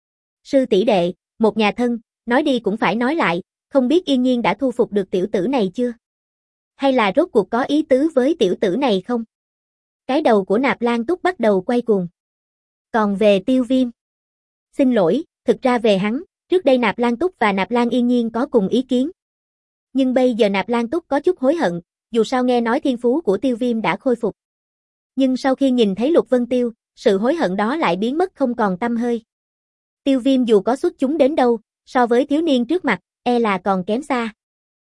Sư tỷ đệ, một nhà thân, nói đi cũng phải nói lại, không biết Yên Nhiên đã thu phục được tiểu tử này chưa? Hay là rốt cuộc có ý tứ với tiểu tử này không? Cái đầu của Nạp Lan Túc bắt đầu quay cuồng. Còn về Tiêu Viêm, xin lỗi, thực ra về hắn, trước đây Nạp Lan Túc và Nạp Lan Yên Nhiên có cùng ý kiến. Nhưng bây giờ Nạp Lan Túc có chút hối hận, dù sao nghe nói thiên phú của Tiêu Viêm đã khôi phục. Nhưng sau khi nhìn thấy Lục Vân Tiêu, sự hối hận đó lại biến mất không còn tăm hơi. Tiêu Viêm dù có xuất chúng đến đâu, so với thiếu niên trước mặt, e là còn kém xa.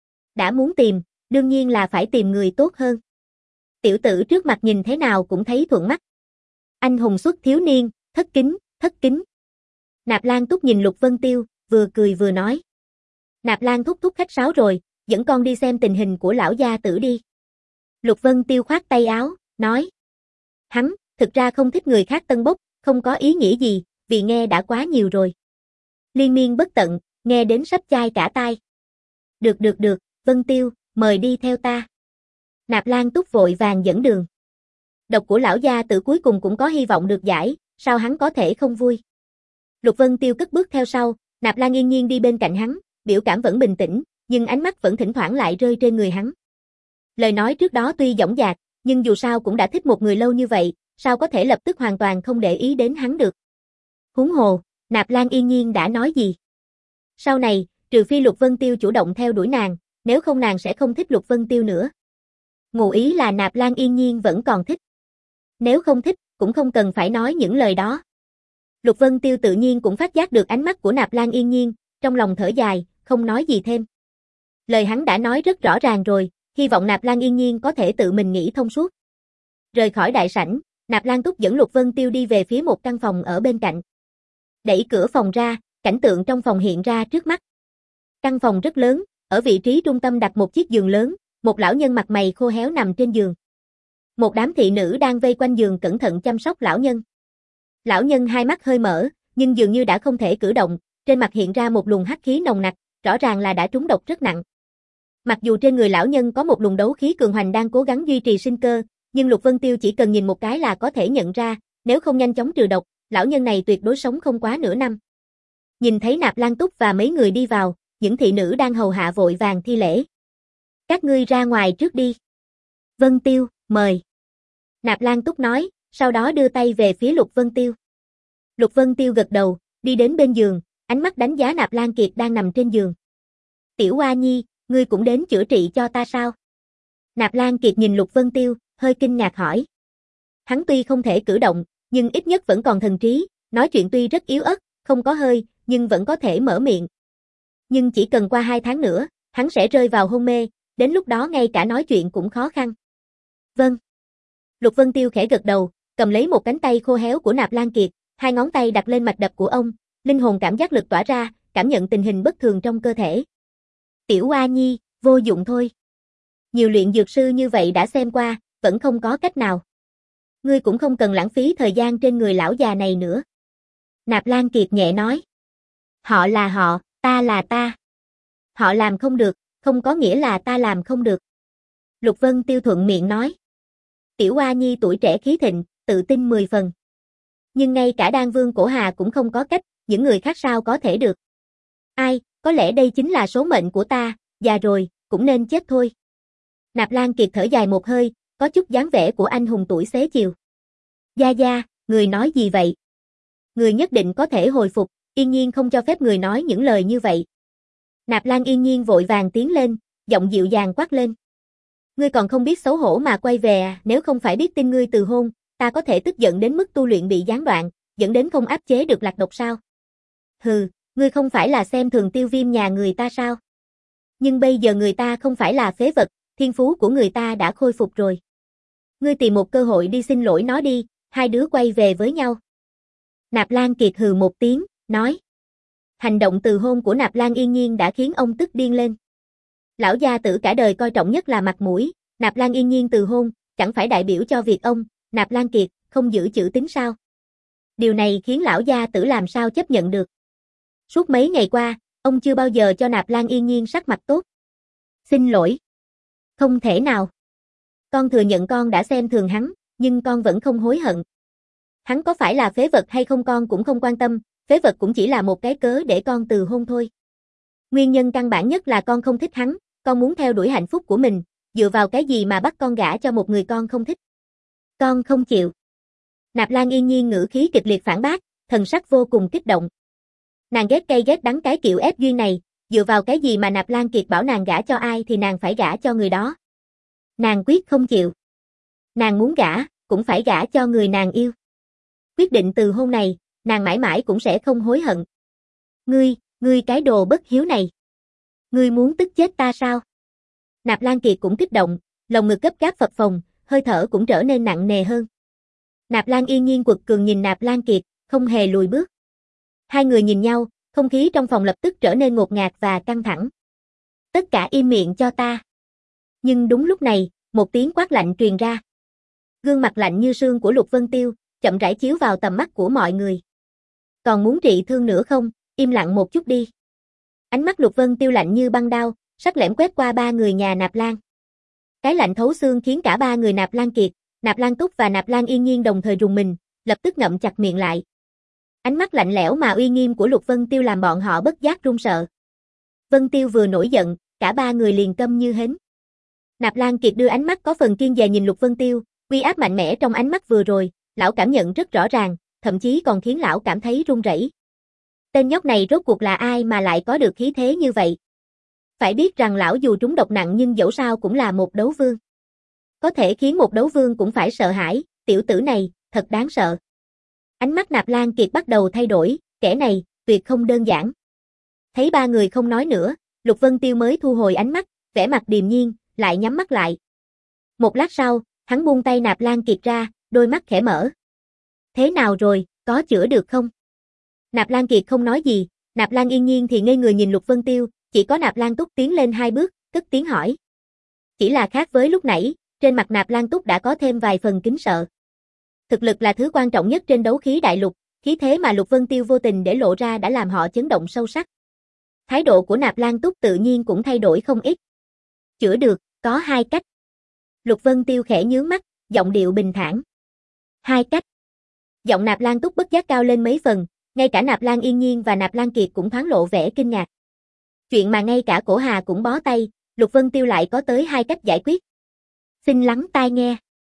Đã muốn tìm, đương nhiên là phải tìm người tốt hơn. Tiểu tử trước mặt nhìn thế nào cũng thấy thuận mắt. Anh hùng xuất thiếu niên, thất kính, thất kính. Nạp Lan Túc nhìn Lục Vân Tiêu, vừa cười vừa nói. Nạp Lan thúc thúc khách sáo rồi, dẫn con đi xem tình hình của lão gia tử đi. Lục Vân Tiêu khoát tay áo, nói. Hắn, thực ra không thích người khác tân bốc, không có ý nghĩa gì, vì nghe đã quá nhiều rồi. Liên miên bất tận, nghe đến sắp chai cả tai. Được được được, Vân Tiêu, mời đi theo ta. Nạp Lan Túc vội vàng dẫn đường. Độc của lão gia tử cuối cùng cũng có hy vọng được giải, sao hắn có thể không vui. Lục Vân Tiêu cất bước theo sau, Nạp Lan Yên Nhiên đi bên cạnh hắn, biểu cảm vẫn bình tĩnh, nhưng ánh mắt vẫn thỉnh thoảng lại rơi trên người hắn. Lời nói trước đó tuy dõng dạc, nhưng dù sao cũng đã thích một người lâu như vậy, sao có thể lập tức hoàn toàn không để ý đến hắn được. Huống hồ, Nạp Lan Yên Nhiên đã nói gì? Sau này, trừ phi Lục Vân Tiêu chủ động theo đuổi nàng, nếu không nàng sẽ không thích Lục Vân Tiêu nữa. Ngụ ý là Nạp Lan Yên Nhiên vẫn còn thích. Nếu không thích, cũng không cần phải nói những lời đó. Lục Vân Tiêu tự nhiên cũng phát giác được ánh mắt của Nạp Lan Yên Nhiên, trong lòng thở dài, không nói gì thêm. Lời hắn đã nói rất rõ ràng rồi, hy vọng Nạp Lan Yên Nhiên có thể tự mình nghĩ thông suốt. Rời khỏi đại sảnh, Nạp Lan Túc dẫn Lục Vân Tiêu đi về phía một căn phòng ở bên cạnh. Đẩy cửa phòng ra, cảnh tượng trong phòng hiện ra trước mắt. Căn phòng rất lớn, ở vị trí trung tâm đặt một chiếc giường lớn, một lão nhân mặt mày khô héo nằm trên giường. Một đám thị nữ đang vây quanh giường cẩn thận chăm sóc lão nhân. Lão nhân hai mắt hơi mở, nhưng dường như đã không thể cử động, trên mặt hiện ra một luồng hắc khí nồng nặc, rõ ràng là đã trúng độc rất nặng. Mặc dù trên người lão nhân có một luồng đấu khí cường hoành đang cố gắng duy trì sinh cơ, nhưng Lục Vân Tiêu chỉ cần nhìn một cái là có thể nhận ra, nếu không nhanh chóng trừ độc, lão nhân này tuyệt đối sống không quá nửa năm. Nhìn thấy Nạp Lan Túc và mấy người đi vào, những thị nữ đang hầu hạ vội vàng thi lễ. Các ngươi ra ngoài trước đi. Vân Tiêu, mời. Nạp Lan Túc nói, sau đó đưa tay về phía Lục Vân Tiêu. Lục Vân Tiêu gật đầu, đi đến bên giường, ánh mắt đánh giá Nạp Lan Kiệt đang nằm trên giường. Tiểu Oa Nhi, ngươi cũng đến chữa trị cho ta sao? Nạp Lan Kiệt nhìn Lục Vân Tiêu, hơi kinh ngạc hỏi. Hắn tuy không thể cử động, nhưng ít nhất vẫn còn thần trí, nói chuyện tuy rất yếu ớt, không có hơi, nhưng vẫn có thể mở miệng. Nhưng chỉ cần qua hai tháng nữa, hắn sẽ rơi vào hôn mê, đến lúc đó ngay cả nói chuyện cũng khó khăn. Vâng. Lục Vân Tiêu khẽ gật đầu, cầm lấy một cánh tay khô héo của Nạp Lan Kiệt, hai ngón tay đặt lên mạch đập của ông, linh hồn cảm giác lực tỏa ra, cảm nhận tình hình bất thường trong cơ thể. Tiểu Oa Nhi, vô dụng thôi. Nhiều luyện dược sư như vậy đã xem qua, vẫn không có cách nào. Ngươi cũng không cần lãng phí thời gian trên người lão già này nữa. Nạp Lan Kiệt nhẹ nói. Họ là họ, ta là ta. Họ làm không được, không có nghĩa là ta làm không được. Lục Vân Tiêu thuận miệng nói. Tiểu Oa Nhi tuổi trẻ khí thịnh, tự tin mười phần. Nhưng ngay cả Đan Vương Cổ Hà cũng không có cách, những người khác sao có thể được. Ai, có lẽ đây chính là số mệnh của ta, già rồi, cũng nên chết thôi. Nạp Lan Kiệt thở dài một hơi, có chút dáng vẻ của anh hùng tuổi xế chiều. Gia Gia, người nói gì vậy? Người nhất định có thể hồi phục, Yên Nhiên không cho phép người nói những lời như vậy. Nạp Lan Yên Nhiên vội vàng tiến lên, giọng dịu dàng quát lên. Ngươi còn không biết xấu hổ mà quay về à, nếu không phải biết tin ngươi từ hôn, ta có thể tức giận đến mức tu luyện bị gián đoạn, dẫn đến không áp chế được lạc độc sao? Hừ, ngươi không phải là xem thường Tiêu Viêm nhà người ta sao? Nhưng bây giờ người ta không phải là phế vật, thiên phú của người ta đã khôi phục rồi. Ngươi tìm một cơ hội đi xin lỗi nó đi, hai đứa quay về với nhau. Nạp Lan Kiệt hừ một tiếng, nói. Hành động từ hôn của Nạp Lan Yên Nhiên đã khiến ông tức điên lên. Lão gia tử cả đời coi trọng nhất là mặt mũi, Nạp Lan Yên Nhiên từ hôn, chẳng phải đại biểu cho việc ông, Nạp Lan Kiệt, không giữ chữ tín sao? Điều này khiến lão gia tử làm sao chấp nhận được. Suốt mấy ngày qua, ông chưa bao giờ cho Nạp Lan Yên Nhiên sắc mặt tốt. Xin lỗi. Không thể nào. Con thừa nhận con đã xem thường hắn, nhưng con vẫn không hối hận. Hắn có phải là phế vật hay không con cũng không quan tâm, phế vật cũng chỉ là một cái cớ để con từ hôn thôi. Nguyên nhân căn bản nhất là con không thích hắn, con muốn theo đuổi hạnh phúc của mình, dựa vào cái gì mà bắt con gả cho một người con không thích. Con không chịu. Nạp Lan Yên Nhiên ngữ khí kịch liệt phản bác, thần sắc vô cùng kích động. Nàng ghét cay ghét đắng cái kiểu ép duyên này, dựa vào cái gì mà Nạp Lan Kiệt bảo nàng gả cho ai thì nàng phải gả cho người đó. Nàng quyết không chịu. Nàng muốn gả, cũng phải gả cho người nàng yêu. Quyết định từ hôn này, nàng mãi mãi cũng sẽ không hối hận. Ngươi, ngươi cái đồ bất hiếu này. Ngươi muốn tức chết ta sao? Nạp Lan Kiệt cũng kích động, lồng ngực gấp gáp phập phồng, hơi thở cũng trở nên nặng nề hơn. Nạp Lan Yên Nhiên quật cường nhìn Nạp Lan Kiệt, không hề lùi bước. Hai người nhìn nhau, không khí trong phòng lập tức trở nên ngột ngạt và căng thẳng. Tất cả im miệng cho ta. Nhưng đúng lúc này, một tiếng quát lạnh truyền ra. Gương mặt lạnh như sương của Lục Vân Tiêu, chậm rãi chiếu vào tầm mắt của mọi người. Còn muốn trị thương nữa không, im lặng một chút đi. Ánh mắt Lục Vân Tiêu lạnh như băng đao, sắc lẻm quét qua ba người nhà Nạp Lan. Cái lạnh thấu xương khiến cả ba người Nạp Lan Kiệt, Nạp Lan Túc và Nạp Lan Yên Nhiên đồng thời rùng mình, lập tức ngậm chặt miệng lại. Ánh mắt lạnh lẽo mà uy nghiêm của Lục Vân Tiêu làm bọn họ bất giác run sợ. Vân Tiêu vừa nổi giận, cả ba người liền câm như hến. Nạp Lan Kiệt đưa ánh mắt có phần kiêng dè nhìn Lục Vân Tiêu, uy áp mạnh mẽ trong ánh mắt vừa rồi, lão cảm nhận rất rõ ràng, thậm chí còn khiến lão cảm thấy run rẩy. Tên nhóc này rốt cuộc là ai mà lại có được khí thế như vậy? Phải biết rằng lão dù trúng độc nặng nhưng dẫu sao cũng là một đấu vương. Có thể khiến một đấu vương cũng phải sợ hãi, tiểu tử này, thật đáng sợ. Ánh mắt Nạp Lan Kiệt bắt đầu thay đổi, kẻ này, tuyệt không đơn giản. Thấy ba người không nói nữa, Lục Vân Tiêu mới thu hồi ánh mắt, vẻ mặt điềm nhiên, lại nhắm mắt lại. Một lát sau, hắn buông tay Nạp Lan Kiệt ra, đôi mắt khẽ mở. Thế nào rồi, có chữa được không? Nạp Lan Kiệt không nói gì, Nạp Lan Yên Nhiên thì ngây người nhìn Lục Vân Tiêu, chỉ có Nạp Lan Túc tiến lên hai bước, cất tiếng hỏi. Chỉ là khác với lúc nãy, trên mặt Nạp Lan Túc đã có thêm vài phần kính sợ. Thực lực là thứ quan trọng nhất trên đấu khí đại lục, khí thế mà Lục Vân Tiêu vô tình để lộ ra đã làm họ chấn động sâu sắc. Thái độ của Nạp Lan Túc tự nhiên cũng thay đổi không ít. Chữa được, có hai cách. Lục Vân Tiêu khẽ nhướng mắt, giọng điệu bình thản. Hai cách. Giọng Nạp Lan Túc bất giác cao lên mấy phần, ngay cả Nạp Lan Yên Nhiên và Nạp Lan Kiệt cũng thoáng lộ vẻ kinh ngạc. Chuyện mà ngay cả Cổ Hà cũng bó tay, Lục Vân Tiêu lại có tới hai cách giải quyết. Xin lắng tai nghe.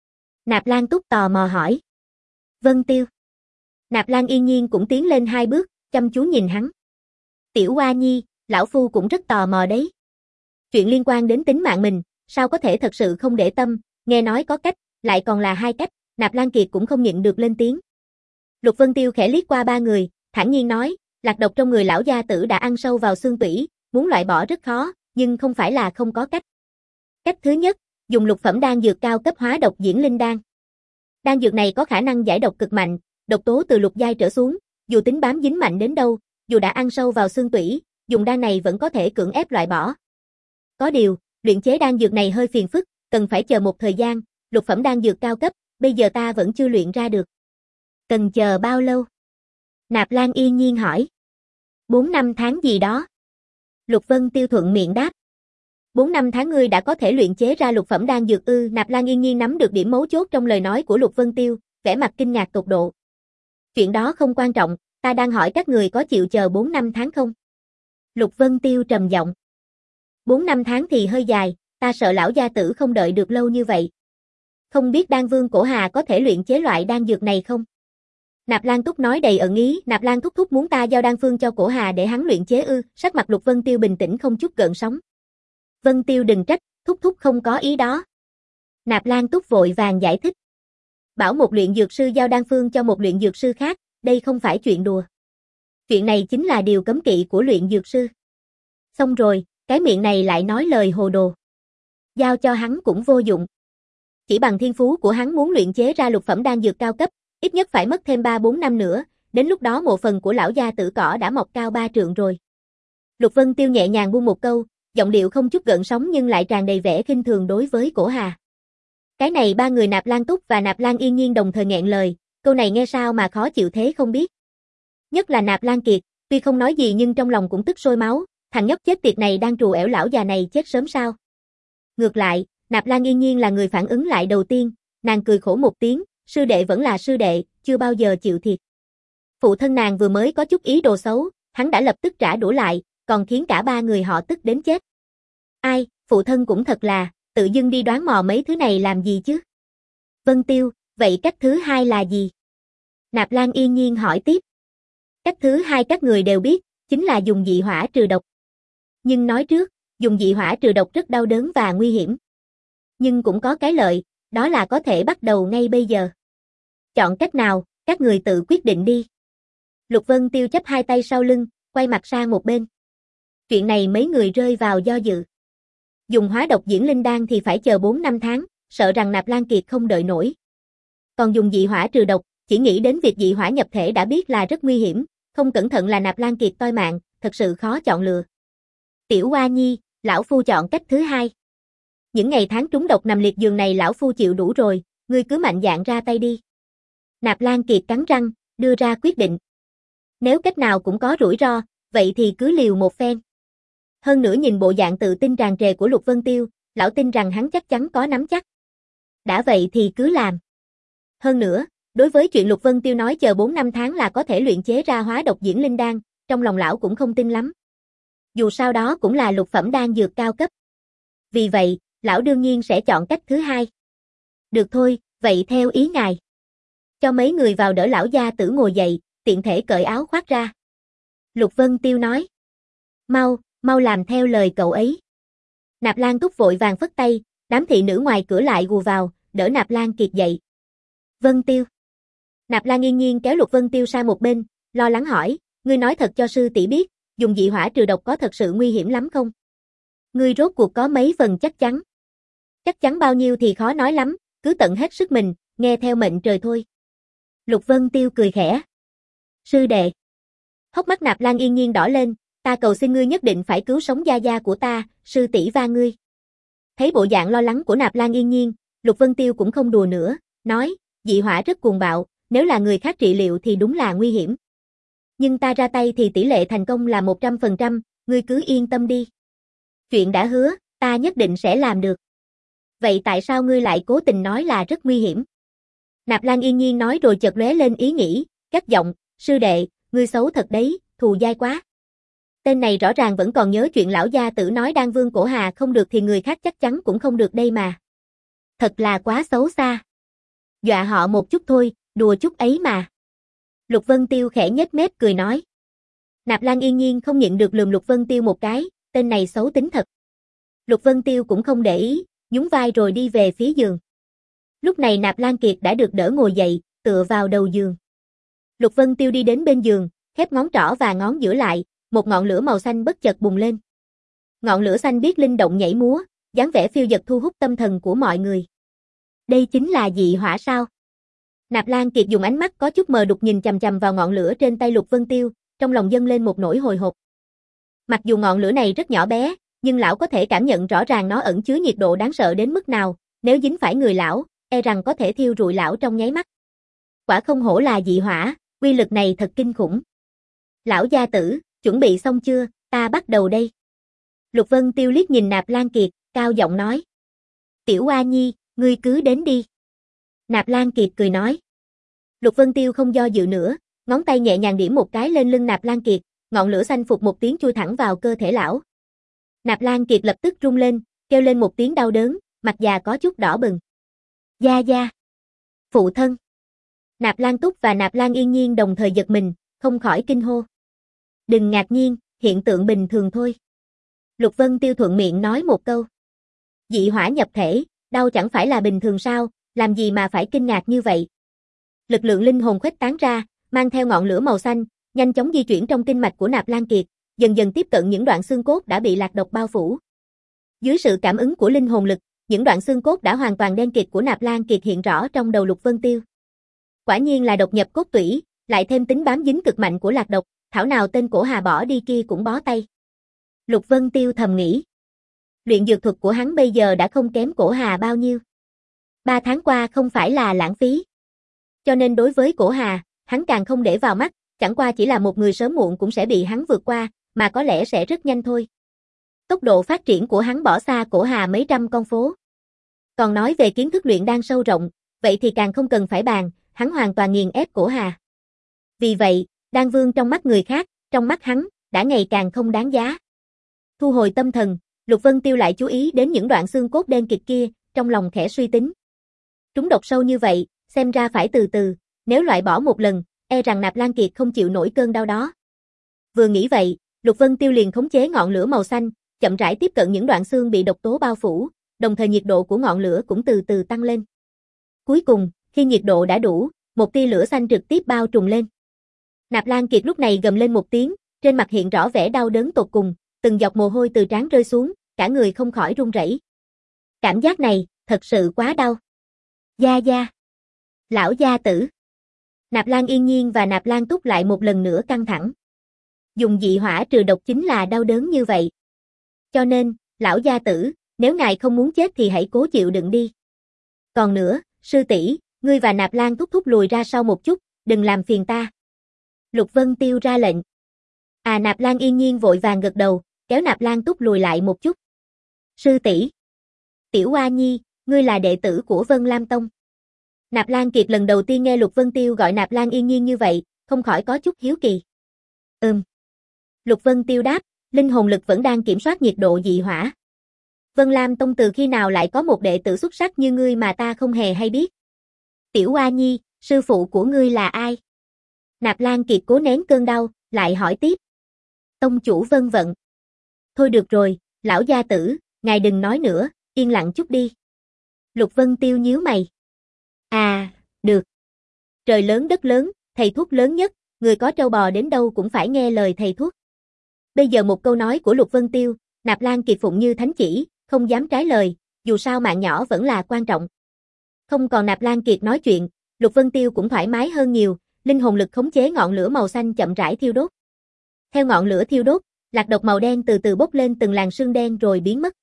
Nạp Lan Túc tò mò hỏi. Vân Tiêu. Nạp Lan Yên Nhiên cũng tiến lên hai bước, chăm chú nhìn hắn. Tiểu Hoa Nhi, lão phu cũng rất tò mò đấy. Chuyện liên quan đến tính mạng mình, sao có thể thật sự không để tâm, nghe nói có cách, lại còn là hai cách, Nạp Lan Kiệt cũng không nhịn được lên tiếng. Lục Vân Tiêu khẽ liếc qua ba người, thản nhiên nói, lạc độc trong người lão gia tử đã ăn sâu vào xương tủy, muốn loại bỏ rất khó, nhưng không phải là không có cách. Cách thứ nhất, dùng lục phẩm đan dược cao cấp hóa độc diễn linh đan. Đan dược này có khả năng giải độc cực mạnh, độc tố từ lục giai trở xuống, dù tính bám dính mạnh đến đâu, dù đã ăn sâu vào xương tủy, dùng đan này vẫn có thể cưỡng ép loại bỏ. Có điều, luyện chế đan dược này hơi phiền phức, cần phải chờ một thời gian, lục phẩm đan dược cao cấp, bây giờ ta vẫn chưa luyện ra được. Cần chờ bao lâu? Nạp Lan Yên Nhiên hỏi. Bốn năm tháng gì đó. Lục Vân Tiêu thuận miệng đáp. Bốn năm tháng ngươi đã có thể luyện chế ra lục phẩm đan dược ư? Nạp Lan Yên Nhiên nắm được điểm mấu chốt trong lời nói của Lục Vân Tiêu, vẻ mặt kinh ngạc tột độ. Chuyện đó không quan trọng, ta đang hỏi các người có chịu chờ bốn năm tháng không? Lục Vân Tiêu trầm giọng. Bốn năm tháng thì hơi dài, ta sợ lão gia tử không đợi được lâu như vậy. Không biết Đan Vương Cổ Hà có thể luyện chế loại đan dược này không? Nạp Lan Túc nói đầy ẩn ý, Nạp Lan thúc thúc muốn ta giao đan phương cho Cổ Hà để hắn luyện chế ư? Sắc mặt Lục Vân Tiêu bình tĩnh không chút gợn sóng. Vân Tiêu đừng trách, thúc thúc không có ý đó. Nạp Lan Túc vội vàng giải thích. Bảo một luyện dược sư giao đan phương cho một luyện dược sư khác, đây không phải chuyện đùa. Chuyện này chính là điều cấm kỵ của luyện dược sư. Xong rồi, cái miệng này lại nói lời hồ đồ. Giao cho hắn cũng vô dụng. Chỉ bằng thiên phú của hắn muốn luyện chế ra lục phẩm đan dược cao cấp, ít nhất phải mất thêm ba bốn năm nữa, đến lúc đó mộ phần của lão gia tử cỏ đã mọc cao ba trượng rồi. Lục Vân Tiêu nhẹ nhàng buông một câu, giọng điệu không chút gợn sóng nhưng lại tràn đầy vẻ khinh thường đối với Cổ Hà. Cái này ba người Nạp Lan Túc và Nạp Lan Yên Nhiên đồng thời nghẹn lời, câu này nghe sao mà khó chịu thế không biết. Nhất là Nạp Lan Kiệt, tuy không nói gì nhưng trong lòng cũng tức sôi máu, thằng nhóc chết tiệt này đang trù ẻo lão già này chết sớm sao. Ngược lại, Nạp Lan Yên Nhiên là người phản ứng lại đầu tiên, nàng cười khổ một tiếng, sư đệ vẫn là sư đệ, chưa bao giờ chịu thiệt. Phụ thân nàng vừa mới có chút ý đồ xấu, hắn đã lập tức trả đũa lại, còn khiến cả ba người họ tức đến chết. Ai, phụ thân cũng thật là, tự dưng đi đoán mò mấy thứ này làm gì chứ? Vân Tiêu, vậy cách thứ hai là gì? Nạp Lan Yên Nhiên hỏi tiếp. Cách thứ hai các người đều biết, chính là dùng dị hỏa trừ độc. Nhưng nói trước, dùng dị hỏa trừ độc rất đau đớn và nguy hiểm. Nhưng cũng có cái lợi, đó là có thể bắt đầu ngay bây giờ. Chọn cách nào, các người tự quyết định đi. Lục Vân Tiêu chắp hai tay sau lưng, quay mặt sang một bên. Chuyện này mấy người rơi vào do dự. Dùng hóa độc diễn linh đan thì phải chờ bốn năm tháng, sợ rằng Nạp Lan Kiệt không đợi nổi. Còn dùng dị hỏa trừ độc, chỉ nghĩ đến việc dị hỏa nhập thể đã biết là rất nguy hiểm, không cẩn thận là Nạp Lan Kiệt toi mạng, thật sự khó chọn lựa. Tiểu Hoa Nhi, lão phu chọn cách thứ hai. Những ngày tháng trúng độc nằm liệt giường này lão phu chịu đủ rồi, ngươi cứ mạnh dạn ra tay đi. Nạp Lan Kiệt cắn răng, đưa ra quyết định. Nếu cách nào cũng có rủi ro, vậy thì cứ liều một phen. Hơn nữa nhìn bộ dạng tự tin tràn trề của Lục Vân Tiêu, lão tin rằng hắn chắc chắn có nắm chắc. Đã vậy thì cứ làm. Hơn nữa, đối với chuyện Lục Vân Tiêu nói chờ bốn năm tháng là có thể luyện chế ra hóa độc diễn linh đan, trong lòng lão cũng không tin lắm. Dù sao đó cũng là lục phẩm đan dược cao cấp. Vì vậy, lão đương nhiên sẽ chọn cách thứ hai. Được thôi, vậy theo ý ngài. Cho mấy người vào đỡ lão gia tử ngồi dậy, tiện thể cởi áo khoác ra. Lục Vân Tiêu nói. Mau, mau làm theo lời cậu ấy. Nạp Lan Túc vội vàng phất tay, đám thị nữ ngoài cửa lại gù vào, đỡ Nạp Lan Kiệt dậy. Vân Tiêu. Nạp Lan Yên Nhiên kéo Lục Vân Tiêu sang một bên, lo lắng hỏi, ngươi nói thật cho sư tỷ biết, dùng dị hỏa trừ độc có thật sự nguy hiểm lắm không? Ngươi rốt cuộc có mấy phần chắc chắn? Chắc chắn bao nhiêu thì khó nói lắm, cứ tận hết sức mình, nghe theo mệnh trời thôi. Lục Vân Tiêu cười khẽ. Sư đệ. Hốc mắt Nạp Lan Yên Nhiên đỏ lên, ta cầu xin ngươi nhất định phải cứu sống gia gia của ta, sư tỷ va ngươi. Thấy bộ dạng lo lắng của Nạp Lan Yên Nhiên, Lục Vân Tiêu cũng không đùa nữa, nói, dị hỏa rất cuồng bạo, nếu là người khác trị liệu thì đúng là nguy hiểm. Nhưng ta ra tay thì tỷ lệ thành công là một trăm phần trăm, ngươi cứ yên tâm đi. Chuyện đã hứa, ta nhất định sẽ làm được. Vậy tại sao ngươi lại cố tình nói là rất nguy hiểm? Nạp Lan Yên Nhiên nói rồi chợt lóe lên ý nghĩ, cất giọng, sư đệ, ngươi xấu thật đấy, thù dai quá. Tên này rõ ràng vẫn còn nhớ chuyện lão gia tử nói Đan Vương Cổ Hà không được thì người khác chắc chắn cũng không được đây mà. Thật là quá xấu xa. Dọa họ một chút thôi, đùa chút ấy mà. Lục Vân Tiêu khẽ nhếch mép cười nói. Nạp Lan Yên Nhiên không nhịn được lườm Lục Vân Tiêu một cái, tên này xấu tính thật. Lục Vân Tiêu cũng không để ý, nhún vai rồi đi về phía giường. Lúc này Nạp Lan Kiệt đã được đỡ ngồi dậy, tựa vào đầu giường. Lục Vân Tiêu đi đến bên giường, khép ngón trỏ và ngón giữa lại, một ngọn lửa màu xanh bất chợt bùng lên. Ngọn lửa xanh biết linh động nhảy múa, dáng vẻ phiêu dật thu hút tâm thần của mọi người. Đây chính là dị hỏa sao? Nạp Lan Kiệt dùng ánh mắt có chút mờ đục nhìn chằm chằm vào ngọn lửa trên tay Lục Vân Tiêu, trong lòng dâng lên một nỗi hồi hộp. Mặc dù ngọn lửa này rất nhỏ bé, nhưng lão có thể cảm nhận rõ ràng nó ẩn chứa nhiệt độ đáng sợ đến mức nào, nếu dính phải người lão, e rằng có thể thiêu rụi lão trong nháy mắt. Quả không hổ là dị hỏa, uy lực này thật kinh khủng. Lão gia tử, chuẩn bị xong chưa, ta bắt đầu đây. Lục Vân Tiêu liếc nhìn Nạp Lan Kiệt, cao giọng nói. Tiểu Oa Nhi, ngươi cứ đến đi. Nạp Lan Kiệt cười nói. Lục Vân Tiêu không do dự nữa, ngón tay nhẹ nhàng điểm một cái lên lưng Nạp Lan Kiệt, ngọn lửa xanh phục một tiếng chui thẳng vào cơ thể lão. Nạp Lan Kiệt lập tức rung lên, kêu lên một tiếng đau đớn, mặt già có chút đỏ bừng. Gia gia. Phụ thân. Nạp Lan Túc và Nạp Lan Yên Nhiên đồng thời giật mình, không khỏi kinh hô. Đừng ngạc nhiên, hiện tượng bình thường thôi. Lục Vân Tiêu thuận miệng nói một câu. Dị hỏa nhập thể, đau chẳng phải là bình thường sao, làm gì mà phải kinh ngạc như vậy. Lực lượng linh hồn khuếch tán ra, mang theo ngọn lửa màu xanh, nhanh chóng di chuyển trong kinh mạch của Nạp Lan Kiệt, dần dần tiếp cận những đoạn xương cốt đã bị lạc độc bao phủ. Dưới sự cảm ứng của linh hồn lực, những đoạn xương cốt đã hoàn toàn đen kịt của Nạp Lan Kiệt hiện rõ trong đầu Lục Vân Tiêu. Quả nhiên là độc nhập cốt tủy, lại thêm tính bám dính cực mạnh của lạc độc, thảo nào tên Cổ Hà bỏ đi kia cũng bó tay. Lục Vân Tiêu thầm nghĩ. Luyện dược thuật của hắn bây giờ đã không kém Cổ Hà bao nhiêu. Ba tháng qua không phải là lãng phí. Cho nên đối với Cổ Hà, hắn càng không để vào mắt, chẳng qua chỉ là một người sớm muộn cũng sẽ bị hắn vượt qua, mà có lẽ sẽ rất nhanh thôi. Tốc độ phát triển của hắn bỏ xa Cổ Hà mấy trăm con phố. Còn nói về kiến thức luyện đan sâu rộng, vậy thì càng không cần phải bàn, hắn hoàn toàn nghiền ép Cổ Hà. Vì vậy, Đan Vương trong mắt người khác, trong mắt hắn, đã ngày càng không đáng giá. Thu hồi tâm thần, Lục Vân Tiêu lại chú ý đến những đoạn xương cốt đen kịt kia, trong lòng khẽ suy tính. Trúng độc sâu như vậy, xem ra phải từ từ, nếu loại bỏ một lần, e rằng Nạp Lan Kiệt không chịu nổi cơn đau đó. Vừa nghĩ vậy, Lục Vân Tiêu liền khống chế ngọn lửa màu xanh, chậm rãi tiếp cận những đoạn xương bị độc tố bao phủ, đồng thời nhiệt độ của ngọn lửa cũng từ từ tăng lên. Cuối cùng, khi nhiệt độ đã đủ, một tia lửa xanh trực tiếp bao trùm lên. Nạp Lan Kiệt lúc này gầm lên một tiếng, trên mặt hiện rõ vẻ đau đớn tột cùng, từng giọt mồ hôi từ trán rơi xuống, cả người không khỏi run rẩy. Cảm giác này, thật sự quá đau. Gia gia. Lão gia tử. Nạp Lan Yên Nhiên và Nạp Lan Túc lại một lần nữa căng thẳng. Dùng dị hỏa trừ độc chính là đau đớn như vậy. Cho nên, lão gia tử, nếu ngài không muốn chết thì hãy cố chịu đựng đi. Còn nữa, sư tỷ, ngươi và Nạp Lan Thúc Thúc lùi ra sau một chút, đừng làm phiền ta. Lục Vân Tiêu ra lệnh. À Nạp Lan Yên Nhiên vội vàng gật đầu, kéo Nạp Lan Túc lùi lại một chút. Sư tỷ. Tiểu Oa Nhi, ngươi là đệ tử của Vân Lam Tông. Nạp Lan Kiệt lần đầu tiên nghe Lục Vân Tiêu gọi Nạp Lan Yên Nhiên như vậy, không khỏi có chút hiếu kỳ. Ừm. Lục Vân Tiêu đáp, linh hồn lực vẫn đang kiểm soát nhiệt độ dị hỏa. Vân Lam Tông từ khi nào lại có một đệ tử xuất sắc như ngươi mà ta không hề hay biết. Tiểu Oa Nhi, sư phụ của ngươi là ai? Nạp Lan Kiệt cố nén cơn đau, lại hỏi tiếp. Tông chủ Vân Vận. Thôi được rồi, lão gia tử, ngài đừng nói nữa, yên lặng chút đi. Lục Vân Tiêu nhíu mày. À, Được. Trời lớn đất lớn, thầy thuốc lớn nhất, người có trâu bò đến đâu cũng phải nghe lời thầy thuốc. Bây giờ một câu nói của Lục Vân Tiêu, Nạp Lan Kiệt phụng như thánh chỉ, không dám trái lời, dù sao mạng nhỏ vẫn là quan trọng. Không còn Nạp Lan Kiệt nói chuyện, Lục Vân Tiêu cũng thoải mái hơn nhiều, linh hồn lực khống chế ngọn lửa màu xanh chậm rãi thiêu đốt. Theo ngọn lửa thiêu đốt, lạc độc màu đen từ từ bốc lên từng làn sương đen rồi biến mất.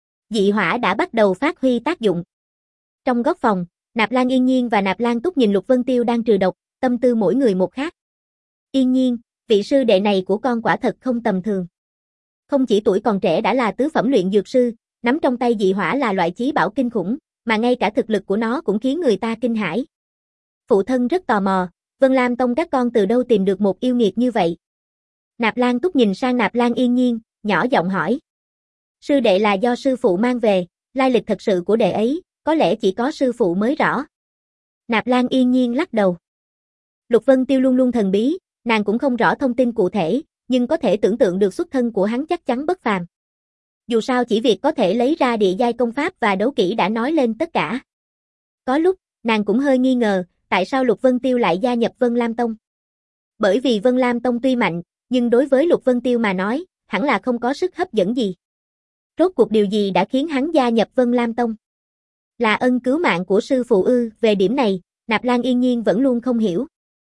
Dị hỏa đã bắt đầu phát huy tác dụng. Trong góc phòng, Nạp Lan Yên Nhiên và Nạp Lan Túc nhìn Lục Vân Tiêu đang trừ độc, tâm tư mỗi người một khác. Yên Nhiên, vị sư đệ này của con quả thật không tầm thường. Không chỉ tuổi còn trẻ đã là tứ phẩm luyện dược sư, nắm trong tay dị hỏa là loại chí bảo kinh khủng, mà ngay cả thực lực của nó cũng khiến người ta kinh hãi. Phụ thân rất tò mò, Vân Lam Tông các con từ đâu tìm được một yêu nghiệt như vậy? Nạp Lan Túc nhìn sang Nạp Lan Yên Nhiên, nhỏ giọng hỏi. Sư đệ là do sư phụ mang về, lai lịch thật sự của đệ ấy, có lẽ chỉ có sư phụ mới rõ. Nạp Lan Yên Nhiên lắc đầu. Lục Vân Tiêu luôn luôn thần bí, nàng cũng không rõ thông tin cụ thể, nhưng có thể tưởng tượng được xuất thân của hắn chắc chắn bất phàm. Dù sao chỉ việc có thể lấy ra địa giai công pháp và đấu kỹ đã nói lên tất cả. Có lúc, nàng cũng hơi nghi ngờ, tại sao Lục Vân Tiêu lại gia nhập Vân Lam Tông. Bởi vì Vân Lam Tông tuy mạnh, nhưng đối với Lục Vân Tiêu mà nói, hẳn là không có sức hấp dẫn gì. Rốt cuộc điều gì đã khiến hắn gia nhập Vân Lam Tông? Là ân cứu mạng của sư phụ ư? Về điểm này, Nạp Lan Yên Nhiên vẫn luôn không hiểu.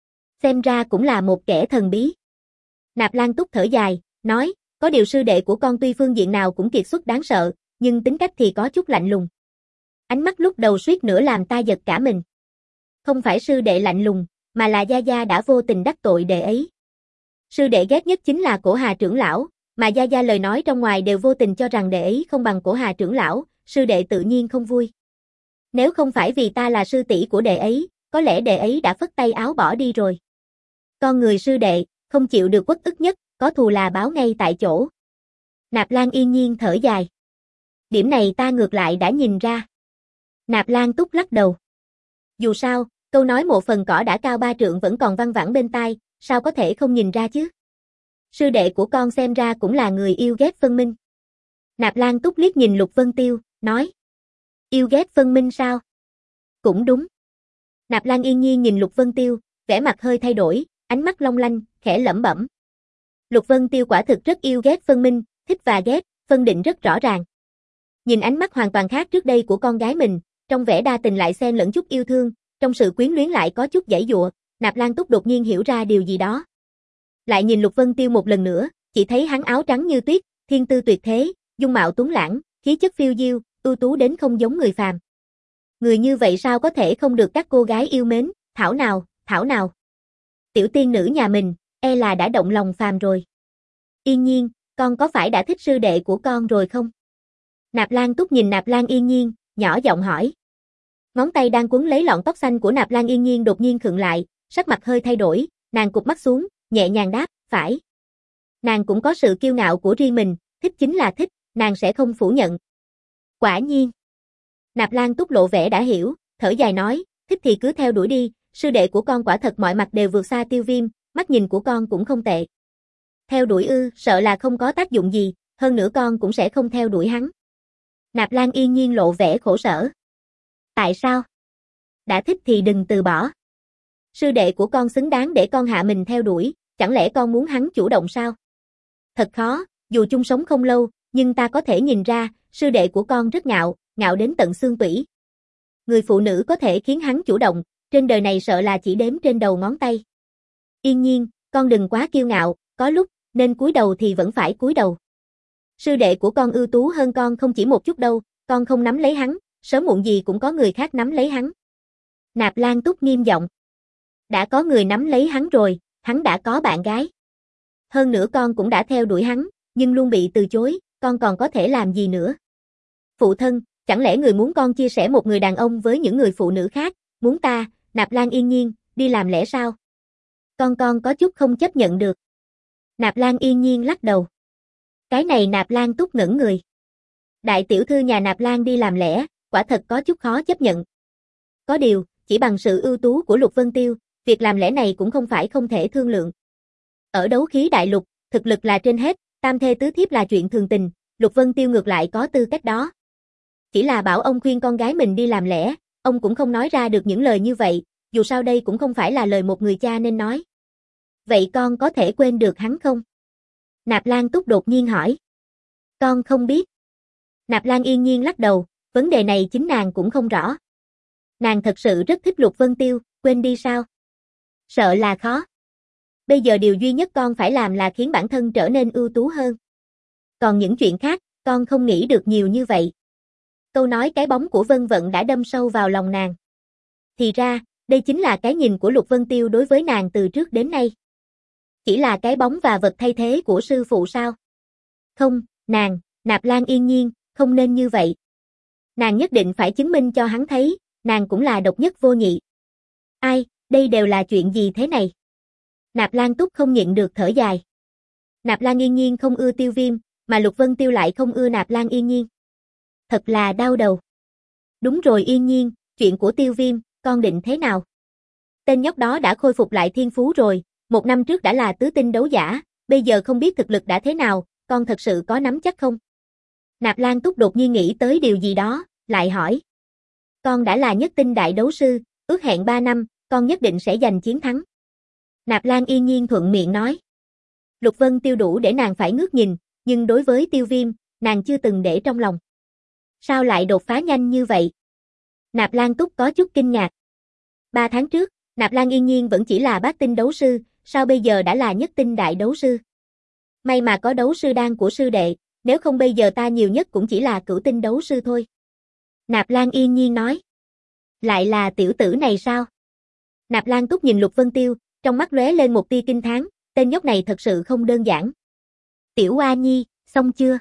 Xem ra cũng là một kẻ thần bí. Nạp Lan Túc thở dài, nói, có điều sư đệ của con tuy phương diện nào cũng kiệt xuất đáng sợ, nhưng tính cách thì có chút lạnh lùng. Ánh mắt lúc đầu suýt nữa làm ta giật cả mình. Không phải sư đệ lạnh lùng, mà là Gia Gia đã vô tình đắc tội đệ ấy. Sư đệ ghét nhất chính là Cổ Hà trưởng lão, mà Gia Gia lời nói trong ngoài đều vô tình cho rằng đệ ấy không bằng Cổ Hà trưởng lão, sư đệ tự nhiên không vui. Nếu không phải vì ta là sư tỷ của đệ ấy, có lẽ đệ ấy đã phất tay áo bỏ đi rồi. Con người sư đệ, không chịu được uất ức nhất, có thù là báo ngay tại chỗ. Nạp Lan Yên Nhiên thở dài. Điểm này ta ngược lại đã nhìn ra. Nạp Lan Túc lắc đầu. Dù sao, câu nói một phần cỏ đã cao ba trượng vẫn còn văng vẳng bên tai, sao có thể không nhìn ra chứ? Sư đệ của con xem ra cũng là người yêu ghét phân minh. Nạp Lan Túc liếc nhìn Lục Vân Tiêu, nói. Yêu ghét phân minh sao? Cũng đúng. Nạp Lan Yên Nhiên nhìn Lục Vân Tiêu, vẻ mặt hơi thay đổi, ánh mắt long lanh, khẽ lẩm bẩm. Lục Vân Tiêu quả thực rất yêu ghét phân minh, thích và ghét, phân định rất rõ ràng. Nhìn ánh mắt hoàn toàn khác trước đây của con gái mình, trong vẻ đa tình lại xen lẫn chút yêu thương, trong sự quyến luyến lại có chút giãy giụa, Nạp Lan Túc đột nhiên hiểu ra điều gì đó. Lại nhìn Lục Vân Tiêu một lần nữa, chỉ thấy hắn áo trắng như tuyết, thiên tư tuyệt thế, dung mạo tuấn lãng, khí chất phiêu diêu, ưu tú đến không giống người phàm. Người như vậy sao có thể không được các cô gái yêu mến, thảo nào, thảo nào. Tiểu tiên nữ nhà mình, e là đã động lòng phàm rồi. Yên Nhiên, con có phải đã thích sư đệ của con rồi không? Nạp Lan Túc nhìn Nạp Lan Yên Nhiên, nhỏ giọng hỏi. Ngón tay đang quấn lấy lọn tóc xanh của Nạp Lan Yên Nhiên đột nhiên khựng lại, sắc mặt hơi thay đổi, nàng cụp mắt xuống, nhẹ nhàng đáp, phải. Nàng cũng có sự kiêu ngạo của riêng mình, thích chính là thích, nàng sẽ không phủ nhận. Quả nhiên. Nạp Lan Túc lộ vẻ đã hiểu, thở dài nói, thích thì cứ theo đuổi đi, sư đệ của con quả thật mọi mặt đều vượt xa Tiêu Viêm, mắt nhìn của con cũng không tệ. Theo đuổi ư, sợ là không có tác dụng gì, hơn nữa con cũng sẽ không theo đuổi hắn. Nạp Lan Yên Nhiên lộ vẻ khổ sở. Tại sao? Đã thích thì đừng từ bỏ. Sư đệ của con xứng đáng để con hạ mình theo đuổi, chẳng lẽ con muốn hắn chủ động sao? Thật khó, dù chung sống không lâu, nhưng ta có thể nhìn ra, sư đệ của con rất ngạo, ngạo đến tận xương tủy. Người phụ nữ có thể khiến hắn chủ động, trên đời này sợ là chỉ đếm trên đầu ngón tay. Yên Nhiên, con đừng quá kiêu ngạo, có lúc, nên cúi đầu thì vẫn phải cúi đầu. Sư đệ của con ưu tú hơn con không chỉ một chút đâu, con không nắm lấy hắn, sớm muộn gì cũng có người khác nắm lấy hắn. Nạp Lan Túc nghiêm giọng. Đã có người nắm lấy hắn rồi, hắn đã có bạn gái. Hơn nữa con cũng đã theo đuổi hắn, nhưng luôn bị từ chối, con còn có thể làm gì nữa? Phụ thân, chẳng lẽ người muốn con chia sẻ một người đàn ông với những người phụ nữ khác, muốn ta, Nạp Lan Yên Nhiên, đi làm lẽ sao? Con con có chút không chấp nhận được. Nạp Lan Yên Nhiên lắc đầu. Cái này Nạp Lan Túc ngẩn người. Đại tiểu thư nhà Nạp Lan đi làm lẽ, quả thật có chút khó chấp nhận. Có điều, chỉ bằng sự ưu tú của Lục Vân Tiêu, việc làm lẽ này cũng không phải không thể thương lượng. Ở đấu khí đại lục, thực lực là trên hết, tam thê tứ thiếp là chuyện thường tình, Lục Vân Tiêu ngược lại có tư cách đó. Chỉ là bảo ông khuyên con gái mình đi làm lẽ, ông cũng không nói ra được những lời như vậy, dù sao đây cũng không phải là lời một người cha nên nói. Vậy con có thể quên được hắn không? Nạp Lan Túc đột nhiên hỏi. Con không biết. Nạp Lan yên nhiên lắc đầu, vấn đề này chính nàng cũng không rõ. Nàng thật sự rất thích Lục Vân Tiêu, quên đi sao? Sợ là khó. Bây giờ điều duy nhất con phải làm là khiến bản thân trở nên ưu tú hơn. Còn những chuyện khác, con không nghĩ được nhiều như vậy. Câu nói cái bóng của Vân Vận đã đâm sâu vào lòng nàng. Thì ra, đây chính là cái nhìn của Lục Vân Tiêu đối với nàng từ trước đến nay. Chỉ là cái bóng và vật thay thế của sư phụ sao? Không, nàng, Nạp Lan yên nhiên, không nên như vậy. Nàng nhất định phải chứng minh cho hắn thấy, nàng cũng là độc nhất vô nhị. Ai, đây đều là chuyện gì thế này? Nạp Lan Túc không nhịn được thở dài. Nạp Lan yên nhiên không ưa Tiêu Viêm, mà Lục Vân Tiêu lại không ưa Nạp Lan yên nhiên. Thật là đau đầu. Đúng rồi yên nhiên, chuyện của Tiêu Viêm, con định thế nào? Tên nhóc đó đã khôi phục lại thiên phú rồi, một năm trước đã là tứ tinh đấu giả, bây giờ không biết thực lực đã thế nào, con thật sự có nắm chắc không? Nạp Lan Túc đột nhiên nghĩ tới điều gì đó, lại hỏi. Con đã là nhất tinh đại đấu sư, ước hẹn ba năm, con nhất định sẽ giành chiến thắng. Nạp Lan yên nhiên thuận miệng nói. Lục Vân Tiêu đủ để nàng phải ngước nhìn, nhưng đối với Tiêu Viêm, nàng chưa từng để trong lòng. Sao lại đột phá nhanh như vậy? Nạp Lan Túc có chút kinh ngạc. Ba tháng trước, Nạp Lan yên nhiên vẫn chỉ là bát tinh đấu sư, sao bây giờ đã là nhất tinh đại đấu sư? May mà có đấu sư đan của sư đệ, nếu không bây giờ ta nhiều nhất cũng chỉ là cửu tinh đấu sư thôi. Nạp Lan yên nhiên nói. Lại là tiểu tử này sao? Nạp Lan Túc nhìn Lục Vân Tiêu, trong mắt lóe lên một tia kinh thán, tên nhóc này thật sự không đơn giản. Tiểu Oa Nhi, xong chưa?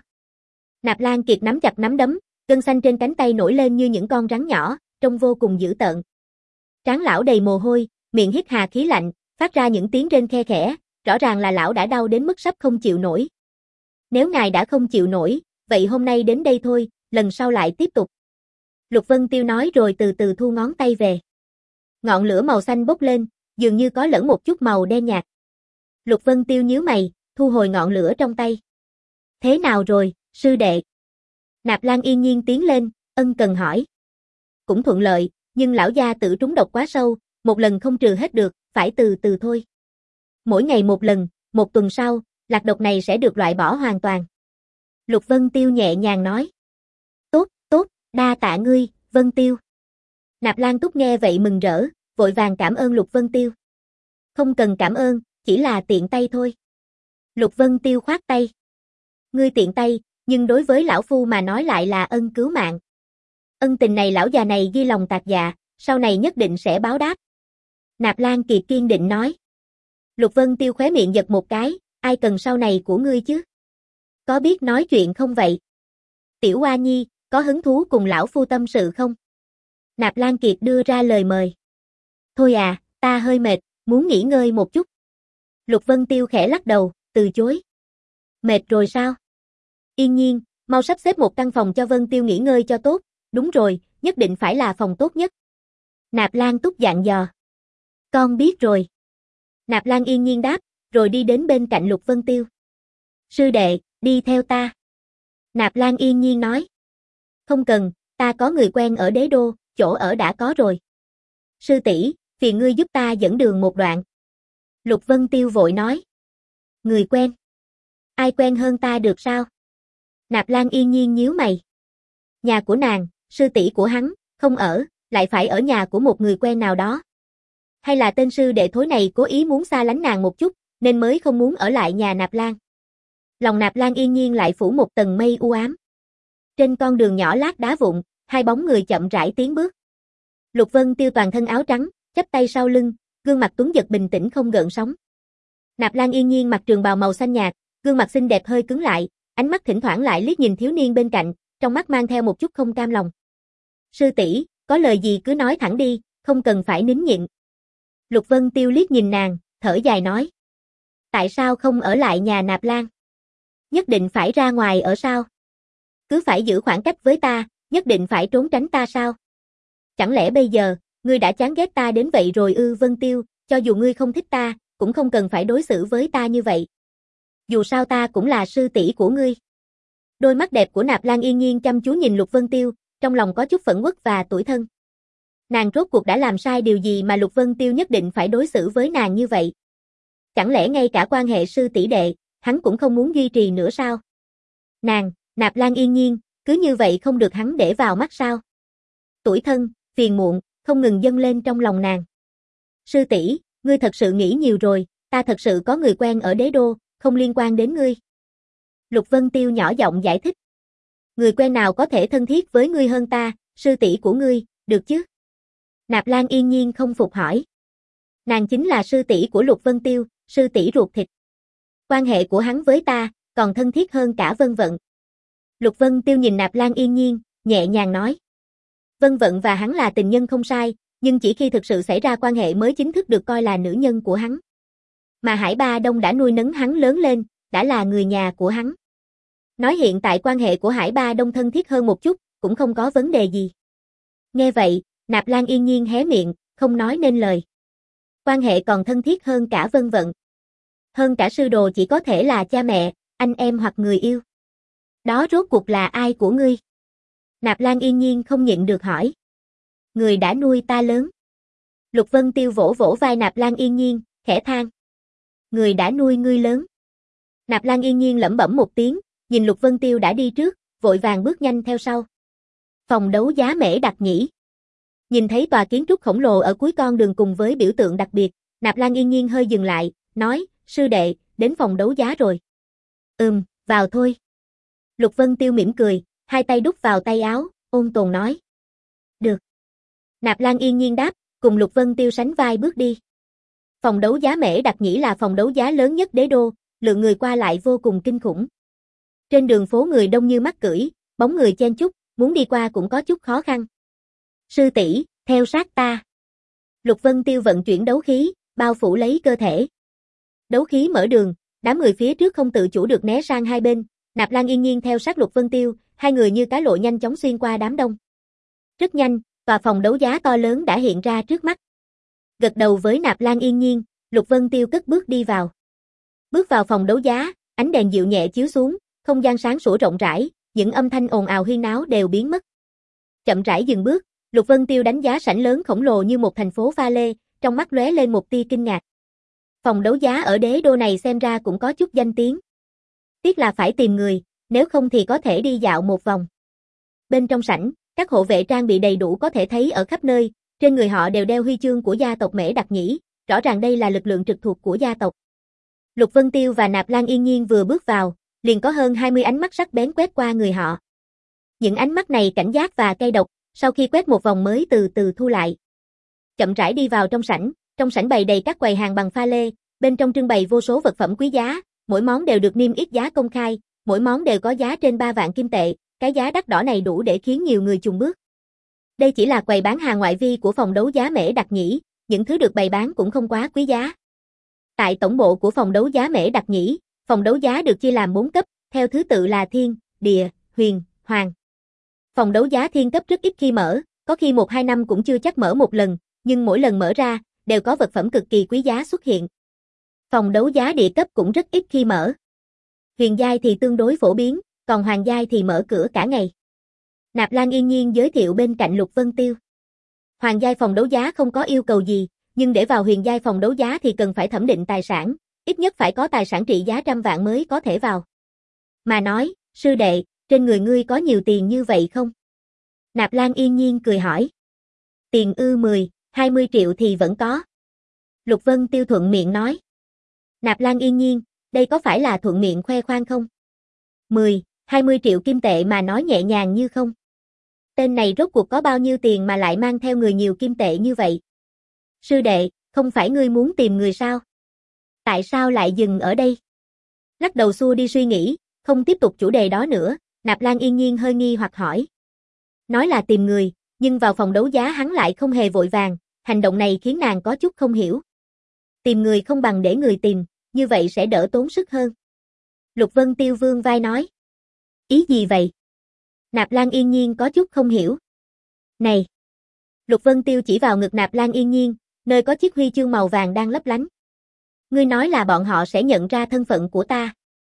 Nạp Lan Kiệt nắm chặt nắm đấm, gân xanh trên cánh tay nổi lên như những con rắn nhỏ, trông vô cùng dữ tợn. Trán lão đầy mồ hôi, miệng hít hà khí lạnh, phát ra những tiếng rên khe khẽ, rõ ràng là lão đã đau đến mức sắp không chịu nổi. Nếu ngài đã không chịu nổi, vậy hôm nay đến đây thôi, lần sau lại tiếp tục. Lục Vân Tiêu nói rồi từ từ thu ngón tay về. Ngọn lửa màu xanh bốc lên, dường như có lẫn một chút màu đen nhạt. Lục Vân Tiêu nhíu mày, thu hồi ngọn lửa trong tay. Thế nào rồi, sư đệ? Nạp Lan yên nhiên tiến lên, ân cần hỏi. Cũng thuận lợi, nhưng lão gia tử trúng độc quá sâu, một lần không trừ hết được, phải từ từ thôi. Mỗi ngày một lần, một tuần sau, lạc độc này sẽ được loại bỏ hoàn toàn. Lục Vân Tiêu nhẹ nhàng nói. Tốt, tốt, đa tạ ngươi, Vân Tiêu. Nạp Lan Túc nghe vậy mừng rỡ, vội vàng cảm ơn Lục Vân Tiêu. Không cần cảm ơn, chỉ là tiện tay thôi. Lục Vân Tiêu khoát tay. Ngươi tiện tay, nhưng đối với lão phu mà nói lại là ân cứu mạng. Ân tình này lão già này ghi lòng tạc dạ, sau này nhất định sẽ báo đáp. Nạp Lan Kiệt kiên định nói. Lục Vân Tiêu khóe miệng giật một cái, ai cần sau này của ngươi chứ? Có biết nói chuyện không vậy? Tiểu Oa Nhi, có hứng thú cùng lão phu tâm sự không? Nạp Lan Kiệt đưa ra lời mời. Thôi à, ta hơi mệt, muốn nghỉ ngơi một chút. Lục Vân Tiêu khẽ lắc đầu, từ chối. Mệt rồi sao? Yên nhiên, mau sắp xếp một căn phòng cho Vân Tiêu nghỉ ngơi cho tốt, đúng rồi, nhất định phải là phòng tốt nhất. Nạp Lan Túc dặn dò. Con biết rồi. Nạp Lan yên nhiên đáp, rồi đi đến bên cạnh Lục Vân Tiêu. Sư đệ, đi theo ta. Nạp Lan yên nhiên nói. Không cần, ta có người quen ở đế đô, chỗ ở đã có rồi. Sư tỷ, phiền ngươi giúp ta dẫn đường một đoạn. Lục Vân Tiêu vội nói. Người quen? Ai quen hơn ta được sao? Nạp Lan yên nhiên nhíu mày. Nhà của nàng, sư tỷ của hắn, không ở, lại phải ở nhà của một người quen nào đó. Hay là tên sư đệ thối này cố ý muốn xa lánh nàng một chút, nên mới không muốn ở lại nhà Nạp Lan. Lòng Nạp Lan yên nhiên lại phủ một tầng mây u ám. Trên con đường nhỏ lát đá vụn, hai bóng người chậm rãi tiến bước. Lục Vân Tiêu toàn thân áo trắng, chắp tay sau lưng, gương mặt tuấn giật bình tĩnh không gợn sóng. Nạp Lan yên nhiên mặc trường bào màu xanh nhạt, gương mặt xinh đẹp hơi cứng lại, ánh mắt thỉnh thoảng lại liếc nhìn thiếu niên bên cạnh, trong mắt mang theo một chút không cam lòng. Sư tỷ, có lời gì cứ nói thẳng đi, không cần phải nín nhịn. Lục Vân Tiêu liếc nhìn nàng, thở dài nói. Tại sao không ở lại nhà Nạp Lan? Nhất định phải ra ngoài ở sao? Cứ phải giữ khoảng cách với ta, nhất định phải trốn tránh ta sao? Chẳng lẽ bây giờ, ngươi đã chán ghét ta đến vậy rồi ư? Vân Tiêu, cho dù ngươi không thích ta, cũng không cần phải đối xử với ta như vậy. Dù sao ta cũng là sư tỷ của ngươi. Đôi mắt đẹp của Nạp Lan yên nhiên chăm chú nhìn Lục Vân Tiêu, trong lòng có chút phẫn uất và tủi thân. Nàng rốt cuộc đã làm sai điều gì mà Lục Vân Tiêu nhất định phải đối xử với nàng như vậy? Chẳng lẽ ngay cả quan hệ sư tỷ đệ, hắn cũng không muốn duy trì nữa sao? Nàng, Nạp Lan Yên Nhiên, cứ như vậy không được hắn để vào mắt sao? Tủi thân, phiền muộn, không ngừng dâng lên trong lòng nàng. Sư tỷ, ngươi thật sự nghĩ nhiều rồi, ta thật sự có người quen ở đế đô, không liên quan đến ngươi. Lục Vân Tiêu nhỏ giọng giải thích. Người quen nào có thể thân thiết với ngươi hơn ta, sư tỷ của ngươi, được chứ? Nạp Lan Yên Nhiên không phục hỏi. Nàng chính là sư tỷ của Lục Vân Tiêu, sư tỷ ruột thịt. Quan hệ của hắn với ta, còn thân thiết hơn cả Vân Vận. Lục Vân Tiêu nhìn Nạp Lan Yên Nhiên, nhẹ nhàng nói. Vân Vận và hắn là tình nhân không sai, nhưng chỉ khi thực sự xảy ra quan hệ mới chính thức được coi là nữ nhân của hắn. Mà Hải Ba Đông đã nuôi nấng hắn lớn lên, đã là người nhà của hắn. Nói hiện tại quan hệ của Hải Ba Đông thân thiết hơn một chút, cũng không có vấn đề gì. Nghe vậy, Nạp Lan Yên Nhiên hé miệng, không nói nên lời. Quan hệ còn thân thiết hơn cả Vân Vận. Hơn cả sư đồ chỉ có thể là cha mẹ, anh em hoặc người yêu. Đó rốt cuộc là ai của ngươi? Nạp Lan Yên Nhiên không nhịn được hỏi. Người đã nuôi ta lớn. Lục Vân Tiêu vỗ vỗ vai Nạp Lan Yên Nhiên, khẽ than. Người đã nuôi ngươi lớn. Nạp Lan Yên Nhiên lẩm bẩm một tiếng, nhìn Lục Vân Tiêu đã đi trước, vội vàng bước nhanh theo sau. Phòng đấu giá Mễ Đặc Nhĩ. Nhìn thấy tòa kiến trúc khổng lồ ở cuối con đường cùng với biểu tượng đặc biệt, Nạp Lan Yên Nhiên hơi dừng lại, nói, sư đệ, đến phòng đấu giá rồi. Ừm, vào thôi. Lục Vân Tiêu mỉm cười, hai tay đút vào tay áo, ôn tồn nói. Được. Nạp Lan Yên Nhiên đáp, cùng Lục Vân Tiêu sánh vai bước đi. Phòng đấu giá Mễ Đặc Nhĩ là phòng đấu giá lớn nhất đế đô, lượng người qua lại vô cùng kinh khủng. Trên đường phố người đông như mắc cưỡi, bóng người chen chúc, muốn đi qua cũng có chút khó khăn. Sư tỷ, theo sát ta. Lục Vân Tiêu vận chuyển đấu khí, bao phủ lấy cơ thể. Đấu khí mở đường, đám người phía trước không tự chủ được né sang hai bên, Nạp Lan Yên Nhiên theo sát Lục Vân Tiêu, hai người như cá lộ nhanh chóng xuyên qua đám đông. Rất nhanh, tòa phòng đấu giá to lớn đã hiện ra trước mắt. Gật đầu với Nạp Lan Yên Nhiên, Lục Vân Tiêu cất bước đi vào. Bước vào phòng đấu giá, ánh đèn dịu nhẹ chiếu xuống, không gian sáng sủa rộng rãi, những âm thanh ồn ào huyên náo đều biến mất. Chậm rãi dừng bước, Lục Vân Tiêu đánh giá sảnh lớn khổng lồ như một thành phố pha lê, trong mắt lóe lên một tia kinh ngạc. Phòng đấu giá ở đế đô này xem ra cũng có chút danh tiếng. Tiếc là phải tìm người, nếu không thì có thể đi dạo một vòng. Bên trong sảnh, các hộ vệ trang bị đầy đủ có thể thấy ở khắp nơi, trên người họ đều đeo huy chương của gia tộc Mễ Đặc Nhĩ, rõ ràng đây là lực lượng trực thuộc của gia tộc. Lục Vân Tiêu và Nạp Lan Yên Nhiên vừa bước vào, liền có hơn hai mươi ánh mắt sắc bén quét qua người họ. Những ánh mắt này cảnh giác và cay độc, sau khi quét một vòng mới từ từ thu lại. Chậm rãi đi vào trong sảnh, trong sảnh bày đầy các quầy hàng bằng pha lê, bên trong trưng bày vô số vật phẩm quý giá, mỗi món đều được niêm yết giá công khai, mỗi món đều có giá trên ba vạn kim tệ, cái giá đắt đỏ này đủ để khiến nhiều người chùn bước. Đây chỉ là quầy bán hàng ngoại vi của phòng đấu giá Mễ Đặc Nhĩ, những thứ được bày bán cũng không quá quý giá. Tại tổng bộ của phòng đấu giá Mễ Đặc Nhĩ, phòng đấu giá được chia làm bốn cấp, theo thứ tự là thiên, địa, huyền, hoàng. Phòng đấu giá thiên cấp rất ít khi mở, có khi một hai năm cũng chưa chắc mở một lần, nhưng mỗi lần mở ra, đều có vật phẩm cực kỳ quý giá xuất hiện. Phòng đấu giá địa cấp cũng rất ít khi mở. Huyền giai thì tương đối phổ biến, còn hoàng giai thì mở cửa cả ngày. Nạp Lan Yên Nhiên giới thiệu bên cạnh Lục Vân Tiêu. Hoàng giai phòng đấu giá không có yêu cầu gì, nhưng để vào huyền giai phòng đấu giá thì cần phải thẩm định tài sản, ít nhất phải có tài sản trị giá trăm vạn mới có thể vào. Mà nói, sư đệ, trên người ngươi có nhiều tiền như vậy không? Nạp Lan Yên Nhiên cười hỏi. Tiền ư mười, hai mươi triệu thì vẫn có. Lục Vân Tiêu thuận miệng nói. Nạp Lan Yên Nhiên, đây có phải là thuận miệng khoe khoang không? mười, hai mươi triệu kim tệ mà nói nhẹ nhàng như không. Tên này rốt cuộc có bao nhiêu tiền mà lại mang theo người nhiều kim tệ như vậy? Sư đệ, không phải ngươi muốn tìm người sao? Tại sao lại dừng ở đây? Lắc đầu xua đi suy nghĩ, không tiếp tục chủ đề đó nữa, Nạp Lan Yên Nhiên hơi nghi hoặc hỏi. Nói là tìm người, nhưng vào phòng đấu giá hắn lại không hề vội vàng, hành động này khiến nàng có chút không hiểu. Tìm người không bằng để người tìm, như vậy sẽ đỡ tốn sức hơn. Lục Vân Tiêu vương vai nói. Ý gì vậy? Nạp Lan Yên Nhiên có chút không hiểu. Này! Lục Vân Tiêu chỉ vào ngực Nạp Lan Yên Nhiên, nơi có chiếc huy chương màu vàng đang lấp lánh. Ngươi nói là bọn họ sẽ nhận ra thân phận của ta.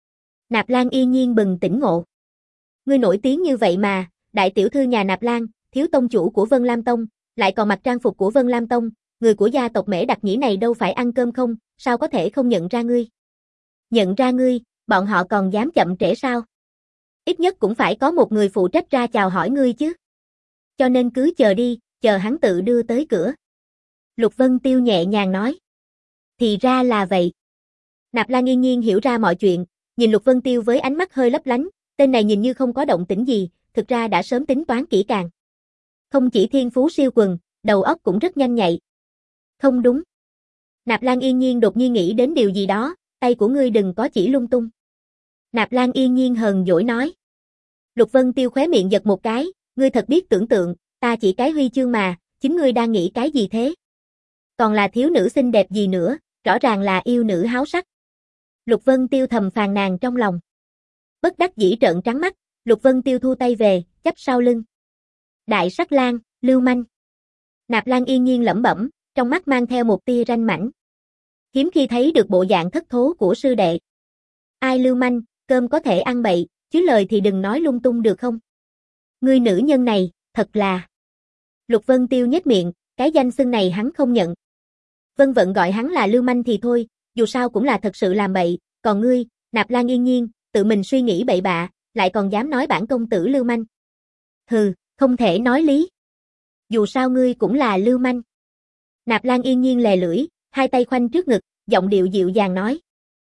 Nạp Lan Yên Nhiên bừng tỉnh ngộ. Ngươi nổi tiếng như vậy mà, đại tiểu thư nhà Nạp Lan, thiếu tông chủ của Vân Lam Tông, lại còn mặc trang phục của Vân Lam Tông, người của gia tộc Mễ Đặc Nhĩ này đâu phải ăn cơm không, sao có thể không nhận ra ngươi? Nhận ra ngươi, bọn họ còn dám chậm trễ sao? Ít nhất cũng phải có một người phụ trách ra chào hỏi ngươi chứ. Cho nên cứ chờ đi, chờ hắn tự đưa tới cửa. Lục Vân Tiêu nhẹ nhàng nói. Thì ra là vậy. Nạp Lan Yên Nhiên hiểu ra mọi chuyện, nhìn Lục Vân Tiêu với ánh mắt hơi lấp lánh, tên này nhìn như không có động tĩnh gì, thực ra đã sớm tính toán kỹ càng. Không chỉ thiên phú siêu quần, đầu óc cũng rất nhanh nhạy. Không đúng. Nạp Lan Yên Nhiên đột nhiên nghĩ đến điều gì đó, tay của ngươi đừng có chỉ lung tung. Nạp Lan Yên Nhiên hờn dỗi nói. Lục Vân Tiêu khóe miệng giật một cái, ngươi thật biết tưởng tượng, ta chỉ cái huy chương mà, chính ngươi đang nghĩ cái gì thế? Còn là thiếu nữ xinh đẹp gì nữa, rõ ràng là yêu nữ háo sắc. Lục Vân Tiêu thầm phàn nàn trong lòng. Bất đắc dĩ trợn trắng mắt, Lục Vân Tiêu thu tay về, chắp sau lưng. Đại sắc lang, lưu manh. Nạp Lan Yên Nhiên lẩm bẩm, trong mắt mang theo một tia ranh mãnh. Hiếm khi thấy được bộ dạng thất thố của sư đệ. Ai lưu manh, cơm có thể ăn bậy, chứ lời thì đừng nói lung tung được không? Ngươi nữ nhân này, thật là... Lục Vân Tiêu nhếch miệng, cái danh xưng này hắn không nhận. Vân Vận gọi hắn là lưu manh thì thôi, dù sao cũng là thật sự làm bậy, còn ngươi, Nạp Lan Yên Nhiên, tự mình suy nghĩ bậy bạ, lại còn dám nói bản công tử lưu manh. Hừ, không thể nói lý. Dù sao ngươi cũng là lưu manh. Nạp Lan Yên Nhiên lè lưỡi, hai tay khoanh trước ngực, giọng điệu dịu dàng nói.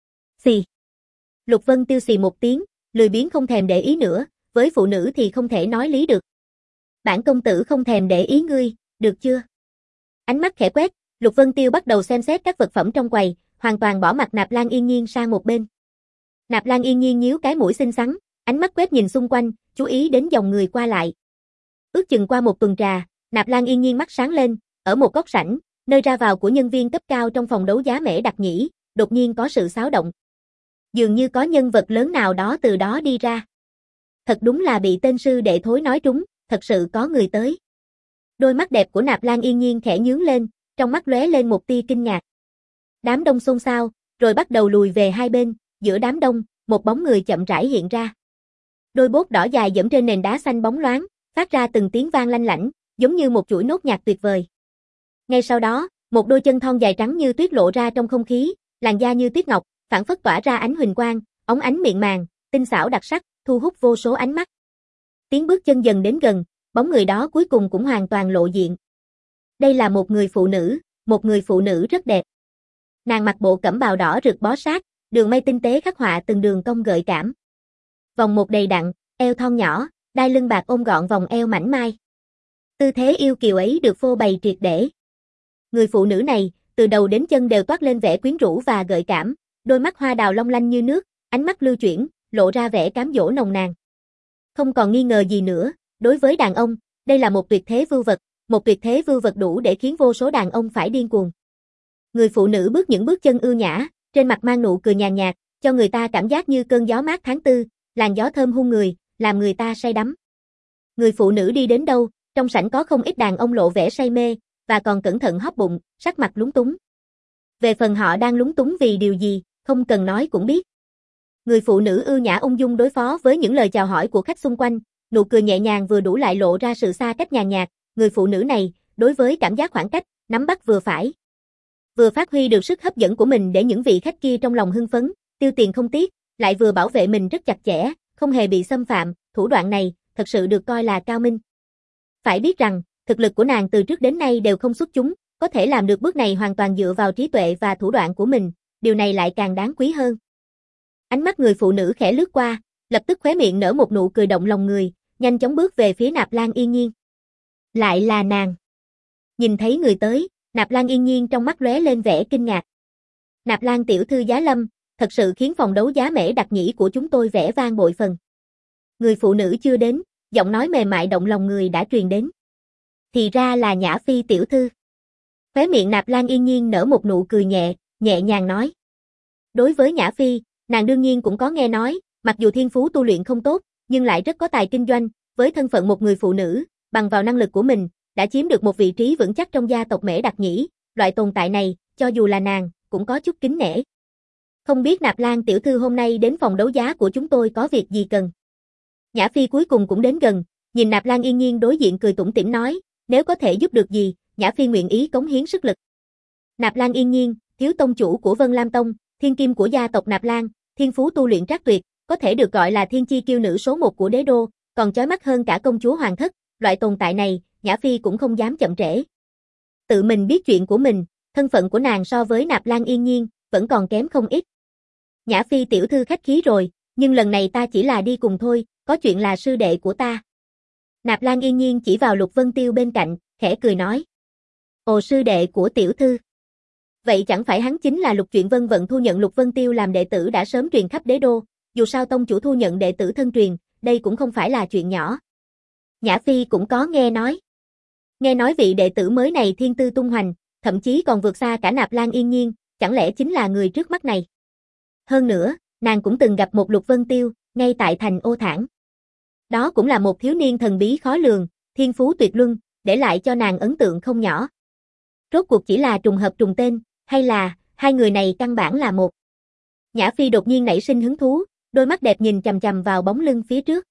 Xì. Lục Vân Tiêu xì một tiếng, lười biếng không thèm để ý nữa, với phụ nữ thì không thể nói lý được. Bản công tử không thèm để ý ngươi, được chưa? Ánh mắt khẽ quét, Lục Vân Tiêu bắt đầu xem xét các vật phẩm trong quầy, hoàn toàn bỏ mặt Nạp Lan Yên Nhiên sang một bên. Nạp Lan Yên Nhiên nhíu cái mũi xinh xắn, ánh mắt quét nhìn xung quanh, chú ý đến dòng người qua lại. Ước chừng qua một tuần trà, Nạp Lan Yên Nhiên mắt sáng lên, ở một góc sảnh, nơi ra vào của nhân viên cấp cao trong phòng đấu giá Mễ Đặc Nhĩ, đột nhiên có sự xáo động. Dường như có nhân vật lớn nào đó từ đó đi ra. Thật đúng là bị tên sư đệ thối nói trúng, thật sự có người tới. Đôi mắt đẹp của Nạp Lan Yên Nhiên khẽ nhướng lên, trong mắt lóe lên một tia kinh ngạc. Đám đông xôn xao, rồi bắt đầu lùi về hai bên, giữa đám đông, một bóng người chậm rãi hiện ra. Đôi bốt đỏ dài dẫm trên nền đá xanh bóng loáng, phát ra từng tiếng vang lanh lảnh, giống như một chuỗi nốt nhạc tuyệt vời. Ngay sau đó, một đôi chân thon dài trắng như tuyết lộ ra trong không khí, làn da như tuyết ngọc, phản phất tỏa ra ánh huỳnh quang, óng ánh mịn màng, tinh xảo đặc sắc, thu hút vô số ánh mắt. Tiếng bước chân dần đến gần, bóng người đó cuối cùng cũng hoàn toàn lộ diện. Đây là một người phụ nữ, một người phụ nữ rất đẹp. Nàng mặc bộ cẩm bào đỏ rực bó sát, đường may tinh tế khắc họa từng đường cong gợi cảm. Vòng một đầy đặn, eo thon nhỏ, đai lưng bạc ôm gọn vòng eo mảnh mai. Tư thế yêu kiều ấy được phô bày triệt để. Người phụ nữ này, từ đầu đến chân đều toát lên vẻ quyến rũ và gợi cảm, đôi mắt hoa đào long lanh như nước, ánh mắt lưu chuyển, lộ ra vẻ cám dỗ nồng nàn. Không còn nghi ngờ gì nữa, đối với đàn ông, đây là một tuyệt thế vưu vật, một tuyệt thế vưu vật đủ để khiến vô số đàn ông phải điên cuồng. Người phụ nữ bước những bước chân ưu nhã, trên mặt mang nụ cười nhàn nhạt, cho người ta cảm giác như cơn gió mát tháng tư, làn gió thơm hương người, làm người ta say đắm. Người phụ nữ đi đến đâu, trong sảnh có không ít đàn ông lộ vẻ say mê, và còn cẩn thận hóp bụng, sắc mặt lúng túng. Về phần họ đang lúng túng vì điều gì, không cần nói cũng biết. Người phụ nữ ưu nhã ung dung đối phó với những lời chào hỏi của khách xung quanh, nụ cười nhẹ nhàng vừa đủ lại lộ ra sự xa cách nhàn nhạt, người phụ nữ này, đối với cảm giác khoảng cách, nắm bắt vừa phải. Vừa phát huy được sức hấp dẫn của mình để những vị khách kia trong lòng hưng phấn, tiêu tiền không tiếc, lại vừa bảo vệ mình rất chặt chẽ, không hề bị xâm phạm, thủ đoạn này, thật sự được coi là cao minh. Phải biết rằng, thực lực của nàng từ trước đến nay đều không xuất chúng, có thể làm được bước này hoàn toàn dựa vào trí tuệ và thủ đoạn của mình, điều này lại càng đáng quý hơn. Ánh mắt người phụ nữ khẽ lướt qua, lập tức khóe miệng nở một nụ cười động lòng người, nhanh chóng bước về phía Nạp Lan Yên Nhiên. Lại là nàng. Nhìn thấy người tới, Nạp Lan Yên Nhiên trong mắt lóe lên vẻ kinh ngạc. Nạp Lan tiểu thư giá lâm, thật sự khiến phòng đấu giá Mễ Đặc Nhĩ của chúng tôi vẻ vang bội phần. Người phụ nữ chưa đến, giọng nói mềm mại động lòng người đã truyền đến. Thì ra là Nhã Phi tiểu thư. Khóe miệng Nạp Lan Yên Nhiên nở một nụ cười nhẹ, nhẹ nhàng nói. Đối với Nhã Phi, nàng đương nhiên cũng có nghe nói, mặc dù thiên phú tu luyện không tốt, nhưng lại rất có tài kinh doanh, với thân phận một người phụ nữ, bằng vào năng lực của mình, đã chiếm được một vị trí vững chắc trong gia tộc Mễ Đặc Nhĩ, loại tồn tại này, cho dù là nàng, cũng có chút kính nể. Không biết Nạp Lan tiểu thư hôm nay đến phòng đấu giá của chúng tôi có việc gì cần. Nhã Phi cuối cùng cũng đến gần, nhìn Nạp Lan Yên Nhiên đối diện cười tủm tỉm nói, Nếu có thể giúp được gì, Nhã Phi nguyện ý cống hiến sức lực. Nạp Lan Yên Nhiên, thiếu tông chủ của Vân Lam Tông, thiên kim của gia tộc Nạp Lan, thiên phú tu luyện trác tuyệt, có thể được gọi là thiên chi kiêu nữ số một của đế đô, còn chói mắt hơn cả công chúa hoàng thất, loại tồn tại này, Nhã Phi cũng không dám chậm trễ. Tự mình biết chuyện của mình, thân phận của nàng so với Nạp Lan Yên Nhiên, vẫn còn kém không ít. Nhã Phi tiểu thư khách khí rồi, nhưng lần này ta chỉ là đi cùng thôi, có chuyện là sư đệ của ta. Nạp Lan Yên Nhiên chỉ vào Lục Vân Tiêu bên cạnh, khẽ cười nói. Ồ, sư đệ của tiểu thư. Vậy chẳng phải hắn chính là Lục Chuyện Vân Vận thu nhận Lục Vân Tiêu làm đệ tử đã sớm truyền khắp đế đô, dù sao tông chủ thu nhận đệ tử thân truyền, đây cũng không phải là chuyện nhỏ. Nhã Phi cũng có nghe nói. Nghe nói vị đệ tử mới này thiên tư tung hoành, thậm chí còn vượt xa cả Nạp Lan Yên Nhiên, chẳng lẽ chính là người trước mắt này. Hơn nữa, nàng cũng từng gặp một Lục Vân Tiêu, ngay tại thành Ô Thản. Đó cũng là một thiếu niên thần bí khó lường, thiên phú tuyệt luân, để lại cho nàng ấn tượng không nhỏ. Rốt cuộc chỉ là trùng hợp trùng tên, hay là, hai người này căn bản là một. Nhã Phi đột nhiên nảy sinh hứng thú, đôi mắt đẹp nhìn chằm chằm vào bóng lưng phía trước.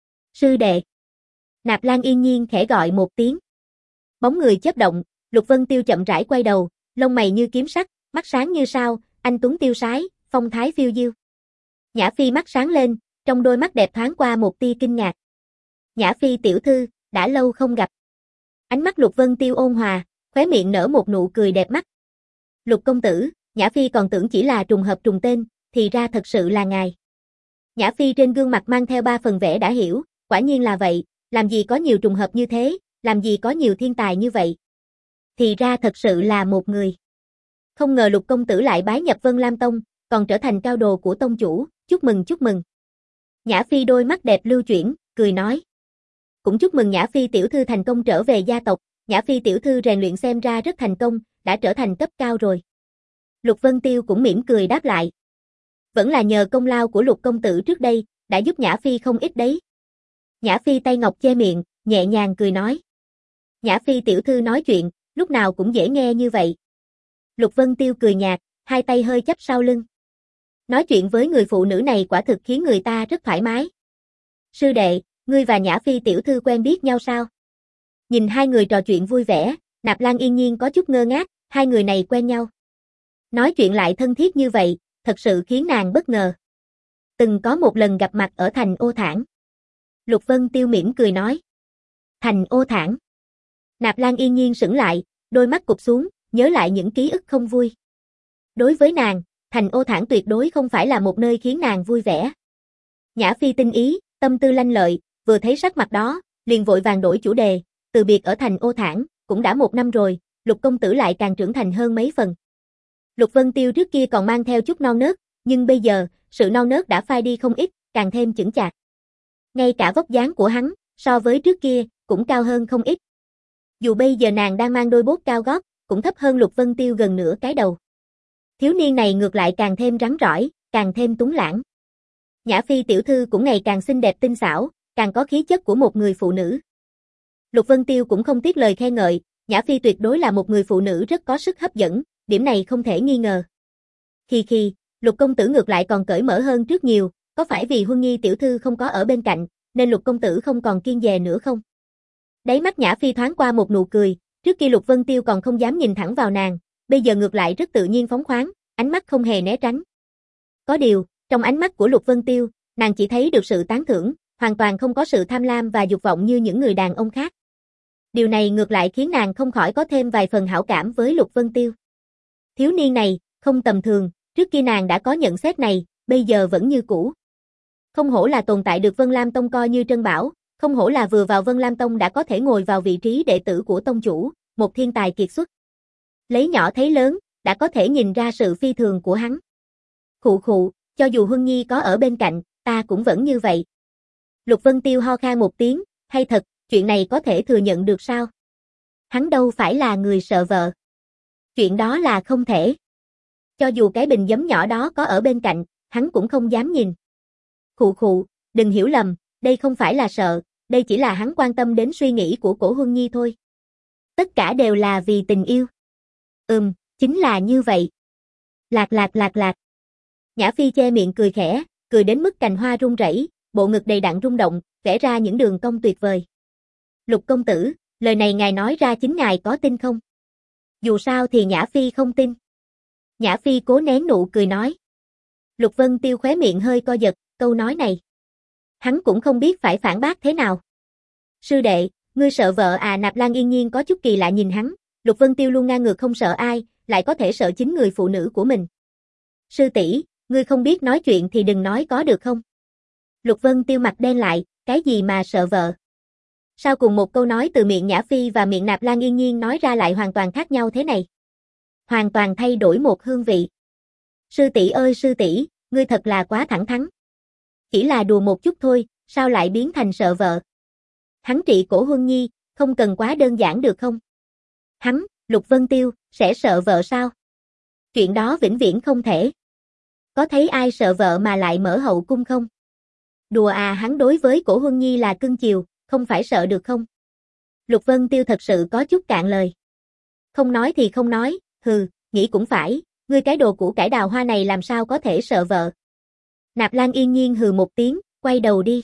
Sư đệ. Nạp Lan Yên Nhiên khẽ gọi một tiếng. Bóng người chớp động, Lục Vân Tiêu chậm rãi quay đầu, lông mày như kiếm sắc, mắt sáng như sao, anh tuấn tiêu sái, phong thái phiêu diêu. Nhã Phi mắt sáng lên, trong đôi mắt đẹp thoáng qua một tia kinh ngạc. Nhã Phi tiểu thư, đã lâu không gặp. Ánh mắt Lục Vân Tiêu ôn hòa, khóe miệng nở một nụ cười đẹp mắt. Lục công tử, Nhã Phi còn tưởng chỉ là trùng hợp trùng tên, thì ra thật sự là ngài. Nhã Phi trên gương mặt mang theo ba phần vẻ đã hiểu, quả nhiên là vậy, làm gì có nhiều trùng hợp như thế, làm gì có nhiều thiên tài như vậy. Thì ra thật sự là một người. Không ngờ Lục công tử lại bái nhập Vân Lam Tông, còn trở thành cao đồ của tông chủ, chúc mừng chúc mừng. Nhã Phi đôi mắt đẹp lưu chuyển, cười nói. Cũng chúc mừng Nhã Phi tiểu thư thành công trở về gia tộc, Nhã Phi tiểu thư rèn luyện xem ra rất thành công, đã trở thành cấp cao rồi. Lục Vân Tiêu cũng mỉm cười đáp lại. Vẫn là nhờ công lao của Lục công tử trước đây, đã giúp Nhã Phi không ít đấy. Nhã Phi tay ngọc che miệng, nhẹ nhàng cười nói. Nhã Phi tiểu thư nói chuyện, lúc nào cũng dễ nghe như vậy. Lục Vân Tiêu cười nhạt, hai tay hơi chắp sau lưng. Nói chuyện với người phụ nữ này quả thực khiến người ta rất thoải mái. Sư đệ, ngươi và Nhã Phi tiểu thư quen biết nhau sao? Nhìn hai người trò chuyện vui vẻ, Nạp Lan Yên Nhiên có chút ngơ ngác, hai người này quen nhau. Nói chuyện lại thân thiết như vậy, thật sự khiến nàng bất ngờ. Từng có một lần gặp mặt ở thành Ô Thản. Lục Vân Tiêu mỉm cười nói. Thành Ô Thản. Nạp Lan Yên Nhiên sững lại, đôi mắt cụp xuống, nhớ lại những ký ức không vui. Đối với nàng, thành Ô Thản tuyệt đối không phải là một nơi khiến nàng vui vẻ. Nhã Phi tinh ý, tâm tư lanh lợi, vừa thấy sắc mặt đó, liền vội vàng đổi chủ đề, từ biệt ở thành Ô Thản, cũng đã một năm rồi, Lục công tử lại càng trưởng thành hơn mấy phần. Lục Vân Tiêu trước kia còn mang theo chút non nớt, nhưng bây giờ, sự non nớt đã phai đi không ít, càng thêm chững chạc. Ngay cả vóc dáng của hắn, so với trước kia, cũng cao hơn không ít. Dù bây giờ nàng đang mang đôi bốt cao gót, cũng thấp hơn Lục Vân Tiêu gần nửa cái đầu. Thiếu niên này ngược lại càng thêm rắn rỏi, càng thêm tuấn lãng. Nhã Phi tiểu thư cũng ngày càng xinh đẹp tinh xảo, càng có khí chất của một người phụ nữ. Lục Vân Tiêu cũng không tiếc lời khen ngợi, Nhã Phi tuyệt đối là một người phụ nữ rất có sức hấp dẫn, điểm này không thể nghi ngờ. Khi khi, Lục công tử ngược lại còn cởi mở hơn trước nhiều, có phải vì Huân Nhi tiểu thư không có ở bên cạnh, nên Lục công tử không còn kiêng dè nữa không? Đáy mắt Nhã Phi thoáng qua một nụ cười, trước kia Lục Vân Tiêu còn không dám nhìn thẳng vào nàng, bây giờ ngược lại rất tự nhiên phóng khoáng, ánh mắt không hề né tránh. Có điều, trong ánh mắt của Lục Vân Tiêu, nàng chỉ thấy được sự tán thưởng, hoàn toàn không có sự tham lam và dục vọng như những người đàn ông khác. Điều này ngược lại khiến nàng không khỏi có thêm vài phần hảo cảm với Lục Vân Tiêu. Thiếu niên này, không tầm thường, trước kia nàng đã có nhận xét này, bây giờ vẫn như cũ. Không hổ là tồn tại được Vân Lam Tông coi như trân bảo, không hổ là vừa vào Vân Lam Tông đã có thể ngồi vào vị trí đệ tử của tông chủ, một thiên tài kiệt xuất. Lấy nhỏ thấy lớn, đã có thể nhìn ra sự phi thường của hắn. Khụ khụ, cho dù Huân Nhi có ở bên cạnh, ta cũng vẫn như vậy. Lục Vân Tiêu ho khan một tiếng, hay thật, chuyện này có thể thừa nhận được sao? Hắn đâu phải là người sợ vợ. Chuyện đó là không thể. Cho dù cái bình giấm nhỏ đó có ở bên cạnh, hắn cũng không dám nhìn. Khụ khụ, đừng hiểu lầm, đây không phải là sợ, đây chỉ là hắn quan tâm đến suy nghĩ của Cổ Huân Nhi thôi. Tất cả đều là vì tình yêu. Ừm, chính là như vậy. Lạc lạc lạc lạc. Nhã Phi che miệng cười khẽ, cười đến mức cành hoa rung rẩy, bộ ngực đầy đặn rung động, vẽ ra những đường cong tuyệt vời. Lục công tử, Lời này ngài nói ra chính ngài có tin không? Dù sao thì Nhã Phi không tin. Nhã Phi cố nén nụ cười nói. Lục Vân Tiêu khóe miệng hơi co giật, câu nói này. Hắn cũng không biết phải phản bác thế nào. Sư đệ, ngươi sợ vợ à? Nạp Lan Yên Nhiên có chút kỳ lạ nhìn hắn. Lục Vân Tiêu luôn ngang ngược không sợ ai, lại có thể sợ chính người phụ nữ của mình. Sư tỷ, ngươi không biết nói chuyện thì đừng nói có được không? Lục Vân Tiêu mặt đen lại, cái gì mà sợ vợ? Sao cùng một câu nói từ miệng Nhã Phi và miệng Nạp Lan Yên Nhiên nói ra lại hoàn toàn khác nhau thế này? Hoàn toàn thay đổi một hương vị. Sư tỷ ơi sư tỷ, ngươi thật là quá thẳng thắn. Chỉ là đùa một chút thôi, sao lại biến thành sợ vợ? Hắn trị cổ Huân Nhi, không cần quá đơn giản được không? Hắn, Lục Vân Tiêu, sẽ sợ vợ sao? Chuyện đó vĩnh viễn không thể. Có thấy ai sợ vợ mà lại mở hậu cung không? Đùa à, hắn đối với cổ Huân Nhi là cưng chiều, không phải sợ được không? Lục Vân Tiêu thật sự có chút cạn lời. Không nói thì không nói, hừ, nghĩ cũng phải, ngươi cái đồ củ cải đào hoa này làm sao có thể sợ vợ? Nạp Lan Yên Nhiên hừ một tiếng, quay đầu đi.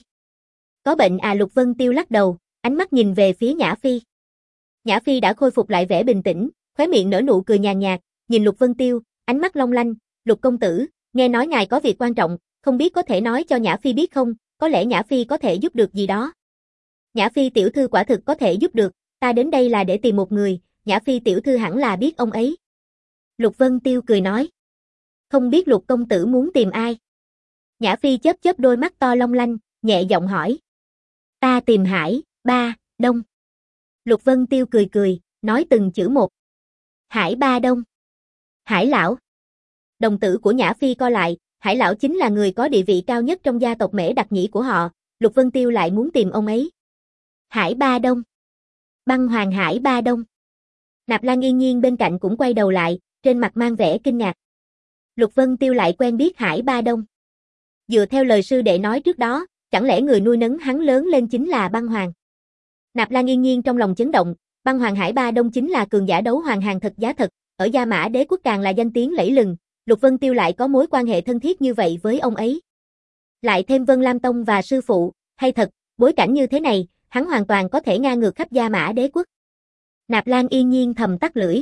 Có bệnh à? Lục Vân Tiêu lắc đầu, ánh mắt nhìn về phía Nhã Phi. Nhã Phi đã khôi phục lại vẻ bình tĩnh, khóe miệng nở nụ cười nhàn nhạt, nhìn Lục Vân Tiêu, ánh mắt long lanh, Lục công tử, nghe nói ngài có việc quan trọng, không biết có thể nói cho Nhã Phi biết không, có lẽ Nhã Phi có thể giúp được gì đó. Nhã Phi tiểu thư quả thực có thể giúp được, ta đến đây là để tìm một người, Nhã Phi tiểu thư hẳn là biết ông ấy. Lục Vân Tiêu cười nói. Không biết Lục công tử muốn tìm ai? Nhã Phi chớp chớp đôi mắt to long lanh, nhẹ giọng hỏi. Ta tìm Hải, Ba, Đông. Lục Vân Tiêu cười cười, nói từng chữ một. Hải Ba Đông. Hải lão. Đồng tử của Nhã Phi co lại, Hải lão chính là người có địa vị cao nhất trong gia tộc Mễ Đặc Nhĩ của họ, Lục Vân Tiêu lại muốn tìm ông ấy. Hải Ba Đông. Băng Hoàng Hải Ba Đông. Nạp Lan Yên Nhiên bên cạnh cũng quay đầu lại, trên mặt mang vẻ kinh ngạc. Lục Vân Tiêu lại quen biết Hải Ba Đông. Dựa theo lời sư đệ nói trước đó, chẳng lẽ người nuôi nấng hắn lớn lên chính là Băng Hoàng? Nạp Lan Yên Nhiên trong lòng chấn động, Băng Hoàng Hải Ba Đông chính là cường giả đấu hoàng hàng thật giá thật, ở Gia Mã Đế quốc càng là danh tiếng lẫy lừng, Lục Vân Tiêu lại có mối quan hệ thân thiết như vậy với ông ấy. Lại thêm Vân Lam Tông và sư phụ, hay thật, bối cảnh như thế này, hắn hoàn toàn có thể ngang ngược khắp Gia Mã Đế quốc. Nạp Lan Yên Nhiên thầm tắt lưỡi.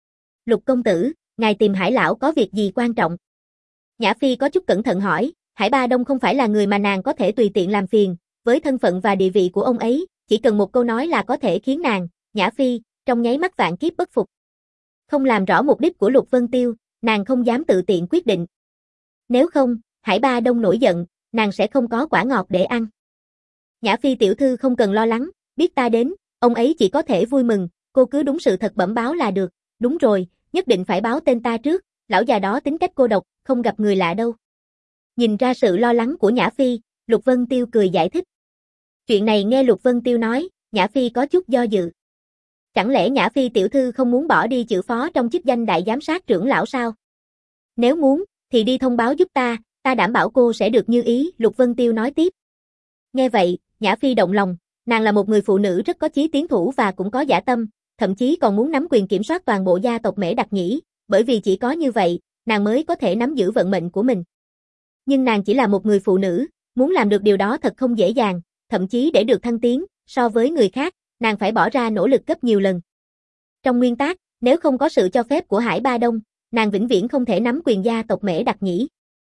Lục công tử, ngài tìm Hải lão có việc gì quan trọng? Nhã Phi có chút cẩn thận hỏi, Hải Ba Đông không phải là người mà nàng có thể tùy tiện làm phiền, với thân phận và địa vị của ông ấy, chỉ cần một câu nói là có thể khiến nàng, Nhã Phi, trong nháy mắt vạn kiếp bất phục. Không làm rõ mục đích của Lục Vân Tiêu, nàng không dám tự tiện quyết định. Nếu không, Hải Ba Đông nổi giận, nàng sẽ không có quả ngọt để ăn. Nhã Phi tiểu thư không cần lo lắng, biết ta đến, ông ấy chỉ có thể vui mừng, cô cứ đúng sự thật bẩm báo là được. Đúng rồi, nhất định phải báo tên ta trước, lão già đó tính cách cô độc, không gặp người lạ đâu. Nhìn ra sự lo lắng của Nhã Phi, Lục Vân Tiêu cười giải thích. Chuyện này nghe Lục Vân Tiêu nói, Nhã Phi có chút do dự. Chẳng lẽ Nhã Phi tiểu thư không muốn bỏ đi chữ phó trong chức danh đại giám sát trưởng lão sao? Nếu muốn, thì đi thông báo giúp ta, ta đảm bảo cô sẽ được như ý, Lục Vân Tiêu nói tiếp. Nghe vậy, Nhã Phi động lòng, nàng là một người phụ nữ rất có chí tiến thủ và cũng có dã tâm, thậm chí còn muốn nắm quyền kiểm soát toàn bộ gia tộc Mễ Đặc Nhĩ, bởi vì chỉ có như vậy, nàng mới có thể nắm giữ vận mệnh của mình. Nhưng nàng chỉ là một người phụ nữ, muốn làm được điều đó thật không dễ dàng, thậm chí để được thăng tiến, so với người khác, nàng phải bỏ ra nỗ lực gấp nhiều lần. Trong nguyên tắc, nếu không có sự cho phép của Hải Ba Đông, nàng vĩnh viễn không thể nắm quyền gia tộc Mễ Đặc Nhĩ.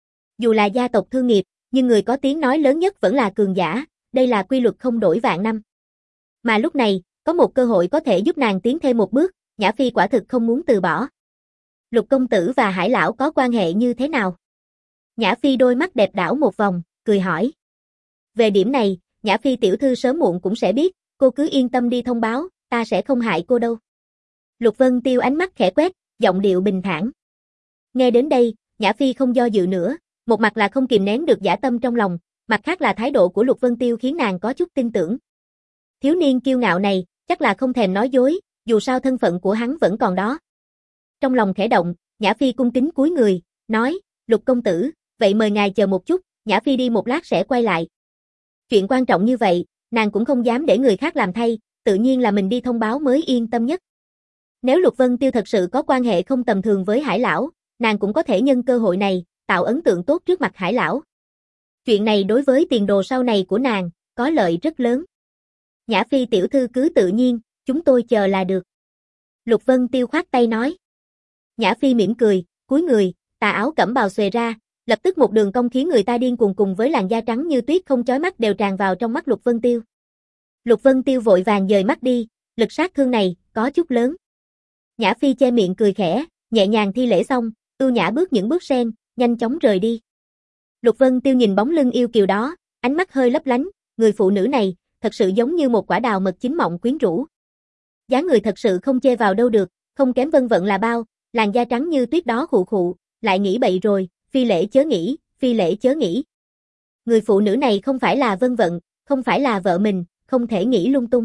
Dù là gia tộc thương nghiệp, nhưng người có tiếng nói lớn nhất vẫn là cường giả, đây là quy luật không đổi vạn năm. Mà lúc này, có một cơ hội có thể giúp nàng tiến thêm một bước, Nhã Phi quả thực không muốn từ bỏ. Lục công tử và Hải lão có quan hệ như thế nào? Nhã Phi đôi mắt đẹp đảo một vòng, cười hỏi. Về điểm này, Nhã Phi tiểu thư sớm muộn cũng sẽ biết, cô cứ yên tâm đi thông báo, ta sẽ không hại cô đâu. Lục Vân Tiêu ánh mắt khẽ quét, giọng điệu bình thản. Nghe đến đây, Nhã Phi không do dự nữa, một mặt là không kìm nén được dã tâm trong lòng, mặt khác là thái độ của Lục Vân Tiêu khiến nàng có chút tin tưởng. Thiếu niên kiêu ngạo này, chắc là không thèm nói dối, dù sao thân phận của hắn vẫn còn đó. Trong lòng khẽ động, Nhã Phi cung kính cúi người, nói, Lục công tử, vậy mời ngài chờ một chút, Nhã Phi đi một lát sẽ quay lại. Chuyện quan trọng như vậy, nàng cũng không dám để người khác làm thay, tự nhiên là mình đi thông báo mới yên tâm nhất. Nếu Lục Vân Tiêu thật sự có quan hệ không tầm thường với Hải lão, nàng cũng có thể nhân cơ hội này, tạo ấn tượng tốt trước mặt Hải lão. Chuyện này đối với tiền đồ sau này của nàng, có lợi rất lớn. Nhã Phi tiểu thư cứ tự nhiên, chúng tôi chờ là được. Lục Vân Tiêu khoát tay nói. Nhã Phi mỉm cười, cúi người, tà áo cẩm bào xuề ra, lập tức một đường cong khiến người ta điên cuồng cùng với làn da trắng như tuyết không chói mắt đều tràn vào trong mắt Lục Vân Tiêu. Lục Vân Tiêu vội vàng dời mắt đi, lực sát thương này, có chút lớn. Nhã Phi che miệng cười khẽ, nhẹ nhàng thi lễ xong, ưu nhã bước những bước sen, nhanh chóng rời đi. Lục Vân Tiêu nhìn bóng lưng yêu kiều đó, ánh mắt hơi lấp lánh, người phụ nữ này, thật sự giống như một quả đào mật chín mọng quyến rũ. Dáng người thật sự không chê vào đâu được, không kém Vân Vận là bao, làn da trắng như tuyết đó khụ khụ, lại nghĩ bậy rồi, phi lễ chớ nghĩ, phi lễ chớ nghĩ. Người phụ nữ này không phải là Vân Vận, không phải là vợ mình, không thể nghĩ lung tung.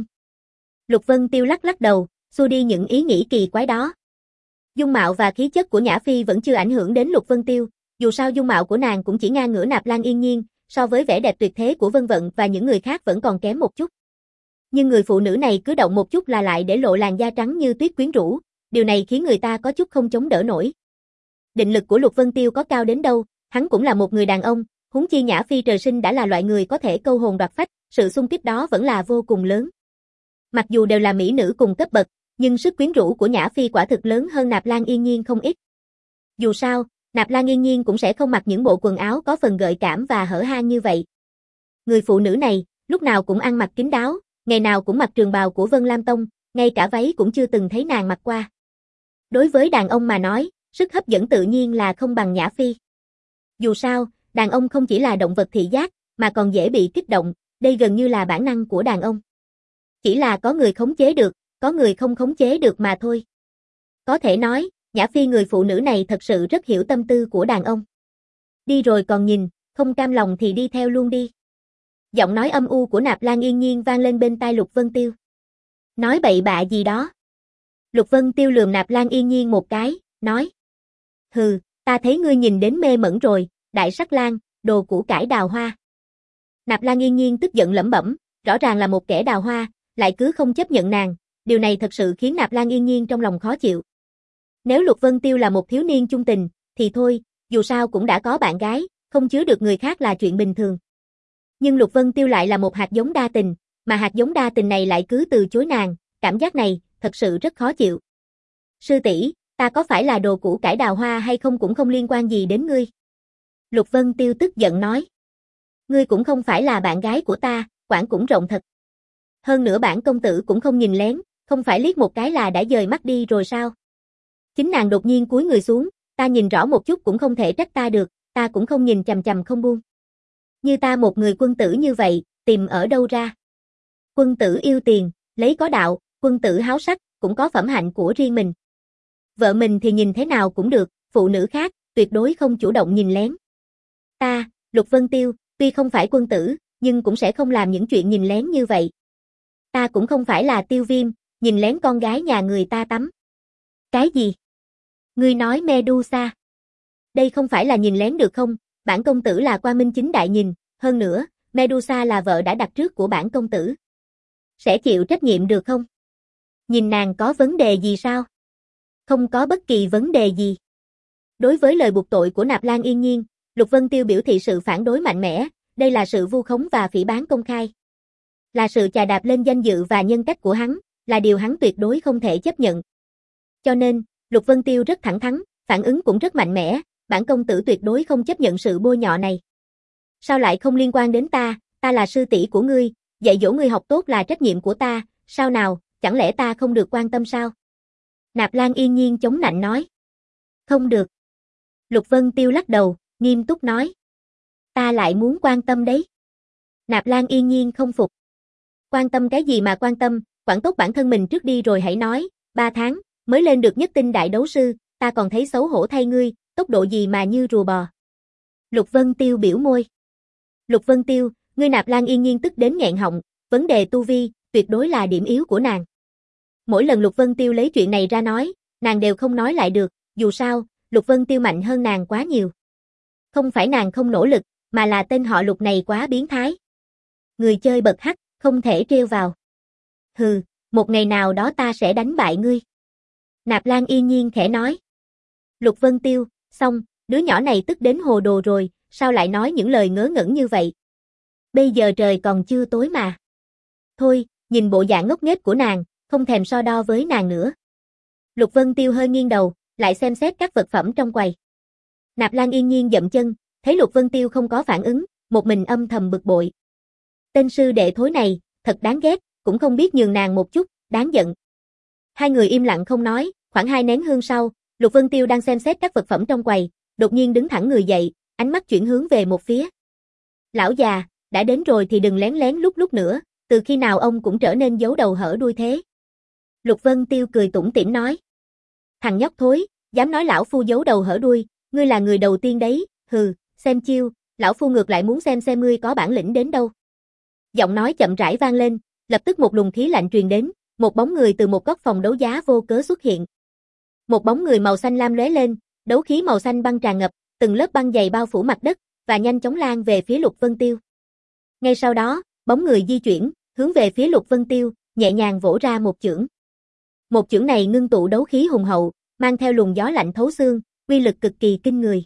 Lục Vân Tiêu lắc lắc đầu, xua đi những ý nghĩ kỳ quái đó. Dung mạo và khí chất của Nhã Phi vẫn chưa ảnh hưởng đến Lục Vân Tiêu, dù sao dung mạo của nàng cũng chỉ ngang ngửa Nạp Lan Yên Nhiên, so với vẻ đẹp tuyệt thế của Vân Vận và những người khác vẫn còn kém một chút. Nhưng người phụ nữ này cứ động một chút là lại để lộ làn da trắng như tuyết quyến rũ, điều này khiến người ta có chút không chống đỡ nổi. Định lực của Lục Vân Tiêu có cao đến đâu, hắn cũng là một người đàn ông, huống chi Nhã Phi trời sinh đã là loại người có thể câu hồn đoạt phách, sự xung kích đó vẫn là vô cùng lớn. Mặc dù đều là mỹ nữ cùng cấp bậc, nhưng sức quyến rũ của Nhã Phi quả thực lớn hơn Nạp Lan Yên Nhiên không ít. Dù sao, Nạp Lan Yên Nhiên cũng sẽ không mặc những bộ quần áo có phần gợi cảm và hở hang như vậy. Người phụ nữ này, lúc nào cũng ăn mặc kín đáo, ngày nào cũng mặc trường bào của Vân Lam Tông, ngay cả váy cũng chưa từng thấy nàng mặc qua. Đối với đàn ông mà nói, sức hấp dẫn tự nhiên là không bằng Nhã Phi. Dù sao, đàn ông không chỉ là động vật thị giác, mà còn dễ bị kích động, đây gần như là bản năng của đàn ông. Chỉ là có người khống chế được, có người không khống chế được mà thôi. Có thể nói, Nhã Phi người phụ nữ này thật sự rất hiểu tâm tư của đàn ông. Đi rồi còn nhìn, không cam lòng thì đi theo luôn đi. Giọng nói âm u của Nạp Lan Yên Nhiên vang lên bên tai Lục Vân Tiêu. Nói bậy bạ gì đó. Lục Vân Tiêu lườm Nạp Lan Yên Nhiên một cái, nói. Hừ, ta thấy ngươi nhìn đến mê mẩn rồi, đại sắc lang, đồ củ cải đào hoa. Nạp Lan Yên Nhiên tức giận lẩm bẩm, rõ ràng là một kẻ đào hoa, lại cứ không chấp nhận nàng, điều này thật sự khiến Nạp Lan Yên Nhiên trong lòng khó chịu. Nếu Lục Vân Tiêu là một thiếu niên chung tình, thì thôi, dù sao cũng đã có bạn gái, không chứa được người khác là chuyện bình thường. Nhưng Lục Vân Tiêu lại là một hạt giống đa tình, mà hạt giống đa tình này lại cứ từ chối nàng, cảm giác này, thật sự rất khó chịu. Sư tỷ, ta có phải là đồ củ cải đào hoa hay không cũng không liên quan gì đến ngươi. Lục Vân Tiêu tức giận nói. Ngươi cũng không phải là bạn gái của ta, quản cũng rộng thật. Hơn nữa bản công tử cũng không nhìn lén, không phải liếc một cái là đã dời mắt đi rồi sao? Chính nàng đột nhiên cúi người xuống, ta nhìn rõ một chút cũng không thể trách ta được, ta cũng không nhìn chằm chằm không buông. Như ta một người quân tử như vậy, tìm ở đâu ra? Quân tử yêu tiền, lấy có đạo, quân tử háo sắc, cũng có phẩm hạnh của riêng mình. Vợ mình thì nhìn thế nào cũng được, phụ nữ khác, tuyệt đối không chủ động nhìn lén. Ta, Lục Vân Tiêu, tuy không phải quân tử, nhưng cũng sẽ không làm những chuyện nhìn lén như vậy. Ta cũng không phải là Tiêu Viêm, nhìn lén con gái nhà người ta tắm. Cái gì? Ngươi nói Medusa? Đây không phải là nhìn lén được không? Bản công tử là qua minh chính đại nhìn, hơn nữa, Medusa là vợ đã đặt trước của bản công tử. Sẽ chịu trách nhiệm được không? Nhìn nàng có vấn đề gì sao? Không có bất kỳ vấn đề gì. Đối với lời buộc tội của Nạp Lan Yên Nhiên, Lục Vân Tiêu biểu thị sự phản đối mạnh mẽ, đây là sự vu khống và phỉ báng công khai. Là sự chà đạp lên danh dự và nhân cách của hắn, là điều hắn tuyệt đối không thể chấp nhận. Cho nên, Lục Vân Tiêu rất thẳng thắn, phản ứng cũng rất mạnh mẽ, bản công tử tuyệt đối không chấp nhận sự bôi nhọ này. Sao lại không liên quan đến ta, ta là sư tỷ của ngươi, dạy dỗ ngươi học tốt là trách nhiệm của ta, sao nào, chẳng lẽ ta không được quan tâm sao? Nạp Lan Yên Nhiên chống nạnh nói. Không được. Lục Vân Tiêu lắc đầu, nghiêm túc nói. Ta lại muốn quan tâm đấy. Nạp Lan Yên Nhiên không phục. Quan tâm cái gì mà quan tâm, quản tốt bản thân mình trước đi rồi hãy nói, ba tháng, mới lên được nhất tinh đại đấu sư, ta còn thấy xấu hổ thay ngươi, tốc độ gì mà như rùa bò. Lục Vân Tiêu biểu môi. Lục Vân Tiêu, ngươi Nạp Lan Yên Nhiên tức đến nghẹn họng, vấn đề tu vi, tuyệt đối là điểm yếu của nàng. Mỗi lần Lục Vân Tiêu lấy chuyện này ra nói, nàng đều không nói lại được, dù sao, Lục Vân Tiêu mạnh hơn nàng quá nhiều. Không phải nàng không nỗ lực, mà là tên họ Lục này quá biến thái. Người chơi bật hắc, không thể trêu vào. Hừ, một ngày nào đó ta sẽ đánh bại ngươi. Nạp Lan Yên Nhiên khẽ nói. Lục Vân Tiêu, xong, đứa nhỏ này tức đến hồ đồ rồi, sao lại nói những lời ngớ ngẩn như vậy? Bây giờ trời còn chưa tối mà. Thôi, nhìn bộ dạng ngốc nghếch của nàng, không thèm so đo với nàng nữa. Lục Vân Tiêu hơi nghiêng đầu, lại xem xét các vật phẩm trong quầy. Nạp Lan yên nhiên dậm chân, thấy Lục Vân Tiêu không có phản ứng, một mình âm thầm bực bội. Tên sư đệ thối này, thật đáng ghét, cũng không biết nhường nàng một chút, đáng giận. Hai người im lặng không nói, khoảng hai nén hương sau, Lục Vân Tiêu đang xem xét các vật phẩm trong quầy, đột nhiên đứng thẳng người dậy, ánh mắt chuyển hướng về một phía. Lão già, đã đến rồi thì đừng lén lén lút lút nữa, từ khi nào ông cũng trở nên giấu đầu hở đuôi thế. Lục Vân Tiêu cười tủm tỉm nói. Thằng nhóc thối, dám nói lão phu giấu đầu hở đuôi, ngươi là người đầu tiên đấy, hừ, xem chiêu, lão phu ngược lại muốn xem xem ngươi có bản lĩnh đến đâu. Giọng nói chậm rãi vang lên, lập tức một luồng khí lạnh truyền đến, một bóng người từ một góc phòng đấu giá vô cớ xuất hiện. Một bóng người màu xanh lam lóe lên, đấu khí màu xanh băng tràn ngập, từng lớp băng dày bao phủ mặt đất và nhanh chóng lan về phía Lục Vân Tiêu. Ngay sau đó, bóng người di chuyển, hướng về phía Lục Vân Tiêu, nhẹ nhàng vỗ ra một chưởng. Một chưởng này ngưng tụ đấu khí hùng hậu, mang theo luồng gió lạnh thấu xương, uy lực cực kỳ kinh người.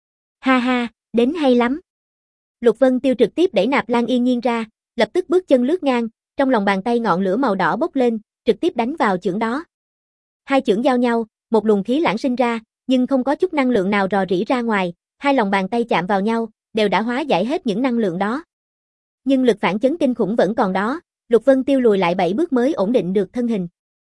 Ha ha, đến hay lắm. Lục Vân Tiêu trực tiếp đẩy Nạp Lan yên nhiên ra, lập tức bước chân lướt ngang, trong lòng bàn tay ngọn lửa màu đỏ bốc lên, trực tiếp đánh vào chưởng đó. Hai chưởng giao nhau, một luồng khí lãng sinh ra, nhưng không có chút năng lượng nào rò rỉ ra ngoài, hai lòng bàn tay chạm vào nhau, đều đã hóa giải hết những năng lượng đó. Nhưng lực phản chấn kinh khủng vẫn còn đó, Lục Vân Tiêu lùi lại bảy bước mới ổn định được thân hình.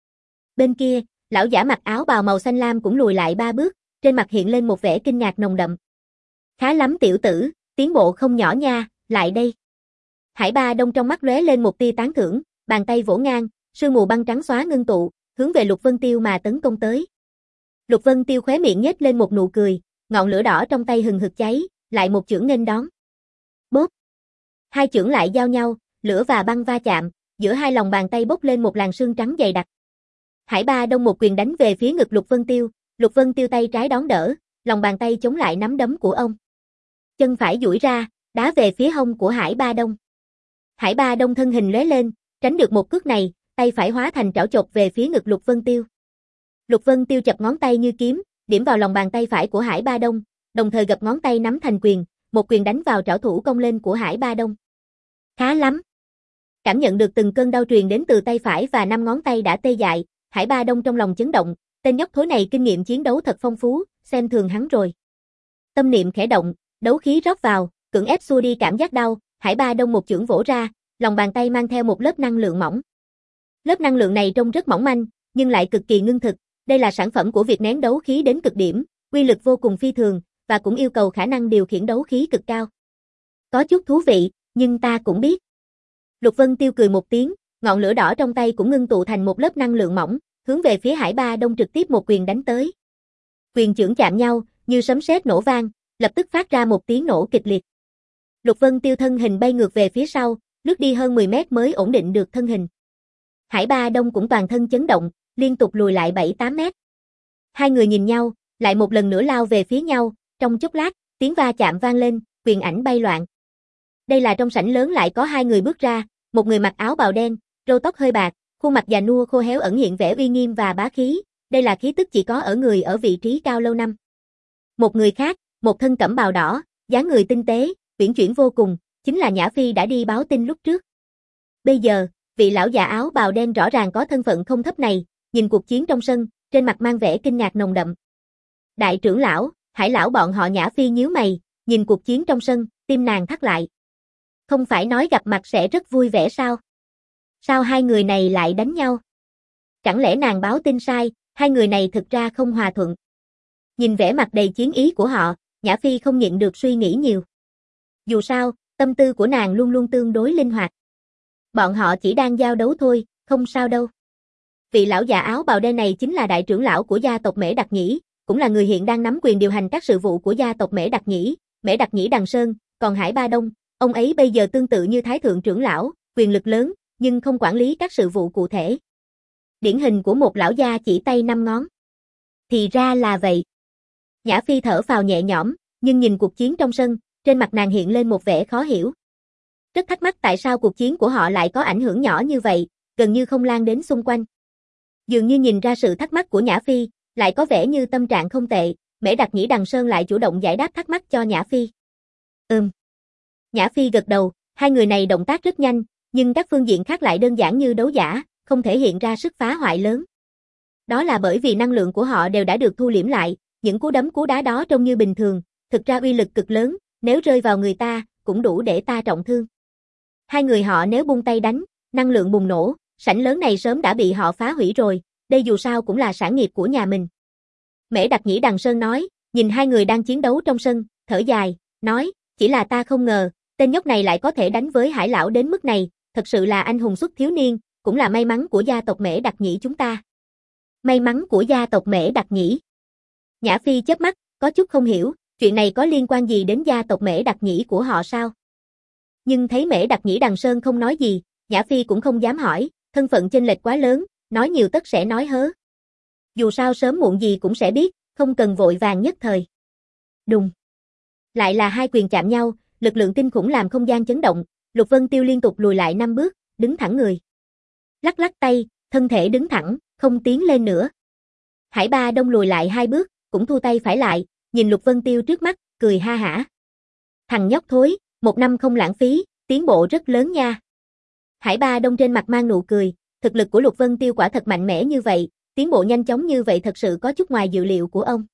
Bên kia, lão giả mặc áo bào màu xanh lam cũng lùi lại ba bước, trên mặt hiện lên một vẻ kinh ngạc nồng đậm. Khá lắm tiểu tử, tiến bộ không nhỏ nha, lại đây. Hải Ba Đông trong mắt lóe lên một tia tán thưởng, bàn tay vỗ ngang, sương mù băng trắng xóa ngưng tụ, hướng về Lục Vân Tiêu mà tấn công tới. Lục Vân Tiêu khóe miệng nhếch lên một nụ cười, ngọn lửa đỏ trong tay hừng hực cháy, lại một chưởng nghênh đón. Bốp. Hai chưởng lại giao nhau, lửa và băng va chạm, giữa hai lòng bàn tay bốc lên một làn sương trắng dày đặc. Hải Ba Đông một quyền đánh về phía ngực Lục Vân Tiêu, Lục Vân Tiêu tay trái đón đỡ, lòng bàn tay chống lại nắm đấm của ông. Chân phải duỗi ra, đá về phía hông của Hải Ba Đông. Hải Ba Đông thân hình lóe lên, tránh được một cước này, tay phải hóa thành trảo chộp về phía ngực Lục Vân Tiêu. Lục Vân Tiêu chập ngón tay như kiếm, điểm vào lòng bàn tay phải của Hải Ba Đông, đồng thời gập ngón tay nắm thành quyền, một quyền đánh vào trảo thủ cong lên của Hải Ba Đông. Khá lắm. Cảm nhận được từng cơn đau truyền đến từ tay phải và năm ngón tay đã tê dại, Hải Ba Đông trong lòng chấn động, tên nhóc thối này kinh nghiệm chiến đấu thật phong phú, xem thường hắn rồi. Tâm niệm khẽ động, đấu khí rót vào, cưỡng ép xua đi cảm giác đau, Hải Ba Đông một chưởng vỗ ra, lòng bàn tay mang theo một lớp năng lượng mỏng. Lớp năng lượng này trông rất mỏng manh, nhưng lại cực kỳ ngưng thực, đây là sản phẩm của việc nén đấu khí đến cực điểm, uy lực vô cùng phi thường, và cũng yêu cầu khả năng điều khiển đấu khí cực cao. Có chút thú vị, nhưng ta cũng biết. Lục Vân Tiêu cười một tiếng, ngọn lửa đỏ trong tay cũng ngưng tụ thành một lớp năng lượng mỏng, hướng về phía Hải Ba Đông trực tiếp một quyền đánh tới. Quyền chưởng chạm nhau, như sấm sét nổ vang, lập tức phát ra một tiếng nổ kịch liệt. Lục Vân Tiêu thân hình bay ngược về phía sau, lướt đi hơn mười mét mới ổn định được thân hình. Hải Ba Đông cũng toàn thân chấn động, liên tục lùi lại bảy tám mét. Hai người nhìn nhau, lại một lần nữa lao về phía nhau, trong chốc lát, tiếng va chạm vang lên, quyền ảnh bay loạn. Đây là trong sảnh lớn lại có hai người bước ra, một người mặc áo bào đen, râu tóc hơi bạc, khuôn mặt già nua khô héo ẩn hiện vẻ uy nghiêm và bá khí, đây là khí tức chỉ có ở người ở vị trí cao lâu năm. Một người khác, một thân cẩm bào đỏ, dáng người tinh tế, uyển chuyển vô cùng, chính là Nhã Phi đã đi báo tin lúc trước. Bây giờ, vị lão già áo bào đen rõ ràng có thân phận không thấp này, nhìn cuộc chiến trong sân, trên mặt mang vẻ kinh ngạc nồng đậm. Đại trưởng lão, Hải lão bọn họ Nhã Phi nhíu mày, nhìn cuộc chiến trong sân, tim nàng thắt lại. Không phải nói gặp mặt sẽ rất vui vẻ sao? Sao hai người này lại đánh nhau? Chẳng lẽ nàng báo tin sai, hai người này thực ra không hòa thuận? Nhìn vẻ mặt đầy chiến ý của họ, Nhã Phi không nhịn được suy nghĩ nhiều. Dù sao, tâm tư của nàng luôn luôn tương đối linh hoạt. Bọn họ chỉ đang giao đấu thôi, không sao đâu. Vị lão già áo bào đen này chính là đại trưởng lão của gia tộc Mễ Đặc Nhĩ, cũng là người hiện đang nắm quyền điều hành các sự vụ của gia tộc Mễ Đặc Nhĩ, Mễ Đặc Nhĩ Đằng Sơn, còn Hải Ba Đông, ông ấy bây giờ tương tự như thái thượng trưởng lão, quyền lực lớn, nhưng không quản lý các sự vụ cụ thể. Điển hình của một lão gia chỉ tay năm ngón. Thì ra là vậy. Nhã Phi thở phào nhẹ nhõm, nhưng nhìn cuộc chiến trong sân, trên mặt nàng hiện lên một vẻ khó hiểu. Rất thắc mắc tại sao cuộc chiến của họ lại có ảnh hưởng nhỏ như vậy, gần như không lan đến xung quanh. Dường như nhìn ra sự thắc mắc của Nhã Phi, lại có vẻ như tâm trạng không tệ, Mễ Đặc Nhĩ Đằng Sơn lại chủ động giải đáp thắc mắc cho Nhã Phi. Ừm. Nhã Phi gật đầu, hai người này động tác rất nhanh, nhưng các phương diện khác lại đơn giản như đấu giả, không thể hiện ra sức phá hoại lớn. Đó là bởi vì năng lượng của họ đều đã được thu liễm lại, những cú đấm cú đá đó trông như bình thường, thực ra uy lực cực lớn, nếu rơi vào người ta, cũng đủ để ta trọng thương. Hai người họ nếu bung tay đánh, năng lượng bùng nổ, sảnh lớn này sớm đã bị họ phá hủy rồi, đây dù sao cũng là sản nghiệp của nhà mình. Mễ Đặc Nhĩ Đằng Sơn nói, nhìn hai người đang chiến đấu trong sân, thở dài, nói, chỉ là ta không ngờ, tên nhóc này lại có thể đánh với Hải lão đến mức này, thật sự là anh hùng xuất thiếu niên, cũng là may mắn của gia tộc Mễ Đặc Nhĩ chúng ta. May mắn của gia tộc Mễ Đặc Nhĩ. Nhã Phi chớp mắt, có chút không hiểu, chuyện này có liên quan gì đến gia tộc Mễ Đặc Nhĩ của họ sao? Nhưng thấy Mễ Đặc Nhĩ Đằng Sơn không nói gì, Nhã Phi cũng không dám hỏi, thân phận chênh lệch quá lớn, nói nhiều tất sẽ nói hớ. Dù sao sớm muộn gì cũng sẽ biết, không cần vội vàng nhất thời. Đùng. Lại là hai quyền chạm nhau, lực lượng kinh khủng làm không gian chấn động, Lục Vân Tiêu liên tục lùi lại năm bước, đứng thẳng người. Lắc lắc tay, thân thể đứng thẳng, không tiến lên nữa. Hải Ba Đông lùi lại hai bước, cũng thu tay phải lại, nhìn Lục Vân Tiêu trước mắt, cười ha hả. Thằng nhóc thối, một năm không lãng phí, tiến bộ rất lớn nha. Hải Ba Đông trên mặt mang nụ cười, thực lực của Lục Vân Tiêu quả thật mạnh mẽ như vậy, tiến bộ nhanh chóng như vậy thật sự có chút ngoài dự liệu của ông.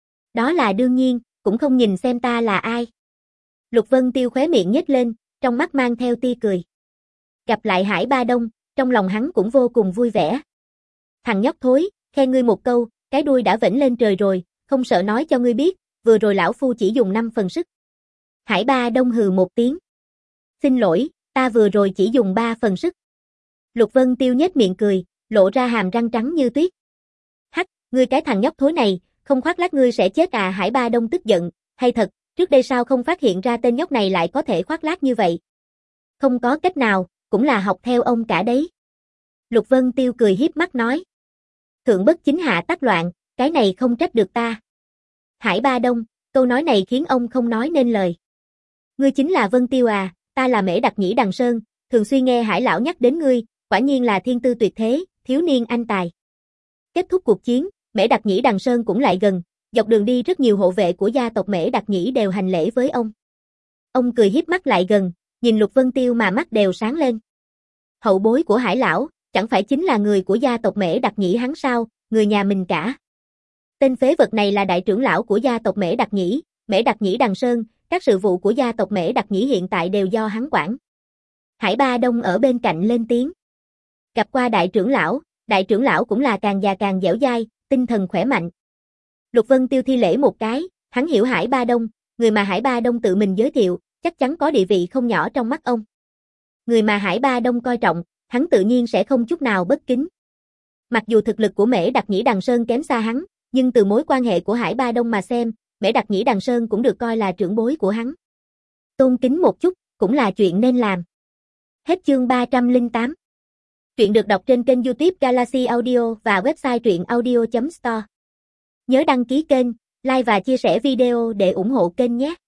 Đó là đương nhiên, cũng không nhìn xem ta là ai. Lục Vân Tiêu khóe miệng nhếch lên, trong mắt mang theo tia cười. Gặp lại Hải Ba Đông, trong lòng hắn cũng vô cùng vui vẻ. Thằng nhóc thối, khen ngươi một câu, cái đuôi đã vểnh lên trời rồi, không sợ nói cho ngươi biết, vừa rồi lão phu chỉ dùng năm phần sức. Hải Ba Đông hừ một tiếng. Xin lỗi, ta vừa rồi chỉ dùng ba phần sức. Lục Vân Tiêu nhếch miệng cười, lộ ra hàm răng trắng như tuyết. Hắc, ngươi cái thằng nhóc thối này, không khoác lác ngươi sẽ chết à? Hải Ba Đông tức giận, hay thật, trước đây sao không phát hiện ra tên nhóc này lại có thể khoác lác như vậy? Không có cách nào, cũng là học theo ông cả đấy. Lục Vân Tiêu cười hiếp mắt nói. Thượng bất chính hạ tắc loạn, cái này không trách được ta. Hải Ba Đông, câu nói này khiến ông không nói nên lời. Ngươi chính là Vân Tiêu à, ta là Mễ Đặc Nhĩ Đằng Sơn, thường xuyên nghe Hải lão nhắc đến ngươi, quả nhiên là thiên tư tuyệt thế, thiếu niên anh tài. Kết thúc cuộc chiến, Mễ Đặc Nhĩ Đằng Sơn cũng lại gần, dọc đường đi rất nhiều hộ vệ của gia tộc Mễ Đặc Nhĩ đều hành lễ với ông. Ông cười hiếp mắt lại gần, nhìn Lục Vân Tiêu mà mắt đều sáng lên. Hậu bối của Hải lão, chẳng phải chính là người của gia tộc Mễ Đặc Nhĩ hắn sao, người nhà mình cả. Tên phế vật này là đại trưởng lão của gia tộc Mễ Đặc Nhĩ, Mễ Đặc Nhĩ Đằng Sơn, các sự vụ của gia tộc Mễ Đặc Nhĩ hiện tại đều do hắn quản. Hải Ba Đông ở bên cạnh lên tiếng. Gặp qua đại trưởng lão, đại trưởng lão cũng là càng già càng dẻo dai, tinh thần khỏe mạnh. Lục Vân Tiêu thi lễ một cái, hắn hiểu Hải Ba Đông, người mà Hải Ba Đông tự mình giới thiệu, chắc chắn có địa vị không nhỏ trong mắt ông. Người mà Hải Ba Đông coi trọng, hắn tự nhiên sẽ không chút nào bất kính. Mặc dù thực lực của Mễ Đặc Nhĩ Đằng Sơn kém xa hắn, nhưng từ mối quan hệ của Hải Ba Đông mà xem, Mễ Đặc Nhĩ Đằng Sơn cũng được coi là trưởng bối của hắn. Tôn kính một chút, cũng là chuyện nên làm. Hết chương ba trăm lẻ tám. Truyện được đọc trên kênh YouTube Galaxy Audio và website truyện audio chấm store. Nhớ đăng ký kênh, like và chia sẻ video để ủng hộ kênh nhé.